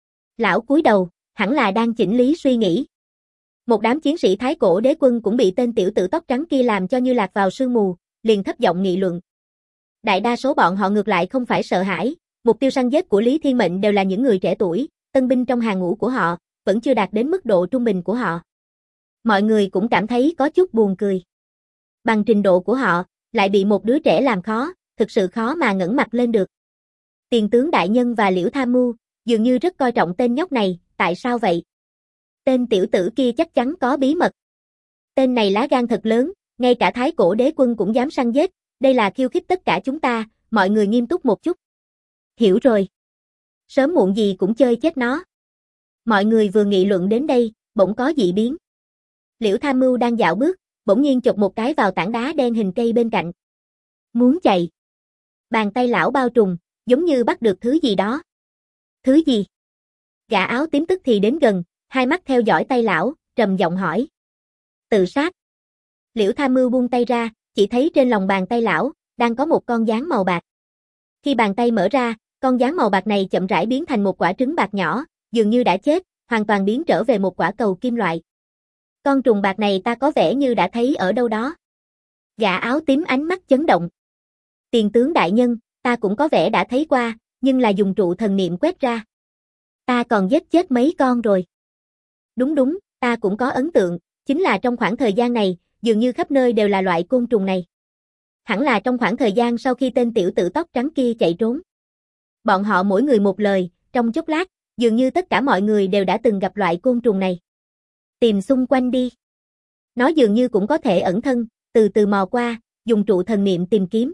Lão cúi đầu, hẳn là đang chỉnh lý suy nghĩ. Một đám chiến sĩ thái cổ đế quân cũng bị tên tiểu tử tóc trắng kia làm cho như lạc vào sương mù, liền thấp giọng nghị luận. Đại đa số bọn họ ngược lại không phải sợ hãi, mục tiêu săn giết của Lý Thiên Mệnh đều là những người trẻ tuổi, tân binh trong hàng ngũ của họ, vẫn chưa đạt đến mức độ trung bình của họ. Mọi người cũng cảm thấy có chút buồn cười. Bằng trình độ của họ, lại bị một đứa trẻ làm khó, thực sự khó mà ngẩng mặt lên được. Tiền tướng đại nhân và Liễu Tham Mưu, dường như rất coi trọng tên nhóc này, tại sao vậy? Tên tiểu tử kia chắc chắn có bí mật. Tên này lá gan thật lớn, ngay cả thái cổ đế quân cũng dám săn giết, đây là khiêu khích tất cả chúng ta, mọi người nghiêm túc một chút. Hiểu rồi. Sớm muộn gì cũng chơi chết nó. Mọi người vừa nghị luận đến đây, bỗng có dị biến. Liễu Tham Mưu đang dạo bước, bỗng nhiên chộp một cái vào tảng đá đen hình cây bên cạnh. Muốn chạy. Bàn tay lão bao trùm, giống như bắt được thứ gì đó. Thứ gì? Gã áo tím tức thì đến gần, hai mắt theo dõi tay lão, trầm giọng hỏi. Tự sát. Liễu Tham Mưu buông tay ra, chỉ thấy trên lòng bàn tay lão, đang có một con gián màu bạc. Khi bàn tay mở ra, con gián màu bạc này chậm rãi biến thành một quả trứng bạc nhỏ, dường như đã chết, hoàn toàn biến trở về một quả cầu kim loại. Con trùng bạc này ta có vẻ như đã thấy ở đâu đó. Gã áo tím ánh mắt chấn động. Tiền tướng đại nhân, ta cũng có vẻ đã thấy qua, nhưng là dùng trụ thần niệm quét ra. Ta còn giết chết mấy con rồi. Đúng, ta cũng có ấn tượng, chính là trong khoảng thời gian này, dường như khắp nơi đều là loại côn trùng này. Hẳn là trong khoảng thời gian sau khi tên tiểu tử tóc trắng kia chạy trốn. Bọn họ mỗi người một lời, trong chốc lát, dường như tất cả mọi người đều đã từng gặp loại côn trùng này. Tìm xung quanh đi. Nó dường như cũng có thể ẩn thân, từ từ mò qua, dùng trụ thần niệm tìm kiếm.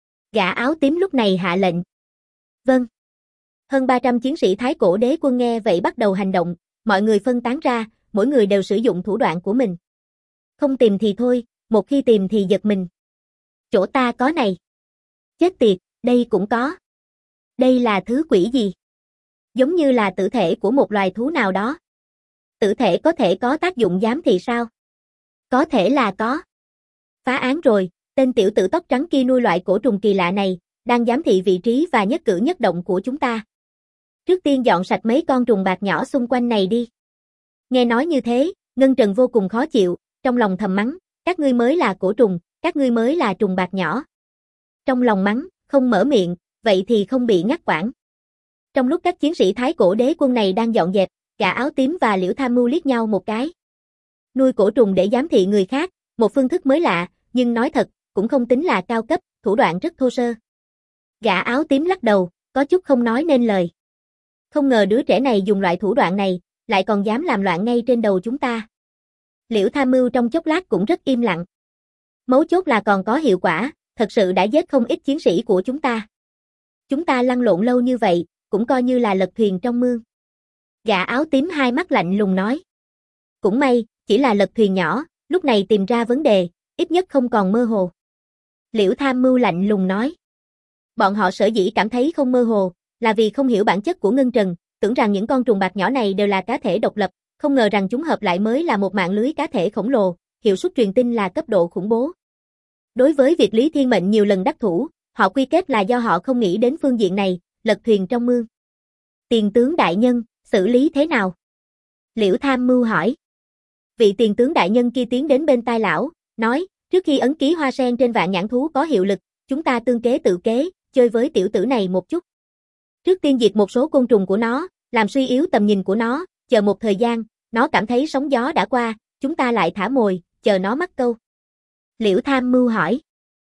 Gã áo tím lúc này hạ lệnh. Vâng. Hơn 300 chiến sĩ thái cổ đế quân nghe vậy bắt đầu hành động, mọi người phân tán ra, mỗi người đều sử dụng thủ đoạn của mình. Không tìm thì thôi, một khi tìm thì giật mình. Chỗ ta có này. Chết tiệt, đây cũng có. Đây là thứ quỷ gì? Giống như là tử thể của một loài thú nào đó. Tử thể có thể có tác dụng giám thị sao? Có thể là có. Phá án rồi, tên tiểu tử tóc trắng kia nuôi loại cổ trùng kỳ lạ này, đang giám thị vị trí và nhất cử nhất động của chúng ta. Trước tiên dọn sạch mấy con trùng bạc nhỏ xung quanh này đi. Nghe nói như thế, Ngân Trần vô cùng khó chịu, trong lòng thầm mắng, các ngươi mới là cổ trùng, các ngươi mới là trùng bạc nhỏ. Trong lòng mắng, không mở miệng, vậy thì không bị ngắt quãng. Trong lúc các chiến sĩ thái cổ đế quân này đang dọn dẹp, gã áo tím và Liễu Tham Mưu liếc nhau một cái. Nuôi cổ trùng để giám thị người khác, một phương thức mới lạ, nhưng nói thật, cũng không tính là cao cấp, thủ đoạn rất thô sơ. Gã áo tím lắc đầu, có chút không nói nên lời. Không ngờ đứa trẻ này dùng loại thủ đoạn này, lại còn dám làm loạn ngay trên đầu chúng ta. Liễu Tham Mưu trong chốc lát cũng rất im lặng. Mấu chốt là còn có hiệu quả, thật sự đã giết không ít chiến sĩ của chúng ta. Chúng ta lăn lộn lâu như vậy, cũng coi như là lật thuyền trong mương. Gã áo tím hai mắt lạnh lùng nói. Cũng may, chỉ là lật thuyền nhỏ, lúc này tìm ra vấn đề, ít nhất không còn mơ hồ. Liễu Tham Mưu lạnh lùng nói. Bọn họ sở dĩ cảm thấy không mơ hồ, là vì không hiểu bản chất của ngân trần, tưởng rằng những con trùng bạc nhỏ này đều là cá thể độc lập, không ngờ rằng chúng hợp lại mới là một mạng lưới cá thể khổng lồ, hiệu suất truyền tin là cấp độ khủng bố. Đối với việc Lý Thiên Mệnh nhiều lần đắc thủ, họ quy kết là do họ không nghĩ đến phương diện này, lật thuyền trong mương. Tiền tướng đại nhân, xử lý thế nào? Liễu Tham Mưu hỏi. Vị tiền tướng đại nhân kia tiến đến bên tai lão, nói, trước khi ấn ký hoa sen trên vạn nhãn thú có hiệu lực, chúng ta tương kế tự kế, chơi với tiểu tử này một chút. Trước tiên diệt một số côn trùng của nó, làm suy yếu tầm nhìn của nó, chờ một thời gian, nó cảm thấy sóng gió đã qua, chúng ta lại thả mồi, chờ nó mắc câu. Liễu Tham Mưu hỏi.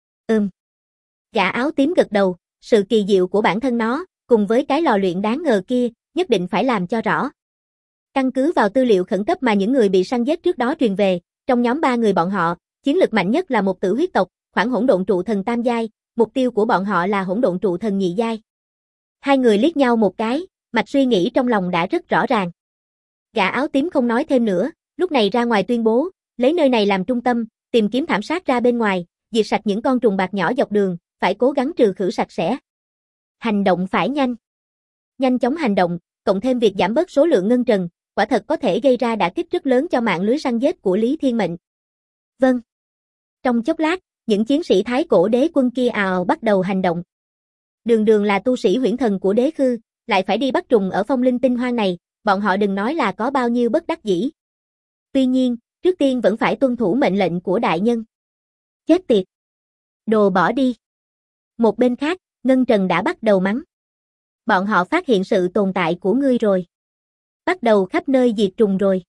Gã áo tím gật đầu, sự kỳ diệu của bản thân nó, cùng với cái lò luyện đáng ngờ kia, nhất định phải làm cho rõ. Căn cứ vào tư liệu khẩn cấp mà những người bị săn giết trước đó truyền về, trong nhóm 3 người bọn họ, chiến lực mạnh nhất là một tử huyết tộc, khoảng hỗn độn trụ thần tam giai, mục tiêu của bọn họ là hỗn độn trụ thần nhị giai. Hai người liếc nhau một cái, mạch suy nghĩ trong lòng đã rất rõ ràng. Gã áo tím không nói thêm nữa, lúc này ra ngoài tuyên bố, lấy nơi này làm trung tâm, tìm kiếm thảm sát ra bên ngoài, diệt sạch những con trùng bạc nhỏ dọc đường, phải cố gắng trừ khử sạch sẽ. Hành động phải nhanh. Nhanh chóng hành động, cộng thêm việc giảm bớt số lượng ngân trần, quả thật có thể gây ra đả kích rất lớn cho mạng lưới săn giết của Lý Thiên Mệnh. Vâng. Trong chốc lát, những chiến sĩ Thái Cổ Đế quân kia ào bắt đầu hành động. Đường đường là tu sĩ huyễn thần của Đế Khư, lại phải đi bắt trùng ở phong linh tinh hoang này, bọn họ đừng nói là có bao nhiêu bất đắc dĩ. Tuy nhiên, trước tiên vẫn phải tuân thủ mệnh lệnh của đại nhân. Chết tiệt. Đồ bỏ đi. Một bên khác, Ngân Trần đã bắt đầu mắng. Bọn họ phát hiện sự tồn tại của ngươi rồi. Bắt đầu khắp nơi diệt trùng rồi.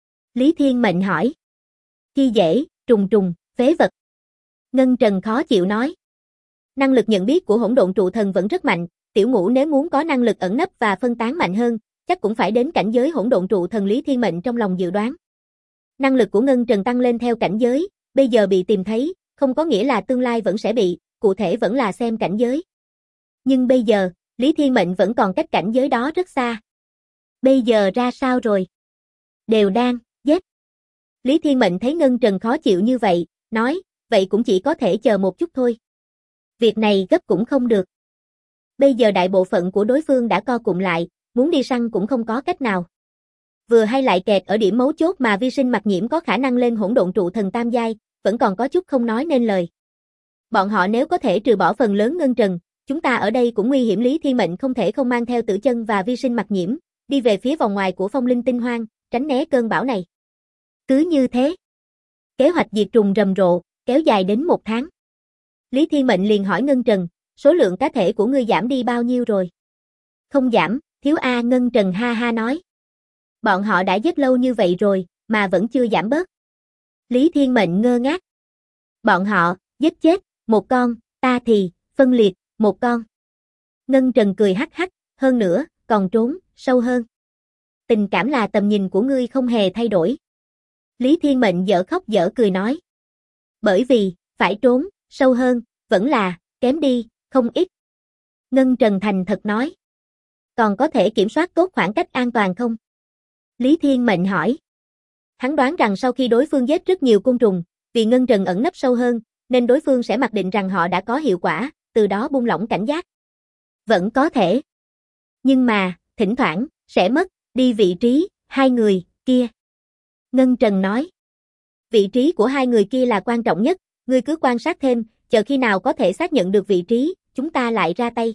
Lý Thiên Mệnh hỏi. Khi dễ, trùng, phế vật. Ngân Trần khó chịu nói. Năng lực nhận biết của hỗn độn trụ thần vẫn rất mạnh, tiểu ngũ nếu muốn có năng lực ẩn nấp và phân tán mạnh hơn, chắc cũng phải đến cảnh giới hỗn độn trụ thần. Lý Thiên Mệnh trong lòng dự đoán. Năng lực của Ngân Trần tăng lên theo cảnh giới, bây giờ bị tìm thấy, không có nghĩa là tương lai vẫn sẽ bị, cụ thể vẫn là xem cảnh giới. Nhưng bây giờ, Lý Thiên Mệnh vẫn còn cách cảnh giới đó rất xa. Bây giờ ra sao rồi? Đều đang, giết. Lý Thiên Mệnh thấy Ngân Trần khó chịu như vậy, nói, vậy cũng chỉ có thể chờ một chút thôi. Việc này gấp cũng không được. Bây giờ đại bộ phận của đối phương đã co cụm lại, muốn đi săn cũng không có cách nào. Vừa hay lại kẹt ở điểm mấu chốt mà vi sinh mặc nhiễm có khả năng lên hỗn độn trụ thần tam giai, vẫn còn có chút không nói nên lời. Bọn họ nếu có thể trừ bỏ phần lớn Ngân Trần, chúng ta ở đây cũng nguy hiểm. Lý Thiên Mệnh không thể không mang theo Tử Chân và vi sinh mặc nhiễm, đi về phía vòng ngoài của phong linh tinh hoang, tránh né cơn bão này. Cứ như thế, kế hoạch diệt trùng rầm rộ, kéo dài đến 1 tháng. Lý Thiên Mệnh liền hỏi Ngân Trần, số lượng cá thể của ngươi giảm đi bao nhiêu rồi? Không giảm, thiếu A. Ngân Trần ha ha nói. Bọn họ đã giết lâu như vậy rồi, mà vẫn chưa giảm bớt. Lý Thiên Mệnh ngơ ngác. Bọn họ, giết chết, một con, ta thì, phân liệt, một con. Ngân Trần cười hắc hắc, hơn nữa, còn trốn, sâu hơn. Tình cảm là tầm nhìn của ngươi không hề thay đổi. Lý Thiên Mệnh dở khóc dở cười nói. Bởi vì, phải trốn, sâu hơn, vẫn là, kém đi, không ít. Ngân Trần thành thật nói. Còn có thể kiểm soát tốt khoảng cách an toàn không? Lý Thiên Mệnh hỏi. Hắn đoán rằng sau khi đối phương giết rất nhiều côn trùng, vì Ngân Trần ẩn nấp sâu hơn, nên đối phương sẽ mặc định rằng họ đã có hiệu quả, từ đó buông lỏng cảnh giác. Vẫn có thể. Nhưng mà, thỉnh thoảng, sẽ mất đi vị trí, hai người, kia. Ngân Trần nói. Vị trí của hai người kia là quan trọng nhất, ngươi cứ quan sát thêm, chờ khi nào có thể xác nhận được vị trí, chúng ta lại ra tay.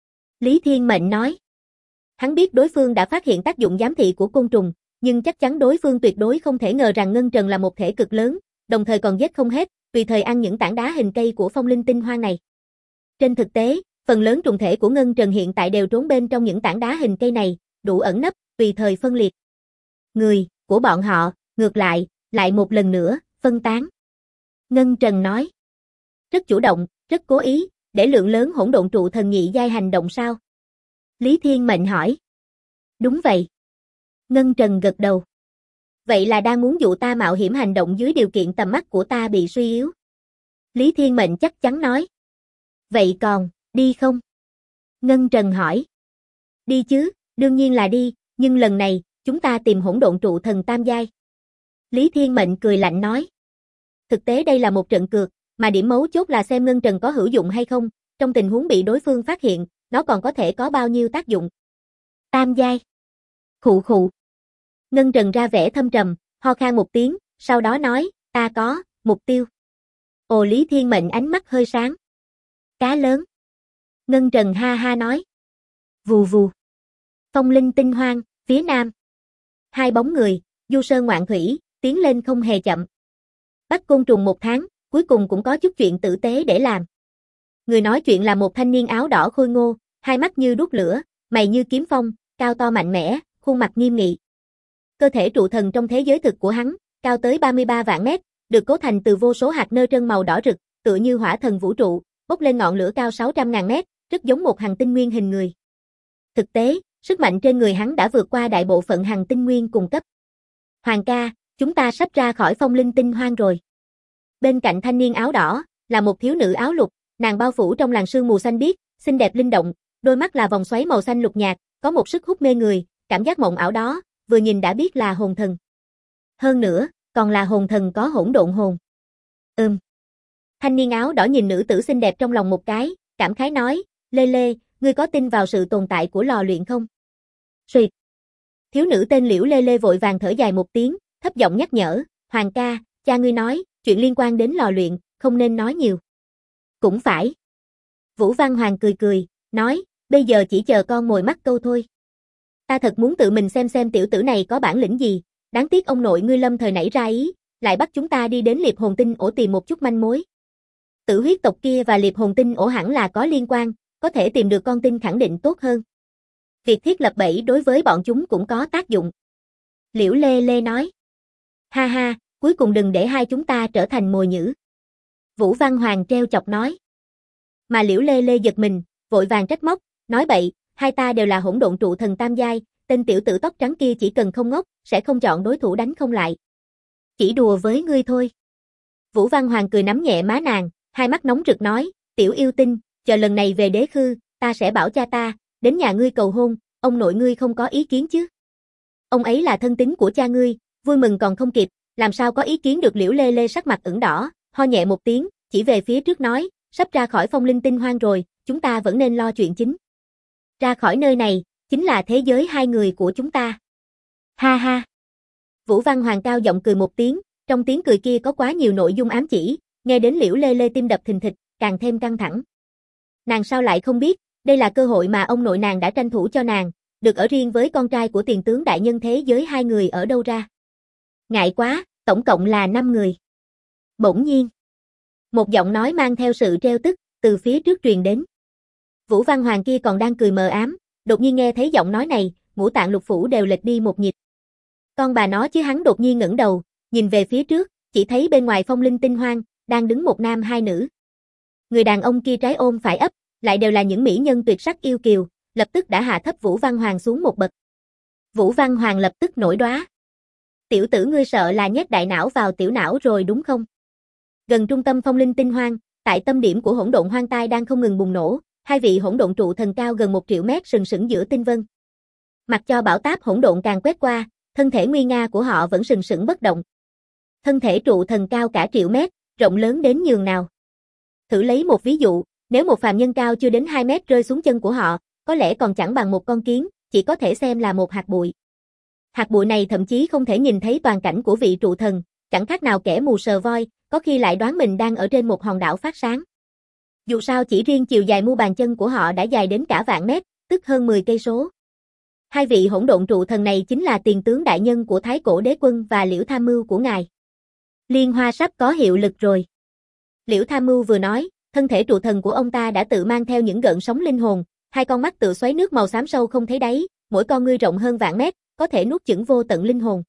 Lý Thiên Mệnh nói. Hắn biết đối phương đã phát hiện tác dụng giám thị của côn trùng, nhưng chắc chắn đối phương tuyệt đối không thể ngờ rằng Ngân Trần là một thể cực lớn, đồng thời còn giết không hết, tùy thời ăn những tảng đá hình cây của phong linh tinh hoang này. Trên thực tế, phần lớn trùng thể của Ngân Trần hiện tại đều trốn bên trong những tảng đá hình cây này, đủ ẩn nấp, tùy thời phân liệt. Người của bọn họ, ngược lại một lần nữa, phân tán. Ngân Trần nói. Rất chủ động, rất cố ý, để lượng lớn hỗn độn trụ thần nhị giai hành động sao? Lý Thiên Mệnh hỏi. Đúng vậy. Ngân Trần gật đầu. Vậy là đang muốn dụ ta mạo hiểm hành động dưới điều kiện tầm mắt của ta bị suy yếu. Lý Thiên Mệnh chắc chắn nói. Vậy còn, đi không? Ngân Trần hỏi. Đi chứ, đương nhiên là đi, nhưng lần này, chúng ta tìm hỗn độn trụ thần tam giai. Lý Thiên Mệnh cười lạnh nói. Thực tế đây là một trận cược, mà điểm mấu chốt là xem ngân trần có hữu dụng hay không, trong tình huống bị đối phương phát hiện, nó còn có thể có bao nhiêu tác dụng. Tam giai. Khụ khụ. Ngân trần ra vẻ thâm trầm, ho khan một tiếng, sau đó nói, ta có, mục tiêu. Ồ Lý Thiên Mệnh ánh mắt hơi sáng. Cá lớn. Ngân trần ha ha nói. Vù vù. Phong linh tinh hoang, phía nam. Hai bóng người, du sơn ngoạn thủy, tiến lên không hề chậm. Bắt côn trùng 1 tháng, cuối cùng cũng có chút chuyện tử tế để làm. Người nói chuyện là một thanh niên áo đỏ khôi ngô, hai mắt như đuốc lửa, mày như kiếm phong, cao to mạnh mẽ, khuôn mặt nghiêm nghị. Cơ thể trụ thần trong thế giới thực của hắn, cao tới 33 vạn mét, được cấu thành từ vô số hạt nơ trân màu đỏ rực, tựa như hỏa thần vũ trụ, bốc lên ngọn lửa cao 600.000 mét, rất giống một hành tinh nguyên hình người. Thực tế, sức mạnh trên người hắn đã vượt qua đại bộ phận hành tinh nguyên cùng cấp. Hoàng ca, chúng ta sắp ra khỏi phong linh tinh hoang rồi. Bên cạnh thanh niên áo đỏ, là một thiếu nữ áo lục, nàng bao phủ trong làn sương mù xanh biếc, xinh đẹp linh động, đôi mắt là vòng xoáy màu xanh lục nhạt, có một sức hút mê người, cảm giác mộng ảo đó, vừa nhìn đã biết là hồn thần. Hơn nữa, còn là hồn thần có hỗn độn hồn. Thanh niên áo đỏ nhìn nữ tử xinh đẹp trong lòng một cái, cảm khái nói, Lê Lê, ngươi có tin vào sự tồn tại của lò luyện không? Xuyệt. Thiếu nữ tên Liễu Lê Lê vội vàng thở dài một tiếng, thấp giọng nhắc nhở, Hoàng ca, cha ngươi nói, chuyện liên quan đến lò luyện, không nên nói nhiều. Cũng phải. Vũ Văn Hoàng cười cười, nói, bây giờ chỉ chờ con mồi mắc câu thôi. Ta thật muốn tự mình xem tiểu tử này có bản lĩnh gì, đáng tiếc ông nội ngươi lâm thời nảy ra ý, lại bắt chúng ta đi đến Liệp Hồn Tinh ổ tìm một chút manh mối. Tử huyết tộc kia và Liệp Hồn Tinh ổ hẳn là có liên quan, có thể tìm được con tin khẳng định tốt hơn. Việc thiết lập bẫy đối với bọn chúng cũng có tác dụng. Liễu Lê Lê nói. Ha ha, cuối cùng đừng để hai chúng ta trở thành mồi nhử. Vũ Văn Hoàng treo chọc nói. Mà Liễu Lê Lê giật mình, vội vàng trách móc, nói bậy, hai ta đều là hỗn độn trụ thần tam giai, tên tiểu tử tóc trắng kia chỉ cần không ngốc, sẽ không chọn đối thủ đánh không lại. Chỉ đùa với ngươi thôi. Vũ Văn Hoàng cười nắm nhẹ má nàng, hai mắt nóng rực nói, tiểu yêu tinh, chờ lần này về Đế Khư, ta sẽ bảo cha ta, đến nhà ngươi cầu hôn, ông nội ngươi không có ý kiến chứ? Ông ấy là thân tín của cha ngươi, vui mừng còn không kịp, làm sao có ý kiến được. Liễu Lê Lê sắc mặt ửng đỏ, ho nhẹ một tiếng, chỉ về phía trước nói, sắp ra khỏi phong linh tinh hoang rồi, chúng ta vẫn nên lo chuyện chính. Ra khỏi nơi này, chính là thế giới hai người của chúng ta. Ha ha. Vũ Văn Hoàng cao giọng cười một tiếng, trong tiếng cười kia có quá nhiều nội dung ám chỉ, nghe đến Liễu Lê Lê tim đập thình thịch, càng thêm căng thẳng. Nàng sao lại không biết, đây là cơ hội mà ông nội nàng đã tranh thủ cho nàng, được ở riêng với con trai của tiền tướng đại nhân thế giới hai người ở đâu ra. Ngại quá, tổng cộng là 5 người. Bỗng nhiên, một giọng nói mang theo sự trêu tức, từ phía trước truyền đến. Vũ Văn Hoàng kia còn đang cười mờ ám, đột nhiên nghe thấy giọng nói này, ngũ tạng lục phủ đều lệch đi một nhịp. Con bà nó chứ, hắn đột nhiên ngẩng đầu, nhìn về phía trước, chỉ thấy bên ngoài phong linh tinh hoang, đang đứng một nam hai nữ. Người đàn ông kia trái ôm phải ấp, lại đều là những mỹ nhân tuyệt sắc yêu kiều, lập tức đã hạ thấp Vũ Văn Hoàng xuống một bậc. Vũ Văn Hoàng lập tức nổi đoá. Tiểu tử ngươi sợ là nhét đại não vào tiểu não rồi đúng không? Gần trung tâm phong linh tinh hoang, tại tâm điểm của hỗn độn hoang tai đang không ngừng bùng nổ, hai vị hỗn độn trụ thần cao gần 1 triệu mét sừng sững giữa tinh vân. Mặc cho bão táp hỗn độn càng quét qua, thân thể nguy nga của họ vẫn sừng sững bất động. Thân thể trụ thần cao cả triệu mét, rộng lớn đến nhường nào. Thử lấy một ví dụ, nếu một phàm nhân cao chưa đến 2 mét rơi xuống chân của họ, có lẽ còn chẳng bằng một con kiến, chỉ có thể xem là một hạt bụi. Hạt bụi này thậm chí không thể nhìn thấy toàn cảnh của vị trụ thần, chẳng khác nào kẻ mù sờ voi, có khi lại đoán mình đang ở trên một hòn đảo phát sáng. Dù sao chỉ riêng chiều dài mu bàn chân của họ đã dài đến cả vạn mét, tức hơn 10 cây số. Hai vị hỗn độn trụ thần này chính là tiền tướng đại nhân của Thái Cổ Đế Quân và Liễu Tham Mưu của ngài. Liên Hoa sắp có hiệu lực rồi. Liễu Tham Mưu vừa nói, thân thể trụ thần của ông ta đã tự mang theo những gợn sóng linh hồn, hai con mắt tựa xoáy nước màu xám sâu không thấy đáy, mỗi con ngươi rộng hơn vạn mét, có thể nuốt chửng vô tận linh hồn.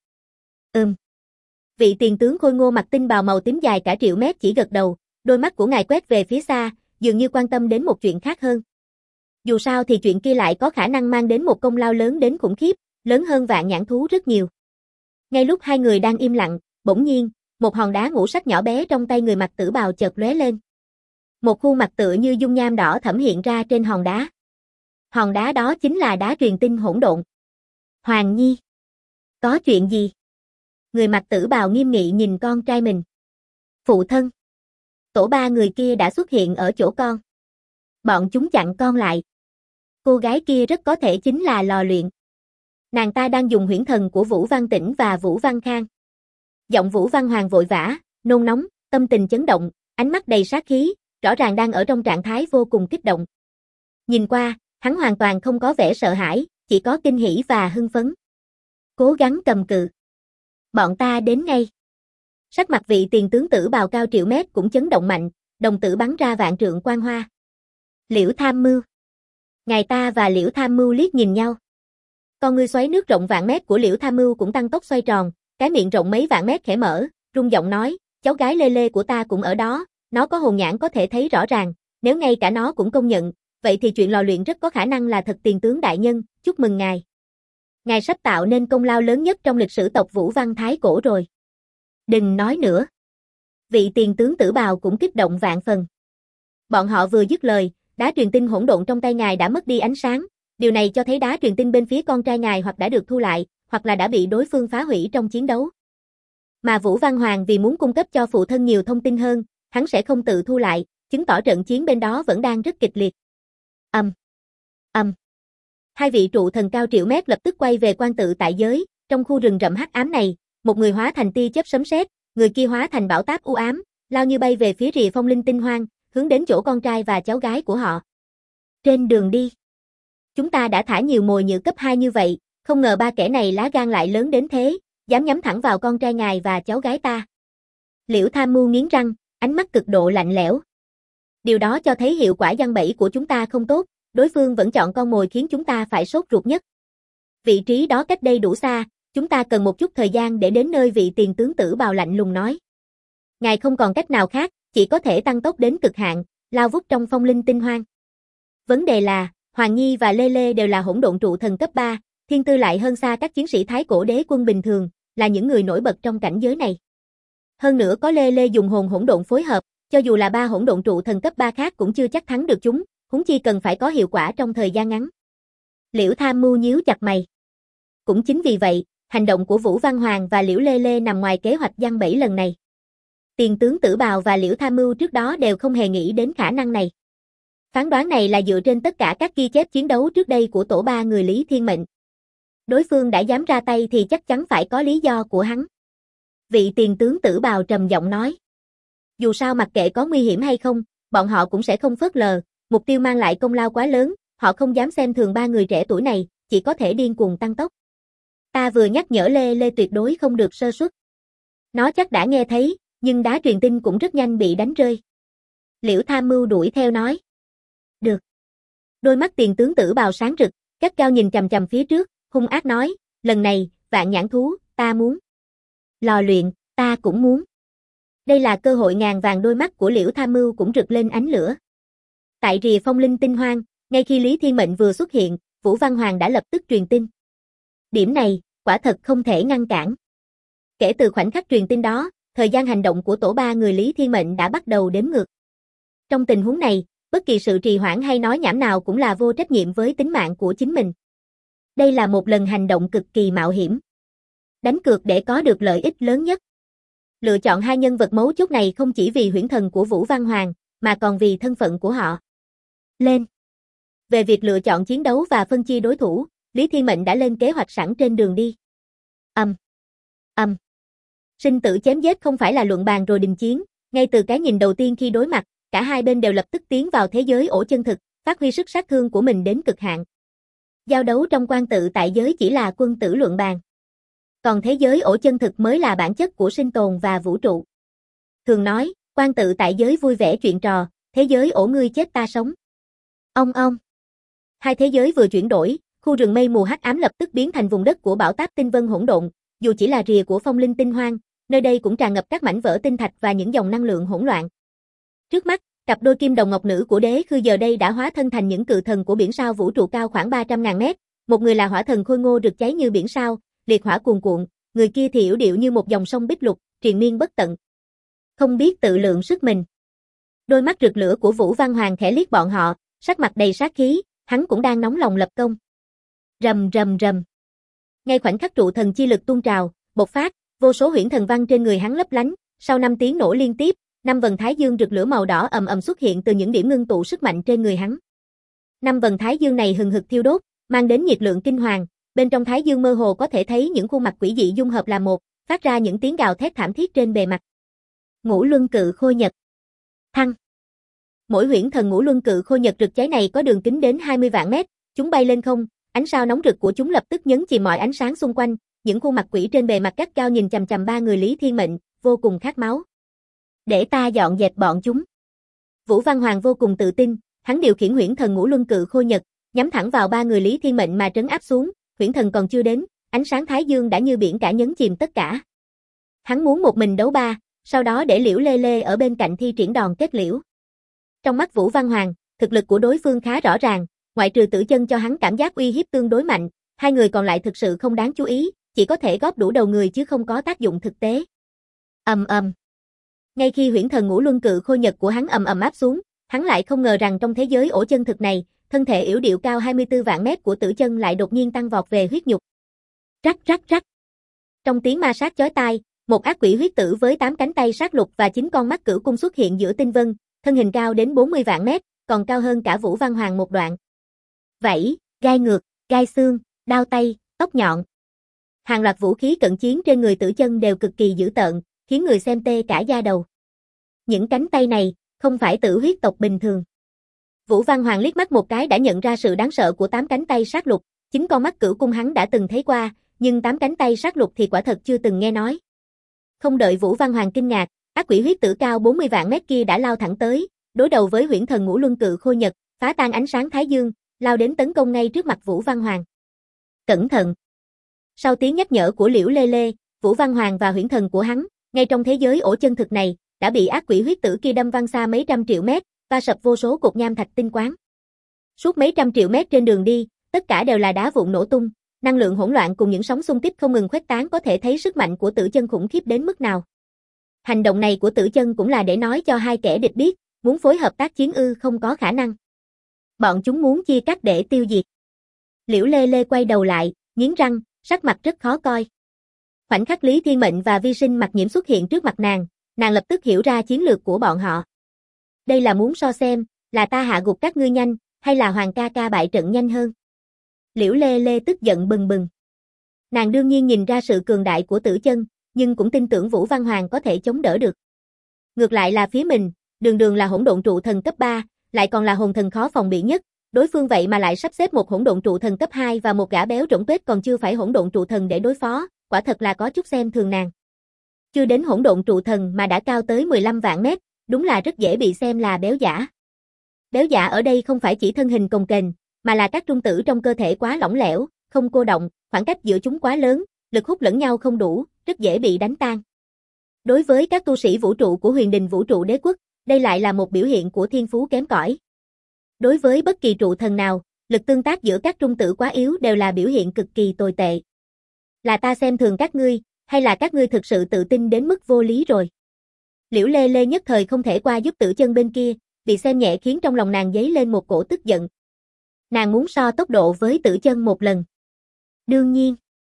Vị tiền tướng khôi ngô mặc tinh bào màu tím dài cả triệu mét chỉ gật đầu, đôi mắt của ngài quét về phía xa, dường như quan tâm đến một chuyện khác hơn. Dù sao thì chuyện kia lại có khả năng mang đến một công lao lớn đến khủng khiếp, lớn hơn vạn nhãn thú rất nhiều. Ngay lúc hai người đang im lặng, bỗng nhiên, một hòn đá ngũ sắc nhỏ bé trong tay người mặc tử bào chợt lóe lên. Một khuôn mặt tựa như dung nham đỏ thẫm hiện ra trên hòn đá. Hòn đá đó chính là đá truyền tinh hỗn độn. Hoàng Nhi, có chuyện gì? Người mặc tử bào nghiêm nghị nhìn con trai mình. Phụ thân. Tổ ba người kia đã xuất hiện ở chỗ con. Bọn chúng chặn con lại. Cô gái kia rất có thể chính là lò luyện. Nàng ta đang dùng huyễn thần của Vũ Văn Tĩnh và Vũ Văn Khang. Giọng Vũ Văn Hoàng vội vã, nôn nóng, tâm tình chấn động, ánh mắt đầy sát khí, rõ ràng đang ở trong trạng thái vô cùng kích động. Nhìn qua, hắn hoàn toàn không có vẻ sợ hãi, chỉ có kinh hỉ và hưng phấn. Cố gắng cầm cự. Bọn ta đến ngay. Sắc mặt vị tiền tướng tử bào cao triệu mét cũng chấn động mạnh, đồng tử bắn ra vạn trượng quang hoa. Liễu Tham Mưu. Ngài ta và Liễu Tham Mưu liếc nhìn nhau. Con ngươi xoáy nước rộng vạn mét của Liễu Tham Mưu cũng tăng tốc xoay tròn, cái miệng rộng mấy vạn mét khẽ mở, rung giọng nói, cháu gái Lê Lê của ta cũng ở đó, nó có hồn nhãn có thể thấy rõ ràng, nếu ngay cả nó cũng công nhận, vậy thì chuyện lò luyện rất có khả năng là thật. Tiền tướng đại nhân, chúc mừng ngài. Ngài sắp tạo nên công lao lớn nhất trong lịch sử tộc Vũ Văn Thái Cổ rồi. Đừng nói nữa. Vị tiền tướng tử bào cũng kích động vạn phần. Bọn họ vừa dứt lời, đá truyền tinh hỗn độn trong tay ngài đã mất đi ánh sáng, điều này cho thấy đá truyền tinh bên phía con trai ngài hoặc đã được thu lại, hoặc là đã bị đối phương phá hủy trong chiến đấu. Mà Vũ Văn Hoàng vì muốn cung cấp cho phụ thân nhiều thông tin hơn, hắn sẽ không tự thu lại, chứng tỏ trận chiến bên đó vẫn đang rất kịch liệt. Hai vị trụ thần cao triệu mét lập tức quay về quan tự tại giới, trong khu rừng rậm hắc ám này, một người hóa thành tia chớp sấm sét, người kia hóa thành bão táp u ám, lao như bay về phía rìa phong linh tinh hoang, hướng đến chỗ con trai và cháu gái của họ. Trên đường đi, chúng ta đã thả nhiều mồi nhử cấp 2 như vậy, không ngờ ba kẻ này lá gan lại lớn đến thế, dám nhắm thẳng vào con trai ngài và cháu gái ta. Liễu Tham Mưu nghiến răng, ánh mắt cực độ lạnh lẽo. Điều đó cho thấy hiệu quả giăng bẫy của chúng ta không tốt, đối phương vẫn chọn con mồi khiến chúng ta phải sốt ruột nhất. Vị trí đó cách đây đủ xa, chúng ta cần một chút thời gian để đến nơi. Vị tiền tướng tử bào lạnh lùng nói. Ngài không còn cách nào khác, chỉ có thể tăng tốc đến cực hạn, lao vút trong phong linh tinh hoang. Vấn đề là, Hoàng Nhi và Lê Lê đều là hỗn độn trụ thần cấp 3, thiên tư lại hơn xa các chiến sĩ Thái Cổ đế quân bình thường, là những người nổi bật trong cảnh giới này. Hơn nữa có Lê Lê dùng hồn hỗn độn phối hợp, cho dù là 3 hỗn độn trụ thần cấp 3 khác cũng chưa chắc thắng được chúng, huống chi cần phải có hiệu quả trong thời gian ngắn. Liễu Tham Mưu nhíu chặt mày. Cũng chính vì vậy, hành động của Vũ Văn Hoàng và Liễu Lê Lê nằm ngoài kế hoạch giăng bẫy lần này. Tiền tướng Tử Bào và Liễu Tham Mưu trước đó đều không hề nghĩ đến khả năng này. Phán đoán này là dựa trên tất cả các ghi chép chiến đấu trước đây của tổ ba người Lý Thiên Mệnh. Đối phương đã dám ra tay thì chắc chắn phải có lý do của hắn. Vị tiền tướng Tử Bào trầm giọng nói. Dù sao mặc kệ có nguy hiểm hay không, bọn họ cũng sẽ không phớt lờ, mục tiêu mang lại công lao quá lớn, họ không dám xem thường ba người trẻ tuổi này, chỉ có thể điên cuồng tăng tốc. Ta vừa nhắc nhở Lê Lê tuyệt đối không được sơ suất. Nó chắc đã nghe thấy, nhưng đá truyền tin cũng rất nhanh bị đánh rơi. Liễu Tham Mưu đuổi theo nói. Được. Đôi mắt tiền tướng Tử Bào sáng rực, gắt gao nhìn chằm chằm phía trước, hung ác nói, lần này, vạn nhãn thú, ta muốn. Lò luyện, ta cũng muốn. Đây là cơ hội ngàn vàng. Đôi mắt của Liễu Tham Mưu cũng rực lên ánh lửa. Tại rìa phong linh tinh hoang, ngay khi Lý Thiên Mệnh vừa xuất hiện, Vũ Văn Hoàng đã lập tức truyền tin. Điểm này, quả thật không thể ngăn cản. Kể từ khoảnh khắc truyền tin đó, thời gian hành động của tổ ba người Lý Thiên Mệnh đã bắt đầu đếm ngược. Trong tình huống này, bất kỳ sự trì hoãn hay nói nhảm nào cũng là vô trách nhiệm với tính mạng của chính mình. Đây là một lần hành động cực kỳ mạo hiểm. Đánh cược để có được lợi ích lớn nhất. Lựa chọn hai nhân vật mấu chốt này không chỉ vì huyễn thần của Vũ Văn Hoàng, mà còn vì thân phận của họ. Lên. Về việc lựa chọn chiến đấu và phân chia đối thủ, Lý Thiên Mệnh đã lên kế hoạch sẵn trên đường đi. Sinh tử chém giết không phải là luận bàn rồi đình chiến, ngay từ cái nhìn đầu tiên khi đối mặt, cả hai bên đều lập tức tiến vào thế giới ổ chân thực, phát huy sức sát thương của mình đến cực hạn. Giao đấu trong quan tự tại giới chỉ là quân tử luận bàn. Còn thế giới ổ chân thực mới là bản chất của sinh tồn và vũ trụ. Thường nói, quan tự tại giới vui vẻ chuyện trò, thế giới ổ ngươi chết ta sống. Ông. Hai thế giới vừa chuyển đổi, khu rừng mây mù hắc ám lập tức biến thành vùng đất của bão táp tinh vân hỗn độn, dù chỉ là rìa của phong linh tinh hoang, nơi đây cũng tràn ngập các mảnh vỡ tinh thạch và những dòng năng lượng hỗn loạn. Trước mắt, cặp đôi kim đồng ngọc nữ của Đế Khư giờ đây đã hóa thân thành những cự thần của biển sao vũ trụ cao khoảng 300.000 mét, một người là hỏa thần khôi ngô rực cháy như biển sao, liệt hỏa cuồn cuộn, người kia thì yểu điệu như một dòng sông bích lục, triền miên bất tận. Không biết tự lượng sức mình. Đôi mắt rực lửa của Vũ Văn Hoàng khẽ liếc bọn họ, sắc mặt đầy sát khí, hắn cũng đang nóng lòng lập công. Rầm. Ngay khoảnh khắc trụ thần chi lực tuôn trào, bộc phát, vô số huyễn thần văn trên người hắn lấp lánh, Sau 5 tiếng nổ liên tiếp, 5 vầng thái dương rực lửa màu đỏ ầm ầm xuất hiện từ những điểm ngưng tụ sức mạnh trên người hắn. 5 vầng thái dương này hừng hực thiêu đốt, mang đến nhiệt lượng kinh hoàng, bên trong thái dương mơ hồ có thể thấy những khuôn mặt quỷ dị dung hợp là một, phát ra những tiếng gào thét thảm thiết trên bề mặt. Ngũ Luân Cự Khôi Nhật. Thăng. Mỗi huyễn thần Ngũ Luân Cự Khôi Nhật rực cháy này có đường kính đến 20 vạn mét, chúng bay lên không, ánh sao nóng rực của chúng lập tức nhấn chìm mọi ánh sáng xung quanh, những khuôn mặt quỷ trên bề mặt gắt gao nhìn chằm chằm ba người Lý Thiên Mệnh, vô cùng khát máu. Để ta dọn dẹp bọn chúng. Vũ Văn Hoàng vô cùng tự tin, hắn điều khiển huyễn thần Ngũ Luân Cự Khôi Nhật, nhắm thẳng vào ba người Lý Thiên Mệnh mà trấn áp xuống, huyễn thần còn chưa đến, ánh sáng thái dương đã như biển cả nhấn chìm tất cả. Hắn muốn một mình đấu ba, sau đó để Liễu Lê Lê ở bên cạnh thi triển đòn kết liễu. Trong mắt Vũ Văn Hoàng, thực lực của đối phương khá rõ ràng, ngoại trừ Tử Chân cho hắn cảm giác uy hiếp tương đối mạnh, hai người còn lại thực sự không đáng chú ý, chỉ có thể góp đủ đầu người chứ không có tác dụng thực tế. Ầm ầm. Ngay khi huyễn thần Ngũ Luân Cự Khôi Nhật của hắn ầm ầm áp xuống, hắn lại không ngờ rằng trong thế giới ổ chân thực này, thân thể yểu điệu cao 24 vạn mét của Tử Chân lại đột nhiên tăng vọt về huyết nhục. Rắc rắc rắc. Trong tiếng ma sát chói tai, một ác quỷ huyết tử với 8 cánh tay sát lục và 9 con mắt cửu cung xuất hiện giữa tinh vân, thân hình cao đến 40 vạn mét, còn cao hơn cả Vũ Văn Hoàng một đoạn. Vảy, gai ngược, gai xương, đao tay, tóc nhọn. Hàng loạt vũ khí cận chiến trên người Tử Chân đều cực kỳ dữ tợn, khiến người xem tê cả da đầu. Những cánh tay này, không phải tử huyết tộc bình thường. Vũ Văn Hoàng liếc mắt một cái đã nhận ra sự đáng sợ của 8 cánh tay sát lục, 9 con mắt cửu cung hắn đã từng thấy qua, nhưng 8 cánh tay sát lục thì quả thật chưa từng nghe nói. Không đợi Vũ Văn Hoàng kinh ngạc, ác quỷ huyết tử cao 40 vạn mét kia đã lao thẳng tới, đối đầu với huyễn thần Ngũ Luân Cự Khôi Nhật, phá tan ánh sáng thái dương, lao đến tấn công ngay trước mặt Vũ Văn Hoàng. Cẩn thận! Sau tiếng nhắc nhở của Liễu Lê Lê, Vũ Văn Hoàng và huyễn thần của hắn, ngay trong thế giới ổ chân thực này, đã bị ác quỷ huyết tử kia đâm văng xa mấy trăm triệu mét, va sập vô số cột nham thạch tinh quáng. Suốt mấy trăm triệu mét trên đường đi, tất cả đều là đá vụn nổ tung, năng lượng hỗn loạn cùng những sóng xung kích không ngừng khuếch tán có thể thấy sức mạnh của Tử Chân khủng khiếp đến mức nào. Hành động này của Tử Chân cũng là để nói cho hai kẻ địch biết, muốn phối hợp tác chiến không có khả năng. Bọn chúng muốn chia cắt để tiêu diệt. Liễu Lê Lê quay đầu lại, nghiến răng, sắc mặt rất khó coi. Khoảnh khắc Lý Thiên Mệnh và Vi Sinh Mặc Nhiễm xuất hiện trước mặt nàng lập tức hiểu ra chiến lược của bọn họ. Đây là muốn so xem, là ta hạ gục các ngươi nhanh, hay là Hoàng ca ca bại trận nhanh hơn. Liễu Lê Lê tức giận bừng bừng. Nàng đương nhiên nhìn ra sự cường đại của Tử Chân, nhưng cũng tin tưởng Vũ Văn Hoàng có thể chống đỡ được. Ngược lại là phía mình, đường đường là hỗn độn trụ thần cấp 3, lại còn là hồn thần khó phòng bị nhất, đối phương vậy mà lại sắp xếp một hỗn độn trụ thần cấp 2 và một gã béo rỗng tuếch còn chưa phải hỗn độn trụ thần để đối phó, quả thật là có chút xem thường nàng. Chưa đến hỗn độn trụ thần mà đã cao tới 15 vạn mét, đúng là rất dễ bị xem là béo giả. Béo giả ở đây không phải chỉ thân hình cồng kềnh, mà là các trung tử trong cơ thể quá lỏng lẻo, không cô động, khoảng cách giữa chúng quá lớn, lực hút lẫn nhau không đủ, rất dễ bị đánh tan. Đối với các tu sĩ vũ trụ của Huyền Đình Vũ trụ Đế quốc, đây lại là một biểu hiện của thiên phú kém cỏi. Đối với bất kỳ trụ thần nào, lực tương tác giữa các trung tử quá yếu đều là biểu hiện cực kỳ tồi tệ. Là ta xem thường các ngươi, hay là các ngươi thực sự tự tin đến mức vô lý rồi? Liễu Lê Lê nhất thời không thể qua giúp Tử Chân bên kia, bị xem nhẹ khiến trong lòng nàng dấy lên một cổ tức giận. Nàng muốn so tốc độ với Tử Chân một lần. Đương nhiên,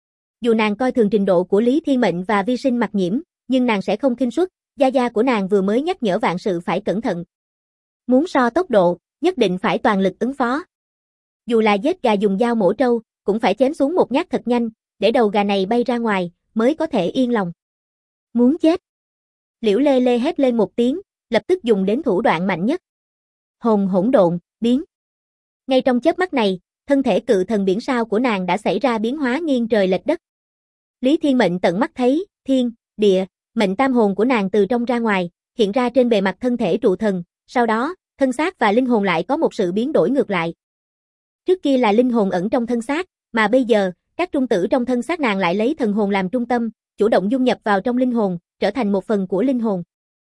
dù nàng coi thường trình độ của Lý Thiên Mệnh và Vi Sinh Mặc Nhiễm, nhưng nàng sẽ không khinh suất, gia gia của nàng vừa mới nhắc nhở vạn sự phải cẩn thận. Muốn so tốc độ, nhất định phải toàn lực ứng phó. Dù là giết gà dùng dao mổ trâu, cũng phải chém xuống một nhát thật nhanh, để đầu gà này bay ra ngoài, mới có thể yên lòng. Muốn chết. Liễu Lê Lê hét lên một tiếng, lập tức dùng đến thủ đoạn mạnh nhất. Hồn hỗn độn, biến. Ngay trong chớp mắt này, thân thể cự thần biển sao của nàng đã xảy ra biến hóa nghiêng trời lệch đất. Lý Thiên Mệnh tận mắt thấy, thiên, địa, mệnh tam hồn của nàng từ trong ra ngoài, hiện ra trên bề mặt thân thể trụ thần, sau đó, thân xác và linh hồn lại có một sự biến đổi ngược lại. Trước kia là linh hồn ẩn trong thân xác, mà bây giờ, các trung tử trong thân xác nàng lại lấy thần hồn làm trung tâm, chủ động dung nhập vào trong linh hồn, trở thành một phần của linh hồn.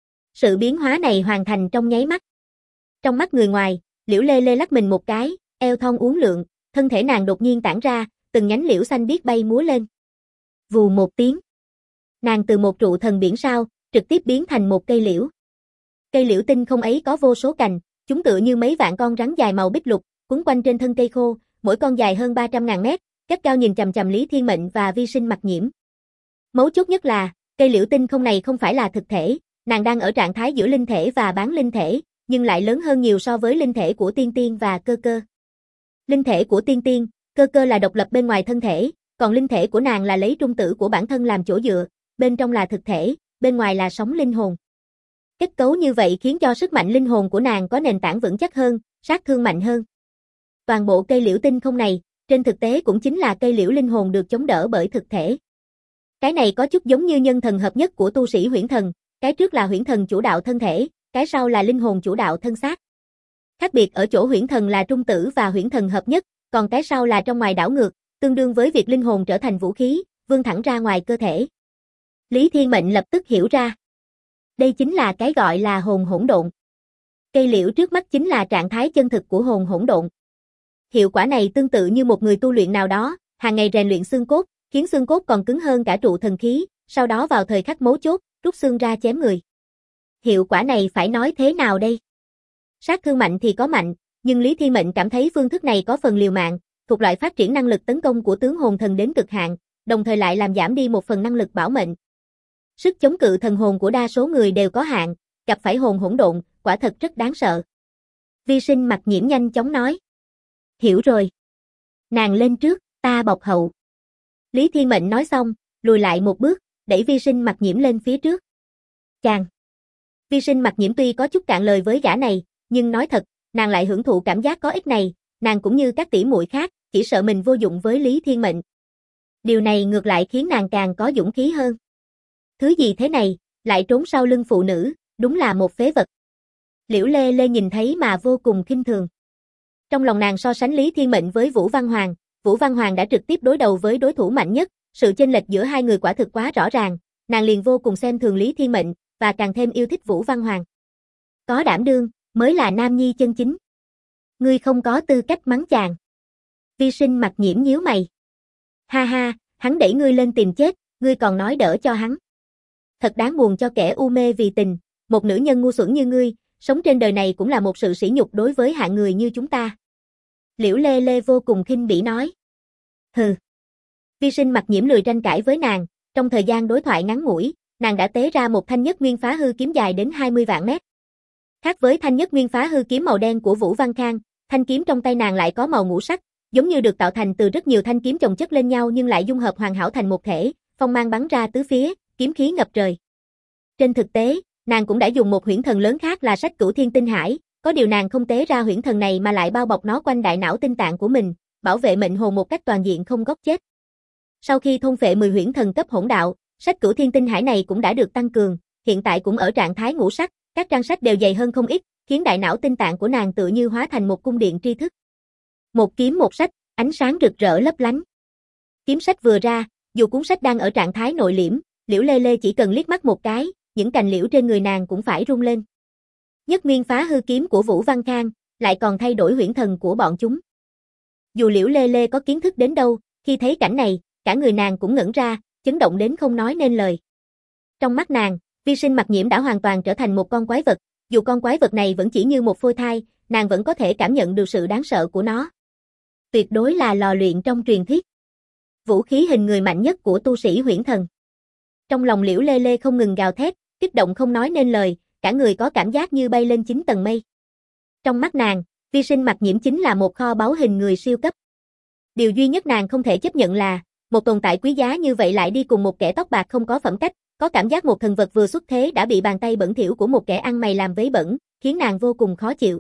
Sự biến hóa này hoàn thành trong nháy mắt. Trong mắt người ngoài, Liễu Lê Lê lắc mình một cái, eo thon uốn lượn, thân thể nàng đột nhiên tản ra, từng nhánh liễu xanh biếc bay múa lên. Vù một tiếng. Nàng từ một trụ thần biển sao, trực tiếp biến thành một cây liễu. Cây liễu tinh không ấy có vô số cành, chúng tựa như mấy vạn con rắn dài màu bích lục, quấn quanh trên thân cây khô, mỗi con dài hơn 300.000 mét, gắt cao nhìn chằm chằm Lý Thiên Mệnh và Vi Sinh Mặc Nhiễm. Mấu chốt nhất là, Cây liễu tinh không này không phải là thực thể, nàng đang ở trạng thái giữa linh thể và bán linh thể, nhưng lại lớn hơn nhiều so với linh thể của tiên tiên và cơ cơ. Linh thể của tiên tiên, cơ cơ là độc lập bên ngoài thân thể, còn linh thể của nàng là lấy trung tử của bản thân làm chỗ dựa, bên trong là thực thể, bên ngoài là sống linh hồn. Kết cấu như vậy khiến cho sức mạnh linh hồn của nàng có nền tảng vững chắc hơn, sát thương mạnh hơn. Toàn bộ cây liễu tinh không này, trên thực tế cũng chính là cây liễu linh hồn được chống đỡ bởi thực thể. Cái này có chút giống như nhân thần hợp nhất của tu sĩ huyễn thần, cái trước là huyễn thần chủ đạo thân thể, cái sau là linh hồn chủ đạo thân xác. Khác biệt ở chỗ huyễn thần là trung tử và huyễn thần hợp nhất, còn cái sau là trong ngoài đảo ngược, tương đương với việc linh hồn trở thành vũ khí, vươn thẳng ra ngoài cơ thể. Lý Thiên Mệnh lập tức hiểu ra. Đây chính là cái gọi là hồn hỗn độn. Cây liễu trước mắt chính là trạng thái chân thực của hồn hỗn độn. Hiệu quả này tương tự như một người tu luyện nào đó, hàng ngày rèn luyện xương cốt, khiến xương cốt còn cứng hơn cả trụ thần khí, sau đó vào thời khắc mấu chốt, rút xương ra chém người. Hiệu quả này phải nói thế nào đây? Sát thương mạnh thì có mạnh, nhưng Lý Thiên Mệnh cảm thấy phương thức này có phần liều mạng, thuộc loại phát triển năng lực tấn công của tướng hồn thần đến cực hạn, đồng thời lại làm giảm đi một phần năng lực bảo mệnh. Sức chống cự thần hồn của đa số người đều có hạn, gặp phải hồn hỗn độn, quả thật rất đáng sợ. Vi Sinh Mặc Nhiễm nhanh chóng nói. Hiểu rồi. Nàng lên trước, ta bọc hậu. Lý Thiên Mệnh nói xong, lùi lại một bước, đẩy Vi Sinh Mặc Nhiễm lên phía trước. Chàng. Vi Sinh Mặc Nhiễm tuy có chút cạn lời với gã này, nhưng nói thật, nàng lại hưởng thụ cảm giác có ích này, nàng cũng như các tỷ muội khác, chỉ sợ mình vô dụng với Lý Thiên Mệnh. Điều này ngược lại khiến nàng càng có dũng khí hơn. Thứ gì thế này, lại trốn sau lưng phụ nữ, đúng là một phế vật. Liễu Lê Lê nhìn thấy mà vô cùng khinh thường. Trong lòng nàng so sánh Lý Thiên Mệnh với Vũ Văn Hoàng, Vũ Văn Hoàng đã trực tiếp đối đầu với đối thủ mạnh nhất, sự chênh lệch giữa hai người quả thực quá rõ ràng, nàng liền vô cùng xem thường Lý Thiên Mệnh, và càng thêm yêu thích Vũ Văn Hoàng. Có đảm đương, mới là nam nhi chân chính. Ngươi không có tư cách mắng chàng. Vi Sinh Mặc Nhiễm nhíu mày. Ha ha, hắn đẩy ngươi lên tìm chết, ngươi còn nói đỡ cho hắn. Thật đáng buồn cho kẻ u mê vì tình, một nữ nhân ngu xuẩn như ngươi, sống trên đời này cũng là một sự sỉ nhục đối với hạng người như chúng ta. Liễu Lê Lê vô cùng khinh bỉ nói. Hừ. Vi Sinh Mặc Nhiễm lười tranh cãi với nàng, trong thời gian đối thoại ngắn ngủi, nàng đã tế ra một thanh nhất nguyên phá hư kiếm dài đến 20 vạn mét. Khác với thanh nhất nguyên phá hư kiếm màu đen của Vũ Văn Khang, thanh kiếm trong tay nàng lại có màu ngũ sắc, giống như được tạo thành từ rất nhiều thanh kiếm chồng chất lên nhau nhưng lại dung hợp hoàn hảo thành một thể, phong mang bắn ra tứ phía, kiếm khí ngập trời. Trên thực tế, nàng cũng đã dùng một huyễn thần lớn khác là Sách Cửu Thiên Tinh Hải, có điều nàng không tế ra huyễn thần này mà lại bao bọc nó quanh đại não tinh tạng của mình, bảo vệ mệnh hồn một cách toàn diện không góc chết. Sau khi thôn phệ 10 huyễn thần cấp hỗn đạo, Sách Cửu Thiên Tinh Hải này cũng đã được tăng cường, hiện tại cũng ở trạng thái ngũ sắc, các trang sách đều dày hơn không ít, khiến đại não tinh tạng của nàng tựa như hóa thành một cung điện tri thức. Một kiếm một sách, ánh sáng rực rỡ lấp lánh. Kiếm sách vừa ra, dù cuốn sách đang ở trạng thái nội liễm, Liễu Lê Lê chỉ cần liếc mắt một cái, những cành liễu trên người nàng cũng phải rung lên. Nhất nguyên phá hư kiếm của Vũ Văn Khang, lại còn thay đổi huyễn thần của bọn chúng. Dù Liễu Lê Lê có kiến thức đến đâu, khi thấy cảnh này, cả người nàng cũng ngẩn ra, chấn động đến không nói nên lời. Trong mắt nàng, Vi Sinh Mặc Nhiễm đã hoàn toàn trở thành một con quái vật, dù con quái vật này vẫn chỉ như một phôi thai, nàng vẫn có thể cảm nhận được sự đáng sợ của nó. Tuyệt đối là lò luyện trong truyền thuyết. Vũ khí hình người mạnh nhất của tu sĩ huyễn thần. Trong lòng Liễu Lê Lê không ngừng gào thét, kích động không nói nên lời, cả người có cảm giác như bay lên 9 tầng mây. Trong mắt nàng, Vi Sinh Mặc Nhiễm chính là một kho báu hình người siêu cấp. Điều duy nhất nàng không thể chấp nhận là, một tồn tại quý giá như vậy lại đi cùng một kẻ tóc bạc không có phẩm cách, có cảm giác một thần vật vừa xuất thế đã bị bàn tay bẩn thỉu của một kẻ ăn mày làm vấy bẩn, khiến nàng vô cùng khó chịu.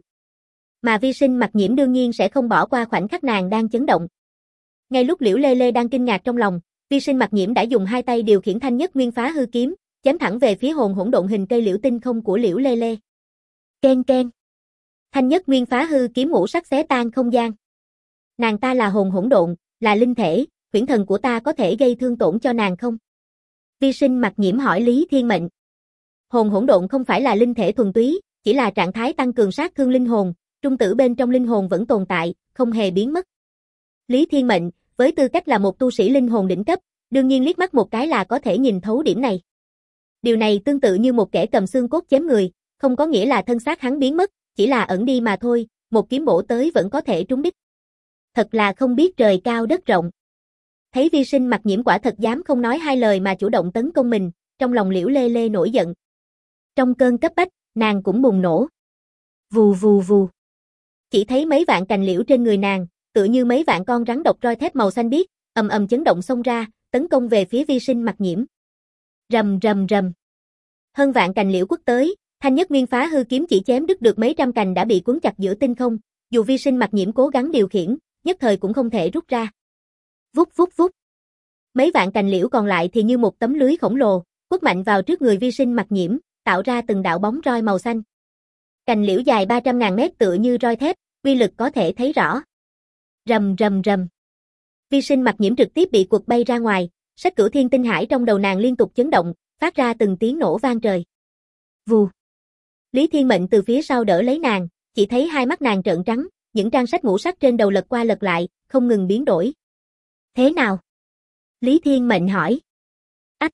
Mà Vi Sinh Mặc Nhiễm đương nhiên sẽ không bỏ qua khoảnh khắc nàng đang chấn động. Ngay lúc Liễu Lê Lê đang kinh ngạc trong lòng, Vi Sinh Mặc Nhiễm đã dùng hai tay điều khiển thanh nhất nguyên phá hư kiếm, chém thẳng về phía hồn hỗn độn hình cây liễu tinh không của Liễu Lê Lê. Ken ken. Thanh nhất nguyên phá hư kiếm ngũ sắc xé tan không gian. Nàng ta là hồn hỗn độn, là linh thể, huyễn thần của ta có thể gây thương tổn cho nàng không? Vi Sinh Mặc Nhiễm hỏi Lý Thiên Mệnh. Hồn hỗn độn không phải là linh thể thuần túy, chỉ là trạng thái tăng cường sát thương linh hồn, trung tử bên trong linh hồn vẫn tồn tại, không hề biến mất. Lý Thiên Mệnh, với tư cách là một tu sĩ linh hồn đỉnh cấp, đương nhiên liếc mắt một cái là có thể nhìn thấu điểm này. Điều này tương tự như một kẻ cầm xương cốt chém người, không có nghĩa là thân xác hắn biến mất, chỉ là ẩn đi mà thôi, một kiếm bổ tới vẫn có thể trúng đích. Thật là không biết trời cao đất rộng. Thấy Vi Sinh Mặc Nhiễm quả thật dám không nói hai lời mà chủ động tấn công mình, trong lòng Liễu Lê Lê nổi giận. Trong cơn cấp bách, nàng cũng bùng nổ. Vù vù vù. Chỉ thấy mấy vạn cành liễu trên người nàng, tựa như mấy vạn con rắn độc roi thép màu xanh biếc, ầm ầm chấn động xông ra, tấn công về phía Vi Sinh Mặc Nhiễm. Rầm rầm rầm. Hơn vạn cành liễu quất tới, Thanh Nhất Nguyên Phá Hư Kiếm chỉ chém đứt được mấy trăm cành đã bị cuốn chặt giữa tinh không, dù Vi Sinh Mặc Nhiễm cố gắng điều khiển, nhất thời cũng không thể rút ra. Vút vút vút. Mấy vạn cành liễu còn lại thì như một tấm lưới khổng lồ, quất mạnh vào trước người Vi Sinh Mặc Nhiễm, tạo ra từng đạo bóng roi màu xanh. Cành liễu dài 300.000 mét tựa như roi thép, uy lực có thể thấy rõ. Rầm rầm rầm. Vi Sinh Mặc Nhiễm trực tiếp bị quật bay ra ngoài, Sách Cửu Thiên Tinh Hải trong đầu nàng liên tục chấn động, phát ra từng tiếng nổ vang trời. Vù. Lý Thiên Mệnh từ phía sau đỡ lấy nàng, chỉ thấy hai mắt nàng trợn trắng, những trang sách ngũ sắc trên đầu lật qua lật lại, không ngừng biến đổi. Thế nào? Lý Thiên Mệnh hỏi. Ách.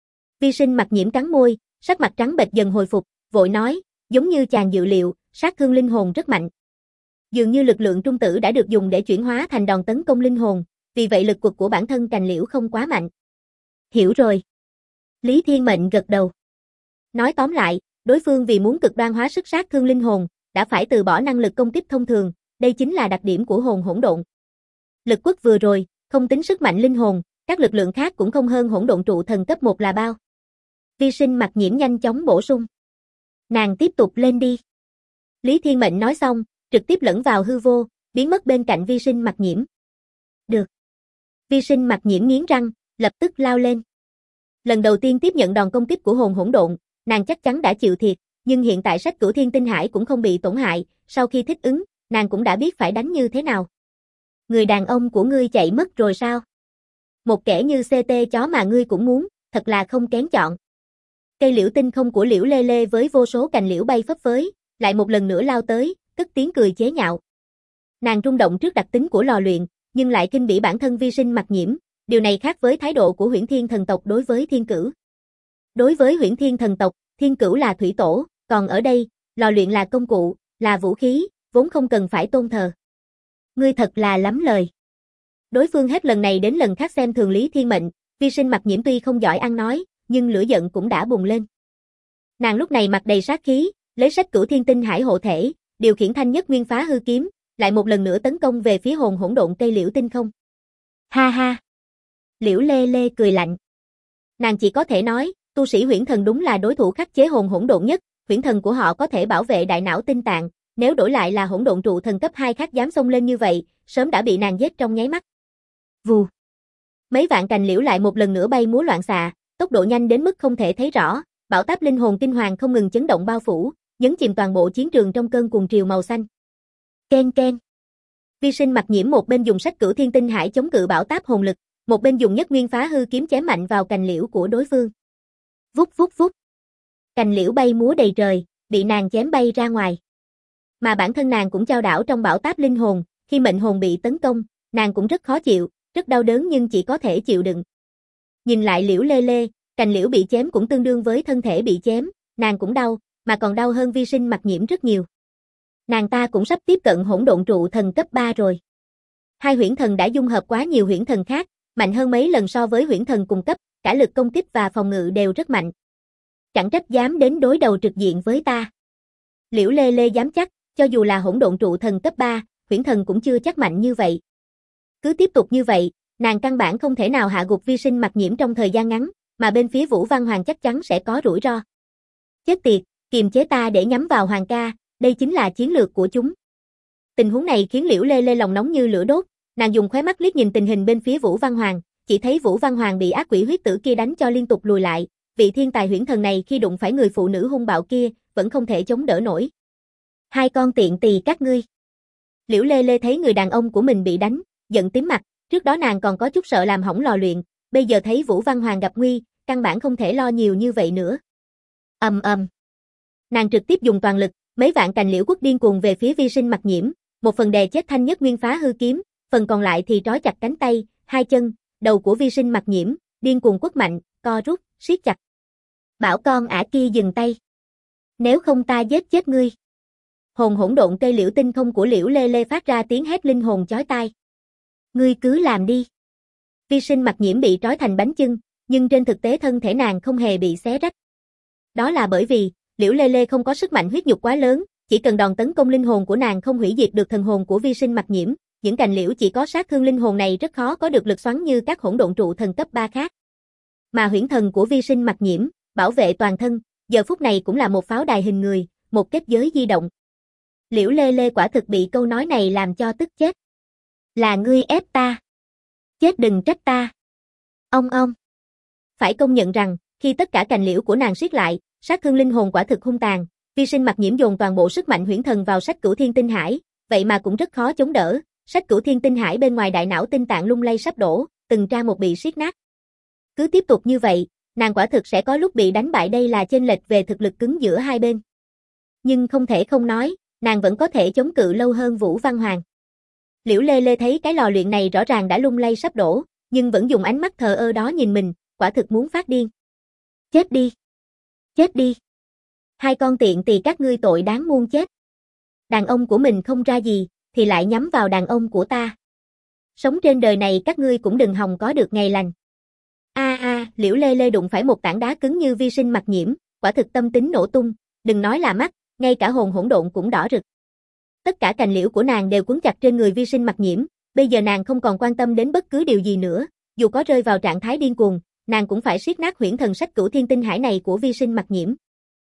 Vi Sinh Mặc Nhiễm cắn môi, sắc mặt trắng bệch dần hồi phục, vội nói, giống như chàng dự liệu, sát thương linh hồn rất mạnh. Dường như lực lượng trung tử đã được dùng để chuyển hóa thành đòn tấn công linh hồn, vì vậy lực quật của bản thân cành liễu không quá mạnh. Hiểu rồi. Lý Thiên Mệnh gật đầu. Nói tóm lại, đối phương vì muốn cực đoan hóa sức sát thương linh hồn, đã phải từ bỏ năng lực công kích thông thường, đây chính là đặc điểm của hồn hỗn độn. Lực quất vừa rồi, không tính sức mạnh linh hồn, các lực lượng khác cũng không hơn hỗn độn trụ thần cấp 1 là bao. Vi Sinh Mặc Nhiễm nhanh chóng bổ sung. Nàng tiếp tục lên đi. Lý Thiên Mệnh nói xong, trực tiếp lẫn vào hư vô, biến mất bên cạnh Vi Sinh Mặc Nhiễm. Được. Vi Sinh Mặc Nhiễm nghiến răng, lập tức lao lên. Lần đầu tiên tiếp nhận đòn công kích của hồn hỗn độn, nàng chắc chắn đã chịu thiệt, nhưng hiện tại Sách Cửu Thiên Tinh Hải cũng không bị tổn hại, sau khi thích ứng, nàng cũng đã biết phải đánh như thế nào. Người đàn ông của ngươi chạy mất rồi sao? Một kẻ như CT chó mà ngươi cũng muốn, thật là không kén chọn. Cây liễu tinh không của Liễu Lê Lê với vô số cành liễu bay phấp phới, lại một lần nữa lao tới, cất tiếng cười chế nhạo. Nàng rung động trước đặc tính của lò luyện, nhưng lại kinh bỉ bản thân Vi Sinh Mặc Nhiễm, điều này khác với thái độ của Huyễn Thiên thần tộc đối với Thiên Cửu. Đối với Huyễn Thiên thần tộc, Thiên Cửu là thủy tổ, còn ở đây, lò luyện là công cụ, là vũ khí, vốn không cần phải tôn thờ. Ngươi thật là lắm lời. Đối phương hết lần này đến lần khác xem thường Lý Thiên Mệnh, Vi Sinh Mặc Nhiễm tuy không giỏi ăn nói, nhưng lửa giận cũng đã bùng lên. Nàng lúc này mặt đầy sát khí, lấy Sách Cửu Thiên Tinh Hải hộ thể, điều khiển Thanh Nhất Nguyên Phá Hư Kiếm, lại một lần nữa tấn công về phía hồn hỗn độn cây liễu tinh không. Ha ha. Liễu Lê Lê cười lạnh. Nàng chỉ có thể nói, tu sĩ Huyễn Thần đúng là đối thủ khắc chế hồn hỗn độn nhất, Huyễn Thần của họ có thể bảo vệ đại não tinh tạng, nếu đổi lại là hỗn độn trụ thần cấp 2 khác dám xông lên như vậy, sớm đã bị nàng giết trong nháy mắt. Vù. Mấy vạn cành liễu lại một lần nữa bay múa loạn xạ, tốc độ nhanh đến mức không thể thấy rõ, bão táp linh hồn kinh hoàng không ngừng chấn động bao phủ, nhấn chìm toàn bộ chiến trường trong cơn cuồng triều màu xanh. Ken ken. Vi Sinh Mặc Nhiễm một bên dùng Sách Cửu Thiên Tinh Hải chống cự bão táp hồn lực, một bên dùng Nhất Nguyên Phá Hư Kiếm chém mạnh vào cành liễu của đối phương. Vút vút vút. Cành liễu bay múa đầy trời, bị nàng chém bay ra ngoài. Mà bản thân nàng cũng chao đảo trong bão táp linh hồn, khi mệnh hồn bị tấn công, nàng cũng rất khó chịu, rất đau đớn nhưng chỉ có thể chịu đựng. Nhìn lại Liễu Lê Lê, cành liễu bị chém cũng tương đương với thân thể bị chém, nàng cũng đau, mà còn đau hơn Vi Sinh Mặc Nhiễm rất nhiều. Nàng ta cũng sắp tiếp cận hỗn độn trụ thần cấp 3 rồi. Hai huyễn thần đã dung hợp quá nhiều huyễn thần khác, mạnh hơn mấy lần so với huyễn thần cùng cấp, cả lực công kích và phòng ngự đều rất mạnh. Chẳng trách dám đến đối đầu trực diện với ta. Liễu Lê Lê dám chắc, cho dù là hỗn độn trụ thần cấp 3, huyễn thần cũng chưa chắc mạnh như vậy. Cứ tiếp tục như vậy, nàng căn bản không thể nào hạ gục Vi Sinh Mặc Nhiễm trong thời gian ngắn, mà bên phía Vũ Văn Hoàng chắc chắn sẽ có rủi ro. Chết tiệt, kiềm chế ta để nhắm vào Hoàng ca, đây chính là chiến lược của chúng. Tình huống này khiến Liễu Lê Lê lòng nóng như lửa đốt, nàng dùng khóe mắt liếc nhìn tình hình bên phía Vũ Văn Hoàng, chỉ thấy Vũ Văn Hoàng bị ác quỷ huyết tử kia đánh cho liên tục lùi lại, vị thiên tài huyễn thần này khi đụng phải người phụ nữ hung bạo kia, vẫn không thể chống đỡ nổi. Hai con tiện tỳ các ngươi. Liễu Lê Lê thấy người đàn ông của mình bị đánh, giận tím mặt, trước đó nàng còn có chút sợ làm hỏng lò luyện, bây giờ thấy Vũ Văn Hoàng gặp nguy, căn bản không thể lo nhiều như vậy nữa. Ầm ầm. Nàng trực tiếp dùng toàn lực, mấy vạn cành liễu quất điên cuồng về phía Vi Sinh Mặc Nhiễm, một phần đè chết Thanh Nhất Nguyên Phá Hư Kiếm, phần còn lại thì trói chặt cánh tay, hai chân, đầu của Vi Sinh Mặc Nhiễm, điên cuồng quất mạnh, co rút, siết chặt. Bảo con ả kia dừng tay. Nếu không ta giết chết ngươi. Hồn hỗn độn cây liễu tinh không của Liễu Lê Lê phát ra tiếng hét linh hồn chói tai. Ngươi cứ làm đi. Vi Sinh Mặc Nhiễm bị trói thành bánh chưng, Nhưng trên thực tế thân thể nàng không hề bị xé rách. Đó là bởi vì, Liễu Lê Lê không có sức mạnh huyết nhục quá lớn, chỉ cần đòn tấn công linh hồn của nàng không hủy diệt được thần hồn của vi sinh mặc nhiễm, những cành liễu chỉ có sát thương linh hồn này rất khó có được lực xoắn như các hỗn độn trụ thần cấp 3 khác. Mà huyễn thần của vi sinh mặc nhiễm, bảo vệ toàn thân, giờ phút này cũng là một pháo đài hình người, một kết giới di động. Liễu Lê Lê quả thực bị câu nói này làm cho tức chết. Là ngươi ép ta. Chết đừng trách ta. Ông. Phải công nhận rằng, khi tất cả cành liễu của nàng siết lại, sát thương linh hồn quả thực hung tàn, vi sinh mặc nhiễm dồn toàn bộ sức mạnh huyễn thần vào sách cửu thiên tinh hải, vậy mà cũng rất khó chống đỡ, sách cửu thiên tinh hải bên ngoài đại não tinh tạng lung lay sắp đổ, từng tra một bị siết nát. Cứ tiếp tục như vậy, nàng quả thực sẽ có lúc bị đánh bại, đây là chênh lệch về thực lực cứng giữa hai bên. Nhưng không thể không nói, nàng vẫn có thể chống cự lâu hơn Vũ Văn Hoàng. Liễu Lê Lê thấy cái lò luyện này rõ ràng đã lung lay sắp đổ, nhưng vẫn dùng ánh mắt thờ ơ đó nhìn mình, quả thực muốn phát điên. Chết đi! Chết đi! Hai con tiện tỳ các ngươi tội đáng muôn chết. Đàn ông của mình không ra gì, thì lại nhắm vào đàn ông của ta. Sống trên đời này các ngươi cũng đừng hòng có được ngày lành. Liễu Lê Lê đụng phải một tảng đá cứng như vi sinh mặc nhiễm, quả thực tâm tính nổ tung, đừng nói là mắt, ngay cả hồn hỗn độn cũng đỏ rực. Tất cả cành liễu của nàng đều quấn chặt trên người vi sinh mặc nhiễm, bây giờ nàng không còn quan tâm đến bất cứ điều gì nữa, dù có rơi vào trạng thái điên cuồng, nàng cũng phải siết nát huyễn thần sách cửu thiên tinh hải này của vi sinh mặc nhiễm.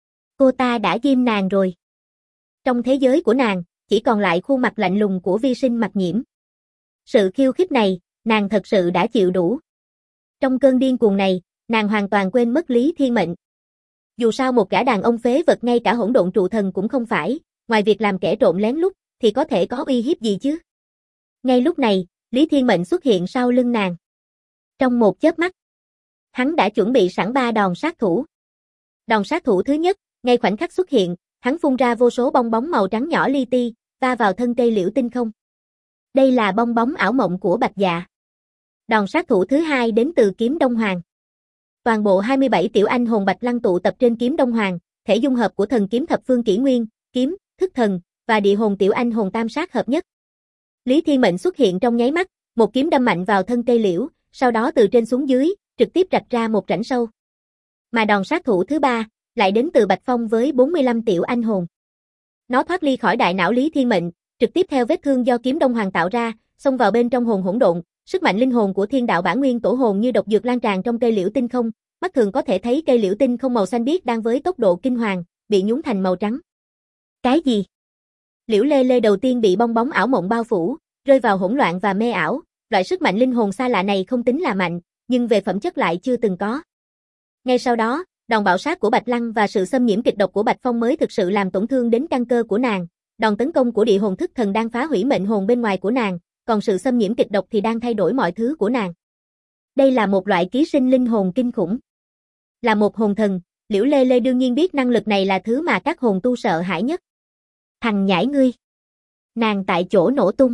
Cô ta đã ghim nàng rồi. Trong thế giới của nàng, chỉ còn lại khuôn mặt lạnh lùng của vi sinh mặc nhiễm. Sự khiêu khích này, nàng thật sự đã chịu đủ. Trong cơn điên cuồng này, nàng hoàn toàn quên mất Lý Thiên Mệnh. Dù sao một gã đàn ông phế vật ngay cả hỗn độn trụ thần cũng không phải, ngoài việc làm kẻ trộm lén lút, thì có thể có uy hiếp gì chứ? Ngay lúc này, Lý Thiên Mệnh xuất hiện sau lưng nàng. Trong một chớp mắt, hắn đã chuẩn bị sẵn 3 đòn sát thủ. Đòn sát thủ thứ nhất, ngay khoảnh khắc xuất hiện, hắn phun ra vô số bong bóng màu trắng nhỏ li ti, va vào thân cây liễu tinh không. Đây là bong bóng ảo mộng của Bạch Dạ. Đòn sát thủ thứ hai đến từ kiếm Đông Hoàng. Toàn bộ 27 tiểu anh hồn Bạch Lăng tụ tập trên kiếm Đông Hoàng, thể dung hợp của thần kiếm thập phương kỷ nguyên, kiếm, thức thần và địa hồn tiểu anh hồn tam sát hợp nhất. Lý Thiên Mệnh xuất hiện trong nháy mắt, một kiếm đâm mạnh vào thân cây liễu, sau đó từ trên xuống dưới, trực tiếp rạch ra một rãnh sâu. Mà đòn sát thủ thứ ba lại đến từ Bạch Phong với 45 tiểu anh hồn. Nó thoát ly khỏi đại não Lý Thiên Mệnh, trực tiếp theo vết thương do kiếm Đông Hoàng tạo ra, xông vào bên trong hồn hỗn độn, sức mạnh linh hồn của Thiên Đạo Bản Nguyên Tổ Hồn như độc dược lan tràn trong cây liễu tinh không, mắt thường có thể thấy cây liễu tinh không màu xanh biếc đang với tốc độ kinh hoàng, bị nhúng thành màu trắng. Cái gì? Liễu Lê Lê đầu tiên bị bong bóng ảo mộng bao phủ, rơi vào hỗn loạn và mê ảo, loại sức mạnh linh hồn xa lạ này không tính là mạnh, nhưng về phẩm chất lại chưa từng có. Ngay sau đó, đòn bạo sát của Bạch Lăng và sự xâm nhiễm kịch độc của Bạch Phong mới thực sự làm tổn thương đến căn cơ của nàng, đòn tấn công của địa hồn thức thần đang phá hủy mệnh hồn bên ngoài của nàng, còn sự xâm nhiễm kịch độc thì đang thay đổi mọi thứ của nàng. Đây là một loại ký sinh linh hồn kinh khủng. Là một hồn thần, Liễu Lê Lê đương nhiên biết năng lực này là thứ mà các hồn tu sợ hãi nhất. Thằng nhãi ngươi. Nàng tại chỗ nổ tung.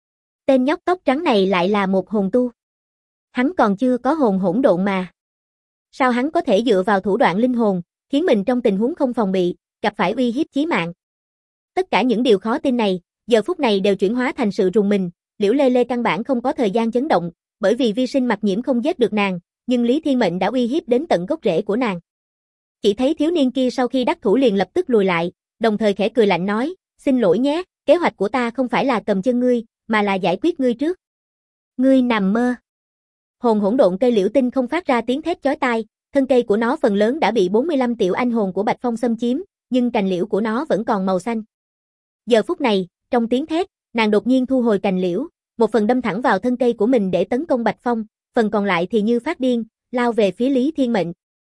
Tên nhóc tóc trắng này lại là một hồn tu. Hắn còn chưa có hồn hỗn độn mà. Sao hắn có thể dựa vào thủ đoạn linh hồn, khiến mình trong tình huống không phòng bị, gặp phải uy hiếp chí mạng? Tất cả những điều khó tin này, giờ phút này đều chuyển hóa thành sự rùng mình, Liễu Lê Lê căn bản không có thời gian chấn động, bởi vì vi sinh mặc nhiễm không giết được nàng, nhưng Lý Thiên Mệnh đã uy hiếp đến tận gốc rễ của nàng. Chỉ thấy thiếu niên kia sau khi đắc thủ liền lập tức lùi lại, đồng thời khẽ cười lạnh nói, xin lỗi nhé, kế hoạch của ta không phải là cầm chân ngươi, mà là giải quyết ngươi trước. Ngươi nằm mơ. Hồn hỗn độn cây liễu tinh không phát ra tiếng thét chói tai, thân cây của nó phần lớn đã bị 45 tiểu anh hồn của Bạch Phong xâm chiếm, nhưng cành liễu của nó vẫn còn màu xanh. Giờ phút này, trong tiếng thét, nàng đột nhiên thu hồi cành liễu, một phần đâm thẳng vào thân cây của mình để tấn công Bạch Phong, phần còn lại thì như phát điên, lao về phía Lý Thiên Mệnh.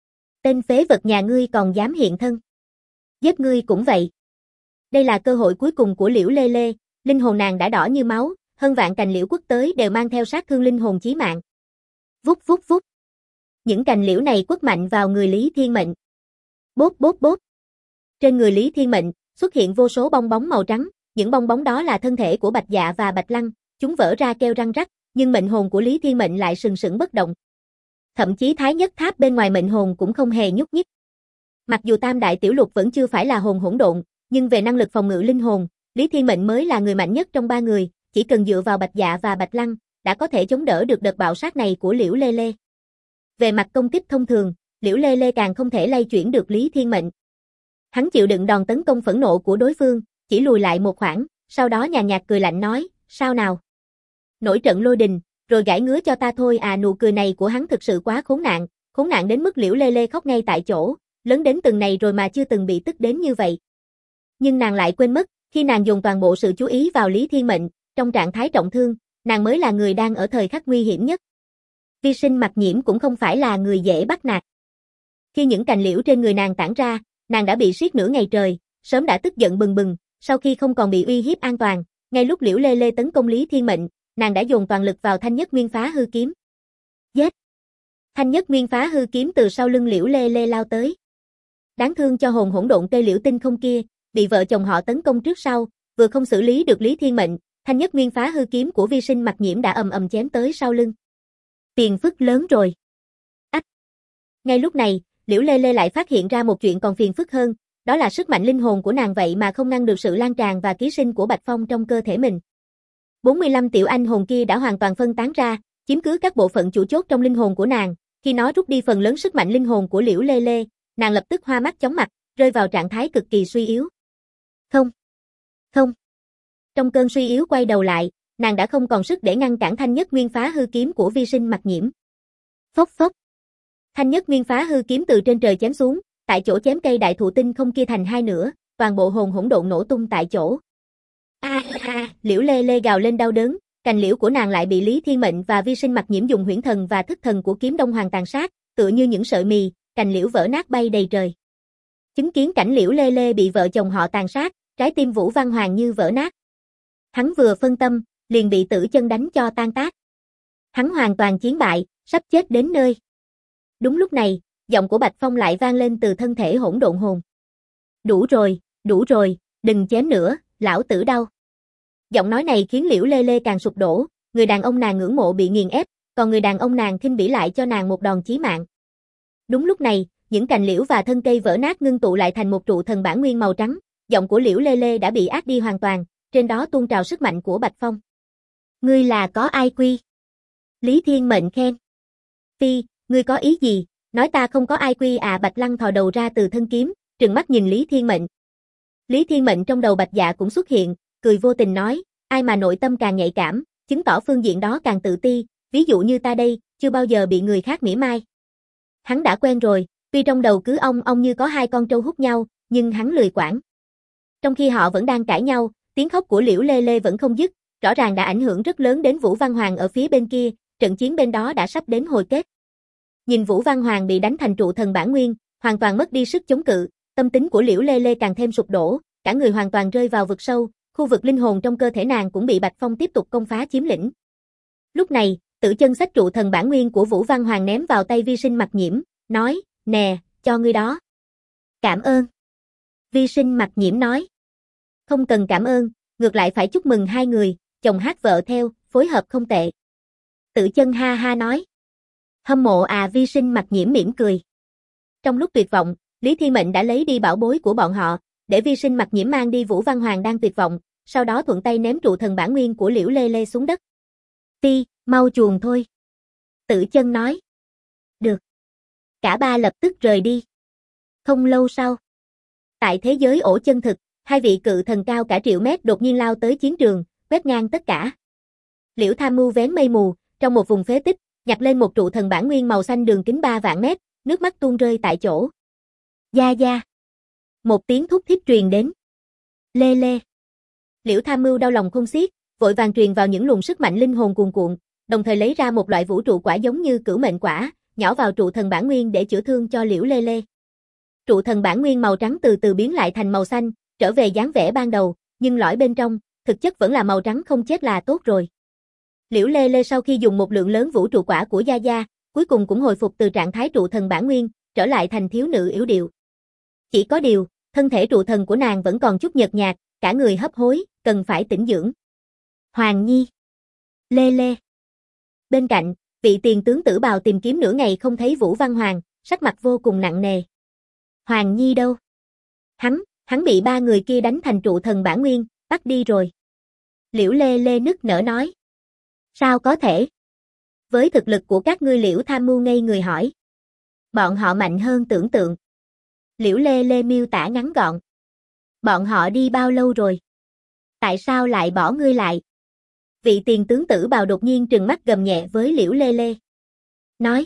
Tên phế vật nhà ngươi còn dám hiện thân. Giết ngươi cũng vậy. Đây là cơ hội cuối cùng của Liễu Lê Lê, linh hồn nàng đã đỏ như máu, hơn vạn cành liễu quất tới đều mang theo sát thương linh hồn chí mạng. Vút vút vút. Những cành liễu này quất mạnh vào người Lý Thiên Mệnh. Bốp bốp bốp. Trên người Lý Thiên Mệnh xuất hiện vô số bong bóng màu trắng, những bong bóng đó là thân thể của Bạch Dạ và Bạch Lăng, chúng vỡ ra kêu răng rắc, nhưng mệnh hồn của Lý Thiên Mệnh lại sừng sững bất động. Thậm chí Thái Nhất Tháp bên ngoài mệnh hồn cũng không hề nhúc nhích. Mặc dù Tam Đại Tiểu Lục vẫn chưa phải là hồn hỗn độn, nhưng về năng lực phòng ngự linh hồn, Lý Thiên Mệnh mới là người mạnh nhất trong 3 người, chỉ cần dựa vào Bạch Dạ và Bạch Lăng, đã có thể chống đỡ được đợt bạo sát này của Liễu Lê Lê. Về mặt công kích thông thường, Liễu Lê Lê càng không thể lay chuyển được Lý Thiên Mệnh. Hắn chịu đựng đòn tấn công phẫn nộ của đối phương, chỉ lùi lại một khoảng, sau đó nhàn nhạt cười lạnh nói, sao nào? Nổi trận lôi đình, rồi gãi ngứa cho ta thôi à. Nụ cười này của hắn thực sự quá khốn nạn đến mức Liễu Lê Lê khóc ngay tại chỗ, lớn đến từng này rồi mà chưa từng bị tức đến như vậy. Nhưng nàng lại quên mất, khi nàng dồn toàn bộ sự chú ý vào Lý Thiên Mệnh, trong trạng thái trọng thương, nàng mới là người đang ở thời khắc nguy hiểm nhất. Vi Sinh Mặc Nhiễm cũng không phải là người dễ bắt nạt. Khi những cành liễu trên người nàng tản ra, nàng đã bị siết nửa ngày trời, sớm đã tức giận bừng bừng, sau khi không còn bị uy hiếp an toàn, ngay lúc Liễu Lê Lê tấn công Lý Thiên Mệnh, nàng đã dồn toàn lực vào Thanh Nhất Nguyên Phá Hư Kiếm. Giết! Thanh Nhất Nguyên Phá Hư Kiếm từ sau lưng Liễu Lê Lê lao tới. Đáng thương cho hồn hỗn độn cây liễu tinh không kia, bị vợ chồng họ tấn công trước sau, vừa không xử lý được Lý Thiên Mệnh, Thanh Nhất Nguyên Phá Hư Kiếm của Vi Sinh Mặc Nhiễm đã ầm ầm chém tới sau lưng. Phiền phức lớn rồi. Ách! Ngay lúc này, Liễu Lê Lê lại phát hiện ra một chuyện còn phiền phức hơn, đó là sức mạnh linh hồn của nàng vậy mà không ngăn được sự lan tràn và ký sinh của Bạch Phong trong cơ thể mình. 45 tiểu anh hồn kia đã hoàn toàn phân tán ra, chiếm cứ các bộ phận chủ chốt trong linh hồn của nàng, khi nó rút đi phần lớn sức mạnh linh hồn của Liễu Lê Lê, nàng lập tức hoa mắt chóng mặt, rơi vào trạng thái cực kỳ suy yếu. Không. Trong cơn suy yếu quay đầu lại, nàng đã không còn sức để ngăn cản Thanh Nhất Nguyên Phá Hư Kiếm của Vi Sinh Mặc Nhiễm. Phốc phốc. Thanh Nhất Nguyên Phá Hư Kiếm từ trên trời chém xuống, tại chỗ chém cây đại thụ tinh không kia thành hai nửa, toàn bộ hồn hỗn độn nổ tung tại chỗ. Liễu Lê Lê gào lên đau đớn, cành liễu của nàng lại bị Lý Thiên Mệnh và Vi Sinh Mặc Nhiễm dùng huyễn thần và thức thần của Kiếm Đông Hoàng tàn sát, tựa như những sợi mì, cành liễu vỡ nát bay đầy trời. Chứng kiến cảnh Liễu Lê Lê bị vợ chồng họ tàn sát, trái tim Vũ Văn Hoàng như vỡ nát. Hắn vừa phân tâm, liền bị Tử Chân đánh cho tan tác. Hắn hoàn toàn chiến bại, sắp chết đến nơi. Đúng lúc này, giọng của Bạch Phong lại vang lên từ thân thể hỗn độn hồn. Đủ rồi, đừng chém nữa, lão tử đau. Giọng nói này khiến Liễu Lê Lê càng sụp đổ, người đàn ông nàng ngưỡng mộ bị nghiền ép, còn người đàn ông nàng khinh bỉ lại cho nàng một đòn chí mạng. Đúng lúc này, những cành liễu và thân cây vỡ nát ngưng tụ lại thành một trụ thần bản nguyên màu trắng, giọng của Liễu Lê Lê đã bị át đi hoàn toàn, trên đó tuôn trào sức mạnh của Bạch Phong. Ngươi là có ai quy? Lý Thiên Mệnh khen. Phi, ngươi có ý gì? Nói ta không có ai quy à? Bạch Lăng thò đầu ra từ thân kiếm, trừng mắt nhìn Lý Thiên Mệnh. Lý Thiên Mệnh trong đầu Bạch Dạ cũng xuất hiện, cười vô tình nói, ai mà nội tâm càng nhạy cảm, chứng tỏ phương diện đó càng tự ti, ví dụ như ta đây, chưa bao giờ bị người khác mỉa mai. Hắn đã quen rồi, tuy trong đầu cứ ong như có hai con trâu hút nhau, nhưng hắn lười quản. Trong khi họ vẫn đang cãi nhau, tiếng khóc của Liễu Lê Lê vẫn không dứt, rõ ràng đã ảnh hưởng rất lớn đến Vũ Văn Hoàng ở phía bên kia, trận chiến bên đó đã sắp đến hồi kết. Nhìn Vũ Văn Hoàng bị đánh thành trụ thần bản nguyên, hoàn toàn mất đi sức chống cự, tâm tính của Liễu Lê Lê càng thêm sụp đổ, cả người hoàn toàn rơi vào vực sâu, khu vực linh hồn trong cơ thể nàng cũng bị Bạch Phong tiếp tục công phá chiếm lĩnh. Lúc này, Tử Chân xách trụ thần bản nguyên của Vũ Văn Hoàng ném vào tay Vi Sinh Mặc Nhiễm, nói, nè, cho ngươi đó. Cảm ơn. Vi Sinh Mặc Nhiễm nói. Không cần cảm ơn, ngược lại phải chúc mừng hai người, chồng hát vợ theo, phối hợp không tệ. Tử Chân ha ha nói. Hâm mộ à? Vi Sinh Mặc Nhiễm mỉm cười. Trong lúc tuyệt vọng, Lý Thiên Mệnh đã lấy đi bảo bối của bọn họ, để Vi Sinh Mặc Nhiễm mang đi Vũ Văn Hoàng đang tuyệt vọng, sau đó thuận tay ném trụ thần bản nguyên của Liễu Lê Lê xuống đất. Ti, mau chuồn thôi. Tử Chân nói. Được. Cả ba lập tức rời đi. Không lâu sau, tại thế giới ổ chân thực, hai vị cự thần cao cả triệu mét đột nhiên lao tới chiến trường, quét ngang tất cả. Liễu Tham Mưu vén mây mù, trong một vùng phế tích, nhặt lên một trụ thần bản nguyên màu xanh đường kính 3 vạn mét, nước mắt tuôn rơi tại chỗ. Gia gia. Một tiếng thúc thiết truyền đến. Lê Lê. Liễu Tham Mưu đau lòng không xiết, vội vàng truyền vào những luồng sức mạnh linh hồn cuồn cuộn, đồng thời lấy ra một loại vũ trụ quả giống như cửu mệnh quả, nhỏ vào trụ thần bản nguyên để chữa thương cho Liễu Lê Lê. Trụ thần bản nguyên màu trắng từ từ biến lại thành màu xanh, trở về dáng vẻ ban đầu, nhưng lõi bên trong, thực chất vẫn là màu trắng không chết là tốt rồi. Liễu Lê Lê sau khi dùng một lượng lớn vũ trụ quả của Gia Gia, cuối cùng cũng hồi phục từ trạng thái trụ thần bản nguyên, trở lại thành thiếu nữ yếu điệu. Chỉ có điều, thân thể trụ thần của nàng vẫn còn chút nhợt nhạt, cả người hấp hối, cần phải tĩnh dưỡng. Hoàng Nhi. Lê Lê. Bên cạnh, vị tiền tướng Tử Bào tìm kiếm nửa ngày không thấy Vũ Văn Hoàng, sắc mặt vô cùng nặng nề. Hoàng Nhi đâu? Hắn bị ba người kia đánh thành trụ thần bản nguyên, bắt đi rồi. Liễu Lê Lê nức nở nói. Sao có thể? Với thực lực của các ngươi Liễu Tham Mưu ngây người hỏi. Bọn họ mạnh hơn tưởng tượng. Liễu Lê Lê miêu tả ngắn gọn. Bọn họ đi bao lâu rồi? Tại sao lại bỏ ngươi lại? Vị tiền tướng Tử Bào đột nhiên trừng mắt gầm nhẹ với Liễu Lê Lê. Nói.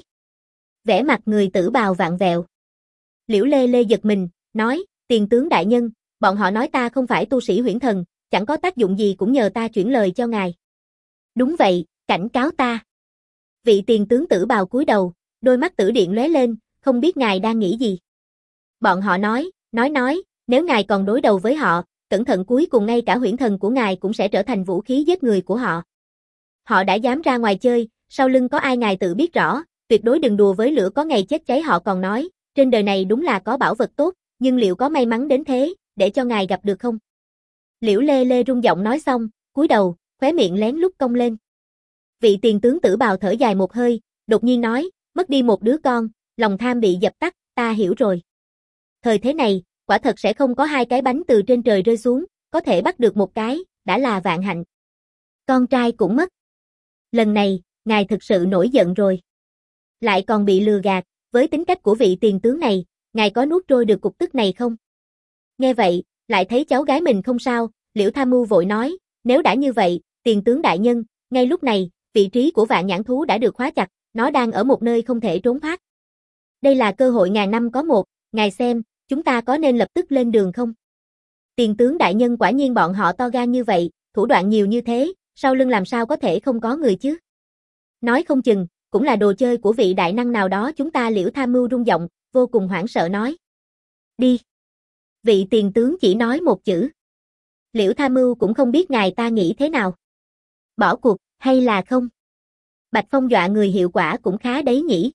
Vẻ mặt người Tử Bào vặn vẹo. Liễu Lê Lê giật mình, nói, tiền tướng đại nhân, bọn họ nói ta không phải tu sĩ huyễn thần, chẳng có tác dụng gì cũng nhờ ta chuyển lời cho ngài. Đúng vậy, cảnh cáo ta. Vị tiền tướng Tử Bào cúi đầu, đôi mắt tử điện lóe lên, không biết ngài đang nghĩ gì. Bọn họ nói, nếu ngài còn đối đầu với họ, cẩn thận cuối cùng ngay cả huyễn thần của ngài cũng sẽ trở thành vũ khí giết người của họ. Họ đã dám ra ngoài chơi, sau lưng có ai ngài tự biết rõ, tuyệt đối đừng đùa với lửa có ngày chết cháy. Họ còn nói, trên đời này đúng là có bảo vật tốt, nhưng liệu có may mắn đến thế, để cho ngài gặp được không? Liễu Lê Lê rung giọng nói xong, cúi đầu, khóe miệng lén lút cong lên. Vị tiền tướng Tử Bào thở dài một hơi, đột nhiên nói, mất đi một đứa con, lòng tham bị dập tắt, ta hiểu rồi. Thời thế này, quả thật sẽ không có hai cái bánh từ trên trời rơi xuống, có thể bắt được một cái, đã là vạn hạnh. Con trai cũng mất. Lần này, ngài thực sự nổi giận rồi. Lại còn bị lừa gạt, với tính cách của vị tiền tướng này, ngài có nuốt trôi được cục tức này không? Nghe vậy, lại thấy cháu gái mình không sao, Liễu Tham Mưu vội nói, nếu đã như vậy, tiền tướng đại nhân, ngay lúc này, vị trí của Vạn Nhãn Thú đã được khóa chặt, nó đang ở một nơi không thể trốn thoát. Đây là cơ hội ngàn năm có một, ngài xem, chúng ta có nên lập tức lên đường không? Tiền tướng đại nhân quả nhiên bọn họ to gan như vậy, thủ đoạn nhiều như thế, sau lưng làm sao có thể không có người chứ? Nói không chừng, cũng là đồ chơi của vị đại năng nào đó. Chúng ta Liễu Tham Mưu rung giọng, vô cùng hoảng sợ nói. Đi. Vị tiền tướng chỉ nói một chữ. Liễu Tham Mưu cũng không biết ngài ta nghĩ thế nào. Bỏ cuộc, hay là không? Bạch Phong dọa người hiệu quả cũng khá đấy nhỉ.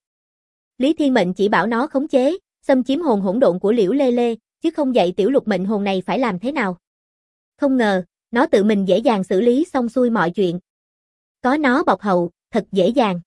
Lý Thiên Mệnh chỉ bảo nó khống chế, xâm chiếm hồn hỗn độn của Liễu Lê Lê, chứ không dạy tiểu lục mệnh hồn này phải làm thế nào. Không ngờ, nó tự mình dễ dàng xử lý xong xuôi mọi chuyện. Có nó bọc hậu, thật dễ dàng.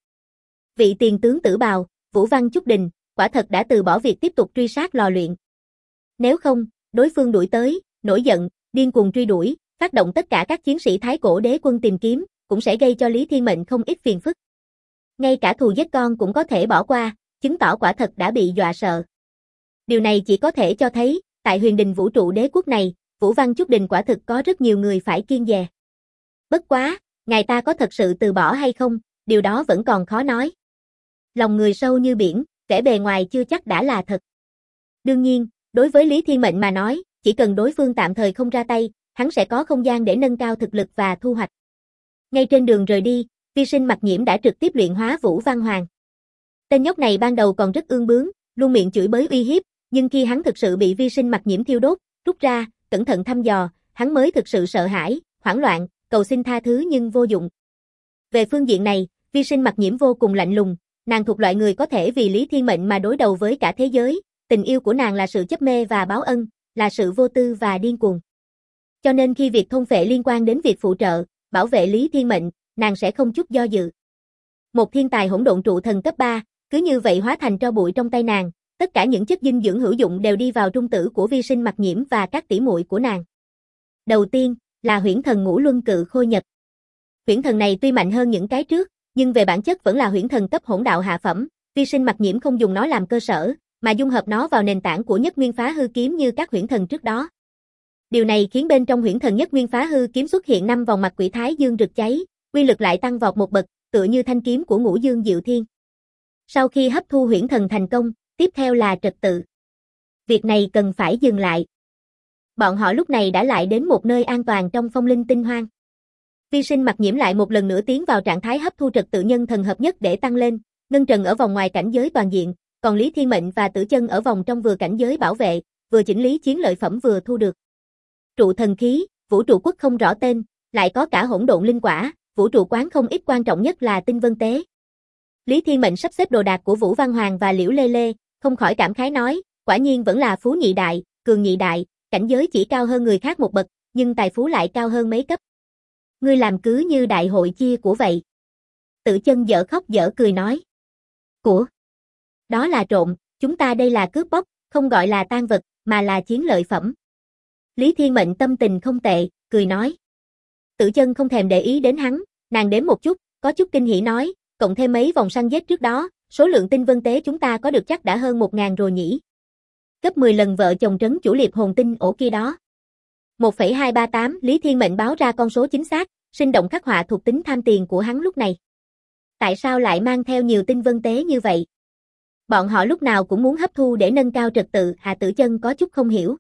Vị tiền tướng Tử Bào, Vũ Văn Chúc Đình, quả thật đã từ bỏ việc tiếp tục truy sát lò luyện. Nếu không, đối phương đuổi tới, nổi giận, điên cuồng truy đuổi, phát động tất cả các chiến sĩ Thái Cổ Đế quân tìm kiếm, cũng sẽ gây cho Lý Thiên Mệnh không ít phiền phức. Ngay cả thù giết con cũng có thể bỏ qua, chứng tỏ quả thật đã bị dọa sợ. Điều này chỉ có thể cho thấy, tại Huyền Đình Vũ trụ đế quốc này, Vũ Văn Chúc Đình quả thực có rất nhiều người phải kiêng dè. Bất quá, ngài ta có thật sự từ bỏ hay không, điều đó vẫn còn khó nói. Lòng người sâu như biển, vẻ bề ngoài chưa chắc đã là thật. Đương nhiên, đối với Lý Thiên Mệnh mà nói, chỉ cần đối phương tạm thời không ra tay, hắn sẽ có không gian để nâng cao thực lực và thu hoạch. Ngay trên đường rời đi, Vi Sinh Mặc Nhiễm đã trực tiếp luyện hóa Vũ Văn Hoàng. Tên nhóc này ban đầu còn rất ương bướng, luôn miệng chửi bới uy hiếp, nhưng khi hắn thực sự bị Vi Sinh Mặc Nhiễm thiêu đốt, rút ra, cẩn thận thăm dò, hắn mới thực sự sợ hãi, hoảng loạn, cầu xin tha thứ nhưng vô dụng. Về phương diện này, Vi Sinh Mặc Nhiễm vô cùng lạnh lùng, nàng thuộc loại người có thể vì Lý Thiên Mệnh mà đối đầu với cả thế giới, tình yêu của nàng là sự chấp mê và báo ân, là sự vô tư và điên cuồng. Cho nên khi việc thôn phệ liên quan đến việc phụ trợ, bảo vệ Lý Thiên Mệnh, nàng sẽ không chút do dự. Một thiên tài hỗn độn trụ thần cấp 3, cứ như vậy hóa thành tro bụi trong tay nàng, tất cả những chất dinh dưỡng hữu dụng đều đi vào trung tử của Vi Sinh Mặc Nhiễm và các tỷ muội của nàng. Đầu tiên, là huyễn thần Ngũ Luân Cự Khôi Nhật. Huyễn thần này tuy mạnh hơn những cái trước, nhưng về bản chất vẫn là huyễn thần cấp hỗn đạo hạ phẩm, Vi Sinh Mặc Nhiễm không dùng nó làm cơ sở, mà dung hợp nó vào nền tảng của Nhất Nguyên Phá Hư Kiếm như các huyễn thần trước đó. Điều này khiến bên trong huyễn thần Nhất Nguyên Phá Hư Kiếm xuất hiện 5 vòng mặt quỷ thái dương rực cháy, uy lực lại tăng vọt một bậc, tựa như thanh kiếm của Ngũ Dương Diệu Thiên. Sau khi hấp thu huyễn thần thành công, tiếp theo là trật tự. Việc này cần phải dừng lại. Bọn họ lúc này đã lại đến một nơi an toàn trong Phong Linh Tinh Hoang. Vi Sinh Mặc Nhiễm lại một lần nữa tiến vào trạng thái hấp thu trật tự nhân thần hợp nhất để tăng lên, Ngân Trần ở vòng ngoài cảnh giới toàn diện, còn Lý Thiên Mệnh và Tử Chân ở vòng trong vừa cảnh giới bảo vệ, vừa chỉnh lý chiến lợi phẩm vừa thu được. Trụ thần khí, vũ trụ quốc không rõ tên, lại có cả hỗn độn linh quả, vũ trụ quán không ít, quan trọng nhất là tinh vân tế. Lý Thiên Mệnh sắp xếp đồ đạc của Vũ Văn Hoàng và Liễu Lê Lê, không khỏi cảm khái nói, quả nhiên vẫn là phú nhị đại, cường nhị đại, cảnh giới chỉ cao hơn người khác một bậc, nhưng tài phú lại cao hơn mấy cấp. Ngươi làm cứ như đại hội chia của vậy. Tử Chân dở khóc dở cười nói. Của? Đó là trộm, chúng ta đây là cướp bóc, không gọi là tang vật, mà là chiến lợi phẩm. Lý Thiên Mệnh tâm tình không tệ, cười nói. Tử Chân không thèm để ý đến hắn, nàng đếm một chút, có chút kinh hỉ nói, cộng thêm mấy vòng săn giết trước đó, số lượng tinh vân tế chúng ta có được chắc đã hơn 1.000 rồi nhỉ. Gấp 10 lần vợ chồng trấn chủ liệp hồn tinh ổ kia đó. 1,238, Lý Thiên Mệnh báo ra con số chính xác, sinh động khắc họa thuộc tính tham tiền của hắn lúc này. Tại sao lại mang theo nhiều tinh vân tế như vậy? Bọn họ lúc nào cũng muốn hấp thu để nâng cao trật tự, Hạ Tử Chân có chút không hiểu.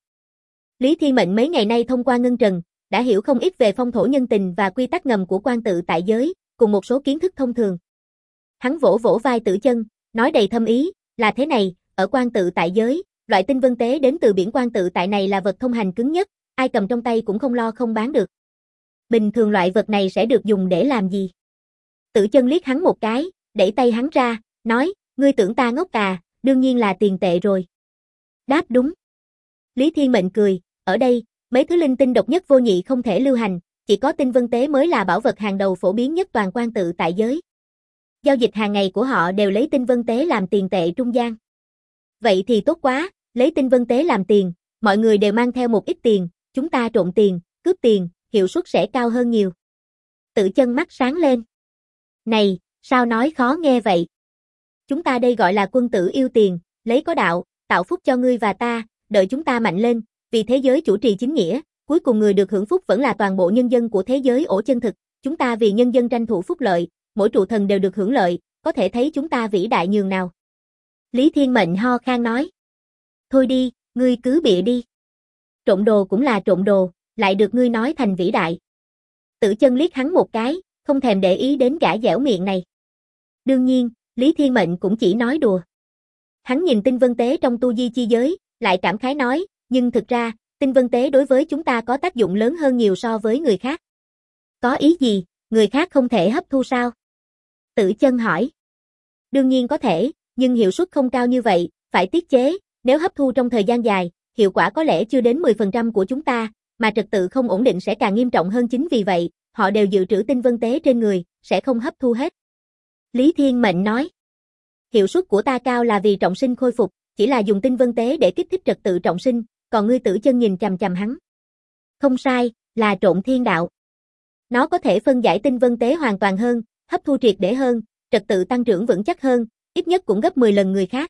Lý Thiên Mệnh mấy ngày nay thông qua ngân trần, đã hiểu không ít về phong thổ nhân tình và quy tắc ngầm của quan tự tại giới, cùng một số kiến thức thông thường. Hắn vỗ vỗ vai Tử Chân, nói đầy thâm ý, là thế này, ở quan tự tại giới, loại tinh vân tế đến từ biển quan tự tại này là vật thông hành cứng nhất, ai cầm trong tay cũng không lo không bán được. Bình thường loại vật này sẽ được dùng để làm gì? Tử Chân liếc hắn một cái, đẩy tay hắn ra, nói, ngươi tưởng ta ngốc à, đương nhiên là tiền tệ rồi. Đáp đúng. Lý Thiên Mệnh cười, ở đây, mấy thứ linh tinh độc nhất vô nhị không thể lưu hành, chỉ có tinh vân tế mới là bảo vật hàng đầu phổ biến nhất toàn quan tự tại giới. Giao dịch hàng ngày của họ đều lấy tinh vân tế làm tiền tệ trung gian. Vậy thì tốt quá, lấy tinh vân tế làm tiền, mọi người đều mang theo một ít tiền, chúng ta trộn tiền, cướp tiền, hiệu suất sẽ cao hơn nhiều. Tử Chân mắt sáng lên. Này, sao nói khó nghe vậy? Chúng ta đây gọi là quân tử yêu tiền, lấy có đạo, tạo phúc cho ngươi và ta, đợi chúng ta mạnh lên, vì thế giới chủ trì chính nghĩa, cuối cùng người được hưởng phúc vẫn là toàn bộ nhân dân của thế giới ổ chân thực, chúng ta vì nhân dân tranh thủ phúc lợi, mỗi trụ thần đều được hưởng lợi, có thể thấy chúng ta vĩ đại nhường nào. Lý Thiên Mệnh ho khan nói. Thôi đi, ngươi cứ bịa đi. Trộn đồ cũng là trộn đồ, lại được ngươi nói thành vĩ đại. Tử Chân liếc hắn một cái, không thèm để ý đến gã dẻo miệng này. Đương nhiên, Lý Thiên Mệnh cũng chỉ nói đùa. Hắn nhìn tinh vân tế trong tu di chi giới, lại cảm khái nói, nhưng thực ra, tinh vân tế đối với chúng ta có tác dụng lớn hơn nhiều so với người khác. Có ý gì, người khác không thể hấp thu sao? Tử Chân hỏi. Đương nhiên có thể, nhưng hiệu suất không cao như vậy, phải tiết chế, nếu hấp thu trong thời gian dài, hiệu quả có lẽ chưa đến 10% của chúng ta, mà trật tự không ổn định sẽ càng nghiêm trọng hơn chính vì vậy, họ đều dự trữ tinh vân tế trên người, sẽ không hấp thu hết. Lý Thiên Mệnh nói. Hiệu suất của ta cao là vì trọng sinh khôi phục, chỉ là dùng tinh vân tế để kích thích trật tự trọng sinh, còn ngươi Tử Chân nhìn chằm chằm hắn. Không sai, là trộn thiên đạo. Nó có thể phân giải tinh vân tế hoàn toàn hơn, hấp thu triệt để hơn, trật tự tăng trưởng vững chắc hơn, ít nhất cũng gấp 10 lần người khác.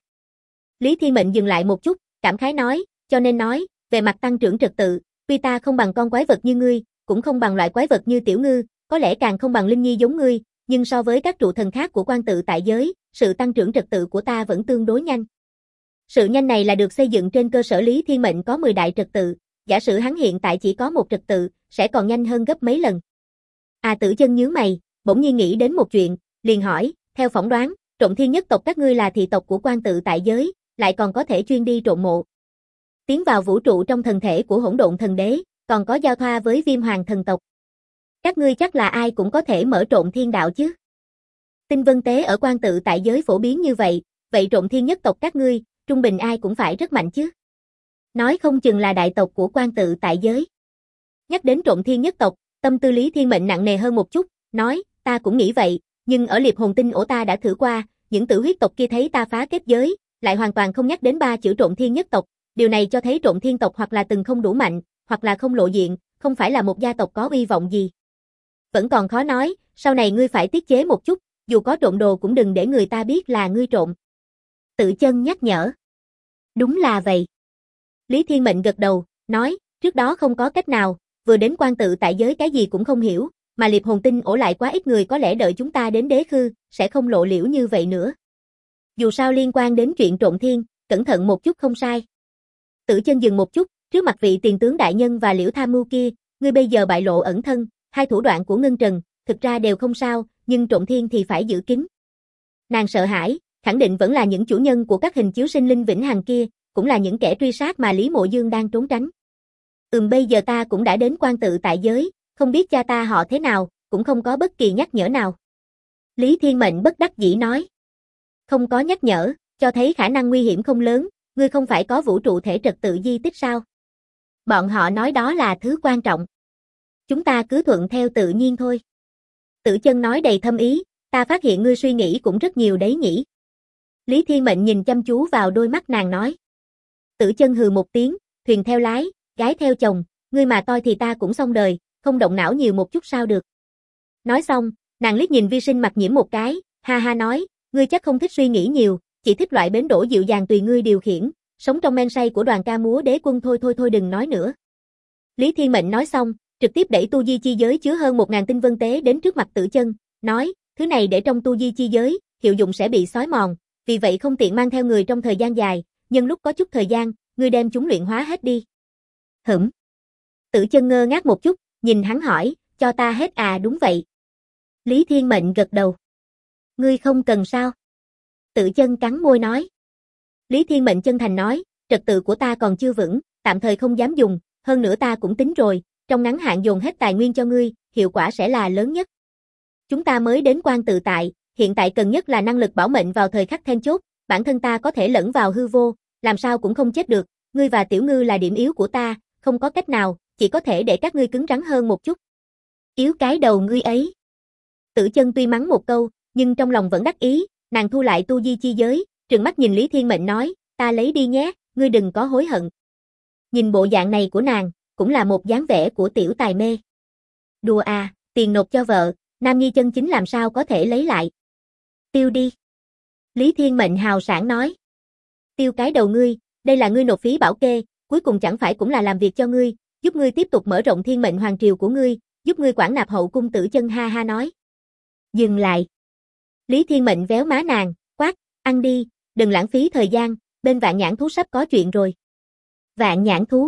Lý Thiên Mệnh dừng lại một chút, cảm khái nói, cho nên nói, về mặt tăng trưởng trật tự, tuy ta không bằng con quái vật như ngươi, cũng không bằng loại quái vật như tiểu ngư, có lẽ càng không bằng linh nhi giống ngươi, nhưng so với các trụ thần khác của quan tự tại giới, sự tăng trưởng trật tự của ta vẫn tương đối nhanh. Sự nhanh này là được xây dựng trên cơ sở Lý Thiên Mệnh có 10 đại trật tự, giả sử hắn hiện tại chỉ có một trật tự, sẽ còn nhanh hơn gấp mấy lần. Tử Chân nhướng mày, bỗng nhiên nghĩ đến một chuyện, liền hỏi, theo phỏng đoán, trộn thiên nhất tộc các ngươi là thị tộc của quan tự tại giới, lại còn có thể chuyên đi trộn mộ. Tiến vào vũ trụ trong thần thể của hỗn độn thần đế, còn có giao thoa với Viêm Hoàng thần tộc. Các ngươi chắc là ai cũng có thể mở trộn thiên đạo chứ. Tinh vân tế ở quan tự tại giới phổ biến như vậy, vậy trộn thiên nhất tộc các ngươi, trung bình ai cũng phải rất mạnh chứ. Nói không chừng là đại tộc của quan tự tại giới. Nhắc đến trộn thiên nhất tộc, tâm tư Lý Thiên Mệnh nặng nề hơn một chút, nói, ta cũng nghĩ vậy, nhưng ở liệp hồn tinh ổ ta đã thử qua, những tử huyết tộc kia thấy ta phá kết giới, lại hoàn toàn không nhắc đến 3 chữ trộn thiên nhất tộc, điều này cho thấy trộn thiên tộc hoặc là từng không đủ mạnh, hoặc là không lộ diện, không phải là một gia tộc có uy vọng gì. Vẫn còn khó nói, sau này ngươi phải tiết chế một chút, dù có trộn đồ cũng đừng để người ta biết là ngươi trộn. Tử Chân nhắc nhở. Đúng là vậy. Lý Thiên Mệnh gật đầu, nói, trước đó không có cách nào, vừa đến quan tự tại giới cái gì cũng không hiểu, mà liệp hồn tinh ổ lại quá ít người có lẽ đợi chúng ta đến đế khư, sẽ không lộ liễu như vậy nữa. Dù sao liên quan đến chuyện trộn thiên, cẩn thận một chút không sai. Tử Chân dừng một chút, trước mặt vị tiền tướng đại nhân và Liễu Tham Mưu kia, ngươi bây giờ bại lộ ẩn thân, hai thủ đoạn của Ngân Trần, thực ra đều không sao, nhưng trộn thiên thì phải giữ kín. Nàng sợ hãi, khẳng định vẫn là những chủ nhân của các hình chiếu sinh linh vĩnh hằng kia, cũng là những kẻ truy sát mà Lý Mộ Dương đang trốn tránh. Bây giờ ta cũng đã đến quan tự tại giới, không biết cha ta họ thế nào, cũng không có bất kỳ nhắc nhở nào. Lý Thiên Mệnh bất đắc dĩ nói. Không có nhắc nhở, cho thấy khả năng nguy hiểm không lớn, ngươi không phải có vũ trụ thể trật tự di tích sao? Bọn họ nói đó là thứ quan trọng. Chúng ta cứ thuận theo tự nhiên thôi. Tử Chân nói đầy thâm ý, ta phát hiện ngươi suy nghĩ cũng rất nhiều đấy nhỉ. Lý Thiên Mệnh nhìn chăm chú vào đôi mắt nàng nói. Tử Chân hừ một tiếng, thuyền theo lái, gái theo chồng, ngươi mà toi thì ta cũng xong đời, không động não nhiều một chút sao được. Nói xong, nàng liếc nhìn Vi Sinh Mặc Nhiễm một cái, ha ha nói, ngươi chắc không thích suy nghĩ nhiều, chỉ thích loại bến đỗ dịu dàng tùy ngươi điều khiển, sống trong men say của đoàn ca múa đế quân thôi đừng nói nữa. Lý Thiên Mệnh nói xong, trực tiếp đẩy tu di chi giới chứa hơn 1000 tinh vân tế đến trước mặt Tử Chân, nói, thứ này để trong tu di chi giới, hiệu dụng sẽ bị xói mòn, vì vậy không tiện mang theo người trong thời gian dài, nhưng lúc có chút thời gian, ngươi đem chúng luyện hóa hết đi. Hửm. Tử Chân ngơ ngác một chút, nhìn hắn hỏi, cho ta hết à? Đúng vậy. Lý Thiên Mệnh gật đầu. Ngươi không cần sao? Tử Chân cắn môi nói. Lý Thiên Mệnh chân thành nói, trật tự của ta còn chưa vững, tạm thời không dám dùng, hơn nữa ta cũng tính rồi, trong ngắn hạn dồn hết tài nguyên cho ngươi, hiệu quả sẽ là lớn nhất. Chúng ta mới đến quan tự tại, hiện tại cần nhất là năng lực bảo mệnh vào thời khắc then chốt, bản thân ta có thể lẫn vào hư vô, làm sao cũng không chết được, ngươi và Tiểu Ngư là điểm yếu của ta, không có cách nào, chỉ có thể để các ngươi cứng rắn hơn một chút. Yếu cái đầu ngươi ấy. Tử Chân tuy mắng một câu, nhưng trong lòng vẫn đắc ý, nàng thu lại tu di chi giới, trừng mắt nhìn Lý Thiên Mệnh nói, ta lấy đi nhé, ngươi đừng có hối hận. Nhìn bộ dạng này của nàng, cũng là một dáng vẻ của tiểu tài mê. Đùa à, tiền nộp cho vợ, nam nhi chân chính làm sao có thể lấy lại. Tiêu đi. Lý Thiên Mệnh hào sảng nói. Tiêu cái đầu ngươi, đây là ngươi nộp phí bảo kê, cuối cùng chẳng phải cũng là làm việc cho ngươi, giúp ngươi tiếp tục mở rộng thiên mệnh hoàng triều của ngươi, giúp ngươi quản nạp hậu cung. Tử Chân ha ha nói. Dừng lại. Lý Thiên Mệnh véo má nàng, quát, ăn đi, đừng lãng phí thời gian, bên Vạn Nhãn Thú sắp có chuyện rồi. Vạn Nhãn Thú.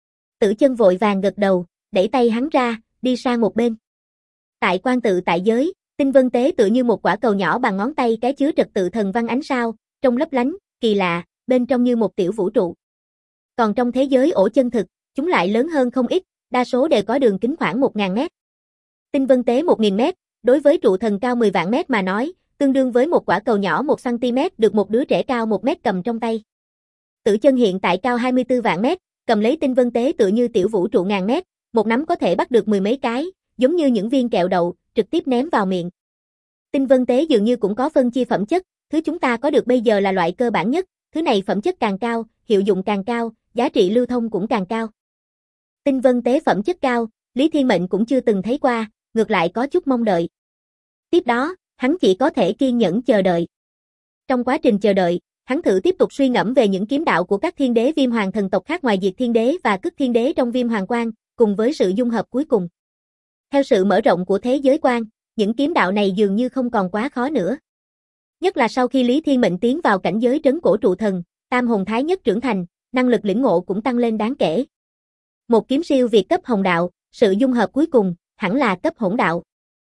Tử Chân vội vàng gật đầu, đẩy tay hắn ra, đi sang một bên. Tại quan tự tại giới, tinh vân tế tựa như một quả cầu nhỏ bằng ngón tay cái chứa trật tự thần văn ánh sao, trông lấp lánh, kỳ lạ, bên trong như một tiểu vũ trụ. Còn trong thế giới ổ chân thực, chúng lại lớn hơn không ít, đa số đều có đường kính khoảng 1000 mét. Tinh vân tế 1000 mét, đối với trụ thần cao 10 vạn mét mà nói, tương đương với một quả cầu nhỏ 1 cm được một đứa trẻ cao 1 mét cầm trong tay. Tử Chân hiện tại cao 24 vạn mét, cầm lấy tinh vân tế tựa như tiểu vũ trụ ngàn mét, một nắm có thể bắt được 10 mấy cái, giống như những viên kẹo đậu, trực tiếp ném vào miệng. Tinh vân tế dường như cũng có phân chia phẩm chất, thứ chúng ta có được bây giờ là loại cơ bản nhất, thứ này phẩm chất càng cao, hiệu dụng càng cao, giá trị lưu thông cũng càng cao. Tinh vân tế phẩm chất cao, Lý Thiên Mệnh cũng chưa từng thấy qua, ngược lại có chút mong đợi. Tiếp đó, hắn chỉ có thể kiên nhẫn chờ đợi. Trong quá trình chờ đợi, hắn thử tiếp tục suy ngẫm về những kiếm đạo của các thiên đế viêm hoàng thần tộc khác ngoài Diệt Thiên Đế và Cức Thiên Đế trong Viêm Hoàng Quan, cùng với sự dung hợp cuối cùng. Theo sự mở rộng của thế giới quan, những kiếm đạo này dường như không còn quá khó nữa. Nhất là sau khi Lý Thiên Mệnh tiến vào cảnh giới trấn cổ trụ thần, tam hồn thái nhất trưởng thành, năng lực lĩnh ngộ cũng tăng lên đáng kể. Một kiếm siêu việt cấp hồng đạo, sự dung hợp cuối cùng, hẳn là cấp hỗn đạo.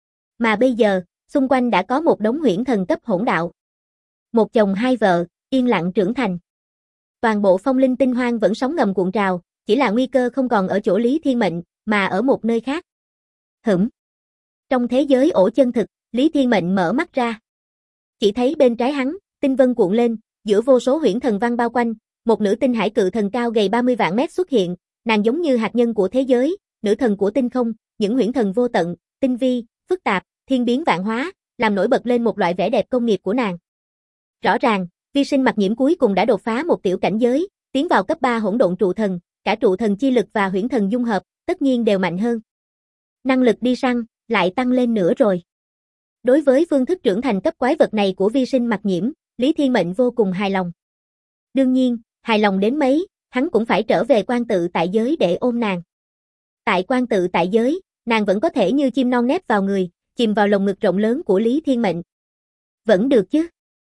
Mà bây giờ, xung quanh đã có một đống huyễn thần cấp hỗn đạo. Một chồng hai vợ, yên lặng trưởng thành. Toàn bộ phong linh tinh hoang vẫn sóng ngầm cuộn trào, chỉ là nguy cơ không còn ở chỗ Lý Thiên Mệnh, mà ở một nơi khác. Hửm. Trong thế giới ổ chân thực, Lý Thiên Mệnh mở mắt ra. Chỉ thấy bên trái hắn, tinh vân cuộn lên, giữa vô số huyễn thần văn bao quanh, một nữ tinh hải cự thần cao gầy 30 vạn mét xuất hiện, nàng giống như hạt nhân của thế giới, nữ thần của tinh không, những huyễn thần vô tận, tinh vi, phức tạp, thiên biến vạn hóa, làm nổi bật lên một loại vẻ đẹp công nghiệp của nàng. Rõ ràng, Vi Sinh Mặc Nhiễm cuối cùng đã đột phá một tiểu cảnh giới, tiến vào cấp 3 hỗn độn trụ thần, cả trụ thần chi lực và huyễn thần dung hợp, tất nhiên đều mạnh hơn. Năng lực đi săn lại tăng lên nữa rồi. Đối với phương thức trưởng thành cấp quái vật này của Vi Sinh Mặc Nhiễm, Lý Thiên Mệnh vô cùng hài lòng. Đương nhiên, hài lòng đến mấy, hắn cũng phải trở về quan tự tại giới để ôm nàng. Tại quan tự tại giới, nàng vẫn có thể như chim non nép vào người, chìm vào lồng ngực rộng lớn của Lý Thiên Mệnh. Vẫn được chứ?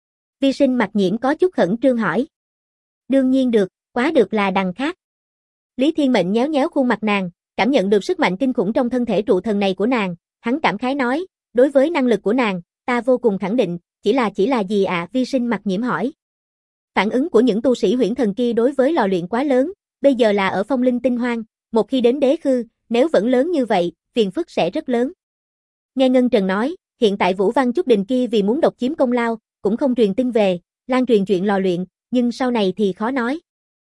Vi Sinh Mặc Nhiễm có chút khẩn trương hỏi. Đương nhiên được, quá được là đằng khác. Lý Thiên Mệnh nhéo nhéo khuôn mặt nàng, cảm nhận được sức mạnh kinh khủng trong thân thể trụ thần này của nàng, hắn cảm khái nói, đối với năng lực của nàng, ta vô cùng khẳng định, chỉ là gì ạ? Vi Sinh Mặc Nhiễm hỏi. Phản ứng của những tu sĩ huyễn thần kia đối với lò luyện quá lớn, bây giờ là ở phong linh tinh hoang, một khi đến đế khư, nếu vẫn lớn như vậy, phiền phức sẽ rất lớn. Nghe Ngân Trần nói, hiện tại Vũ Văn Chúc Đình kia vì muốn độc chiếm công lao, cũng không truyền tin về, lan truyền chuyện lò luyện, nhưng sau này thì khó nói.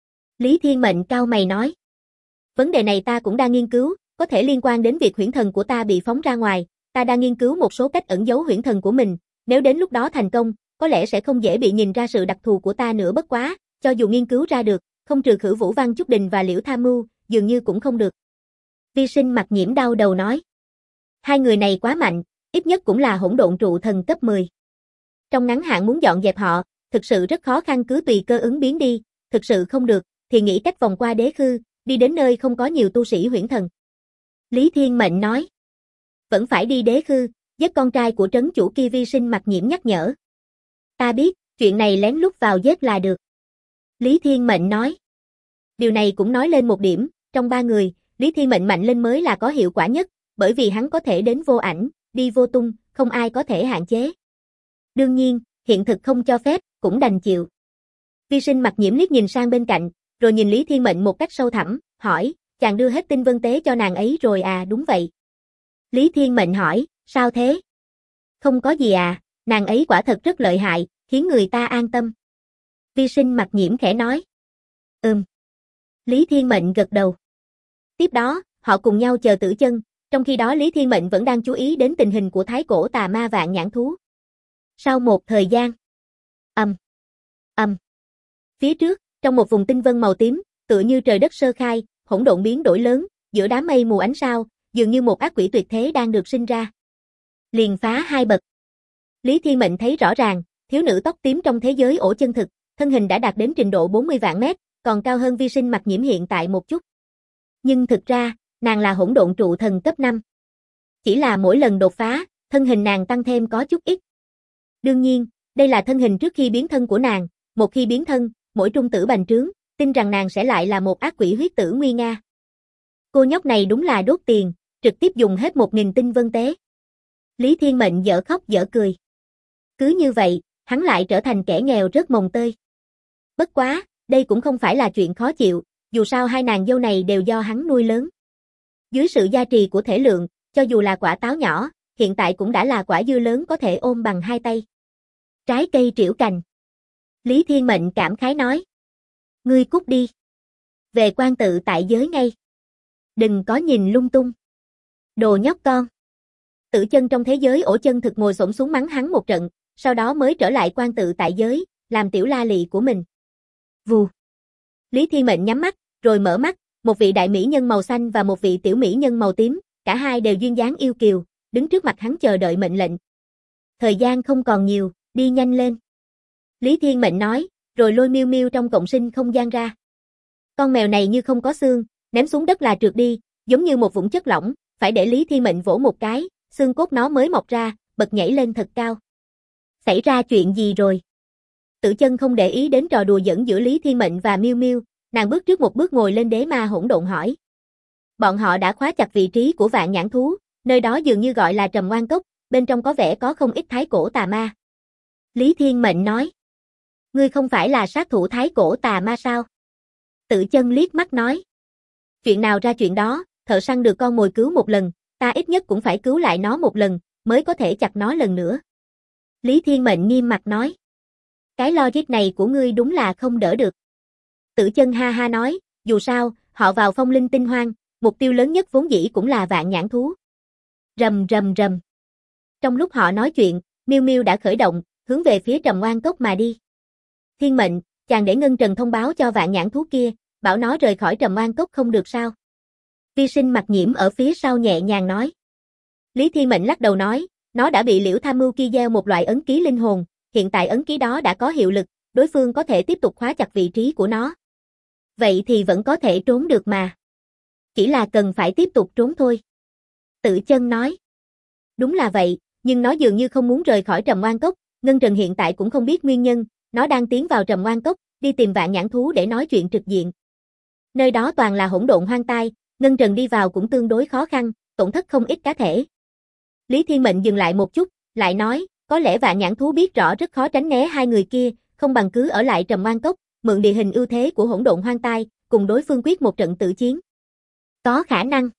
Lý Thiên Mệnh cau mày nói. Vấn đề này ta cũng đang nghiên cứu, có thể liên quan đến việc huyễn thần của ta bị phóng ra ngoài, ta đang nghiên cứu một số cách ẩn giấu huyễn thần của mình, nếu đến lúc đó thành công, có lẽ sẽ không dễ bị nhìn ra sự đặc thù của ta nữa bất quá, cho dù nghiên cứu ra được, không trừ khử Vũ Văn Chúc Đình và Liễu Tham Mưu, dường như cũng không được. Vi Sinh Mặc Nhiễm đau đầu nói. Hai người này quá mạnh, ít nhất cũng là hỗn độn trụ thần cấp 10. Trong ngắn hạn muốn dọn dẹp họ, thực sự rất khó khăn, cứ tùy cơ ứng biến đi, thực sự không được, thì nghĩ cách vòng qua đế khư, đi đến nơi không có nhiều tu sĩ huyễn thần. Lý Thiên Mệnh nói. Vẫn phải đi đế khư, giết con trai của trấn chủ kia. Vi Sinh Mặc Nhiễm nhắc nhở. Ta biết, chuyện này lén lút vào giết là được. Lý Thiên Mệnh nói. Điều này cũng nói lên một điểm, trong ba người, Lý Thiên Mệnh mạnh lên mới là có hiệu quả nhất, bởi vì hắn có thể đến vô ảnh, đi vô tung, không ai có thể hạn chế. Đương nhiên, hiện thực không cho phép, cũng đành chịu. Vi Sinh Mặc Nhiễm liếc nhìn sang bên cạnh, rồi nhìn Lý Thiên Mệnh một cách sâu thẳm, hỏi, chàng đưa hết tinh vân tế cho nàng ấy rồi à? Đúng vậy. Lý Thiên Mệnh hỏi, sao thế? Không có gì à, nàng ấy quả thật rất lợi hại, khiến người ta an tâm. Vi Sinh Mặc Nhiễm khẽ nói. Lý Thiên Mệnh gật đầu. Tiếp đó, họ cùng nhau chờ Tử Chân, trong khi đó Lý Thiên Mệnh vẫn đang chú ý đến tình hình của thái cổ tà ma vạn nhãn thú. Sau một thời gian, phía trước, trong một vùng tinh vân màu tím, tựa như trời đất sơ khai, hỗn độn biến đổi lớn, giữa đám mây mù ánh sao, dường như một ác quỷ tuyệt thế đang được sinh ra. Liền phá hai bậc. Lý Thiên Mệnh thấy rõ ràng, thiếu nữ tóc tím trong thế giới ổ chân thực, thân hình đã đạt đến trình độ 40 vạn mét, còn cao hơn Vi Sinh Mặc Nhiễm hiện tại một chút. Nhưng thực ra, nàng là hỗn độn trụ thần cấp 5. Chỉ là mỗi lần đột phá, thân hình nàng tăng thêm có chút ít. Đương nhiên, đây là thân hình trước khi biến thân của nàng, một khi biến thân, mỗi trung tử bành trướng, tin rằng nàng sẽ lại là một ác quỷ huyết tử nguy nga. Cô nhóc này đúng là đốt tiền, trực tiếp dùng hết 1000 tinh vân tế. Lý Thiên Mệnh dở khóc dở cười. Cứ như vậy, hắn lại trở thành kẻ nghèo rớt mồng tơi. Bất quá, đây cũng không phải là chuyện khó chịu, dù sao hai nàng dâu này đều do hắn nuôi lớn. Dưới sự gia trì của thể lượng, cho dù là quả táo nhỏ, hiện tại cũng đã là quả dưa lớn có thể ôm bằng hai tay. Trái cây trĩu cành. Lý Thiên Mệnh cảm khái nói. Ngươi cút đi. Về quan tự tại giới ngay. Đừng có nhìn lung tung. Đồ nhóc con. Tử Chân trong thế giới ổ chân thực ngồi xổm xuống mắng hắn một trận, sau đó mới trở lại quan tự tại giới, làm tiểu la lị của mình. Vù. Lý Thiên Mệnh nhắm mắt, rồi mở mắt, một vị đại mỹ nhân màu xanh và một vị tiểu mỹ nhân màu tím, cả hai đều duyên dáng yêu kiều, đứng trước mặt hắn chờ đợi mệnh lệnh. Thời gian không còn nhiều, đi nhanh lên. Lý Thiên Mệnh nói, rồi lôi Miêu Miêu trong cộng sinh không gian ra. Con mèo này như không có xương, ném xuống đất là trượt đi, giống như một vũng chất lỏng, phải để Lý Thiên Mệnh vỗ một cái, xương cốt nó mới mọc ra, bật nhảy lên thật cao. Xảy ra chuyện gì rồi? Tử Chân không để ý đến trò đùa giỡn giữa Lý Thiên Mệnh và Miêu Miêu, nàng bước trước một bước ngồi lên đế ma hỗn độn hỏi. Bọn họ đã khóa chặt vị trí của vạn nhãn thú, nơi đó dường như gọi là Trầm Oan Cốc, bên trong có vẻ có không ít thái cổ tà ma. Lý Thiên Mệnh nói. Ngươi không phải là sát thủ thái cổ tà ma sao? Tử Chân liếc mắt nói. Chuyện nào ra chuyện đó, thợ săn được con mồi cứu một lần, ta ít nhất cũng phải cứu lại nó một lần, mới có thể chặt nó lần nữa. Lý Thiên Mệnh nghiêm mặt nói. Cái logic này của ngươi đúng là không đỡ được. Tử Chân ha ha nói, dù sao, họ vào phong linh tinh hoang, mục tiêu lớn nhất vốn dĩ cũng là vạn nhãn thú. Rầm rầm rầm. Trong lúc họ nói chuyện, Miêu Miêu đã khởi động, hướng về phía Trầm Oan Cốc mà đi. Thiên Mệnh, chàng để Ngân Trần thông báo cho vạn nhãn thú kia, bảo nó rời khỏi Trầm Oan Cốc không được sao? Vi Sinh Mặc Nhiễm ở phía sau nhẹ nhàng nói. Lý Thiên Mệnh lắc đầu nói, nó đã bị Liễu Tham Mưu kia gieo một loại ấn ký linh hồn, hiện tại ấn ký đó đã có hiệu lực, đối phương có thể tiếp tục khóa chặt vị trí của nó. Vậy thì vẫn có thể trốn được mà. Chỉ là cần phải tiếp tục trốn thôi. Tử Chân nói. Đúng là vậy, nhưng nó dường như không muốn rời khỏi Trầm Oan Cốc, Ngân Trần hiện tại cũng không biết nguyên nhân, nó đang tiến vào Trầm Oan Cốc, đi tìm vạn nhãn thú để nói chuyện trực diện. Nơi đó toàn là hỗn độn hoang tai, Ngân Trần đi vào cũng tương đối khó khăn, tổn thất không ít cá thể. Lý Thiên Mệnh dừng lại một chút, lại nói, có lẽ vạn nhãn thú biết rõ rất khó tránh né hai người kia, không bằng cứ ở lại Trầm Oan Cốc, mượn địa hình ưu thế của hỗn độn hoang tai, cùng đối phương quyết một trận tử chiến. Có khả năng.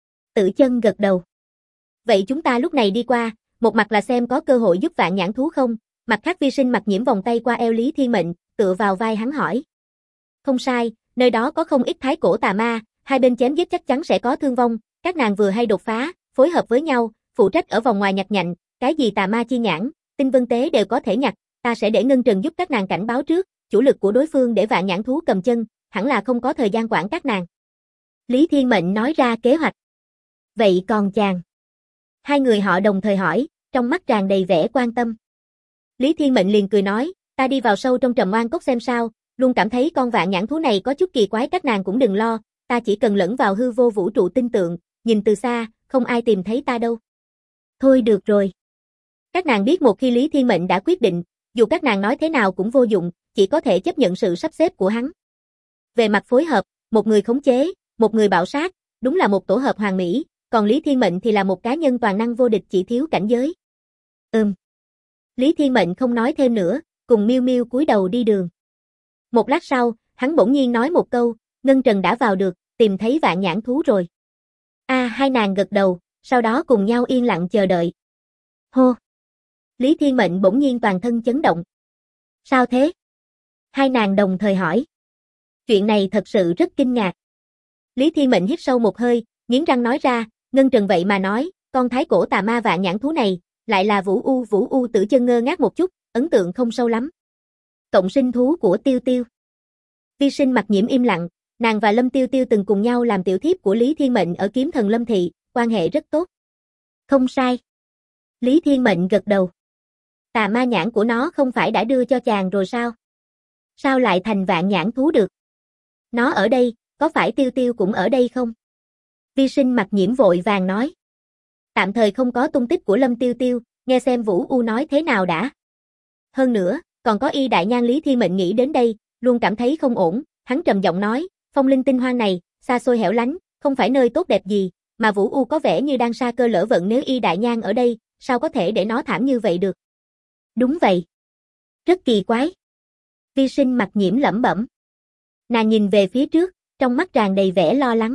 Tử Chân gật đầu. Vậy chúng ta lúc này đi qua, một mặt là xem có cơ hội giúp vạn nhãn thú không, mặt khác Vi Sinh Mặc Nhiễm vòng tay qua eo Lý Thiên Mệnh, tựa vào vai hắn hỏi. Không sai, nơi đó có không ít thái cổ tà ma, hai bên chém giết chắc chắn sẽ có thương vong, các nàng vừa hay đột phá, phối hợp với nhau, phụ trách ở vòng ngoài nhặt nhạnh, cái gì tà ma chi nhãn, tinh vân tế đều có thể nhặt, ta sẽ để Ngân Trần giúp các nàng cảnh báo trước, chủ lực của đối phương để vạn nhãn thú cầm chân, hẳn là không có thời gian quản các nàng. Lý Thiên Mệnh nói ra kế hoạch. Vậy còn chàng? Hai người họ đồng thời hỏi, trong mắt tràn đầy vẻ quan tâm. Lý Thiên Mệnh liền cười nói, ta đi vào sâu trong Trầm Oan Cốc xem sao, luôn cảm thấy con vạn nhãn thú này có chút kỳ quái, các nàng cũng đừng lo, ta chỉ cần lẫn vào hư vô vũ trụ tinh tượng, nhìn từ xa, không ai tìm thấy ta đâu. Thôi được rồi. Các nàng biết một khi Lý Thiên Mệnh đã quyết định, dù các nàng nói thế nào cũng vô dụng, chỉ có thể chấp nhận sự sắp xếp của hắn. Về mặt phối hợp, một người khống chế, một người bạo sát, đúng là một tổ hợp hoàn mỹ, còn Lý Thiên Mệnh thì là một cá nhân toàn năng vô địch chỉ thiếu cảnh giới. Lý Thiên Mệnh không nói thêm nữa, cùng Miêu Miêu cúi đầu đi đường. Một lát sau, hắn bỗng nhiên nói một câu, Ngân Trần đã vào được, tìm thấy vạn nhãn thú rồi. Hai nàng gật đầu, sau đó cùng nhau yên lặng chờ đợi. Hô! Lý Thiên Mệnh bỗng nhiên toàn thân chấn động. Sao thế? Hai nàng đồng thời hỏi. Chuyện này thật sự rất kinh ngạc. Lý Thiên Mệnh hít sâu một hơi, nghiến răng nói ra, Ngân Trần vậy mà nói, con thái cổ tà ma vạn nhãn thú này, lại là Vũ U Tử Chân ngơ ngác một chút, ấn tượng không sâu lắm. Cộng sinh thú của Tiêu Tiêu. Vi Sinh Mặc Nhiễm im lặng, nàng và Lâm Tiêu Tiêu từng cùng nhau làm tiểu thiếp của Lý Thiên Mệnh ở Kiếm Thần Lâm Thị, quan hệ rất tốt. Không sai. Lý Thiên Mệnh gật đầu. Tà ma nhãn của nó không phải đã đưa cho chàng rồi sao? Sao lại thành vạn nhãn thú được? Nó ở đây, có phải Tiêu Tiêu cũng ở đây không? Vi Sinh Mặc Nhiễm vội vàng nói. Tạm thời không có tung tích của Lâm Tiêu Tiêu, nghe xem Vũ U nói thế nào đã. Hơn nữa, còn có Y Đại Nhan. Lý Thiên Mệnh nghĩ đến đây, luôn cảm thấy không ổn, hắn trầm giọng nói, phong linh tinh hoang này, xa xôi hẻo lánh, không phải nơi tốt đẹp gì, mà Vũ U có vẻ như đang sa cơ lỡ vận, nếu Y Đại Nhan ở đây, sao có thể để nó thảm như vậy được? Đúng vậy. Rất kỳ quái. Vi Sinh Mặc Nhiễm lẩm bẩm. Nàng nhìn về phía trước, trong mắt tràn đầy vẻ lo lắng.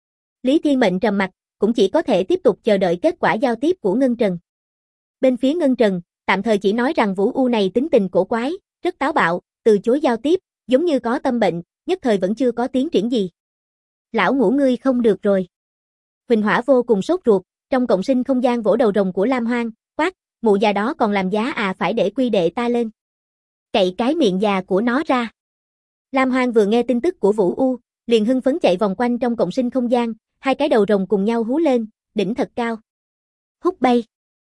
Lý Thiên Mệnh trầm mặt, cũng chỉ có thể tiếp tục chờ đợi kết quả giao tiếp của Ngân Trần. Bên phía Ngân Trần, tạm thời chỉ nói rằng Vũ U này tính tình cổ quái, rất táo bạo, từ chối giao tiếp, giống như có tâm bệnh, nhất thời vẫn chưa có tiến triển gì. Lão ngũ ngươi không được rồi. Huỳnh Hỏa vô cùng sốt ruột, trong cộng sinh không gian vỗ đầu rồng của Lam Hoang, quát, mụ già đó còn làm giá phải để quy đệ ta lên. Cậy cái miệng già của nó ra. Lam Hoang vừa nghe tin tức của Vũ U, liền hưng phấn chạy vòng quanh trong cộng sinh không gian, hai cái đầu rồng cùng nhau hú lên, đỉnh thật cao. Hút bay.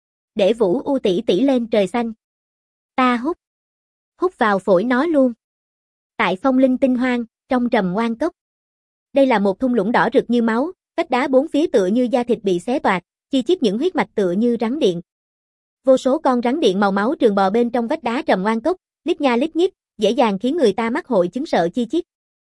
Để Vũ U tỷ tỷ lên trời xanh. Ta hút. Hút vào phổi nó luôn. Tại phong linh tinh hoang, trong Trầm Oan Cốc. Đây là một thung lũng đỏ rực như máu, vách đá bốn phía tựa như da thịt bị xé toạc, chi chít những huyết mạch tựa như rắn điện. Vô số con rắn điện màu máu trường bò bên trong vách đá Trầm Oan Cốc, lít nha lít nhít, dễ dàng khiến người ta mắc hội chứng sợ chi chít.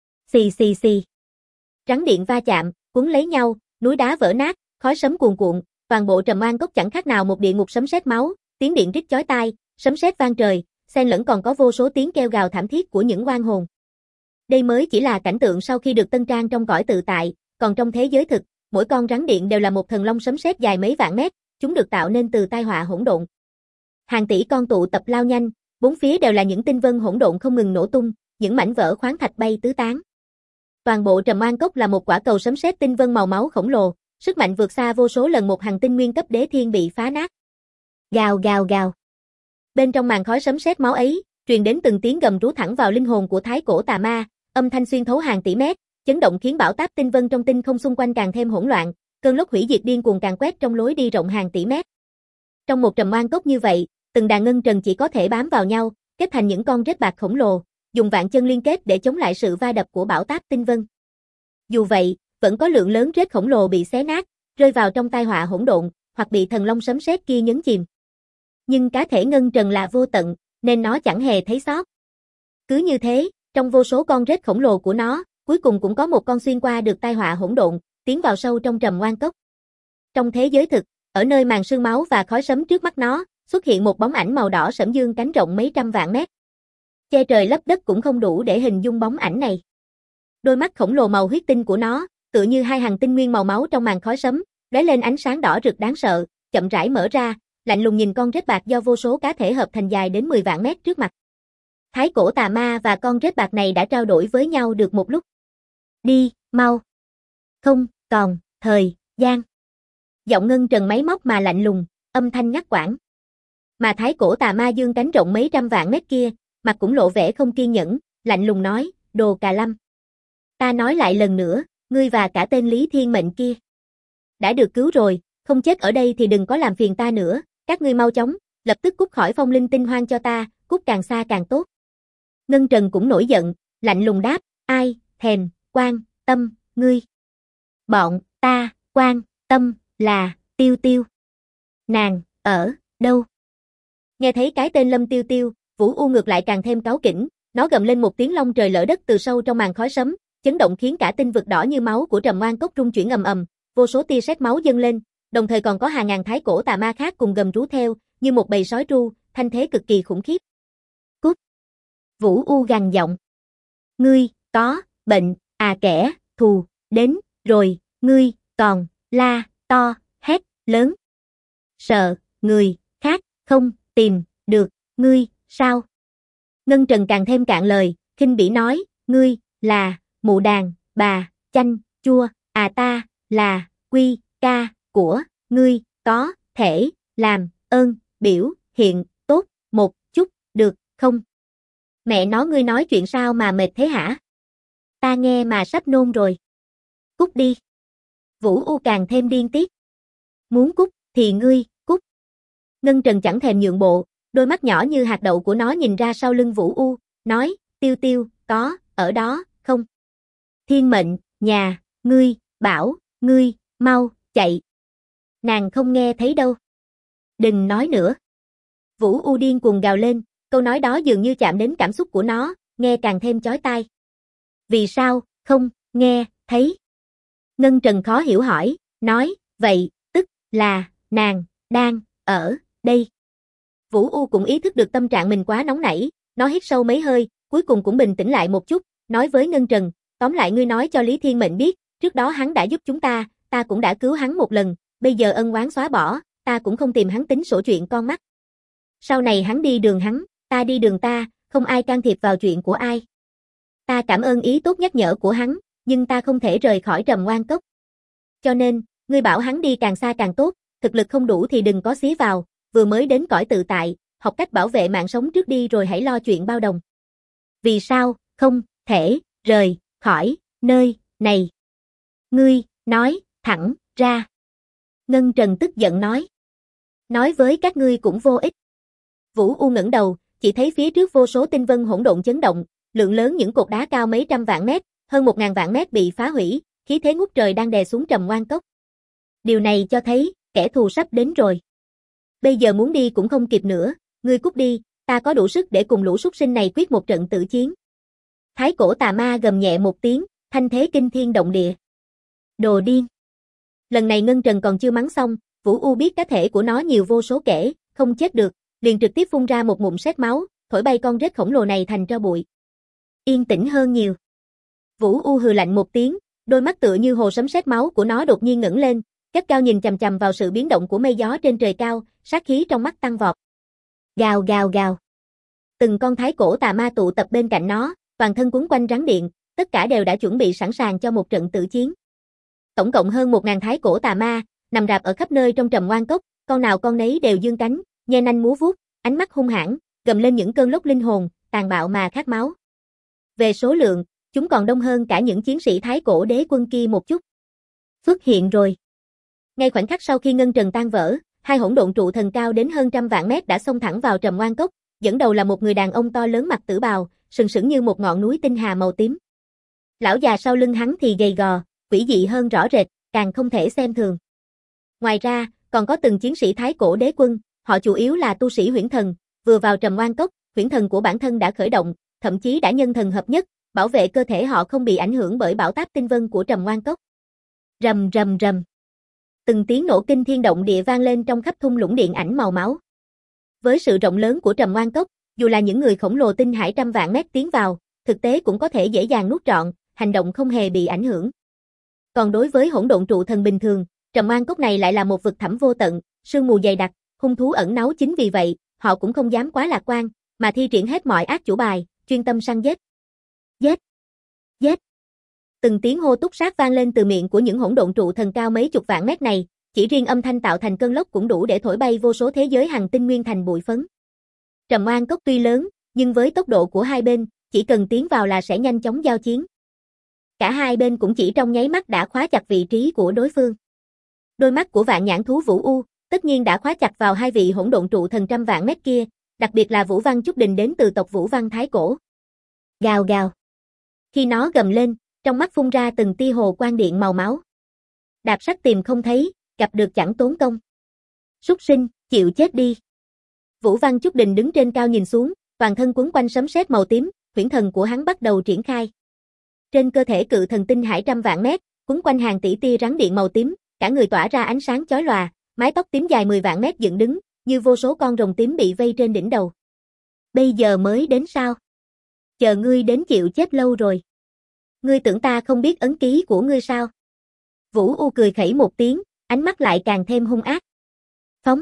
Xì xì xì. Rắn điện va chạm, cuốn lấy nhau, núi đá vỡ nát, khói sấm cuồn cuộn, toàn bộ Trầm Oan Cốc chẳng khác nào một địa ngục sấm sét máu, tiếng điện rít chói tai, sấm sét vang trời, xen lẫn còn có vô số tiếng kêu gào thảm thiết của những oan hồn. Đây mới chỉ là cảnh tượng sau khi được tân trang trong cõi tự tại, còn trong thế giới thực, mỗi con rắn điện đều là một thần long sấm sét dài mấy vạn mét, chúng được tạo nên từ tai họa hỗn độn. Hàng tỷ con tụ tập lao nhanh, bốn phía đều là những tinh vân hỗn độn không ngừng nổ tung, những mảnh vỡ khoáng thạch bay tứ tán. Toàn bộ Trầm Oan Cốc là một quả cầu sấm sét tinh vân màu máu khổng lồ, sức mạnh vượt xa vô số lần một hành tinh nguyên cấp đế thiên bị phá nát. Gào gào gào. Bên trong màn khói sấm sét máu ấy, truyền đến từng tiếng gầm rú thẳng vào linh hồn của thái cổ tà ma, âm thanh xuyên thấu hàng tỷ mét, chấn động khiến bão táp tinh vân trong tinh không xung quanh càng thêm hỗn loạn, cơn lốc hủy diệt điên cuồng càng quét trong lối đi rộng hàng tỷ mét. Trong một Trầm Oan Cốc như vậy, từng đàn ngân trần chỉ có thể bám vào nhau, kết thành những con rết bạc khổng lồ, dùng vạn chân liên kết để chống lại sự va đập của bão táp tinh vân. Dù vậy, vẫn có lượng lớn rết khổng lồ bị xé nát, rơi vào trong tai họa hỗn độn, hoặc bị thần long sấm sét kia nhấn chìm. Nhưng cá thể ngân trần là vô tận, nên nó chẳng hề thấy sót. Cứ như thế, trong vô số con rết khổng lồ của nó, cuối cùng cũng có một con xuyên qua được tai họa hỗn độn, tiến vào sâu trong Trầm Oan Cốc. Trong thế giới thực, ở nơi màn sương máu và khói sấm trước mắt nó, xuất hiện một bóng ảnh màu đỏ sẫm dương cánh rộng mấy trăm vạn mét. Che trời lấp đất cũng không đủ để hình dung bóng ảnh này. Đôi mắt khổng lồ màu huyết tinh của nó, tựa như hai hàng tinh nguyên màu máu trong màn khói sấm, lóe lên ánh sáng đỏ rực đáng sợ, chậm rãi mở ra, lạnh lùng nhìn con rết bạc do vô số cá thể hợp thành dài đến 10 vạn mét trước mặt. Thái cổ tà ma và con rết bạc này đã trao đổi với nhau được một lúc. Đi, mau. Không, còn, thời, gian. Giọng ngân trần máy móc mà lạnh lùng, âm thanh ngắt quãng. Mà thái cổ tà ma dương cánh rộng mấy trăm vạn mét kia, mặt cũng lộ vẻ không kiên nhẫn, lạnh lùng nói, đồ cà lâm. Ta nói lại lần nữa, ngươi và cả tên Lý Thiên Mệnh kia. Đã được cứu rồi, không chết ở đây thì đừng có làm phiền ta nữa, các ngươi mau chóng, lập tức cút khỏi phong linh tinh hoang cho ta, cút càng xa càng tốt. Ngân Trần cũng nổi giận, lạnh lùng đáp, ai, thèm, quan, tâm, ngươi. Bọn, ta, quan, tâm, là, Tiêu Tiêu. Nàng, ở, đâu? Nghe thấy cái tên Lâm Tiêu Tiêu, Vũ U ngược lại càng thêm cáu kỉnh, nó gầm lên một tiếng long trời lỡ đất từ sâu trong màn khói sấm, chấn động khiến cả tinh vực đỏ như máu của Trầm Oan Cốc rung chuyển ầm ầm, vô số tia sét máu dâng lên, đồng thời còn có hàng ngàn thái cổ tà ma khác cùng gầm rú theo, như một bầy sói tru, thanh thế cực kỳ khủng khiếp. Cút! Vũ U gằn giọng. Ngươi, có, bệnh, kẻ, thù, đến, rồi, ngươi, còn, la, to, hét, lớn. Sợ, người, khác, không, tìm, được, ngươi, sao? Ngân Trần càng thêm cạn lời, khinh bỉ nói, ngươi, là, mụ đàn, bà, chanh, chua, ta, là, quy, ca, của, ngươi, có, thể, làm, ơn, biểu, hiện, tốt, một, chút, được, không? Mẹ nó ngươi nói chuyện sao mà mệt thế hả? Ta nghe mà sắp nôn rồi. Cút đi. Vũ U càng thêm điên tiết. Muốn cút, thì ngươi, cút. Ngân Trần chẳng thèm nhượng bộ, đôi mắt nhỏ như hạt đậu của nó nhìn ra sau lưng Vũ U, nói, Tiêu Tiêu, có, ở đó, không? Thiên mệnh, nhà, ngươi, bảo, ngươi, mau, chạy. Nàng không nghe thấy đâu. Đừng nói nữa. Vũ U điên cuồng gào lên, câu nói đó dường như chạm đến cảm xúc của nó, nghe càng thêm chói tai. Vì sao, không, nghe, thấy? Ngân Trần khó hiểu hỏi, nói, vậy, tức, là, nàng, đang, ở, đây. Vũ U cũng ý thức được tâm trạng mình quá nóng nảy, nó hít sâu mấy hơi, cuối cùng cũng bình tĩnh lại một chút, nói với Ngân Trần, tóm lại ngươi nói cho Lý Thiên Mệnh biết, trước đó hắn đã giúp chúng ta cũng đã cứu hắn một lần, bây giờ ân oán xóa bỏ, ta cũng không tìm hắn tính sổ chuyện con mắt. Sau này hắn đi đường hắn, ta đi đường ta, không ai can thiệp vào chuyện của ai. Ta cảm ơn ý tốt nhắc nhở của hắn, nhưng ta không thể rời khỏi Trầm Oan Cốc. Cho nên, ngươi bảo hắn đi càng xa càng tốt, thực lực không đủ thì đừng có xí vào, vừa mới đến cõi tự tại, học cách bảo vệ mạng sống trước đi rồi hãy lo chuyện bao đồng. Vì sao, không, thể, rời, khỏi, nơi, này? Ngươi, nói, thẳng, ra. Ngân Trần tức giận nói. Nói với các ngươi cũng vô ích. Vũ U ngẩng đầu, chỉ thấy phía trước vô số tinh vân hỗn độn chấn động, lượng lớn những cột đá cao mấy trăm vạn mét, hơn 1000 vạn mét bị phá hủy, khí thế ngút trời đang đè xuống Trầm Oan Cốc. Điều này cho thấy, kẻ thù sắp đến rồi. Bây giờ muốn đi cũng không kịp nữa, ngươi cút đi, ta có đủ sức để cùng lũ súc sinh này quyết một trận tử chiến. Thái cổ tà ma gầm nhẹ một tiếng, thanh thế kinh thiên động địa. Đồ điên. Lần này Ngân Trần còn chưa mắng xong, Vũ U biết cá thể của nó nhiều vô số kể, không chết được, liền trực tiếp phun ra một ngụm sét máu, thổi bay con rết khổng lồ này thành tro bụi. Yên tĩnh hơn nhiều. Vũ U hừ lạnh một tiếng, đôi mắt tựa như hồ sấm sét máu của nó đột nhiên ngẩng lên, gắt cao nhìn chằm chằm vào sự biến động của mây gió trên trời cao, sát khí trong mắt tăng vọt. Gào gào gào. Từng con thái cổ tà ma tụ tập bên cạnh nó, toàn thân quấn quanh rắn điện, tất cả đều đã chuẩn bị sẵn sàng cho một trận tử chiến. Tổng cộng hơn 1000 thái cổ tà ma, nằm rạp ở khắp nơi trong Trầm Oan Cốc, con nào con nấy đều dương cánh, nhe nanh múa vuốt, ánh mắt hung hãn, gầm lên những cơn lốc linh hồn, tàn bạo mà khát máu. Về số lượng, chúng còn đông hơn cả những chiến sĩ thái cổ đế quân kia một chút. Xuất hiện rồi. Ngay khoảnh khắc sau khi Ngân Trần tan vỡ, hai hỗn độn trụ thần cao đến hơn trăm vạn mét đã xông thẳng vào Trầm Oan Cốc, dẫn đầu là một người đàn ông to lớn mặc tử bào, sừng sững như một ngọn núi tinh hà màu tím. Lão già sau lưng hắn thì gầy gò, quỷ dị hơn rõ rệt, càng không thể xem thường. Ngoài ra, còn có từng chiến sĩ thái cổ đế quân, họ chủ yếu là tu sĩ huyễn thần, vừa vào Trầm Oan Cốc, huyễn thần của bản thân đã khởi động, thậm chí đã nhân thần hợp nhất, bảo vệ cơ thể họ không bị ảnh hưởng bởi bão táp tinh vân của Trầm Oan Cốc. Rầm rầm rầm. Từng tiếng nổ kinh thiên động địa vang lên trong khắp thung lũng điện ảnh màu máu. Với sự rộng lớn của Trầm Oan Cốc, dù là những người khổng lồ tinh hải trăm vạn mét tiến vào, thực tế cũng có thể dễ dàng nuốt trọn, hành động không hề bị ảnh hưởng. Còn đối với hỗn độn trụ thần bình thường, Trầm Oan Cốc này lại là một vực thẳm vô tận, sương mù dày đặc, hung thú ẩn náu, chính vì vậy, họ cũng không dám quá lạc quan, mà thi triển hết mọi ác chủ bài, chuyên tâm săn giết. Giết! Giết! Từng tiếng hô túc sát vang lên từ miệng của những hỗn độn trụ thần cao mấy chục vạn mét này, chỉ riêng âm thanh tạo thành cơn lốc cũng đủ để thổi bay vô số thế giới hành tinh nguyên thành bụi phấn. Trầm Oan Cốc tuy lớn, nhưng với tốc độ của hai bên, chỉ cần tiến vào là sẽ nhanh chóng giao chiến. Cả hai bên cũng chỉ trong nháy mắt đã khóa chặt vị trí của đối phương. Đôi mắt của vạn nhãn thú Vũ U, tất nhiên đã khóa chặt vào hai vị hỗn độn trụ thần trăm vạn mét kia, đặc biệt là Vũ Văn Chúc Đình đến từ tộc Vũ Văn Thái Cổ. Gào gào. Khi nó gầm lên, trong mắt phun ra từng tia hồ quang điện màu máu. Đạp sắt tìm không thấy, gặp được chẳng tốn công. Súc sinh, chịu chết đi. Vũ Văn Chúc Đình đứng trên cao nhìn xuống, toàn thân quấn quanh sấm sét màu tím, huyễn thần của hắn bắt đầu triển khai. Trên cơ thể cự thần tinh hải trăm vạn mét, quấn quanh hàng tỷ tia rắn điện màu tím, cả người tỏa ra ánh sáng chói lòa, mái tóc tím dài 10 vạn mét dựng đứng, như vô số con rồng tím bị vây trên đỉnh đầu. Bây giờ mới đến sao? Chờ ngươi đến chịu chết lâu rồi. Ngươi tưởng ta không biết ấn ký của ngươi sao? Vũ U cười khẩy một tiếng, ánh mắt lại càng thêm hung ác. Phóng!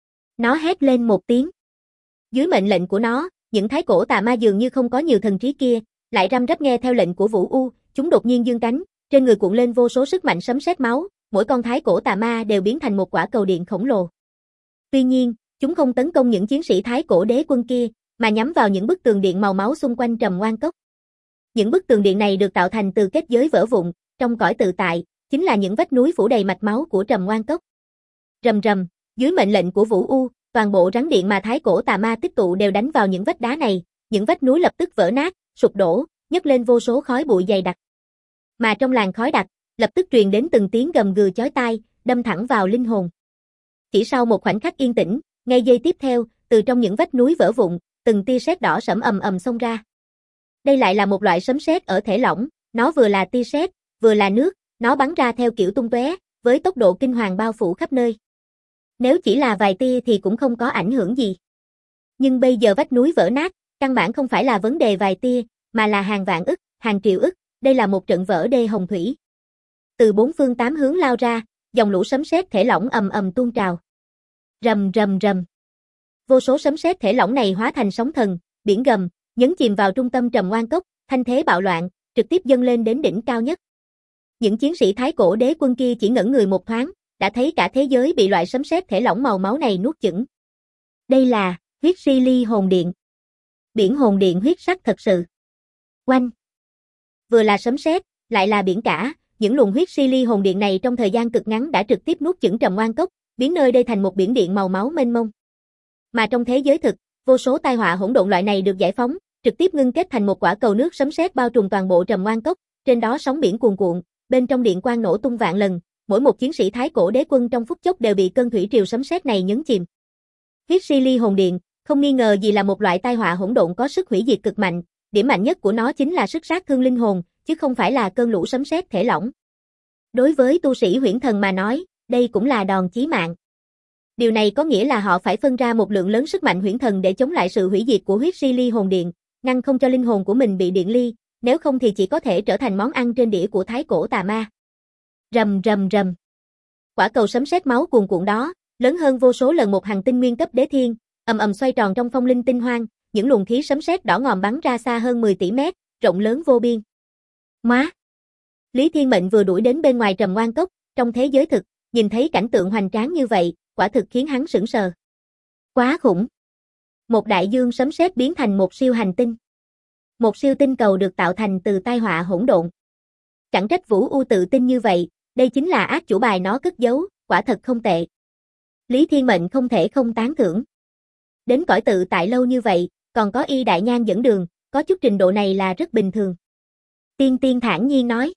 Nó hét lên một tiếng. Dưới mệnh lệnh của nó, những thái cổ tà ma dường như không có nhiều thần trí kia, lại răm rắp nghe theo lệnh của Vũ U, chúng đột nhiên giương cánh, trên người cuộn lên vô số sức mạnh sấm sét máu, mỗi con thái cổ tà ma đều biến thành một quả cầu điện khổng lồ. Tuy nhiên, chúng không tấn công những chiến sĩ thái cổ đế quân kia, mà nhắm vào những bức tường điện màu máu xung quanh Trầm Oan Cốc. Những bức tường điện này được tạo thành từ kết giới vỡ vụn, trong cõi tự tại, chính là những vách núi phủ đầy mạch máu của Trầm Oan Cốc. Rầm rầm, dưới mệnh lệnh của Vũ U, toàn bộ rắn điện mà thái cổ tà ma tích tụ đều đánh vào những vách đá này, những vách núi lập tức vỡ nát, sụp đổ, nhấc lên vô số khói bụi dày đặc. Mà trong làn khói đặc, lập tức truyền đến từng tiếng gầm gừ chói tai, đâm thẳng vào linh hồn. Chỉ sau một khoảnh khắc yên tĩnh, ngay giây tiếp theo, từ trong những vách núi vỡ vụn, từng tia sét đỏ sẫm ầm ầm xông ra. Đây lại là một loại sấm sét ở thể lỏng, nó vừa là tia sét, vừa là nước, nó bắn ra theo kiểu tung tóe, với tốc độ kinh hoàng bao phủ khắp nơi. Nếu chỉ là vài tia thì cũng không có ảnh hưởng gì. Nhưng bây giờ vách núi vỡ nát, căn bản không phải là vấn đề vài tia, mà là hàng vạn ức, hàng triệu ức, đây là một trận vỡ đê hồng thủy. Từ bốn phương tám hướng lao ra, dòng lũ sấm sét thể lỏng ầm ầm tuôn trào. Rầm rầm rầm. Vô số sấm sét thể lỏng này hóa thành sóng thần, biển gầm, nhấn chìm vào trung tâm Trầm Oan Cốc, thanh thế bạo loạn, trực tiếp dâng lên đến đỉnh cao nhất. Những chiến sĩ thái cổ đế quân kia chỉ ngẩn người một thoáng, đã thấy cả thế giới bị loại sấm sét thể lỏng màu máu này nuốt chửng. Đây là huyết si ly hồn điện. Biển hồn điện huyết sắc thật sự. Oanh. Vừa là sấm sét, lại là biển cả, những luồng huyết si ly hồn điện này trong thời gian cực ngắn đã trực tiếp nuốt chửng Trầm Oan Cốc, biến nơi đây thành một biển điện màu máu mênh mông. Mà trong thế giới thực, vô số tai họa hỗn độn loại này được giải phóng, trực tiếp ngưng kết thành một quả cầu nước sấm sét bao trùm toàn bộ Trầm Oan Cốc, trên đó sóng biển cuồn cuộn, bên trong điện quang nổ tung vạn lần, mỗi một chiến sĩ thái cổ đế quân trong phút chốc đều bị cơn thủy triều sấm sét này nhấn chìm. Huyết si ly hồn điện, không nghi ngờ gì là một loại tai họa hỗn độn có sức hủy diệt cực mạnh, điểm mạnh nhất của nó chính là sức sát thương linh hồn, chứ không phải là cơn lũ sấm sét thể lỏng. Đối với tu sĩ huyễn thần mà nói, đây cũng là đòn chí mạng. Điều này có nghĩa là họ phải phân ra một lượng lớn sức mạnh huyễn thần để chống lại sự hủy diệt của huyết si ly hồn điện, ngăn không cho linh hồn của mình bị điện ly, nếu không thì chỉ có thể trở thành món ăn trên đĩa của thái cổ tà ma. Rầm rầm rầm. Quả cầu sấm sét máu cuồn cuộn đó, lớn hơn vô số lần một hành tinh nguyên cấp đế thiên, ầm ầm xoay tròn trong phong linh tinh hoang, những luồng khí sấm sét đỏ ngòm bắn ra xa hơn 10 tỷ mét, rộng lớn vô biên. Má. Lý Thiên Mệnh vừa đuổi đến bên ngoài Trầm Oan Cốc, trong thế giới thực, nhìn thấy cảnh tượng hoành tráng như vậy, quả thực khiến hắn sửng sờ. Quá khủng. Một đại dương sấm sét biến thành một siêu hành tinh. Một siêu tinh cầu được tạo thành từ tai họa hỗn độn. Chẳng trách Vũ U tự tin như vậy, đây chính là ác chủ bài nó cất giấu, quả thật không tệ. Lý Thiên Mệnh không thể không tán thưởng. Đến cõi tự tại lâu như vậy, còn có Y Đại Nhan dẫn đường, có chút trình độ này là rất bình thường. Tiên Tiên thản nhiên nói.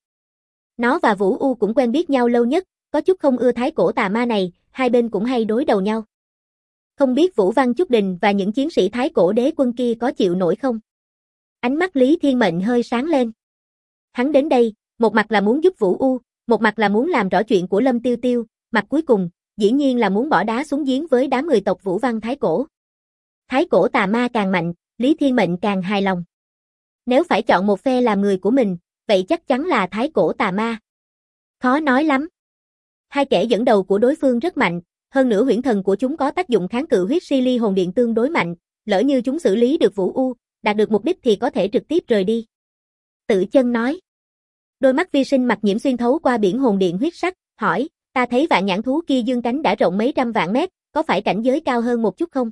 Nó và Vũ U cũng quen biết nhau lâu nhất, có chút không ưa thái cổ tà ma này, hai bên cũng hay đối đầu nhau. Không biết Vũ Văn Chúc Đình và những chiến sĩ thái cổ đế quân kia có chịu nổi không? Ánh mắt Lý Thiên Mệnh hơi sáng lên. Hắn đến đây, một mặt là muốn giúp Vũ U, một mặt là muốn làm rõ chuyện của Lâm Tiêu Tiêu, mặt cuối cùng, dĩ nhiên là muốn bỏ đá xuống giếng với đám người tộc Vũ Văn Thái Cổ. Thái cổ tà ma càng mạnh, Lý Thiên Mệnh càng hài lòng. Nếu phải chọn một phe làm người của mình, vậy chắc chắn là thái cổ tà ma. Khó nói lắm. Hai kẻ dẫn đầu của đối phương rất mạnh, hơn nữa huyễn thần của chúng có tác dụng kháng cự huyết si ly hồn điện tương đối mạnh, lỡ như chúng xử lý được Vũ U, đạt được mục đích thì có thể trực tiếp rời đi. Tự Chân nói. Đôi mắt vi sinh mặt nhiễm xuyên thấu qua biển hồn điện huyết sắc, hỏi, ta thấy vạn nhãn thú kia dương cánh đã rộng mấy trăm vạn mét, có phải cảnh giới cao hơn một chút không?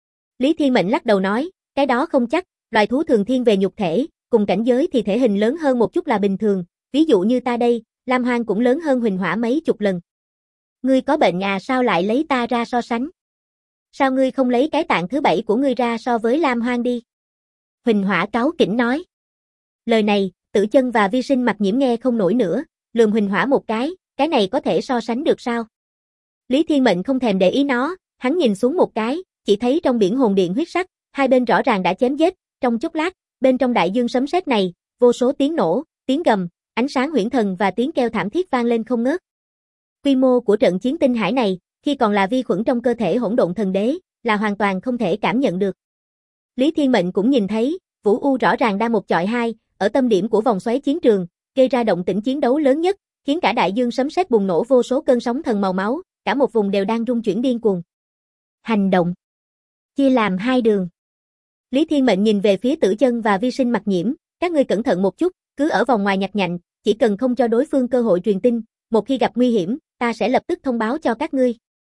Lý Thiên Mệnh lắc đầu nói, cái đó không chắc, loài thú thường thiên về nhục thể, cùng cảnh giới thì thể hình lớn hơn một chút là bình thường, ví dụ như ta đây, Lam Hoang cũng lớn hơn Huỳnh Hỏa mấy chục lần. Ngươi có bệnh à, sao lại lấy ta ra so sánh? Sao ngươi không lấy cái tạng thứ 7 của ngươi ra so với Lam Hoang đi? Huỳnh Hỏa cáu kỉnh nói. Lời này, Tử Chân và Vi Sinh Mặc Nhiễm nghe không nổi nữa, lườm Huỳnh Hỏa một cái này có thể so sánh được sao? Lý Thiên Mệnh không thèm để ý nó, hắn nhìn xuống một cái, chỉ thấy trong biển hồn điện huyết sắc, hai bên rõ ràng đã chém giết, trong chốc lát, bên trong đại dương sấm sét này, vô số tiếng nổ, tiếng gầm, ánh sáng huyễn thần và tiếng kêu thảm thiết vang lên không ngớt. Quy mô của trận chiến tinh hải này, khi còn là vi khuẩn trong cơ thể hỗn độn thần đế, là hoàn toàn không thể cảm nhận được. Lý Thiên Mệnh cũng nhìn thấy, Vũ U rõ ràng đang một chọi hai, ở tâm điểm của vòng xoáy chiến trường, gây ra động tĩnh chiến đấu lớn nhất, khiến cả đại dương sấm sét bùng nổ vô số cơn sóng thần màu máu, cả một vùng đều đang rung chuyển điên cuồng. Hành động. Chia làm hai đường. Lý Thiên Mệnh nhìn về phía Tử Chân và Vi Sinh Mặc Nhiễm, các ngươi cẩn thận một chút, cứ ở vòng ngoài nhặt nhạnh, chỉ cần không cho đối phương cơ hội truyền tin, một khi gặp nguy hiểm, ta sẽ lập tức thông báo cho các ngươi.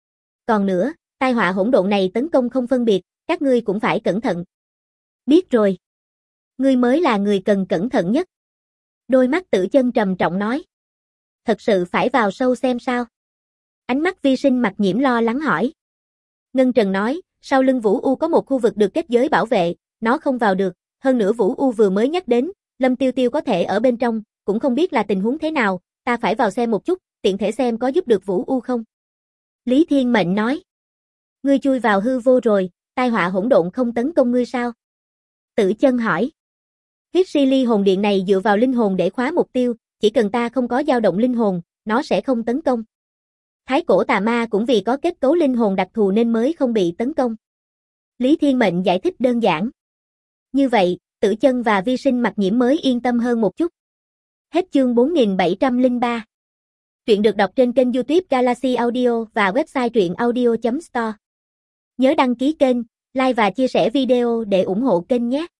Còn nữa, tai họa hỗn độn này tấn công không phân biệt, các ngươi cũng phải cẩn thận. Biết rồi. Ngươi mới là người cần cẩn thận nhất. Đôi mắt Tử Chân trầm trọng nói. Thật sự phải vào sâu xem sao? Ánh mắt Vi Sinh Mặc Nhiễm lo lắng hỏi. Ngân Trần nói, sau lưng Vũ U có một khu vực được kết giới bảo vệ, nó không vào được, hơn nữa Vũ U vừa mới nhắc đến, Lâm Tiêu Tiêu có thể ở bên trong, cũng không biết là tình huống thế nào, ta phải vào xem một chút, tiện thể xem có giúp được Vũ U không. Lý Thiên Mệnh nói. Ngươi chui vào hư vô rồi, tai họa hỗn độn không tấn công ngươi sao? Tử Chân hỏi. Huyết si ly hồn điện này dựa vào linh hồn để khóa mục tiêu, chỉ cần ta không có dao động linh hồn, nó sẽ không tấn công. Thái cổ tà ma cũng vì có kết cấu linh hồn đặc thù nên mới không bị tấn công. Lý Thiên Mệnh giải thích đơn giản. Như vậy, Tử Chân và Vi Sinh Mặc Nhiễm mới yên tâm hơn một chút. Hết chương 4703. Truyện được đọc trên kênh YouTube Galaxy Audio và website truyệnaudio.store. Nhớ đăng ký kênh, like và chia sẻ video để ủng hộ kênh nhé.